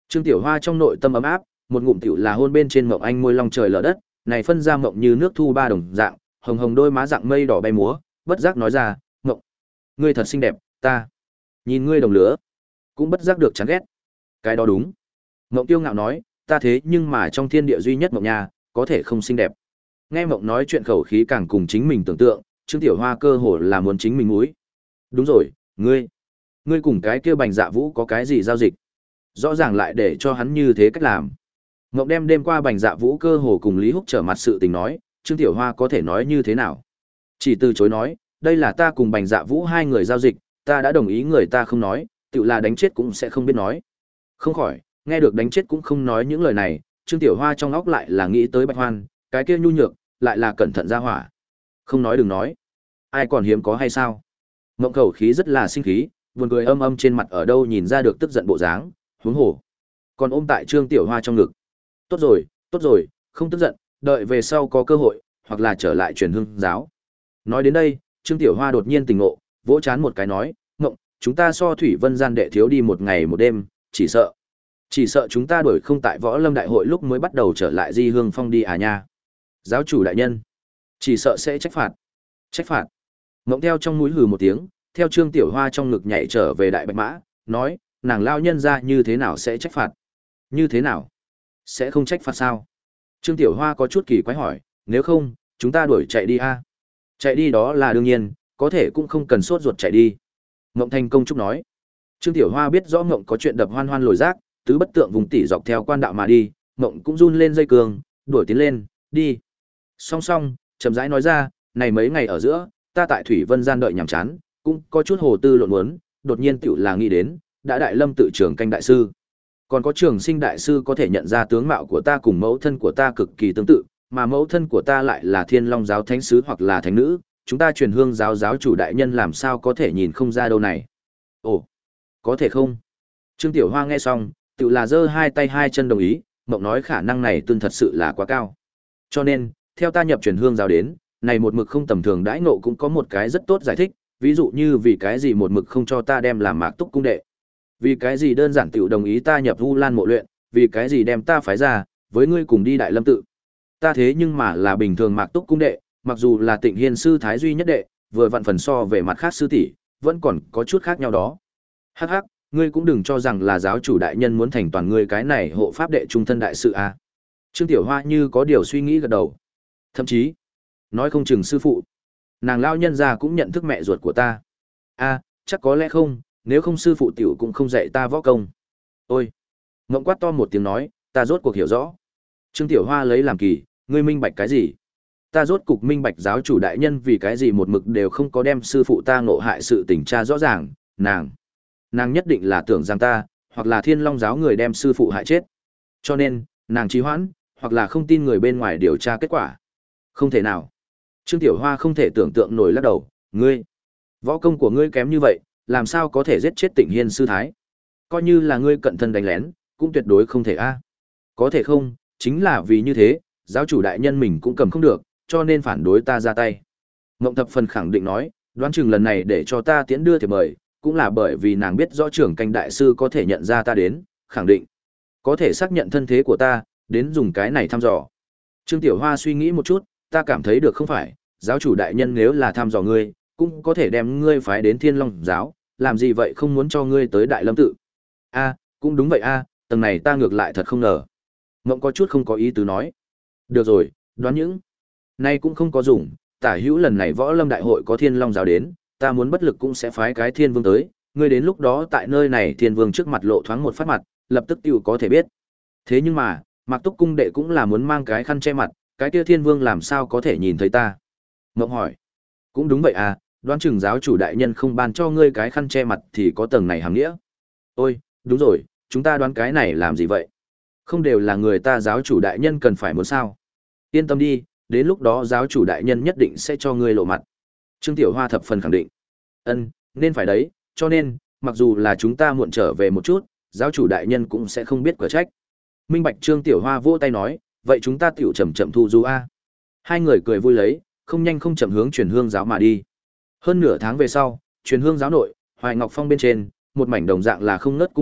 Trương Tiểu Hoa trong nội tâm ấm áp, một ngụm tiểu là hôn bên trên Mộng Anh môi long trời lở đất, này phân ra mộng như nước thu ba đồng dạng, hồng hồng đôi má dạng mây đỏ bay múa, bất giác nói ra, "Mộng, ngươi thật xinh đẹp, ta nhìn ngươi đồng lứa, cũng bất giác được chán ghét." Cái đó đúng. Mộng Tiêu ngạo nói, "Ta thế nhưng mà trong thiên địa duy nhất Mộng nhà, có thể không xinh đẹp." Nghe Mộng nói chuyện khẩu khí càng cùng chính mình tưởng tượng, Trương Tiểu Hoa cơ hồ là muốn chính mình mũi. "Đúng rồi, ngươi, ngươi cùng cái kia Bành Dạ Vũ có cái gì giao dịch? Rõ ràng lại để cho hắn như thế cách làm." Ngộng đem đêm qua Bành Dạ Vũ cơ hồ cùng Lý Húc trở mặt sự tình nói, Trương Tiểu Hoa có thể nói như thế nào? Chỉ từ chối nói, đây là ta cùng Bành Dạ Vũ hai người giao dịch, ta đã đồng ý người ta không nói, tự là đánh chết cũng sẽ không biết nói. Không khỏi, nghe được đánh chết cũng không nói những lời này, Trương Tiểu Hoa trong óc lại là nghĩ tới Bạch Hoan, cái kia nhu nhược, lại là cẩn thận ra hỏa. Không nói đừng nói. Ai còn hiếm có hay sao? Ngộng khẩu khí rất là sinh khí, buồn cười âm âm trên mặt ở đâu nhìn ra được tức giận bộ dáng, huống hồ. Còn ôm tại Trương Tiểu Hoa trong ngực. Tốt rồi, tốt rồi, không tức giận, đợi về sau có cơ hội, hoặc là trở lại truyền hương giáo. Nói đến đây, Trương Tiểu Hoa đột nhiên tỉnh ngộ, vỗ chán một cái nói, "Ngộng, chúng ta so Thủy Vân gian đệ thiếu đi một ngày một đêm, chỉ sợ. Chỉ sợ chúng ta đuổi không tại Võ Lâm đại hội lúc mới bắt đầu trở lại Di Hương Phong đi à nha." Giáo chủ đại nhân, chỉ sợ sẽ trách phạt. Trách phạt. Ngộng theo trong mũi hừ một tiếng, theo Trương Tiểu Hoa trong ngực nhảy trở về Đại Bạch Mã, nói, nàng lao nhân ra như thế nào sẽ trách phạt? Như thế nào? Sẽ không trách phạt sao? Trương Tiểu Hoa có chút kỳ quái hỏi, nếu không, chúng ta đuổi chạy đi a. Chạy đi đó là đương nhiên, có thể cũng không cần sốt ruột chạy đi. Ngộng Thành Công Trúc nói. Trương Tiểu Hoa biết rõ Ngộng có chuyện đập hoan hoan lồi rác, tứ bất tượng vùng tỉ dọc theo quan đạo mà đi, Ngộng cũng run lên dây cường, đuổi tiến lên, đi. Song song, chậm rãi nói ra, này mấy ngày ở giữa, ta tại Thủy Vân gian đợi nhàm chán, cũng có chút hồ tư lộn muốn, đột nhiên tiểu là nghĩ đến, đã Đại Lâm tự trưởng canh đại sư. Còn có Trường Sinh đại sư có thể nhận ra tướng mạo của ta cùng mẫu thân của ta cực kỳ tương tự, mà mẫu thân của ta lại là Thiên Long giáo thánh sứ hoặc là thánh nữ, chúng ta truyền hương giáo giáo chủ đại nhân làm sao có thể nhìn không ra đâu này. Ồ, có thể không? Trương Tiểu Hoa nghe xong, tự là giơ hai tay hai chân đồng ý, mộng nói khả năng này tương thật sự là quá cao. Cho nên, theo ta nhập truyền hương giáo đến, này một mực không tầm thường đãi ngộ cũng có một cái rất tốt giải thích, ví dụ như vì cái gì một mực không cho ta đem làm Mạc Túc cung đệ. Vì cái gì đơn giản tiểu đồng ý ta nhập Vu Lan mộ luyện, vì cái gì đem ta phái ra, với ngươi cùng đi Đại Lâm tự. Ta thế nhưng mà là bình thường Mạc Túc cung đệ, mặc dù là Tịnh Hiên sư thái duy nhất đệ, vừa vặn phần so về mặt khác sư tỷ, vẫn còn có chút khác nhau đó. Hắc hắc, ngươi cũng đừng cho rằng là giáo chủ đại nhân muốn thành toàn ngươi cái này hộ pháp đệ trung thân đại sự a. À. Trương Tiểu Hoa như có điều suy nghĩ gật đầu. Thậm chí, nói không chừng sư phụ, nàng lao nhân gia cũng nhận thức mẹ ruột của ta. A, à, chắc có lẽ không, nếu không sư phụ tiểu cũng không dạy ta võ công. Ôi, ngậm quát to một tiếng nói, ta rốt cuộc hiểu rõ. Trương Tiểu Hoa lấy làm kỳ, ngươi minh bạch cái gì? Ta rốt cục minh bạch giáo chủ đại nhân vì cái gì một mực đều không có đem sư phụ ta ngộ hại sự tình tra rõ ràng, nàng, nàng nhất định là tưởng rằng ta, hoặc là Thiên Long giáo người đem sư phụ hại chết. Cho nên, nàng trì hoãn, hoặc là không tin người bên ngoài điều tra kết quả. Không thể nào. Trương Tiểu Hoa không thể tưởng tượng nổi lắc đầu, ngươi, võ công của ngươi kém như vậy, làm sao có thể giết chết Tịnh Hiên sư thái? Coi như là ngươi cận thân đánh lén, cũng tuyệt đối không thể a. Có thể không, chính là vì như thế, giáo chủ đại nhân mình cũng cầm không được, cho nên phản đối ta ra tay. Ngộng Thập phần khẳng định nói, đoán chừng lần này để cho ta tiễn đưa thiệp mời, cũng là bởi vì nàng biết rõ trưởng canh đại sư có thể nhận ra ta đến, khẳng định có thể xác nhận thân thế của ta, đến dùng cái này thăm dò. Trương Tiểu Hoa suy nghĩ một chút, ta cảm thấy được không phải, giáo chủ đại nhân nếu là thăm dò ngươi, cũng có thể đem ngươi phái đến Thiên Long giáo, làm gì vậy không muốn cho ngươi tới Đại Lâm tự. A, cũng đúng vậy a, tầng này ta ngược lại thật không ngờ. Ngộng có chút không có ý tứ nói. Được rồi, đoán những nay cũng không có dùng, tả hữu lần này võ lâm đại hội có Thiên Long giáo đến, ta muốn bất lực cũng sẽ phái cái Thiên Vương tới, ngươi đến lúc đó tại nơi này Thiên Vương trước mặt lộ thoáng một phát mặt, lập tức tiêu có thể biết. Thế nhưng mà, Mạc Túc cung đệ cũng là muốn mang cái khăn che mặt, cái kia Thiên Vương làm sao có thể nhìn thấy ta? Ngộng hỏi. Cũng đúng vậy à, đoán chừng giáo chủ đại nhân không ban cho ngươi cái khăn che mặt thì có tầng này hàm nghĩa. Ôi, đúng rồi, chúng ta đoán cái này làm gì vậy? Không đều là người ta giáo chủ đại nhân cần phải muốn sao? Yên tâm đi, đến lúc đó giáo chủ đại nhân nhất định sẽ cho ngươi lộ mặt. Trương Tiểu Hoa thập phần khẳng định. Ân, nên phải đấy, cho nên, mặc dù là chúng ta muộn trở về một chút, giáo chủ đại nhân cũng sẽ không biết quả trách. Minh Bạch. Trương Tiểu Hoa vỗ tay nói, vậy chúng ta tiểu chậm chậm thu du a. Hai người cười vui lấy, không nhanh không chậm hướng truyền hương giáo mà đi. Hơn nửa tháng về sau, truyền hương giáo nội, Hoài Ngọc Phong bên trên, một mảnh đồng dạng là không ngớt cung điện,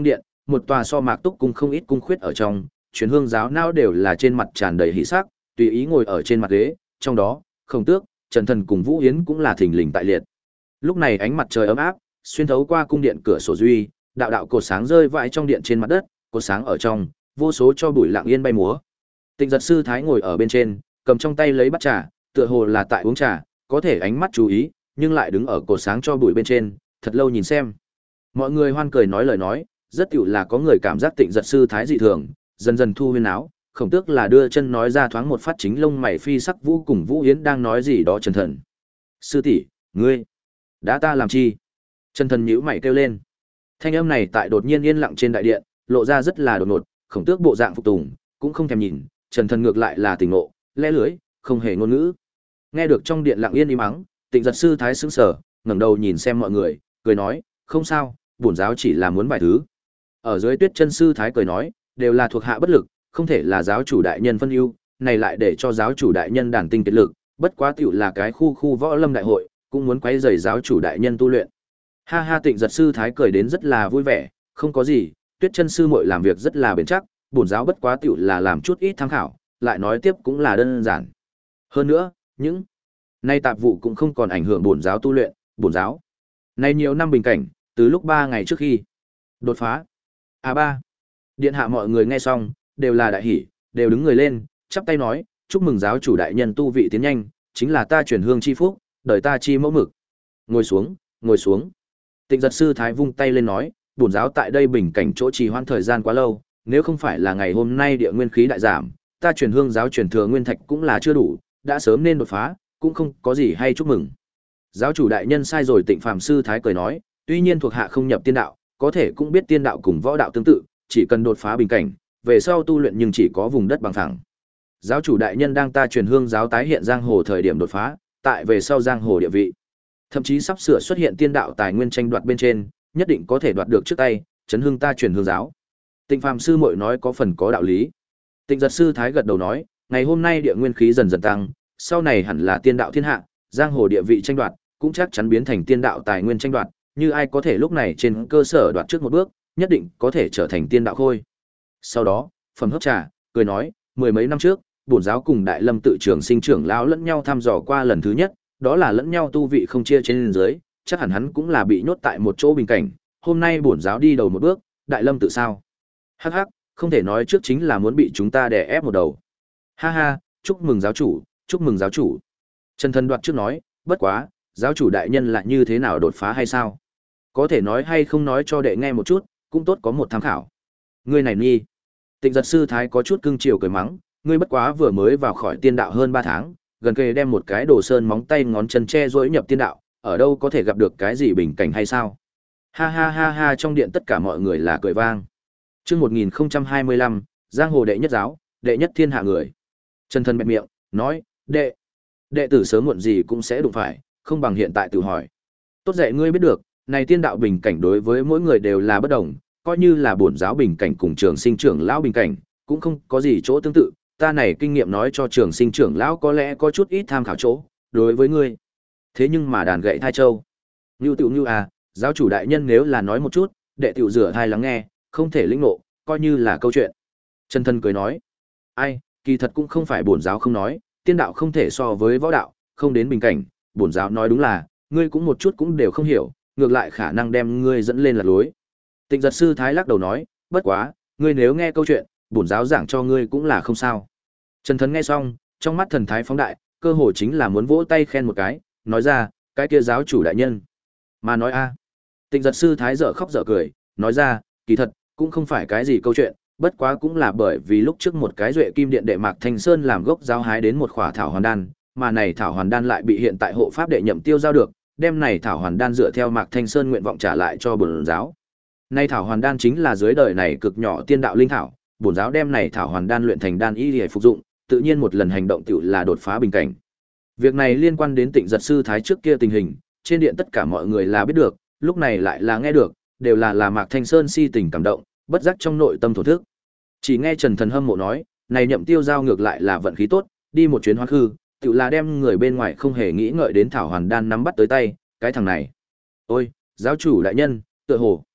một tòa so mạc túc cung không ít cung khuyết ở trong, truyền hương giáo não đều là trên mặt tràn đầy hỉ sắc, tùy ý ngồi ở trên mặt ghế, trong đó, Khổng Tước, Trần Thần cùng Vũ Yến cũng là thình lình tại liệt. Lúc này ánh mặt trời ấm áp, xuyên thấu qua cung điện cửa sổ duy, đạo đạo cột sáng rơi vãi trong điện trên mặt đất, cột sáng ở trong, vô số cho bụi lặng yên bay múa. Tịnh Giật sư thái ngồi ở bên trên, cầm trong tay lấy bát trà, tựa hồ là tại uống trà, có thể ánh mắt chú ý, nhưng lại đứng ở cột sáng cho bụi bên trên, thật lâu nhìn xem. Mọi người hoan cười nói lời nói, rất tiểu là có người cảm giác Tịnh Giật sư thái dị thường, dần dần thu huyên áo, Khổng Tước là đưa chân nói ra thoáng một phát chính lông mày phi sắc Vũ cùng Vũ Yến đang nói gì đó Trần Thần. Sư tỷ, ngươi đã ta làm chi? Trần Thần nhíu mày kêu lên. Thanh âm này tại đột nhiên yên lặng trên đại điện, lộ ra rất là đột ngột, Khổng Tước bộ dạng phục tùng, cũng không thèm nhìn, Trần Thần ngược lại là tỉnh ngộ, lẽ lưới, không hề ngôn ngữ. Nghe được trong điện lặng yên im ắng, Tịnh Giật sư thái sững sờ, ngẩng đầu nhìn xem mọi người, cười nói, "Không sao, bổn giáo chỉ là muốn vài thứ." Ở dưới Tuyết Chân sư thái cười nói, "Đều là thuộc hạ bất lực, không thể là giáo chủ đại nhân phân ưu, này lại để cho giáo chủ đại nhân đàn tinh kết lực, bất quá tiểu là cái khu khu võ lâm đại hội, cũng muốn quấy rầy giáo chủ đại nhân tu luyện." Ha ha, Tịnh Giật sư thái cười đến rất là vui vẻ, "Không có gì, Tuyết Chân sư muội làm việc rất là bền chắc, bổn giáo bất quá tiểu là làm chút ít tham khảo, lại nói tiếp cũng là đơn giản. Hơn nữa, những nay tạp vụ cũng không còn ảnh hưởng bổn giáo tu luyện, bổn giáo này nhiều năm bình cảnh, từ lúc ba ngày trước khi đột phá. A ba." Điện hạ mọi người nghe xong, đều là đại hỉ, đều đứng người lên, chắp tay nói, "Chúc mừng giáo chủ đại nhân tu vị tiến nhanh, chính là ta truyền hương chi phúc, đời ta chi mẫu mực." Ngồi xuống, ngồi xuống. Tịnh Giật sư thái vung tay lên nói, "Bổn giáo tại đây bình cảnh chỗ trì hoãn thời gian quá lâu, nếu không phải là ngày hôm nay địa nguyên khí đại giảm, ta truyền hương giáo truyền thừa nguyên thạch cũng là chưa đủ, đã sớm nên đột phá, cũng không có gì hay chúc mừng." Giáo chủ đại nhân sai rồi. Tịnh Phàm sư thái cười nói, "Tuy nhiên thuộc hạ không nhập tiên đạo, có thể cũng biết tiên đạo cùng võ đạo tương tự, chỉ cần đột phá bình cảnh, về sau tu luyện nhưng chỉ có vùng đất bằng phẳng. Giáo chủ đại nhân đang ta truyền hương giáo tái hiện giang hồ thời điểm đột phá, tại về sau giang hồ địa vị, thậm chí sắp sửa xuất hiện tiên đạo tài nguyên tranh đoạt bên trên, nhất định có thể đoạt được trước tay, chấn hương ta truyền hương giáo." Tịnh Phàm sư muội nói có phần có đạo lý. Tịnh Giật sư thái gật đầu nói, "Ngày hôm nay địa nguyên khí dần dần tăng, sau này hẳn là tiên đạo thiên hạ, giang hồ địa vị tranh đoạt, cũng chắc chắn biến thành tiên đạo tài nguyên tranh đoạt, như ai có thể lúc này trên cơ sở đoạt trước một bước, nhất định có thể trở thành tiên đạo khôi." Sau đó, phẩm hấp trà, cười nói, "Mười mấy năm trước, bổn giáo cùng Đại Lâm tự trưởng sinh trưởng lão lẫn nhau thăm dò qua lần thứ nhất, đó là lẫn nhau tu vị không chia trên dưới, chắc hẳn hắn cũng là bị nhốt tại một chỗ bình cảnh, hôm nay bổn giáo đi đầu một bước, Đại Lâm tự sao?" Hắc hắc, không thể nói trước chính là muốn bị chúng ta đè ép một đầu. Ha ha, chúc mừng giáo chủ, chúc mừng giáo chủ. Trần Thần đoạt trước nói, "Bất quá, giáo chủ đại nhân là như thế nào đột phá hay sao? Có thể nói hay không nói cho đệ nghe một chút, cũng tốt có một tham khảo." Ngươi này nghi. Tịnh Giật sư thái có chút cưng chiều cười mắng, "Ngươi bất quá vừa mới vào khỏi tiên đạo hơn ba tháng, gần kề đem một cái đồ sơn móng tay ngón chân che rỗi nhập tiên đạo, ở đâu có thể gặp được cái gì bình cảnh hay sao?" Ha ha ha ha, trong điện tất cả mọi người là cười vang. Chương một nghìn không trăm hai mươi lăm, giang hồ đệ nhất giáo, đệ nhất thiên hạ người. Trần Thần bẹp miệng, nói, "Đệ, đệ tử sớm muộn gì cũng sẽ đụng phải, không bằng hiện tại tự hỏi. Tốt dạy ngươi biết được, này tiên đạo bình cảnh đối với mỗi người đều là bất đồng, coi như là bổn giáo bình cảnh cùng trường sinh trưởng lão bình cảnh, cũng không có gì chỗ tương tự, ta này kinh nghiệm nói cho trường sinh trưởng lão có lẽ có chút ít tham khảo chỗ, đối với ngươi. Thế nhưng mà đàn gậy thai châu. Ngưu tiểu ngưu à, giáo chủ đại nhân nếu là nói một chút, đệ tiểu rửa thai lắng nghe, không thể lĩnh ngộ, coi như là câu chuyện." Trần Thần cười nói, "Ai, kỳ thật cũng không phải bổn giáo không nói, tiên đạo không thể so với võ đạo, không đến bình cảnh, bổn giáo nói đúng là, ngươi cũng một chút cũng đều không hiểu, ngược lại khả năng đem ngươi dẫn lên lạc lối." Tịnh Giật sư thái lắc đầu nói, "Bất quá, ngươi nếu nghe câu chuyện, bổn giáo giảng cho ngươi cũng là không sao." Trần Thần nghe xong, trong mắt thần thái phóng đại, cơ hồ chính là muốn vỗ tay khen một cái, nói ra, "Cái kia giáo chủ đại nhân." Mà nói a. Tịnh Giật sư thái dở khóc dở cười, nói ra, "Kỳ thật, cũng không phải cái gì câu chuyện, bất quá cũng là bởi vì lúc trước một cái duệ kim điện đệ Mạc Thanh Sơn làm gốc giáo hái đến một khỏa thảo hoàn đan, mà này thảo hoàn đan lại bị hiện tại hộ pháp đệ Nhậm Tiêu giao được, đem này thảo hoàn đan dựa theo Mạc Thanh Sơn nguyện vọng trả lại cho bổn giáo. Này thảo hoàn đan chính là dưới đời này cực nhỏ tiên đạo linh thảo, bổn giáo đem này thảo hoàn đan luyện thành đan y để phục dụng, tự nhiên một lần hành động tiểu là đột phá bình cảnh." Việc này liên quan đến Tịnh Giật sư thái trước kia tình hình, trên điện tất cả mọi người là biết được, lúc này lại là nghe được, đều là là Mạc Thanh Sơn si tình cảm động, bất giác trong nội tâm thổ thức. Chỉ nghe Trần Thần hâm mộ nói, "Này Nhậm Tiêu giao ngược lại là vận khí tốt, đi một chuyến hóa khư, tự là đem người bên ngoài không hề nghĩ ngợi đến thảo hoàn đan nắm bắt tới tay, cái thằng này. Ôi, giáo chủ đại nhân, tựa hồ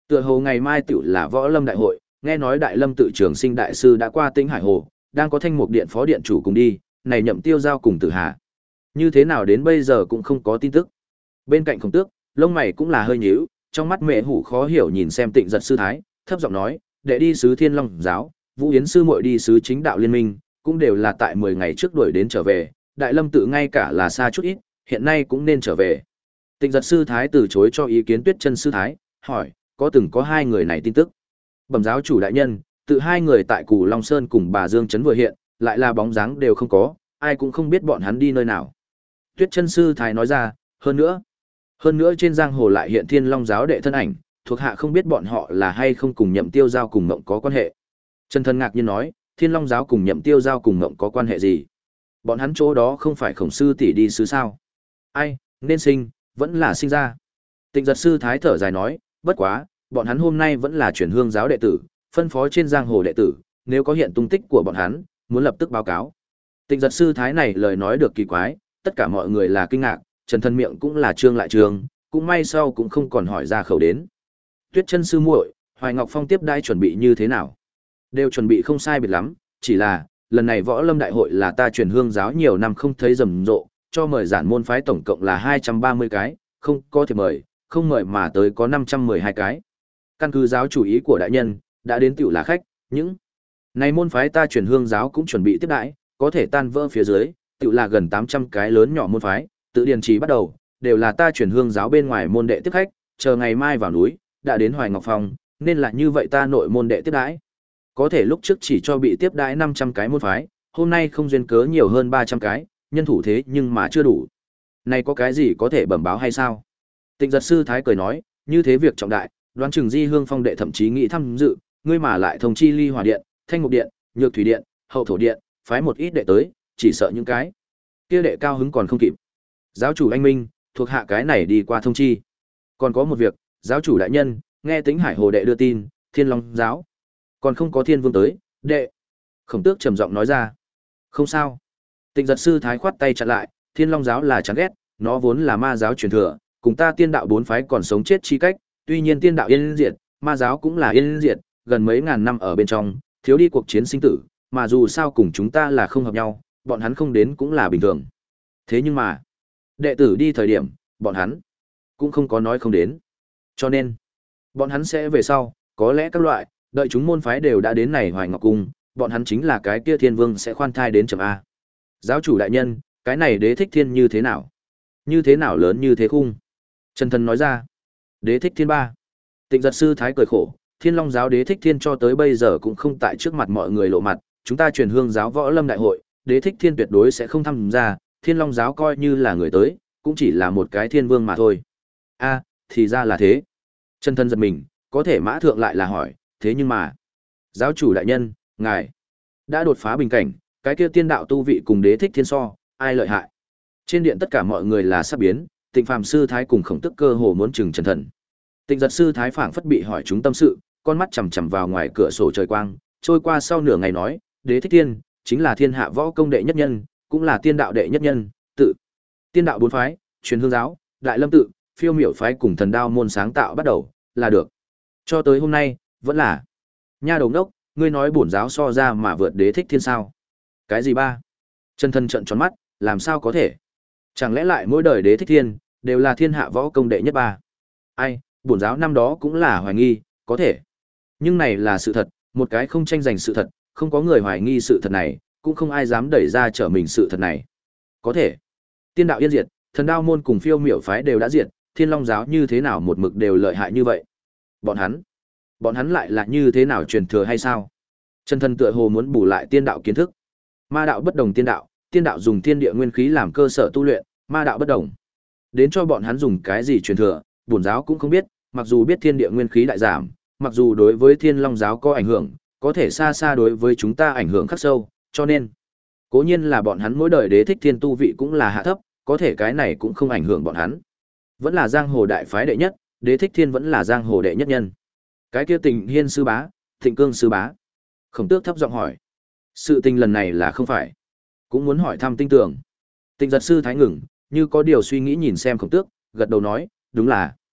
Tựa hồ ngày mai tựu là võ lâm đại hội, nghe nói đại lâm tự trường sinh đại sư đã qua Tĩnh Hải Hồ, đang có Thanh Mục Điện phó điện chủ cùng đi, này Nhậm Tiêu Giao cùng Tử Hà. Như thế nào đến bây giờ cũng không có tin tức. Bên cạnh Khổng Tước, lông mày cũng là hơi nhíu, trong mắt mẹ hủ khó hiểu nhìn xem Tịnh Giật sư thái, thấp giọng nói, đệ đi sứ Thiên Long giáo, Vũ Yến sư muội đi sứ Chính Đạo Liên minh, cũng đều là tại mười ngày trước đuổi đến trở về, đại lâm tự ngay cả là xa chút ít, hiện nay cũng nên trở về. Tịnh Giật sư thái từ chối cho ý kiến Tuyết Chân sư thái, hỏi, có từng có hai người này tin tức? Bẩm giáo chủ đại nhân, tự hai người tại Cù Long Sơn cùng bà Dương Trấn vừa hiện, lại là bóng dáng đều không có, ai cũng không biết bọn hắn đi nơi nào. Tuyết Chân sư thái nói ra, hơn nữa, hơn nữa trên giang hồ lại hiện Thiên Long giáo đệ thân ảnh, thuộc hạ không biết bọn họ là hay không cùng Nhậm Tiêu Giao cùng Mộng có quan hệ. Trần Thân ngạc nhiên nói, Thiên Long giáo cùng Nhậm Tiêu Giao cùng Mộng có quan hệ gì? Bọn hắn chỗ đó không phải Khổng sư tỷ đi sứ sao? Ai, nên sinh, vẫn là sinh ra. Tịnh Giật sư thái thở dài nói, bất quá, bọn hắn hôm nay vẫn là chuyển hương giáo đệ tử, phân phó trên giang hồ đệ tử, nếu có hiện tung tích của bọn hắn, muốn lập tức báo cáo. Tịnh Giật sư thái này lời nói được kỳ quái, tất cả mọi người là kinh ngạc, Trần Thân miệng cũng là trương lại trường, cũng may sau cũng không còn hỏi ra khẩu đến. Tuyết Chân sư muội, Hoài Ngọc Phong tiếp đãi chuẩn bị như thế nào? Đều chuẩn bị không sai biệt lắm, chỉ là, lần này võ lâm đại hội là ta truyền hương giáo nhiều năm không thấy rầm rộ, cho mời giản môn phái tổng cộng là hai trăm ba mươi cái, không có thể mời, không mời mà tới có năm trăm mười hai cái. Căn cứ giáo chủ ý của đại nhân, đã đến tiểu là khách, những này môn phái ta truyền hương giáo cũng chuẩn bị tiếp đãi, có thể tan vỡ phía dưới, tiểu là gần tám trăm cái lớn nhỏ môn phái, tự điền trì bắt đầu, đều là ta truyền hương giáo bên ngoài môn đệ tiếp khách, chờ ngày mai vào núi, đã đến Hoài Ngọc Phong, nên là như vậy ta nội môn đệ tiếp đãi. Có thể lúc trước chỉ cho bị tiếp đãi năm trăm cái môn phái, hôm nay không duyên cớ nhiều hơn ba trăm cái, nhân thủ thế nhưng mà chưa đủ. Này có cái gì có thể bẩm báo hay sao? Tịnh Giật sư thái cười nói, như thế việc trọng đại, đoán chừng Di Hương Phong đệ thậm chí nghĩ tham dự, ngươi mà lại thông chi Ly Hỏa điện, Thanh Mục điện, Nhược Thủy điện, Hậu Thổ điện, phái một ít đệ tới, chỉ sợ những cái kia đệ cao hứng còn không kịp. Giáo chủ anh minh, thuộc hạ cái này đi qua thông chi. Còn có một việc, giáo chủ đại nhân, nghe Tĩnh Hải Hồ đệ đưa tin, Thiên Long giáo còn không có Thiên Vương tới, đệ. Khổng Tước trầm giọng nói ra. Không sao. Tịnh Giật sư thái khoát tay chặn lại, Thiên Long giáo là chán ghét, nó vốn là ma giáo truyền thừa, cùng ta tiên đạo bốn phái còn sống chết chi cách, tuy nhiên tiên đạo yên diệt, ma giáo cũng là yên diệt, gần mấy ngàn năm ở bên trong, thiếu đi cuộc chiến sinh tử, mà dù sao cùng chúng ta là không hợp nhau, bọn hắn không đến cũng là bình thường. Thế nhưng mà, đệ tử đi thời điểm, bọn hắn cũng không có nói không đến. Cho nên, bọn hắn sẽ về sau, có lẽ các loại, đợi chúng môn phái đều đã đến này Hoài Ngọc cung, bọn hắn chính là cái kia Thiên Vương sẽ khoan thai đến chấm A. Giáo chủ đại nhân, cái này Đế Thích Thiên như thế nào? Như thế nào lớn như thế khung? Trần Thần nói ra. Đế Thích Thiên ba. Tịnh Giật sư thái cười khổ, Thiên Long giáo Đế Thích Thiên cho tới bây giờ cũng không tại trước mặt mọi người lộ mặt, chúng ta truyền hương giáo võ lâm đại hội, Đế Thích Thiên tuyệt đối sẽ không tham gia, Thiên Long giáo coi như là người tới, cũng chỉ là một cái thiên vương mà thôi. A, thì ra là thế. Trần Thần giật mình, có thể mã thượng lại là hỏi, thế nhưng mà, giáo chủ đại nhân, ngài đã đột phá bình cảnh, cái kia tiên đạo tu vị cùng Đế Thích Thiên so, ai lợi hại? Trên điện tất cả mọi người là sắp biến, Tịnh Phàm sư thái cùng Khổng Tức cơ hồ muốn chừng Trần Thần. Tịnh Giật sư thái phảng phất bị hỏi chúng tâm sự, con mắt chằm chằm vào ngoài cửa sổ trời quang, trôi qua sau nửa ngày nói, Đế Thích Thiên chính là thiên hạ võ công đệ nhất nhân, cũng là tiên đạo đệ nhất nhân, tự tiên đạo bốn phái, truyền hương giáo, đại lâm tự, phiêu miểu phái cùng thần đao môn sáng tạo bắt đầu, là được. Cho tới hôm nay, vẫn là. Nha đầu đốc, ngươi nói bổn giáo so ra mà vượt Đế Thích Thiên sao? Cái gì ba? Trần Thần trợn tròn mắt, làm sao có thể? Chẳng lẽ lại mỗi đời Đế Thích Thiên đều là thiên hạ võ công đệ nhất ba? Ai, bổn giáo năm đó cũng là hoài nghi, có thể. Nhưng này là sự thật, một cái không tranh giành sự thật, không có người hoài nghi sự thật này, cũng không ai dám đẩy ra trở mình sự thật này. Có thể. Tiên đạo yên diệt, thần đao môn cùng phiêu miểu phái đều đã diệt, Thiên Long giáo như thế nào một mực đều lợi hại như vậy? Bọn hắn, bọn hắn lại là như thế nào truyền thừa hay sao? Trần Thần tựa hồ muốn bù lại tiên đạo kiến thức. Ma đạo bất đồng tiên đạo, tiên đạo dùng thiên địa nguyên khí làm cơ sở tu luyện, ma đạo bất đồng. Đến cho bọn hắn dùng cái gì truyền thừa, bổn giáo cũng không biết, mặc dù biết thiên địa nguyên khí đại giảm, mặc dù đối với Thiên Long giáo có ảnh hưởng, có thể xa xa đối với chúng ta ảnh hưởng khắc sâu, cho nên cố nhiên là bọn hắn mỗi đời Đế Thích Thiên tu vị cũng là hạ thấp, có thể cái này cũng không ảnh hưởng bọn hắn. Vẫn là giang hồ đại phái đệ nhất, Đế Thích Thiên vẫn là giang hồ đệ nhất nhân. Cái kia Tình Hiên sư bá, Thịnh Cương sư bá. Khổng Tước thấp giọng hỏi. Sự tình lần này là không phải, cũng muốn hỏi thăm tinh tường. Tịnh Giật sư thái ngừng, như có điều suy nghĩ nhìn xem Khổng Tước, gật đầu nói, đúng là.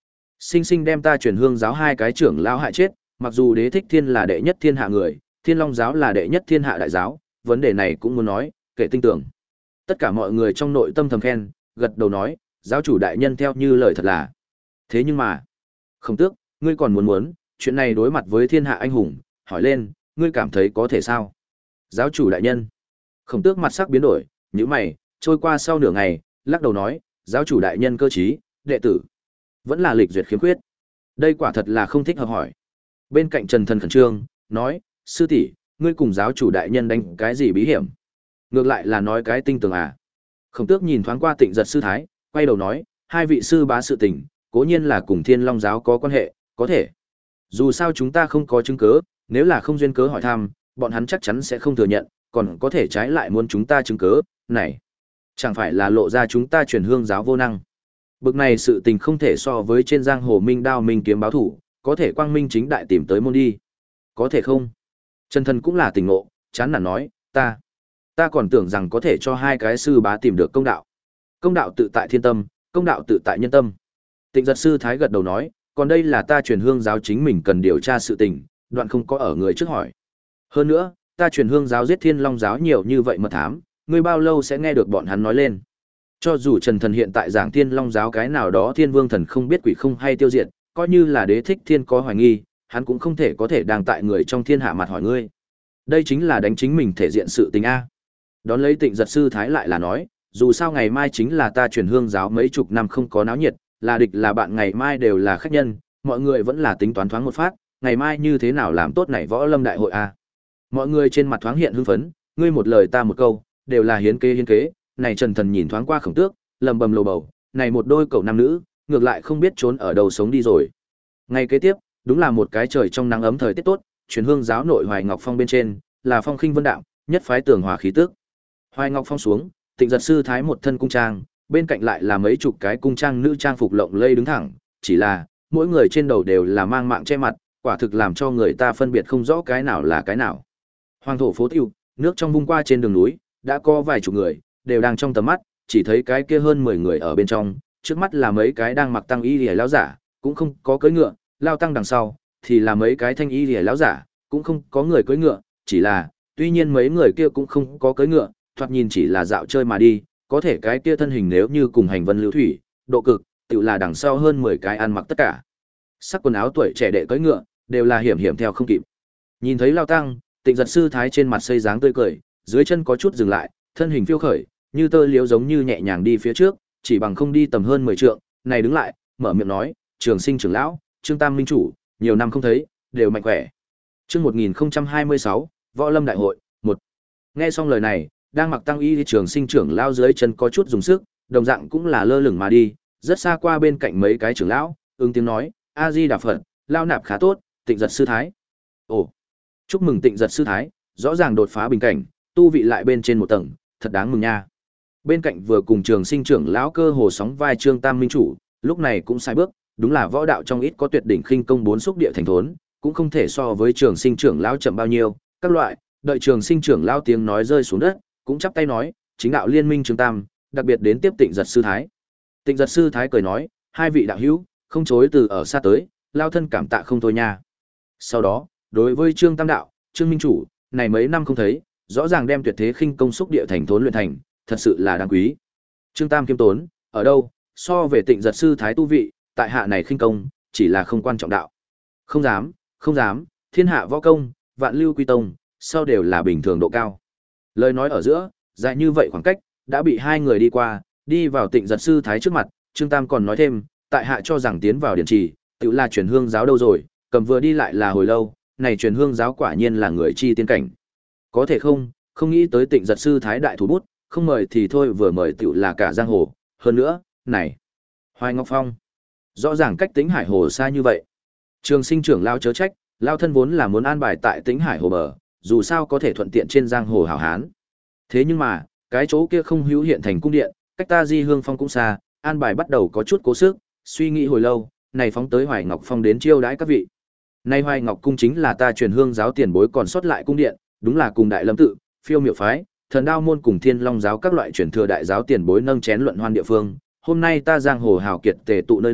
Sinh sinh đem ta truyền hương giáo hai cái trưởng lão hại chết, mặc dù Đế Thích Thiên là đệ nhất thiên hạ người, Thiên Long giáo là đệ nhất thiên hạ đại giáo, vấn đề này cũng muốn nói, kể tinh tưởng. Tất cả mọi người trong nội tâm thầm khen, gật đầu nói, giáo chủ đại nhân theo như lời thật là. Thế nhưng mà, Khổng Tước, ngươi còn muốn muốn, chuyện này đối mặt với thiên hạ anh hùng, hỏi lên, ngươi cảm thấy có thể sao? Giáo chủ đại nhân. Khổng Tước mặt sắc biến đổi, nhíu mày, trôi qua sau nửa ngày, lắc đầu nói, giáo chủ đại nhân cơ trí, đệ tử vẫn là lịch duyệt khiếm khuyết. Đây quả thật là không thích hợp hỏi. Bên cạnh Trần Thần khẩn trương, nói, sư tỷ, ngươi cùng giáo chủ đại nhân đánh cái gì bí hiểm? Ngược lại là nói cái tinh tường à? Khổng Tước nhìn thoáng qua Tịnh Giật sư thái, quay đầu nói, hai vị sư bá sự tình, cố nhiên là cùng Thiên Long giáo có quan hệ, có thể. Dù sao chúng ta không có chứng cứ, nếu là không duyên cớ hỏi thăm, bọn hắn chắc chắn sẽ không thừa nhận, còn có thể trái lại muốn chúng ta chứng cứ, này, chẳng phải là lộ ra chúng ta truyền hương giáo vô năng. Bực này sự tình không thể so với trên giang hồ minh đao minh kiếm báo thủ, có thể quang minh chính đại tìm tới môn đi. Có thể không? Trần Thần cũng là tỉnh ngộ, chán nản nói, ta, ta còn tưởng rằng có thể cho hai cái sư bá tìm được công đạo. Công đạo tự tại thiên tâm, công đạo tự tại nhân tâm. Tịnh Giật sư thái gật đầu nói, còn đây là ta truyền hương giáo chính mình cần điều tra sự tình, đoạn không có ở người trước hỏi. Hơn nữa, ta truyền hương giáo giết Thiên Long giáo nhiều như vậy mật thám, ngươi bao lâu sẽ nghe được bọn hắn nói lên? Cho dù Trần Thần hiện tại giảng Thiên Long giáo cái nào đó Thiên Vương thần không biết quỷ không hay tiêu diệt, coi như là Đế Thích Thiên có hoài nghi, hắn cũng không thể có thể đang tại người trong thiên hạ mặt hỏi ngươi. Đây chính là đánh chính mình thể diện sự tình a. Đón lấy Tịnh Giật sư thái lại là nói, dù sao ngày mai chính là ta truyền hương giáo mấy chục năm không có náo nhiệt, là địch là bạn ngày mai đều là khách nhân, mọi người vẫn là tính toán thoáng một phát, ngày mai như thế nào làm tốt này võ lâm đại hội a. Mọi người trên mặt thoáng hiện hưng phấn, ngươi một lời ta một câu, đều là hiến kế hiến kế, này Trần Thần nhìn thoáng qua Khổng Tước, lầm bầm lầu bầu, này một đôi cậu nam nữ, ngược lại không biết trốn ở đâu sống đi rồi. Ngày kế tiếp, đúng là một cái trời trong nắng ấm thời tiết tốt, truyền hương giáo nội Hoài Ngọc Phong bên trên, là phong khinh vân đạm, nhất phái tường hòa khí tức. Hoài Ngọc Phong xuống, Tịnh Giật sư thái một thân cung trang, bên cạnh lại là mấy chục cái cung trang nữ trang phục lộng lây đứng thẳng, chỉ là mỗi người trên đầu đều là mang mạng che mặt, quả thực làm cho người ta phân biệt không rõ cái nào là cái nào. Hoàng thổ phố tiêu, nước trong vung qua trên đường núi, đã có vài chục người, đều đang trong tầm mắt, chỉ thấy cái kia hơn mười người ở bên trong, trước mắt là mấy cái đang mặc tăng y liễu lão giả, cũng không có cưỡi ngựa, lao tăng đằng sau thì là mấy cái thanh y liễu lão giả, cũng không có người cưỡi ngựa, chỉ là, tuy nhiên mấy người kia cũng không có cưỡi ngựa, thoạt nhìn chỉ là dạo chơi mà đi, có thể cái kia thân hình nếu như cùng hành vân lưu thủy, độ cực, tự là đằng sau hơn mười cái ăn mặc tất cả. Sắc quần áo tuổi trẻ đệ cưỡi ngựa, đều là hiểm hiểm theo không kịp. Nhìn thấy lao tăng, Tịnh Giật sư thái trên mặt xây dáng tươi cười, dưới chân có chút dừng lại, thân hình phiêu khởi, như tơ liếu giống như nhẹ nhàng đi phía trước, chỉ bằng không đi tầm hơn mười trượng, này đứng lại, mở miệng nói, Trường Sinh trưởng lão, Trương Tam minh chủ, nhiều năm không thấy, đều mạnh khỏe. Chương một nghìn không trăm hai mươi sáu, Võ Lâm đại hội, một. Nghe xong lời này, đang mặc tăng y Trường Sinh trưởng lão dưới chân có chút dùng sức, đồng dạng cũng là lơ lửng mà đi, rất xa qua bên cạnh mấy cái trưởng lão, ứng tiếng nói, A Di Đà Phật, lao nạp khá tốt, Tịnh Giật sư thái. Ồ, chúc mừng Tịnh Giật sư thái, rõ ràng đột phá bình cảnh, tu vị lại bên trên một tầng, thật đáng mừng nha. Bên cạnh vừa cùng Trường Sinh trưởng lão cơ hồ sóng vai Trương Tam minh chủ, lúc này cũng sai bước, đúng là võ đạo trong ít có tuyệt đỉnh khinh công bốn xúc địa thành thốn, cũng không thể so với Trường Sinh trưởng lão chậm bao nhiêu. Các loại, đợi Trường Sinh trưởng lão tiếng nói rơi xuống đất, cũng chắp tay nói, chính đạo liên minh Trương Tam, đặc biệt đến tiếp Tịnh Giật sư thái. Tịnh Giật sư thái cười nói, hai vị đạo hữu, không chối từ ở xa tới, lao thân cảm tạ không thôi nha. Sau đó, đối với Trương Tam đạo, Trương minh chủ, này mấy năm không thấy, rõ ràng đem tuyệt thế khinh công xúc địa thành thốn luyện thành, thật sự là đáng quý. Trương Tam kiêm tốn, ở đâu, so về Tịnh Giật sư thái tu vị, tại hạ này khinh công, chỉ là không quan trọng đạo. Không dám, không dám, thiên hạ võ công, vạn lưu quy tông, sau đều là bình thường độ cao. Lời nói ở giữa, dài như vậy khoảng cách, đã bị hai người đi qua, đi vào Tịnh Giật sư thái trước mặt, Trương Tam còn nói thêm, tại hạ cho rằng tiến vào điển trì, tự là truyền hương giáo đâu rồi, cầm vừa đi lại là hồi lâu, này truyền hương giáo quả nhiên là người chi tiên cảnh. Có thể không, không nghĩ tới Tịnh Giật sư thái đại thủ bút, không mời thì thôi vừa mời tự là cả giang hồ, hơn nữa, này, Hoài Ngọc Phong, rõ ràng cách Tĩnh Hải hồ xa như vậy. Trường Sinh trưởng lao chớ trách, lao thân vốn là muốn an bài tại Tĩnh Hải hồ bờ, dù sao có thể thuận tiện trên giang hồ hảo hán. Thế nhưng mà, cái chỗ kia không hữu hiện thành cung điện, cách ta Di Hương Phong cũng xa, an bài bắt đầu có chút cố sức, suy nghĩ hồi lâu, này phóng tới Hoài Ngọc Phong đến chiêu đãi các vị. Nay Hoài Ngọc cung chính là ta truyền hương giáo tiền bối còn sót lại cung điện, đúng là cùng Đại Lâm tự, Phiêu Miểu phái, Thần Đao môn cùng Thiên Long giáo các loại truyền thừa đại giáo tiền bối nâng chén luận hoan địa phương. Hôm nay ta giang hồ hào kiệt tề tụ nơi đây,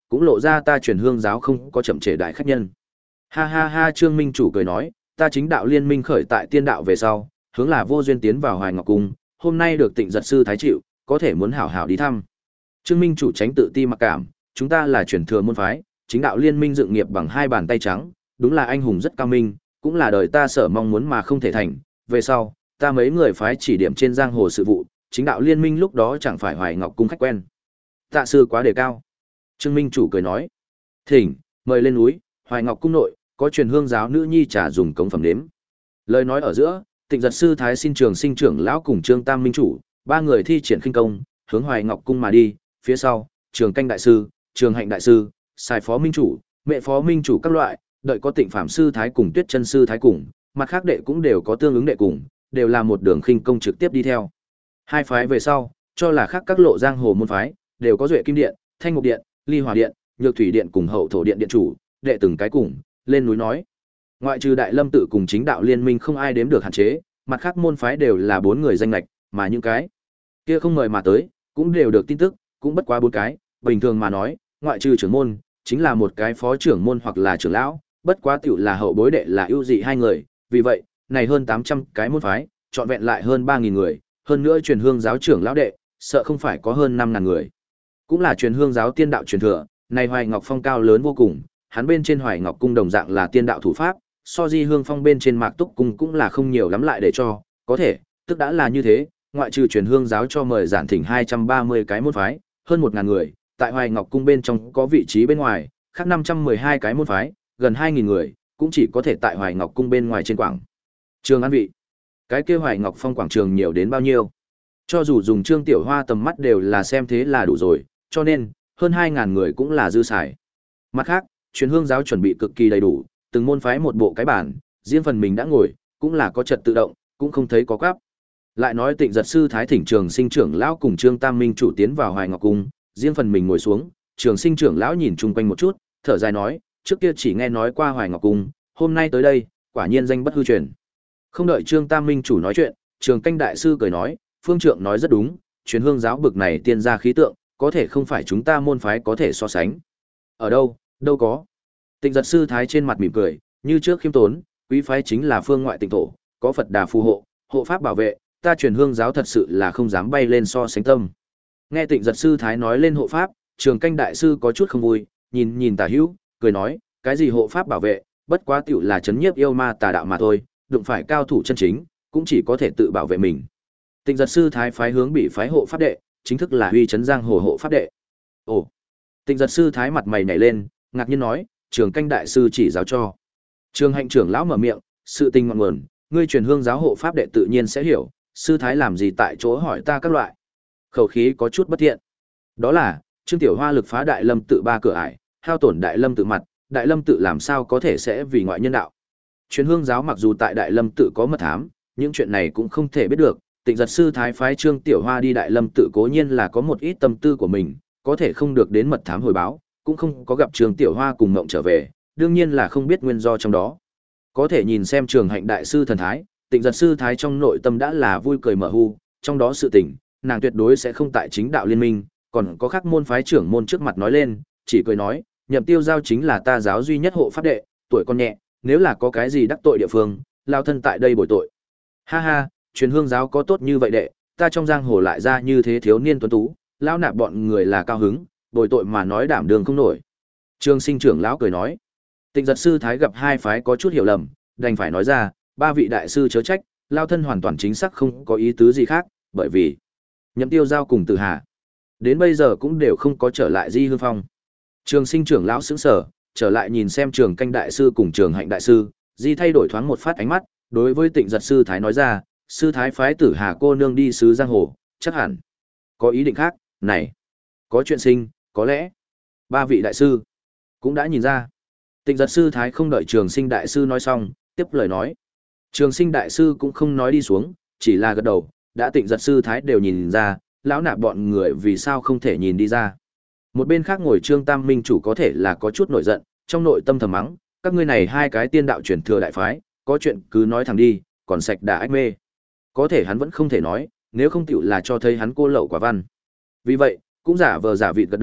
cũng lộ ra ta truyền hương giáo không có chậm trễ đại khách nhân. Ha ha ha, Trương Minh chủ cười nói, ta chính đạo liên minh khởi tại tiên đạo về sau, hướng là vô duyên tiến vào Hoài Ngọc cung, hôm nay được Tịnh Giật sư thái chịu, có thể muốn hảo hảo đi thăm. Trương Minh chủ tránh tự ti mặc cảm, chúng ta là truyền thừa môn phái, chính đạo liên minh dựng nghiệp bằng hai bàn tay trắng, đúng là anh hùng rất cao minh, cũng là đời ta sở mong muốn mà không thể thành. Về sau, ta mấy người phái chỉ điểm trên giang hồ sự vụ, chính đạo liên minh lúc đó chẳng phải Hoài Ngọc cung khách quen. Tạ sư quá đề cao. Trương Minh chủ cười nói, thỉnh mời lên núi, Hoài Ngọc cung nội có truyền hương giáo nữ nhi trà dùng cống phẩm đếm. Lời nói ở giữa, Tịnh Giật sư thái xin trường sinh trưởng lão cùng Trương Tam Minh chủ, ba người thi triển khinh công, hướng Hoài Ngọc cung mà đi. Phía sau, Trường Canh đại sư, Trường Hạnh đại sư, Sài phó minh chủ, Mẹ phó minh chủ các loại, đợi có Tịnh Phạm sư thái cùng Tuyết Chân sư thái cùng, mặt khác đệ cũng đều có tương ứng đệ cùng, đều là một đường khinh công trực tiếp đi theo. Hai phái về sau, cho là khác các lộ giang hồ môn phái, đều có Duệ Kim điện, Thanh Ngục điện, Ly Hòa điện, Nhược Thủy điện cùng Hậu Thổ điện điện chủ, đệ từng cái cùng, lên núi nói. Ngoại trừ Đại Lâm tự cùng chính đạo liên minh không ai đếm được hạn chế, mặt khác môn phái đều là bốn người danh lệch, mà những cái kia không mời mà tới, cũng đều được tin tức, cũng bất quá bốn cái, bình thường mà nói, ngoại trừ trưởng môn, chính là một cái phó trưởng môn hoặc là trưởng lão, bất quá tiểu là hậu bối đệ là ưu dị hai người, vì vậy, này hơn tám trăm cái môn phái, trọn vẹn lại hơn ba nghìn người, hơn nữa truyền hương giáo trưởng lão đệ, sợ không phải có hơn năm ngàn người. Cũng là truyền hương giáo tiên đạo truyền thừa, này Hoài Ngọc phong cao lớn vô cùng, hắn bên trên Hoài Ngọc cung đồng dạng là tiên đạo thủ pháp, so Di Hương phong bên trên Mạc Túc cung cũng là không nhiều lắm lại để cho, có thể, tức đã là như thế, ngoại trừ truyền hương giáo cho mời giản thỉnh hai trăm ba mươi cái môn phái, hơn một ngàn người, tại Hoài Ngọc cung bên trong có vị trí bên ngoài, khác năm trăm mười hai cái môn phái, gần hai nghìn người, cũng chỉ có thể tại Hoài Ngọc cung bên ngoài trên quảng trường an vị. Cái kia Hoài Ngọc phong quảng trường nhiều đến bao nhiêu? Cho dù dùng Trương Tiểu Hoa tầm mắt đều là xem thế là đủ rồi, cho nên hơn hai ngàn người cũng là dư xài. Mặt khác, truyền hương giáo chuẩn bị cực kỳ đầy đủ, từng môn phái một bộ cái bản, riêng phần mình đã ngồi, cũng là có trật tự động, cũng không thấy có quáp. Lại nói Tịnh Giật sư thái thỉnh Trường Sinh trưởng lão cùng Trương Tam Minh chủ tiến vào Hoài Ngọc cung, riêng phần mình ngồi xuống, Trường Sinh trưởng lão nhìn chung quanh một chút, thở dài nói, trước kia chỉ nghe nói qua Hoài Ngọc cung, hôm nay tới đây, quả nhiên danh bất hư truyền. Không đợi Trương Tam Minh chủ nói chuyện, Trường Canh đại sư cười nói, phương trượng nói rất đúng, truyền hương giáo bực này tiên gia khí tượng, có thể không phải chúng ta môn phái có thể so sánh. Ở đâu, đâu có. Tịnh Giật sư thái trên mặt mỉm cười, như trước khiêm tốn, quý phái chính là phương ngoại tịnh thổ, có Phật Đà phù hộ, hộ pháp bảo vệ, ta truyền hương giáo thật sự là không dám bay lên so sánh tâm. Nghe Tịnh Giật sư thái nói lên hộ pháp, Trường Canh đại sư có chút không vui, nhìn nhìn Tả Hữu, cười nói, cái gì hộ pháp bảo vệ, bất quá tiểu là chấn nhiếp yêu ma tà đạo mà thôi, đụng phải cao thủ chân chính, cũng chỉ có thể tự bảo vệ mình. Tịnh Giật sư thái phái hướng bị phái hộ pháp đệ, chính thức là uy chấn giang hồ hộ pháp đệ. Ồ. Tịnh Giật sư thái mặt mày nhảy lên, ngạc nhiên nói, Trường Canh đại sư chỉ giáo cho. Trường Hạnh trưởng lão mở miệng, sự tình ngọn nguồn, ngươi truyền hương giáo hộ pháp đệ tự nhiên sẽ hiểu, sư thái làm gì tại chỗ hỏi ta các loại. Khẩu khí có chút bất thiện. Đó là, Trương Tiểu Hoa lực phá Đại Lâm tự ba cửa ải, hao tổn Đại Lâm tự mặt, Đại Lâm tự làm sao có thể sẽ vì ngoại nhân đạo. Truyền hương giáo mặc dù tại Đại Lâm tự có mật thám, những chuyện này cũng không thể biết được. Tịnh Giật sư thái phái Trương Tiểu Hoa đi Đại Lâm tự cố nhiên là có một ít tâm tư của mình, có thể không được đến mật thám hồi báo, cũng không có gặp Trương Tiểu Hoa cùng ngộng trở về, đương nhiên là không biết nguyên do trong đó. Có thể nhìn xem Trường Hạnh đại sư thần thái, Tịnh Giật sư thái trong nội tâm đã là vui cười mở hu, trong đó sự tình, nàng tuyệt đối sẽ không tại chính đạo liên minh, còn có khác môn phái trưởng môn trước mặt nói lên, chỉ cười nói, Nhậm Tiêu Giao chính là ta giáo duy nhất hộ pháp đệ, tuổi còn nhẹ, nếu là có cái gì đắc tội địa phương, lao thân tại đây bồi tội. Ha ha, truyền hương giáo có tốt như vậy đệ, ta trong giang hồ lại ra như thế thiếu niên tuấn tú, lão nạp bọn người là cao hứng, bồi tội mà nói đảm đường không nổi. Trường Sinh trưởng lão cười nói, Tịnh Giật sư thái gặp hai phái có chút hiểu lầm, đành phải nói ra, ba vị đại sư chớ trách, lao thân hoàn toàn chính xác không có ý tứ gì khác, bởi vì Nhậm Tiêu Giao cùng Tử Hà đến bây giờ cũng đều không có trở lại Di Hương phong. Trường Sinh trưởng lão sững sờ, trở lại nhìn xem Trường Canh đại sư cùng Trường Hạnh đại sư, Di thay đổi thoáng một phát ánh mắt, đối với Tịnh Giật sư thái nói ra, sư thái phái Tử Hà cô nương đi sứ giang hồ, chắc hẳn có ý định khác, này, có chuyện sinh, có lẽ ba vị đại sư cũng đã nhìn ra. Tịnh Giật sư thái không đợi Trường Sinh đại sư nói xong, tiếp lời nói. Trường Sinh đại sư cũng không nói đi xuống, chỉ là gật đầu, đã Tịnh Giật sư thái đều nhìn ra, lão nạp bọn người vì sao không thể nhìn đi ra. Một bên khác ngồi Trương Tam Minh chủ có thể là có chút nổi giận, trong nội tâm thầm mắng, các ngươi này hai cái tiên đạo truyền thừa đại phái, có chuyện cứ nói thẳng đi, còn sạch đã ách mê. Có thể hắn vẫn không thể nói, nếu không tiểu là cho thấy hắn cô lậu quả văn. Vì vậy, cũng giả vờ giả vịt gật đầu,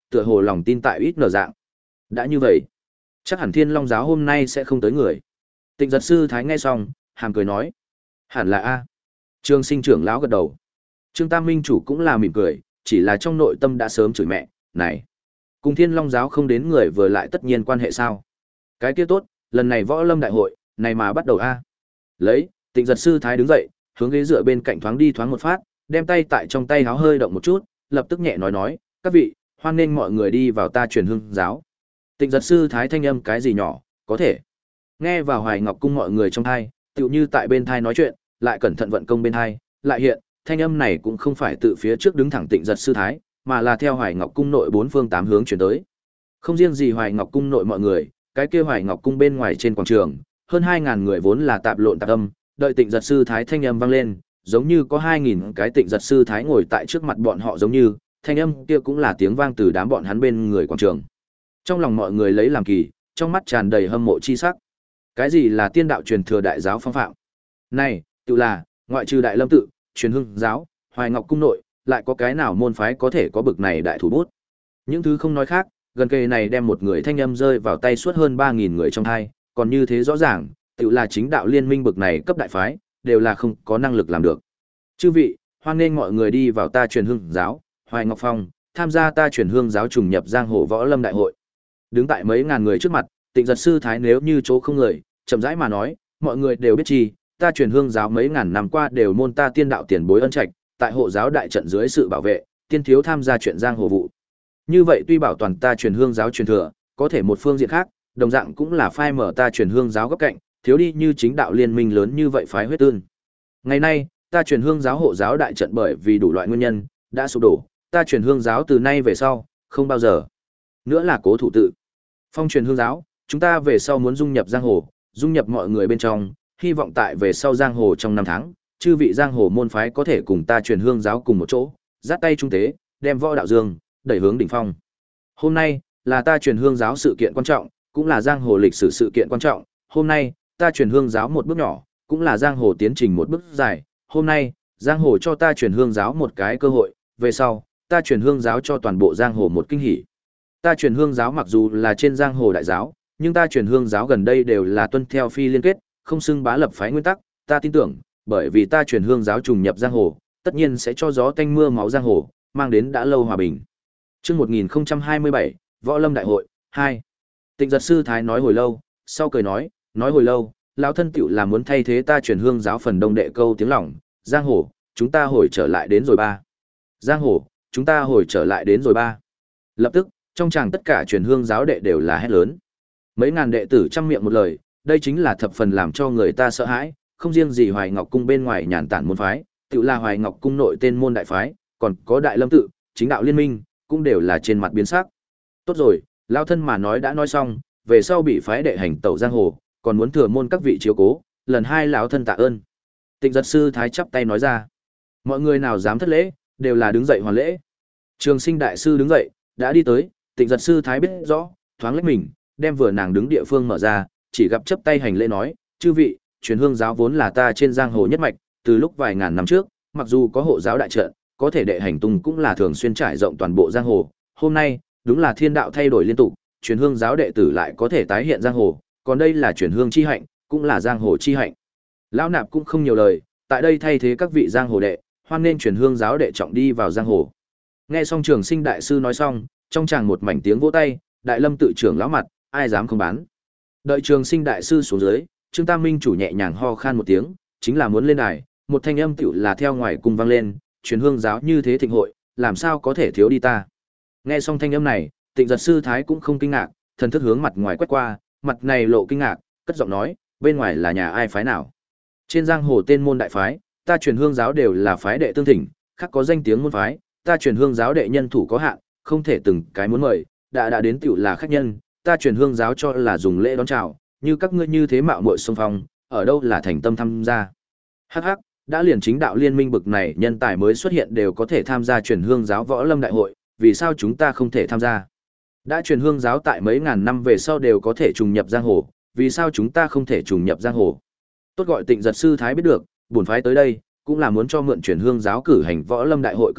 tựa hồ lòng tin tại ít nở dạng. Đã như vậy, chắc hẳn Thiên Long giáo hôm nay sẽ không tới người. Tịnh giật sư thái nghe xong, hàm cười nói, hẳn là a. Trương Sinh trưởng lão gật đầu. Trương Tam Minh chủ cũng là mỉm cười, chỉ là trong nội tâm đã sớm chửi mẹ, này, cùng Thiên Long giáo không đến người vừa lại tất nhiên quan hệ sao? Cái kia tốt, lần này võ lâm đại hội, này mà bắt đầu a. Lấy, Tịnh giật sư thái đứng dậy, hướng ghế dựa bên cạnh thoáng đi thoáng một phát, đem tay tại trong tay háo hơi động một chút, lập tức nhẹ nói nói, các vị, hoan nghênh mọi người đi vào ta truyền hương giáo. Tịnh giật sư thái thanh âm cái gì nhỏ, có thể nghe vào Hoài Ngọc cung mọi người trong thai, tựu như tại bên thai nói chuyện, lại cẩn thận vận công bên thai, lại hiện, thanh âm này cũng không phải tự phía trước đứng thẳng Tịnh giật sư thái, mà là theo Hoài Ngọc cung nội bốn phương tám hướng chuyển tới. Không riêng gì Hoài Ngọc cung nội mọi người, cái kia Hoài Ngọc cung bên ngoài trên quảng trường, hơn hai ngàn người vốn là tạp lộn tạp âm, đợi Tịnh giật sư thái thanh âm vang lên, giống như có hai nghìn cái Tịnh giật sư thái ngồi tại trước mặt bọn họ giống như, thanh âm kia cũng là tiếng vang từ đám bọn hắn bên người quảng trường. Trong lòng mọi người lấy làm kỳ, trong mắt tràn đầy hâm mộ chi sắc. Cái gì là tiên đạo truyền thừa đại giáo phong phạm? Này, tự là, ngoại trừ Đại Lâm tự, truyền hương giáo, Hoài Ngọc cung nội, lại có cái nào môn phái có thể có bực này đại thủ bút? Những thứ không nói khác, gần kề này đem một người thanh âm rơi vào tay suốt hơn ba nghìn người trong hai, còn như thế rõ ràng, tự là chính đạo liên minh bực này cấp đại phái, đều là không có năng lực làm được. Chư vị, hoan nghênh mọi người đi vào ta truyền hương giáo, Hoài Ngọc Phong, tham gia ta truyền hương giáo trùng nhập giang hồ võ lâm đại hội. Đứng tại mấy ngàn người trước mặt, Tịnh giật sư thái nếu như chỗ không người, chậm rãi mà nói, mọi người đều biết chi, ta truyền hương giáo mấy ngàn năm qua đều môn ta tiên đạo tiền bối ân trạch, tại hộ giáo đại trận dưới sự bảo vệ, tiên thiếu tham gia chuyện giang hồ vụ. Như vậy tuy bảo toàn ta truyền hương giáo truyền thừa, có thể một phương diện khác, đồng dạng cũng là phai mở ta truyền hương giáo góc cạnh, thiếu đi như chính đạo liên minh lớn như vậy phái huyết tương. Ngày nay, ta truyền hương giáo hộ giáo đại trận bởi vì đủ loại nguyên nhân đã sụp đổ, ta truyền hương giáo từ nay về sau không bao giờ nữa là cố thủ tự. Phong truyền hương giáo, chúng ta về sau muốn dung nhập giang hồ, dung nhập mọi người bên trong, hy vọng tại về sau giang hồ trong năm tháng, chư vị giang hồ môn phái có thể cùng ta truyền hương giáo cùng một chỗ, dắt tay trung tế, đem võ đạo dương đẩy hướng đỉnh phong. Hôm nay là ta truyền hương giáo sự kiện quan trọng, cũng là giang hồ lịch sử sự kiện quan trọng. Hôm nay ta truyền hương giáo một bước nhỏ, cũng là giang hồ tiến trình một bước dài. Hôm nay giang hồ cho ta truyền hương giáo một cái cơ hội, về sau ta truyền hương giáo cho toàn bộ giang hồ một kinh hỉ. Ta truyền hương giáo mặc dù là trên giang hồ đại giáo, nhưng ta truyền hương giáo gần đây đều là tuân theo phi liên kết, không xưng bá lập phái nguyên tắc. Ta tin tưởng, bởi vì ta truyền hương giáo trùng nhập giang hồ, tất nhiên sẽ cho gió tanh mưa máu giang hồ, mang đến đã lâu hòa bình. Chương một nghìn không trăm hai mươi bảy, Võ Lâm Đại hội hai. Tịnh giật sư thái nói hồi lâu, sau cười nói, nói hồi lâu, lão thân tựu là muốn thay thế ta truyền hương giáo phần đông đệ câu tiếng lòng, giang hồ, chúng ta hồi trở lại đến rồi ba. Giang hồ, chúng ta hồi trở lại đến rồi ba. Lập tức, trong tràng tất cả truyền hương giáo đệ đều là hét lớn. Mấy ngàn đệ tử trăm miệng một lời, đây chính là thập phần làm cho người ta sợ hãi, không riêng gì Hoài Ngọc cung bên ngoài nhàn tản môn phái, tựu là Hoài Ngọc cung nội tên môn đại phái, còn có Đại Lâm tự, chính đạo liên minh, cũng đều là trên mặt biến sắc. Tốt rồi, lão thân mà nói đã nói xong, về sau bị phái đệ hành tẩu giang hồ, còn muốn thừa môn các vị chiếu cố, lần hai lão thân tạ ơn. Tịnh giật sư thái chắp tay nói ra. Mọi người nào dám thất lễ, đều là đứng dậy hoàn lễ. Trường Sinh đại sư đứng dậy, đã đi tới, Tịnh giật sư thái biết rõ, thoáng lách mình, đem vừa nàng đứng địa phương mở ra, chỉ gặp chấp tay hành lễ nói, chư vị, truyền hương giáo vốn là ta trên giang hồ nhất mạch, từ lúc vài ngàn năm trước, mặc dù có hộ giáo đại trận, có thể đệ hành tung cũng là thường xuyên trải rộng toàn bộ giang hồ. Hôm nay, đúng là thiên đạo thay đổi liên tục, truyền hương giáo đệ tử lại có thể tái hiện giang hồ, còn đây là truyền hương chi hạnh, cũng là giang hồ chi hạnh. Lão nạp cũng không nhiều lời, tại đây thay thế các vị giang hồ đệ, hoan nên truyền hương giáo đệ trọng đi vào giang hồ. Nghe xong Trường Sinh đại sư nói xong, trong tràng một mảnh tiếng vỗ tay, Đại Lâm tự trưởng lão mặt, ai dám không bán. Đợi Trường Sinh đại sư xuống dưới, Trương Tam Minh chủ nhẹ nhàng ho khan một tiếng, chính là muốn lên đài, một thanh âm tiểu là theo ngoài cùng vang lên, truyền hương giáo như thế thịnh hội, làm sao có thể thiếu đi ta. Nghe xong thanh âm này, Tịnh giật sư thái cũng không kinh ngạc, thần thức hướng mặt ngoài quét qua, mặt này lộ kinh ngạc, cất giọng nói, bên ngoài là nhà ai phái nào? Trên giang hồ tên môn đại phái, ta truyền hương giáo đều là phái đệ tương thỉnh, khác có danh tiếng môn phái, ta truyền hương giáo đệ nhân thủ có hạn, không thể từng cái muốn mời, đã đã đến tiểu là khách nhân, ta truyền hương giáo cho là dùng lễ đón chào, như các ngươi như thế mạo muội xung phong, ở đâu là thành tâm tham gia. Hắc hắc, đã liền chính đạo liên minh bực này nhân tài mới xuất hiện đều có thể tham gia truyền hương giáo võ lâm đại hội, vì sao chúng ta không thể tham gia? Đã truyền hương giáo tại mấy ngàn năm về sau đều có thể trùng nhập giang hồ, vì sao chúng ta không thể trùng nhập giang hồ? Tốt gọi Tịnh giật sư thái biết được, bổn phái tới đây cũng là muốn cho mượn truyền hương giáo cử hành võ lâm đại hội cơ hội,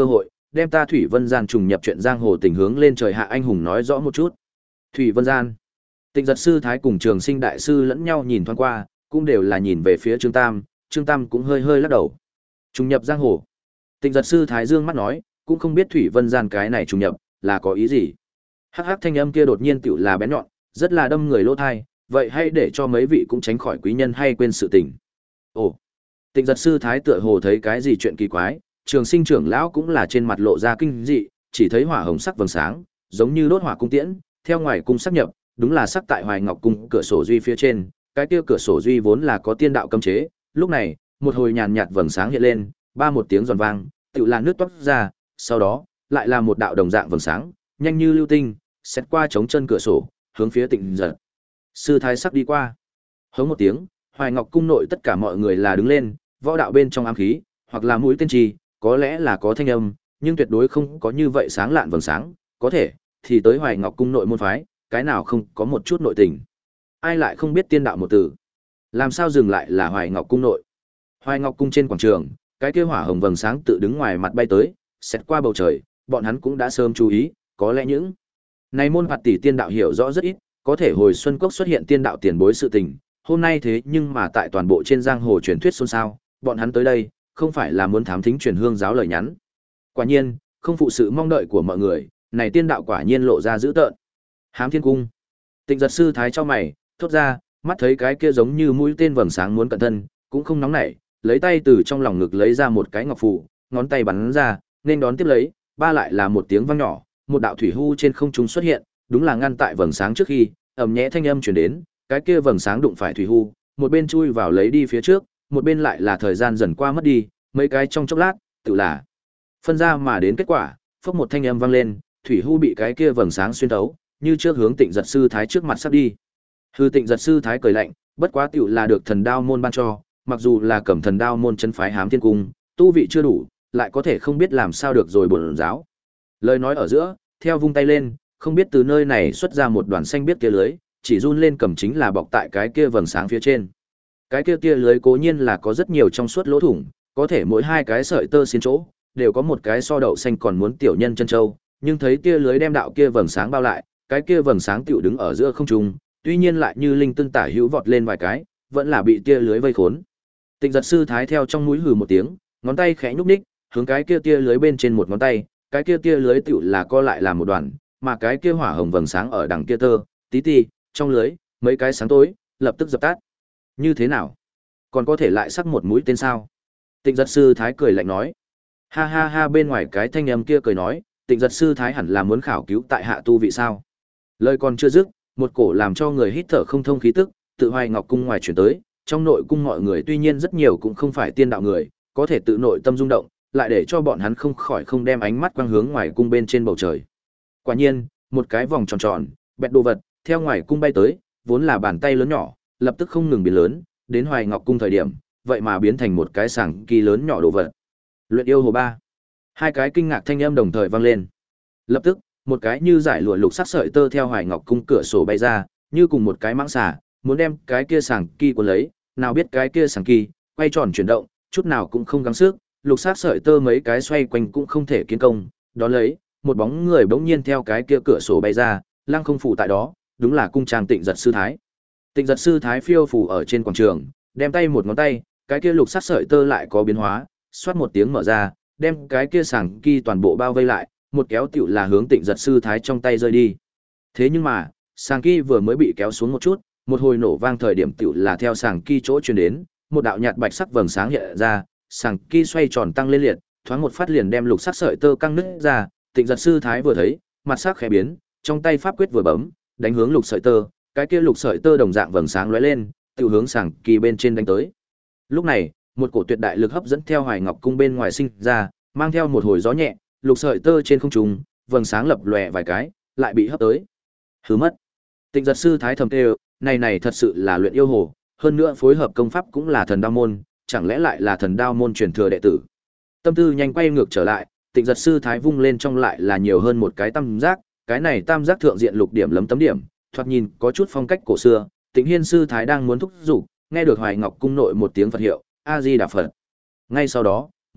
đem ta Thủy Vân Gian trùng nhập chuyện giang hồ tình hướng lên trời hạ anh hùng nói rõ một chút. Thủy Vân Gian. Tịnh Giật sư thái cùng Trường Sinh đại sư lẫn nhau nhìn thoáng qua, cũng đều là nhìn về phía Trương Tam, Trương Tam cũng hơi hơi lắc đầu. Trùng nhập giang hồ. Tịnh Giật sư thái dương mắt nói, cũng không biết Thủy Vân Gian cái này trùng nhập là có ý gì. Hắc hắc thanh âm kia đột nhiên tựu là bén nhọn, rất là đâm người lỗ tai, vậy hay để cho mấy vị cũng tránh khỏi quý nhân hay quên sự tình. Ồ. Tịnh Giật sư thái tựa hồ thấy cái gì chuyện kỳ quái, Trường Sinh trưởng lão cũng là trên mặt lộ ra kinh dị, chỉ thấy hỏa hồng sắc vầng sáng, giống như đốt hỏa cung tiễn, theo ngoài cung sắc nhập, đúng là sắc tại Hoài Ngọc cung cửa sổ duy phía trên, cái kia cửa sổ duy vốn là có tiên đạo cấm chế, lúc này, một hồi nhàn nhạt vầng sáng hiện lên, ba một tiếng giòn vang, tựu là nước toát ra, sau đó, lại là một đạo đồng dạng vầng sáng, nhanh như lưu tinh, xét qua trống chân cửa sổ, hướng phía Tịnh Giật sư thái sắc đi qua. Hống một tiếng, Hoài Ngọc cung nội tất cả mọi người là đứng lên, võ đạo bên trong ám khí, hoặc là mũi tên trì, có lẽ là có thanh âm, nhưng tuyệt đối không có như vậy sáng lạn vầng sáng, có thể thì tới Hoài Ngọc cung nội môn phái, cái nào không có một chút nội tình. Ai lại không biết tiên đạo một từ? Làm sao dừng lại là Hoài Ngọc cung nội? Hoài Ngọc cung trên quảng trường, cái kia hỏa hồng vầng sáng tự đứng ngoài mặt bay tới, xét qua bầu trời, bọn hắn cũng đã sớm chú ý, có lẽ những này môn phạt tỷ tiên đạo hiểu rõ rất ít, có thể hồi xuân cốc xuất hiện tiên đạo tiền bối sự tình, hôm nay thế nhưng mà tại toàn bộ trên giang hồ truyền thuyết xôn xao, bọn hắn tới đây, không phải là muốn thám thính truyền hương giáo lời nhắn. Quả nhiên, không phụ sự mong đợi của mọi người, này tiên đạo quả nhiên lộ ra dữ tợn. Hám Thiên cung. Tịnh Giật sư thái cho mày, thốt ra, mắt thấy cái kia giống như mũi tên vầng sáng muốn cận thân, cũng không nóng nảy, lấy tay từ trong lòng ngực lấy ra một cái ngọc phù, ngón tay bắn ra, nên đón tiếp lấy, ba lại là một tiếng vang nhỏ, một đạo thủy hu trên không trung xuất hiện, đúng là ngăn tại vầng sáng trước khi, ầm nhẹ thanh âm truyền đến, cái kia vầng sáng đụng phải thủy hu, một bên chui vào lấy đi phía trước, một bên lại là thời gian dần qua mất đi, mấy cái trong chốc lát, tự là phân ra mà đến kết quả, phốc một thanh âm vang lên, thủy hu bị cái kia vầng sáng xuyên thấu, như trước hướng Tịnh Giật sư thái trước mặt sắp đi. Hư Tịnh Giật sư thái cười lạnh, bất quá tiểu là được thần đao môn ban cho, mặc dù là cẩm thần đao môn chân phái Hám Thiên cung, tu vị chưa đủ, lại có thể không biết làm sao được rồi bổn giáo. Lời nói ở giữa, theo vung tay lên, không biết từ nơi này xuất ra một đoàn xanh biết kia lưới, chỉ run lên cầm chính là bọc tại cái kia vầng sáng phía trên. Cái kia tia lưới cố nhiên là có rất nhiều trong suốt lỗ thủng, có thể mỗi hai cái sợi tơ xiên chỗ, đều có một cái so đậu xanh còn muốn tiểu nhân chân châu, nhưng thấy tia lưới đem đạo kia vầng sáng bao lại, cái kia vầng sáng tiểu đứng ở giữa không trung, tuy nhiên lại như linh tinh tả hữu vọt lên vài cái, vẫn là bị tia lưới vây khốn. Tịnh Giật sư thái theo trong mũi hừ một tiếng, ngón tay khẽ nhúc nhích, hướng cái kia tia lưới bên trên một ngón tay, cái kia tia lưới tiểu là co lại làm một đoàn, mà cái kia hỏa hồng vầng sáng ở đằng kia tơ, tí tí, trong lưới, mấy cái sáng tối, lập tức dập tắt. Như thế nào? Còn có thể lại sắc một mũi tên sao? Tịnh Giật sư thái cười lạnh nói. Ha ha ha, bên ngoài cái thanh âm kia cười nói, Tịnh Giật sư thái hẳn là muốn khảo cứu tại hạ tu vị sao? Lời còn chưa dứt, một cổ làm cho người hít thở không thông khí tức, tự Hoài Ngọc cung ngoài chuyển tới, trong nội cung mọi người tuy nhiên rất nhiều cũng không phải tiên đạo người, có thể tự nội tâm rung động, lại để cho bọn hắn không khỏi không đem ánh mắt quang hướng ngoài cung bên trên bầu trời. Quả nhiên, một cái vòng tròn tròn, bẹt đồ vật, theo ngoài cung bay tới, vốn là bàn tay lớn nhỏ, lập tức không ngừng biến lớn, đến Hoài Ngọc cung thời điểm, vậy mà biến thành một cái sàng kỳ lớn nhỏ đồ vật. Luyện yêu hồ ba. Hai cái kinh ngạc thanh âm đồng thời vang lên. Lập tức, một cái như giải lụa lục sắc sợi tơ theo Hoài Ngọc cung cửa sổ bay ra, như cùng một cái mãng xà, muốn đem cái kia sàng kỳ cuốn lấy, nào biết cái kia sàng kỳ quay tròn chuyển động, chút nào cũng không gắng sức, lục sắc sợi tơ mấy cái xoay quanh cũng không thể kiến công, đó lấy, một bóng người bỗng nhiên theo cái kia cửa sổ bay ra, lăng không phủ tại đó, đúng là cung trang Tịnh Giật sư thái. Tịnh Giật sư thái phiêu phủ ở trên quảng trường, đem tay một ngón tay, cái kia lục sắc sợi tơ lại có biến hóa, xoát một tiếng mở ra, đem cái kia sàng kỳ toàn bộ bao vây lại, một kéo tiểu là hướng Tịnh Giật sư thái trong tay rơi đi. Thế nhưng mà, sàng kỳ vừa mới bị kéo xuống một chút, một hồi nổ vang thời điểm tiểu là theo sàng kỳ chỗ truyền đến, một đạo nhạt bạch sắc vầng sáng hiện ra, sàng kỳ xoay tròn tăng lên liệt, thoáng một phát liền đem lục sắc sợi tơ căng nứt ra. Tịnh Giật sư thái vừa thấy, mặt sắc khẽ biến, trong tay pháp quyết vừa bấm, đánh hướng lục sợi tơ, cái kia lục sợi tơ đồng dạng vầng sáng lóe lên, tự hướng sàng kỳ bên trên đánh tới. Lúc này, một cổ tuyệt đại lực hấp dẫn theo Hoài Ngọc cung bên ngoài sinh ra, mang theo một hồi gió nhẹ, lục sợi tơ trên không trung, vầng sáng lập lòe vài cái, lại bị hấp tới. Hứ mất. Tịnh Giật sư thái thầm kêu, này này thật sự là luyện yêu hồ, hơn nữa phối hợp công pháp cũng là thần đao môn, chẳng lẽ lại là thần đao môn truyền thừa đệ tử. Tâm tư nhanh quay ngược trở lại, Tịnh Giật sư thái vung lên trong lại là nhiều hơn một cái tam giác, cái này tam giác thượng diện lục điểm lấm tấm điểm, thoạt nhìn có chút phong cách cổ xưa. Tịnh Hiên sư thái đang muốn thúc giục, nghe được Hoài Ngọc cung nội một tiếng Phật hiệu, A Di Đà Phật. Ngay sau đó,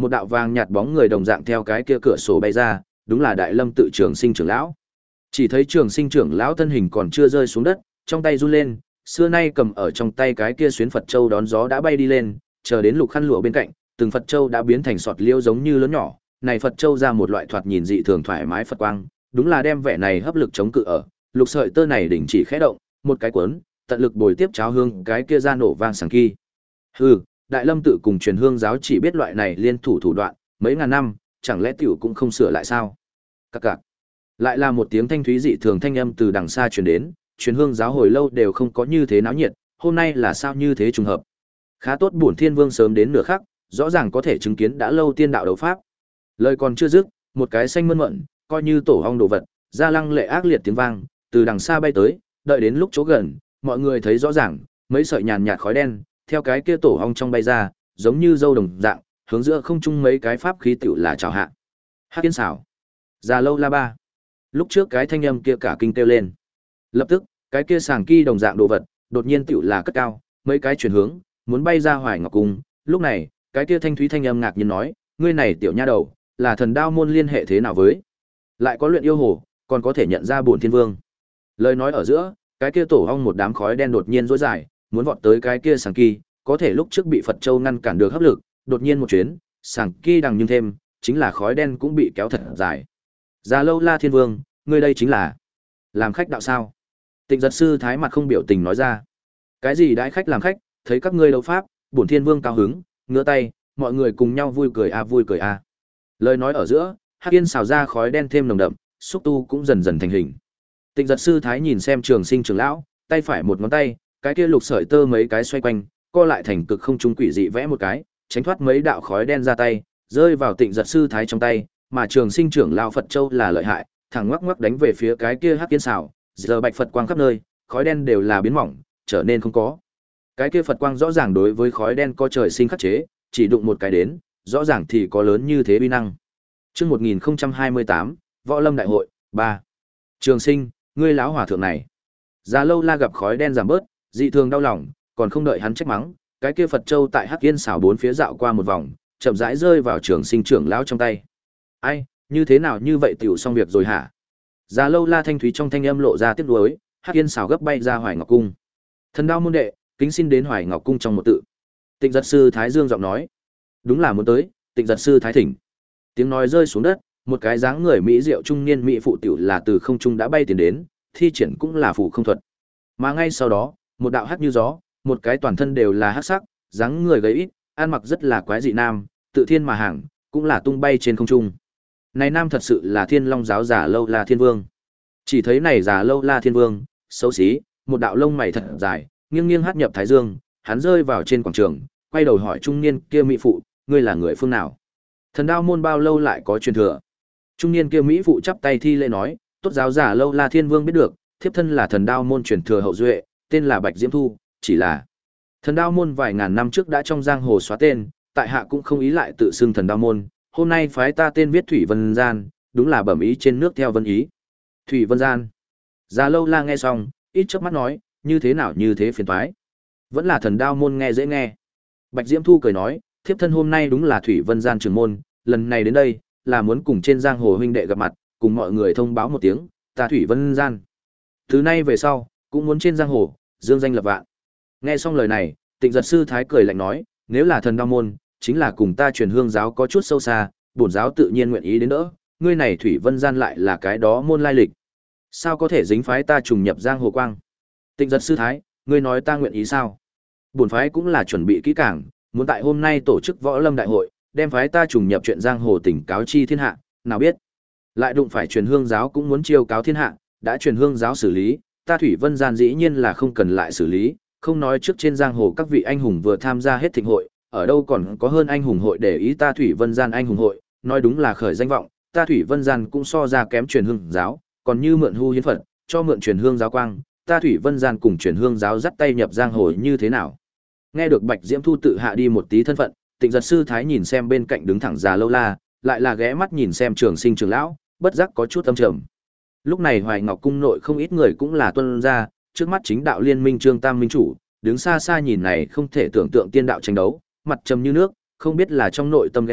một đạo vàng nhạt bóng người đồng dạng theo cái kia cửa sổ bay ra, đúng là Đại Lâm tự Trường Sinh trưởng lão. Chỉ thấy Trường Sinh trưởng lão thân hình còn chưa rơi xuống đất, trong tay run lên, xưa nay cầm ở trong tay cái kia xuyến Phật châu đón gió đã bay đi lên, chờ đến lục khăn lụa bên cạnh, từng Phật châu đã biến thành sọt liêu giống như lớn nhỏ, này Phật châu ra một loại thoạt nhìn dị thường thoải mái Phật quang, đúng là đem vẻ này hấp lực chống cự ở, lục sợi tơ này đỉnh chỉ khẽ động, một cái cuốn, tận lực bồi tiếp cháo hương, cái kia ra nổ vang sảng kỳ. Hừ, Đại Lâm tự cùng Truyền Hương giáo chỉ biết loại này liên thủ thủ đoạn, mấy ngàn năm, chẳng lẽ tiểu cũng không sửa lại sao? Các cạc. Lại là một tiếng thanh thúy dị thường thanh âm từ đằng xa truyền đến, Truyền Hương giáo hồi lâu đều không có như thế náo nhiệt, hôm nay là sao như thế trùng hợp. Khá tốt bổn Thiên Vương sớm đến nửa khắc, rõ ràng có thể chứng kiến đã lâu tiên đạo đấu pháp. Lời còn chưa dứt, một cái xanh mơn mận, coi như tổ ong đồ vật, ra lăng lệ ác liệt tiếng vang, từ đằng xa bay tới, đợi đến lúc chỗ gần, mọi người thấy rõ ràng, mấy sợi nhàn nhạt khói đen, theo cái kia tổ ong trong bay ra, giống như dâu đồng dạng, hướng giữa không trung mấy cái pháp khí tiểu là chào hạ. Hắc Yên xảo, già lâu la ba. Lúc trước cái thanh âm kia cả kinh kêu lên. Lập tức, cái kia sàng ki đồng dạng đồ vật, đột nhiên tiểu là cất cao, mấy cái chuyển hướng, muốn bay ra Hoài Ngọc cung. Lúc này, cái kia thanh thúy thanh âm ngạc nhiên nói, ngươi này tiểu nha đầu, là thần đao môn liên hệ thế nào với? Lại có luyện yêu hồ, còn có thể nhận ra bổn Thiên Vương. Lời nói ở giữa, cái kia tổ ong một đám khói đen đột nhiên rối dài, muốn vọt tới cái kia sàng ki, có thể lúc trước bị Phật Châu ngăn cản được hấp lực, đột nhiên một chuyến, sàng ki đằng nhưng thêm, chính là khói đen cũng bị kéo thật dài. Già lâu la Thiên Vương, ngươi đây chính là làm khách đạo sao? Tịnh Giật sư thái mặt không biểu tình nói ra. Cái gì đãi khách làm khách, thấy các ngươi đấu pháp, bổn Thiên Vương cao hứng, ngửa tay, mọi người cùng nhau vui cười a vui cười a. Lời nói ở giữa, Hắc Yên xào ra khói đen thêm nồng đậm, xúc tu cũng dần dần thành hình. Tịnh Giật sư thái nhìn xem Trường Sinh trưởng lão, tay phải một ngón tay, cái kia lục sợi tơ mấy cái xoay quanh, co lại thành cực không trung quỷ dị vẽ một cái, tránh thoát mấy đạo khói đen ra tay, rơi vào Tịnh Giật sư thái trong tay, mà Trường Sinh trưởng lão Phật Châu là lợi hại, thẳng ngoắc ngoắc đánh về phía cái kia Hắc Yên xảo, giờ bạch Phật quang khắp nơi, khói đen đều là biến mỏng, trở nên không có. Cái kia Phật quang rõ ràng đối với khói đen có trời sinh khắc chế, chỉ đụng một cái đến, rõ ràng thì có lớn như thế uy năng. Chương một nghìn không trăm hai mươi tám, Võ Lâm đại hội ba. Trường Sinh, ngươi lão hòa thượng này. Già lâu la gặp khói đen giảm bớt, dị thường đau lòng, còn không đợi hắn trách mắng, cái kia Phật Châu tại Hắc Yên xảo bốn phía dạo qua một vòng, chậm rãi rơi vào Trường Sinh trưởng lão trong tay. Ai, như thế nào như vậy tiểu xong việc rồi hả? Già lâu la thanh thúy trong thanh âm lộ ra tiếc nuối, Hắc Yên xảo gấp bay ra Hoài Ngọc cung. Thần đao môn đệ, kính xin đến Hoài Ngọc cung trong một tự. Tịnh Giật sư thái dương giọng nói. Đúng là muốn tới, Tịnh Giật sư thái thỉnh. Tiếng nói rơi xuống đất, một cái dáng người mỹ diệu trung niên mỹ phụ tiểu là từ không trung đã bay tiến đến, thi triển cũng là phù không thuật. Mà ngay sau đó, một đạo hắc như gió, một cái toàn thân đều là hắc sắc, dáng người gầy ít, ăn mặc rất là quái dị nam, tự thiên mà hàng, cũng là tung bay trên không trung. Này nam thật sự là Thiên Long giáo giả Lâu La Thiên Vương. Chỉ thấy này giả Lâu La Thiên Vương, xấu xí, một đạo lông mày thật dài, nghiêng nghiêng hắt nhập thái dương, hắn rơi vào trên quảng trường, quay đầu hỏi trung niên kia mỹ phụ, ngươi là người phương nào? Thần đao môn bao lâu lại có truyền thừa? Trung niên kia mỹ phụ chắp tay thi lễ nói, tốt giáo giả Lâu La Thiên Vương biết được, thiếp thân là thần đao môn truyền thừa hậu duệ, tên là Bạch Diễm Thu, chỉ là thần đao môn vài ngàn năm trước đã trong giang hồ xóa tên, tại hạ cũng không ý lại tự xưng thần đao môn, hôm nay phái ta tên viết Thủy Vân Gian, đúng là bẩm ý trên nước theo vân ý. Thủy Vân Gian. Già Lâu La nghe xong, ít chớp mắt nói, như thế nào như thế phiền toái. Vẫn là thần đao môn nghe dễ nghe. Bạch Diễm Thu cười nói, thiếp thân hôm nay đúng là Thủy Vân Gian trưởng môn, lần này đến đây là muốn cùng trên giang hồ huynh đệ gặp mặt, cùng mọi người thông báo một tiếng, ta Thủy Vân Gian. Từ nay về sau, cũng muốn trên giang hồ, dương danh lập vạn. Nghe xong lời này, Tịnh Giật sư thái cười lạnh nói, nếu là thần đao môn, chính là cùng ta Truyền Hương giáo có chút sâu xa, bổn giáo tự nhiên nguyện ý đến đỡ, ngươi này Thủy Vân Gian lại là cái đó môn lai lịch. Sao có thể dính phái ta trùng nhập giang hồ quang? Tịnh Giật sư thái, ngươi nói ta nguyện ý sao? Bổn phái cũng là chuẩn bị kỹ càng, muốn tại hôm nay tổ chức Võ Lâm đại hội, đem phái ta trùng nhập chuyện giang hồ tỉnh cáo chi thiên hạ, nào biết lại đụng phải Truyền Hương giáo cũng muốn chiêu cáo thiên hạ, đã Truyền Hương giáo xử lý, ta Thủy Vân Gian dĩ nhiên là không cần lại xử lý, không nói trước trên giang hồ các vị anh hùng vừa tham gia hết thịnh hội, ở đâu còn có hơn anh hùng hội để ý ta Thủy Vân Gian anh hùng hội, nói đúng là khởi danh vọng, ta Thủy Vân Gian cũng so ra kém Truyền Hương giáo, còn như mượn hưu hiến phật, cho mượn Truyền Hương giáo quang, ta Thủy Vân Gian cùng Truyền Hương giáo dắt tay nhập giang hồ như thế nào? Nghe được Bạch Diễm Thu tự hạ đi một tí thân phận, Tịnh Giật sư thái nhìn xem bên cạnh đứng thẳng già Lâu La, lại là ghé mắt nhìn xem Trường Sinh trưởng lão, bất giác có chút âm trầm. Lúc này Hoài Ngọc cung nội không ít người cũng là tuân ra, trước mắt chính đạo liên minh Trương Tam minh chủ, đứng xa xa nhìn này không thể tưởng tượng tiên đạo tranh đấu, mặt trầm như nước, không biết là trong nội tâm ghen ghét,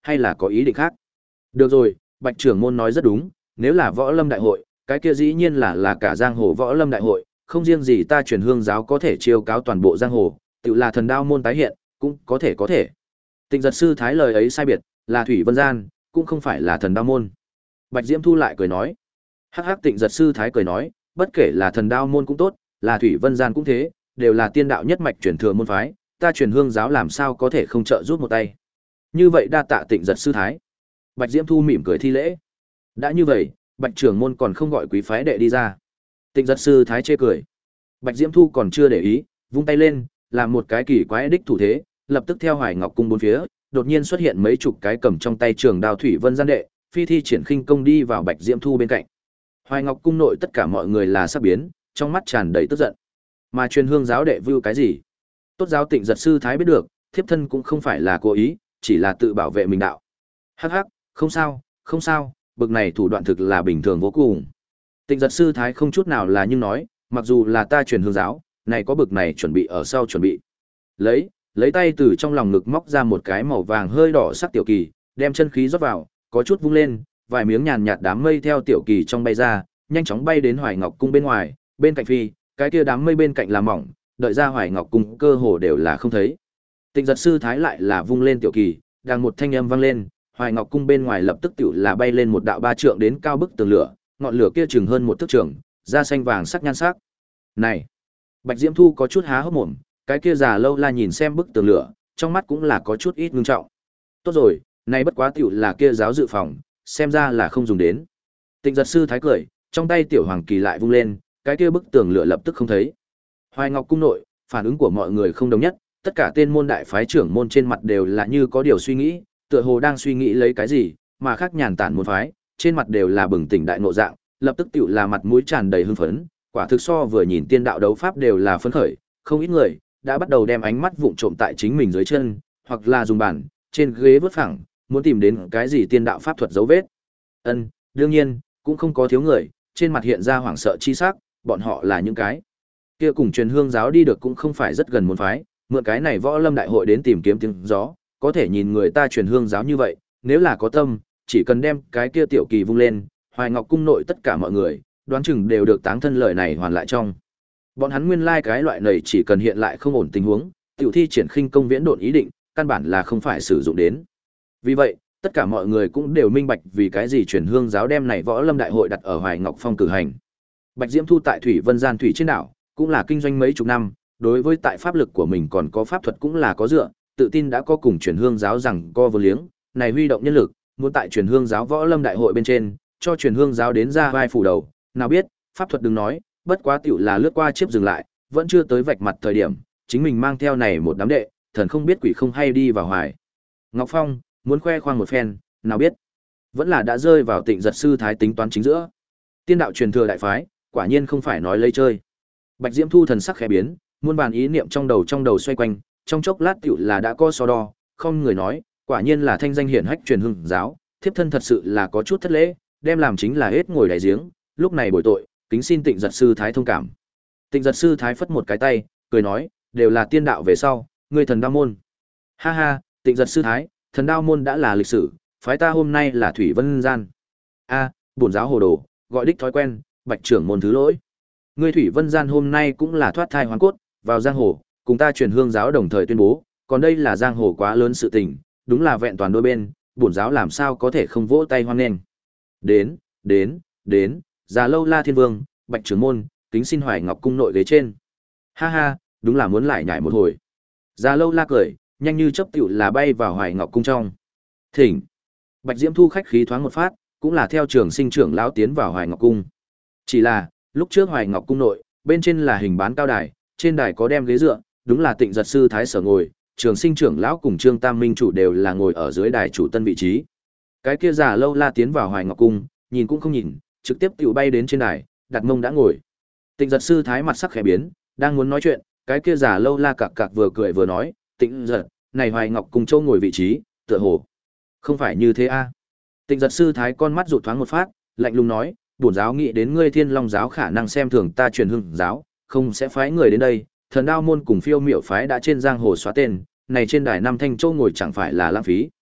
hay là có ý định khác? Được rồi, Bạch trưởng môn nói rất đúng, nếu là võ lâm đại hội, cái kia dĩ nhiên là là cả giang hồ võ lâm đại hội, không riêng gì ta truyền hương giáo có thể chiêu cáo toàn bộ giang hồ, tự là thần đao môn tái hiện, cũng có thể có thể. Tịnh giật sư thái lời ấy sai biệt, là Thủy Vân Gian, cũng không phải là thần đao môn. Bạch Diễm Thu lại cười nói. Hắc hắc, Tịnh giật sư thái cười nói, bất kể là thần đao môn cũng tốt, là Thủy Vân Gian cũng thế, đều là tiên đạo nhất mạch truyền thừa môn phái, ta truyền hương giáo làm sao có thể không trợ giúp một tay. Như vậy đa tạ Tịnh giật sư thái. Bạch Diễm Thu mỉm cười thi lễ. Đã như vậy, Bạch trưởng môn còn không gọi quý phái đệ đi ra. Tịnh giật sư thái chê cười. Bạch Diễm Thu còn chưa để ý, vung tay lên, làm một cái kỳ quái đích thủ thế, lập tức theo Hoài Ngọc cung bốn phía, đột nhiên xuất hiện mấy chục cái cầm trong tay trường đao Thủy Vân Gian đệ, phi thi triển khinh công đi vào Bạch Diễm Thu bên cạnh. Hoài Ngọc cung nội tất cả mọi người là sắc biến, trong mắt tràn đầy tức giận. Mà truyền hương giáo đệ vưu cái gì? Tốt giáo Tịnh giật sư thái biết được, thiếp thân cũng không phải là cố ý, chỉ là tự bảo vệ mình đạo. Hắc hắc, không sao, không sao, bực này thủ đoạn thực là bình thường vô cùng. Tịnh giật sư thái không chút nào là nhưng nói, mặc dù là ta truyền hương giáo, này có bực này chuẩn bị ở sau chuẩn bị. Lấy, lấy tay từ trong lòng ngực móc ra một cái màu vàng hơi đỏ sắc tiểu kỳ, đem chân khí rót vào, có chút vung lên, vài miếng nhàn nhạt đám mây theo tiểu kỳ trong bay ra, nhanh chóng bay đến Hoài Ngọc cung bên ngoài, bên cạnh phi, cái kia đám mây bên cạnh là mỏng, đợi ra Hoài Ngọc cung cơ hồ đều là không thấy. Tịnh giật sư thái lại là vung lên tiểu kỳ, đang một thanh âm vang lên, Hoài Ngọc cung bên ngoài lập tức tiểu là bay lên một đạo ba trượng đến cao bức tường lửa, ngọn lửa kia chừng hơn một thước trường, da xanh vàng sắc nhan sắc. Này, Bạch Diễm Thu có chút há hốc mồm, cái kia già lâu la nhìn xem bức tường lửa, trong mắt cũng là có chút ít ngưng trọng. Tốt rồi, này bất quá tiểu là kia giáo dự phòng, xem ra là không dùng đến. Tịnh giật sư thái cười, trong tay tiểu hoàng kỳ lại vung lên, cái kia bức tường lửa lập tức không thấy. Hoài Ngọc cung nội, phản ứng của mọi người không đồng nhất, tất cả tên môn đại phái trưởng môn trên mặt đều là như có điều suy nghĩ, tựa hồ đang suy nghĩ lấy cái gì, mà khác nhàn tản môn phái, trên mặt đều là bừng tỉnh đại ngộ dạng, lập tức tiểu là mặt mũi tràn đầy hưng phấn, quả thực so vừa nhìn tiên đạo đấu pháp đều là phấn khởi, không ít người đã bắt đầu đem ánh mắt vụng trộm tại chính mình dưới chân, hoặc là dùng bàn, trên ghế vớt phẳng, muốn tìm đến cái gì tiên đạo pháp thuật dấu vết. Ân, đương nhiên, cũng không có thiếu người, trên mặt hiện ra hoảng sợ chi sắc, bọn họ là những cái kia cùng truyền hương giáo đi được cũng không phải rất gần môn phái, mượn cái này võ lâm đại hội đến tìm kiếm tiếng gió, có thể nhìn người ta truyền hương giáo như vậy, nếu là có tâm, chỉ cần đem cái kia tiểu kỳ vung lên, Hoài Ngọc cung nội tất cả mọi người, đoán chừng đều được táng thân lời này hoàn lại trong. Bọn hắn nguyên lai like cái loại này chỉ cần hiện lại không ổn tình huống, tiểu thi triển khinh công viễn độn ý định, căn bản là không phải sử dụng đến. Vì vậy, tất cả mọi người cũng đều minh bạch vì cái gì truyền hương giáo đem này võ lâm đại hội đặt ở Hoài Ngọc Phong cử hành. Bạch Diễm Thu tại Thủy Vân Gian thủy trên đảo, cũng là kinh doanh mấy chục năm, đối với tại pháp lực của mình còn có pháp thuật cũng là có dựa, tự tin đã có cùng truyền hương giáo rằng co vô liếng, này huy động nhân lực, muốn tại truyền hương giáo võ lâm đại hội bên trên, cho truyền hương giáo đến ra vai phủ đầu, nào biết, pháp thuật đừng nói, bất quá tiểu là lướt qua chiếp dừng lại, vẫn chưa tới vạch mặt thời điểm, chính mình mang theo này một đám đệ, thần không biết quỷ không hay đi vào Hoài Ngọc Phong, muốn khoe khoang một phen, nào biết, vẫn là đã rơi vào Tịnh giật sư thái tính toán chính giữa. Tiên đạo truyền thừa đại phái, quả nhiên không phải nói lấy chơi. Bạch Diễm Thu thần sắc khẽ biến, muôn bàn ý niệm trong đầu trong đầu xoay quanh, trong chốc lát tiểu là đã có so đo, không người nói, quả nhiên là thanh danh hiển hách truyền hương giáo, thiếp thân thật sự là có chút thất lễ, đem làm chính là hết ngồi đáy giếng, lúc này bồi tội, kính xin Tịnh giật sư thái thông cảm. Tịnh giật sư thái phất một cái tay, cười nói, đều là tiên đạo về sau, ngươi thần đao môn. Ha ha, Tịnh giật sư thái, thần đao môn đã là lịch sử, phái ta hôm nay là Thủy Vân Gian. A, bổn giáo hồ đồ, gọi đích thói quen, Bạch trưởng môn thứ lỗi. Ngươi Thủy Vân Gian hôm nay cũng là thoát thai hoàn cốt, vào giang hồ, cùng ta truyền hương giáo đồng thời tuyên bố, còn đây là giang hồ quá lớn sự tình, đúng là vẹn toàn đôi bên, bổn giáo làm sao có thể không vỗ tay hoan nghênh. Đến, đến, đến, già lâu la thiên vương, Bạch trưởng môn, kính xin Hoài Ngọc cung nội ghế trên. Ha ha, đúng là muốn lại nhảy một hồi. Già lâu la cười, nhanh như chớp tiểu là bay vào Hoài Ngọc cung trong. Thỉnh. Bạch Diễm Thu khách khí thoáng một phát, cũng là theo trường sinh trưởng lão tiến vào Hoài Ngọc cung. Chỉ là, lúc trước Hoài Ngọc cung nội, bên trên là hình bán cao đài, trên đài có đem ghế dựa, đúng là Tịnh giật sư thái sở ngồi, trường sinh trưởng lão cùng Trương Tam Minh chủ đều là ngồi ở dưới đài chủ tân vị trí. Cái kia già lâu la tiến vào Hoài Ngọc cung, nhìn cũng không nhìn, trực tiếp tiểu bay đến trên đài, đặt mông đã ngồi. Tịnh giật sư thái mặt sắc khẽ biến, đang muốn nói chuyện, cái kia già lâu la cặc cặc vừa cười vừa nói, Tịnh giật, này Hoài Ngọc cung châu ngồi vị trí, tựa hồ không phải như thế a. Tịnh giật sư thái con mắt rụt thoáng một phát, lạnh lùng nói, bổn giáo nghĩ đến ngươi Thiên Long giáo khả năng xem thường ta truyền hương giáo, không sẽ phái người đến đây, thần đao môn cùng phiêu miểu phái đã trên giang hồ xóa tên, này trên đài năm thanh châu ngồi chẳng phải là lãng phí.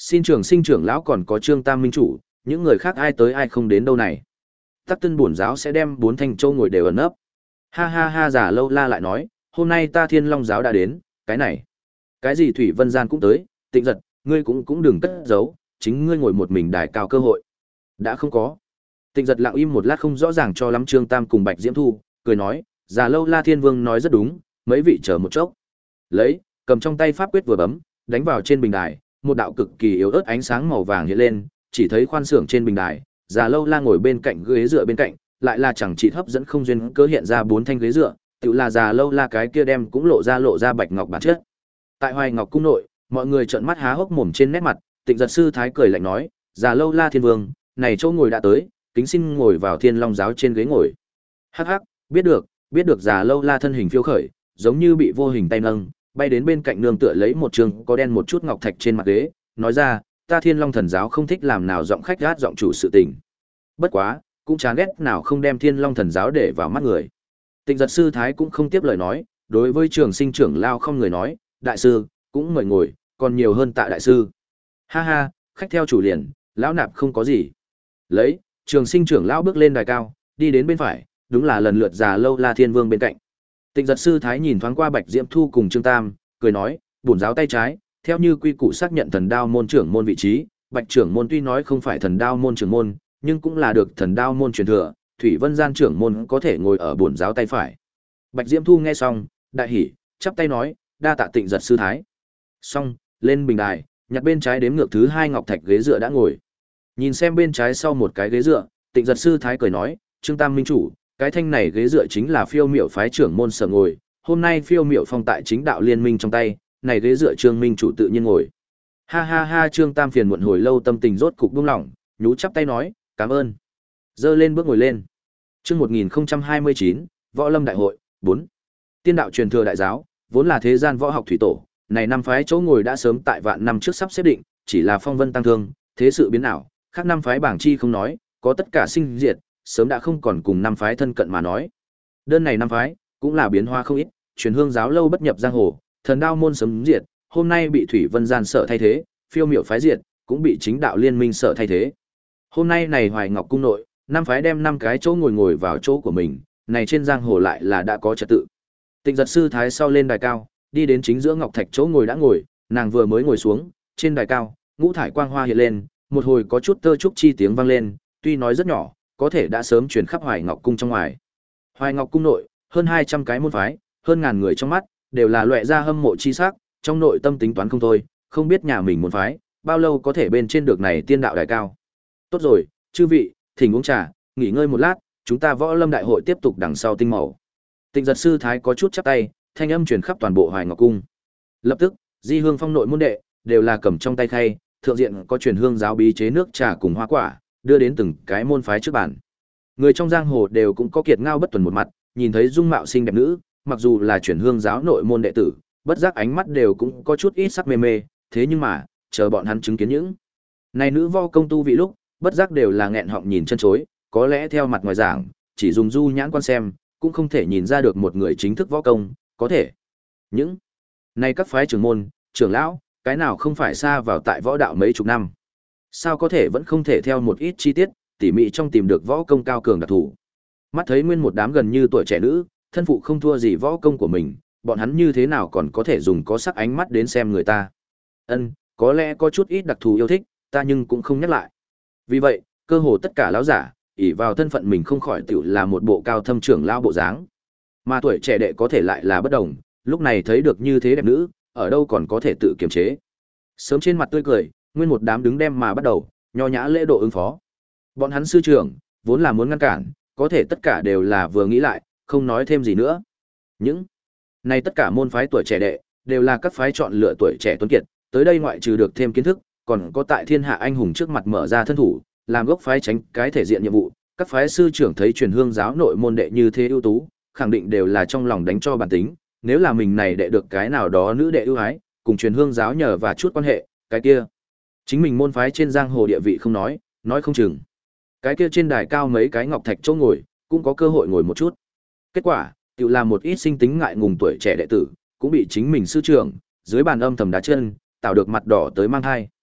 Xin trưởng sinh trưởng lão còn có Trương Tam minh chủ, những người khác ai tới ai không đến đâu này. Tắc Tân bổn giáo sẽ đem bốn thanh châu ngồi đều ẩn nấp. Ha ha ha, Già Lâu La lại nói, hôm nay ta Thiên Long giáo đã đến, cái này, cái gì Thủy Vân Gian cũng tới, Tịnh Giật, ngươi cũng cũng đừng cất giấu, chính ngươi ngồi một mình đài cao cơ hội. Đã không có. Tịnh Giật lặng im một lát không rõ ràng cho lắm Trương Tam cùng Bạch Diễm Thu, cười nói, Già Lâu La Thiên Vương nói rất đúng, mấy vị chờ một chốc. Lấy, cầm trong tay pháp quyết vừa bấm, đánh vào trên bình đài, một đạo cực kỳ yếu ớt ánh sáng màu vàng hiện lên, chỉ thấy khoan xưởng trên bình đài, Già Lâu La ngồi bên cạnh ghế dựa bên cạnh, lại là chẳng chỉ hấp dẫn không duyên cớ hiện ra bốn thanh ghế dựa, tự là Già Lâu La cái kia đem cũng lộ ra lộ ra bạch ngọc bản chất. Tại Hoài Ngọc cung nội, mọi người trợn mắt há hốc mồm trên nét mặt, Tịnh Giật sư thái cười lạnh nói, Già Lâu La Thiên Vương, này chỗ ngồi đã tới, kính xin ngồi vào Thiên Long giáo trên ghế ngồi. Hắc hắc, biết được, biết được. Già Lâu La thân hình phiêu khởi, giống như bị vô hình tay nâng, bay đến bên cạnh nương tựa lấy một trường có đen một chút ngọc thạch trên mặt ghế, nói ra, ta Thiên Long thần giáo không thích làm nào giọng khách gát giọng chủ sự tình. Bất quá, cũng chán ghét nào không đem Thiên Long thần giáo để vào mắt người. Tịnh Giật sư thái cũng không tiếp lời nói, đối với Trường Sinh trưởng lao không người nói, đại sư, cũng mời ngồi, còn nhiều hơn tạ đại sư. Ha ha, khách theo chủ liền, lão nạp không có gì. Lấy, Trường Sinh trưởng lão bước lên đài cao, đi đến bên phải, đúng là lần lượt Già Lâu La Thiên Vương bên cạnh. Tịnh Giật sư thái nhìn thoáng qua Bạch Diễm Thu cùng Trương Tam, cười nói, bổn giáo tay trái, theo như quy củ xác nhận thần đao môn trưởng môn vị trí, Bạch trưởng môn tuy nói không phải thần đao môn trưởng môn, nhưng cũng là được thần đao môn truyền thừa, Thủy Vân Gian trưởng môn có thể ngồi ở bổn giáo tay phải. Bạch Diễm Thu nghe xong, đại hỉ, chắp tay nói, đa tạ Tịnh Giật sư thái. Xong, lên bình đài, nhặt bên trái đếm ngược thứ hai ngọc thạch ghế dựa đã ngồi. Nhìn xem bên trái sau một cái ghế dựa, Tịnh Giật sư thái cười nói, Trương Tam minh chủ, cái thanh này ghế dựa chính là Phiêu Miểu phái trưởng môn sở ngồi, hôm nay Phiêu Miểu phong tại chính đạo liên minh trong tay, này ghế dựa Trương minh chủ tự nhiên ngồi. Ha ha ha, Trương Tam phiền muộn hồi lâu tâm tình rốt cục buông lỏng, nhú chắp tay nói, cảm ơn. Dơ lên bước ngồi lên. Chương một nghìn không trăm hai mươi chín, Võ Lâm Đại hội, bốn. Tiên đạo truyền thừa đại giáo, vốn là thế gian võ học thủy tổ, này năm phái chỗ ngồi đã sớm tại vạn năm trước sắp xếp định, chỉ là phong vân tăng thương, thế sự biến ảo, khác năm phái bảng chi không nói, có tất cả sinh diệt, sớm đã không còn cùng năm phái thân cận mà nói. Đơn này năm phái, cũng là biến hóa không ít, truyền hương giáo lâu bất nhập giang hồ, thần đao môn sớm diệt, hôm nay bị Thủy Vân Gian sở thay thế, Phiêu Miểu phái diệt, cũng bị chính đạo liên minh sở thay thế. Hôm nay này Hoài Ngọc cung nội, năm phái đem năm cái chỗ ngồi ngồi vào chỗ của mình, này trên giang hồ lại là đã có trật tự. Tịnh Giật sư thái sau lên đài cao, đi đến chính giữa ngọc thạch chỗ ngồi đã ngồi, nàng vừa mới ngồi xuống, trên đài cao, ngũ thải quang hoa hiện lên, một hồi có chút tơ trúc chi tiếng vang lên, tuy nói rất nhỏ, có thể đã sớm truyền khắp Hoài Ngọc cung trong ngoài. Hoài Ngọc cung nội, hơn hai trăm cái môn phái, hơn ngàn người trong mắt, đều là loại ra hâm mộ chi sắc, trong nội tâm tính toán không thôi, không biết nhà mình môn phái, bao lâu có thể bên trên được này tiên đạo đài cao. Tốt rồi, chư vị, thỉnh uống trà, nghỉ ngơi một lát, chúng ta Võ Lâm đại hội tiếp tục đằng sau tinh màu. Tịnh Giật sư thái có chút chắp tay, thanh âm truyền khắp toàn bộ Hoài Ngọc cung. Lập tức, Di Hương Phong nội môn đệ đều là cầm trong tay khay, thượng diện có truyền hương giáo bí chế nước trà cùng hoa quả, đưa đến từng cái môn phái trước bàn. Người trong giang hồ đều cũng có kiệt ngao bất tuần một mặt, nhìn thấy dung mạo xinh đẹp nữ, mặc dù là truyền hương giáo nội môn đệ tử, bất giác ánh mắt đều cũng có chút ít sắc mê mê, thế nhưng mà, chờ bọn hắn chứng kiến những này nữ võ công tu vị lúc, bất giác đều là nghẹn họng nhìn chân chối, có lẽ theo mặt ngoài giảng, chỉ dùng du nhãn quan xem, cũng không thể nhìn ra được một người chính thức võ công, có thể. Những này các phái trưởng môn, trưởng lão, cái nào không phải xa vào tại võ đạo mấy chục năm. Sao có thể vẫn không thể theo một ít chi tiết, tỉ mỉ trong tìm được võ công cao cường đặc thủ. Mắt thấy nguyên một đám gần như tuổi trẻ nữ, thân phụ không thua gì võ công của mình, bọn hắn như thế nào còn có thể dùng có sắc ánh mắt đến xem người ta. Ân, có lẽ có chút ít đặc thù yêu thích, ta nhưng cũng không nhắc lại. Vì vậy, cơ hồ tất cả lão giả, ỷ vào thân phận mình không khỏi tiểu là một bộ cao thâm trưởng lão bộ dáng. Mà tuổi trẻ đệ có thể lại là bất đồng, lúc này thấy được như thế đẹp nữ, ở đâu còn có thể tự kiềm chế. Sớm trên mặt tươi cười, nguyên một đám đứng đem mà bắt đầu, nho nhã lễ độ ứng phó. Bọn hắn sư trưởng, vốn là muốn ngăn cản, có thể tất cả đều là vừa nghĩ lại, không nói thêm gì nữa. Những này tất cả môn phái tuổi trẻ đệ, đều là các phái chọn lựa tuổi trẻ tuấn kiệt, tới đây ngoại trừ được thêm kiến thức, còn có tại thiên hạ anh hùng trước mặt mở ra thân thủ, làm gốc phái tránh cái thể diện nhiệm vụ. Các phái sư trưởng thấy truyền hương giáo nội môn đệ như thế ưu tú, khẳng định đều là trong lòng đánh cho bản tính, nếu là mình này đệ được cái nào đó nữ đệ ưu ái, cùng truyền hương giáo nhờ và chút quan hệ, cái kia chính mình môn phái trên giang hồ địa vị không nói, nói không chừng. Cái kia trên đài cao mấy cái ngọc thạch chỗ ngồi, cũng có cơ hội ngồi một chút. Kết quả, tự làm một ít sinh tính ngại ngùng tuổi trẻ đệ tử, cũng bị chính mình sư trưởng dưới bàn âm thầm đá chân, tạo được mặt đỏ tới mang hai.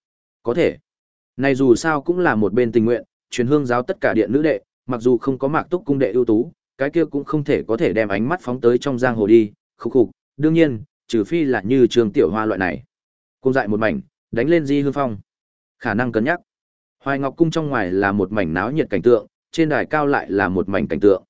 có thể. Này dù sao cũng là một bên tình nguyện, truyền hương giáo tất cả điện nữ đệ, mặc dù không có Mạc Túc cung đệ ưu tú, cái kia cũng không thể có thể đem ánh mắt phóng tới trong giang hồ đi, khục khục, đương nhiên, trừ phi là như Trường Tiểu Hoa loại này. Cung dại một mảnh, đánh lên Di Hương Phong. Khả năng cân nhắc. Hoài Ngọc cung trong ngoài là một mảnh náo nhiệt cảnh tượng, trên đài cao lại là một mảnh cảnh tượng.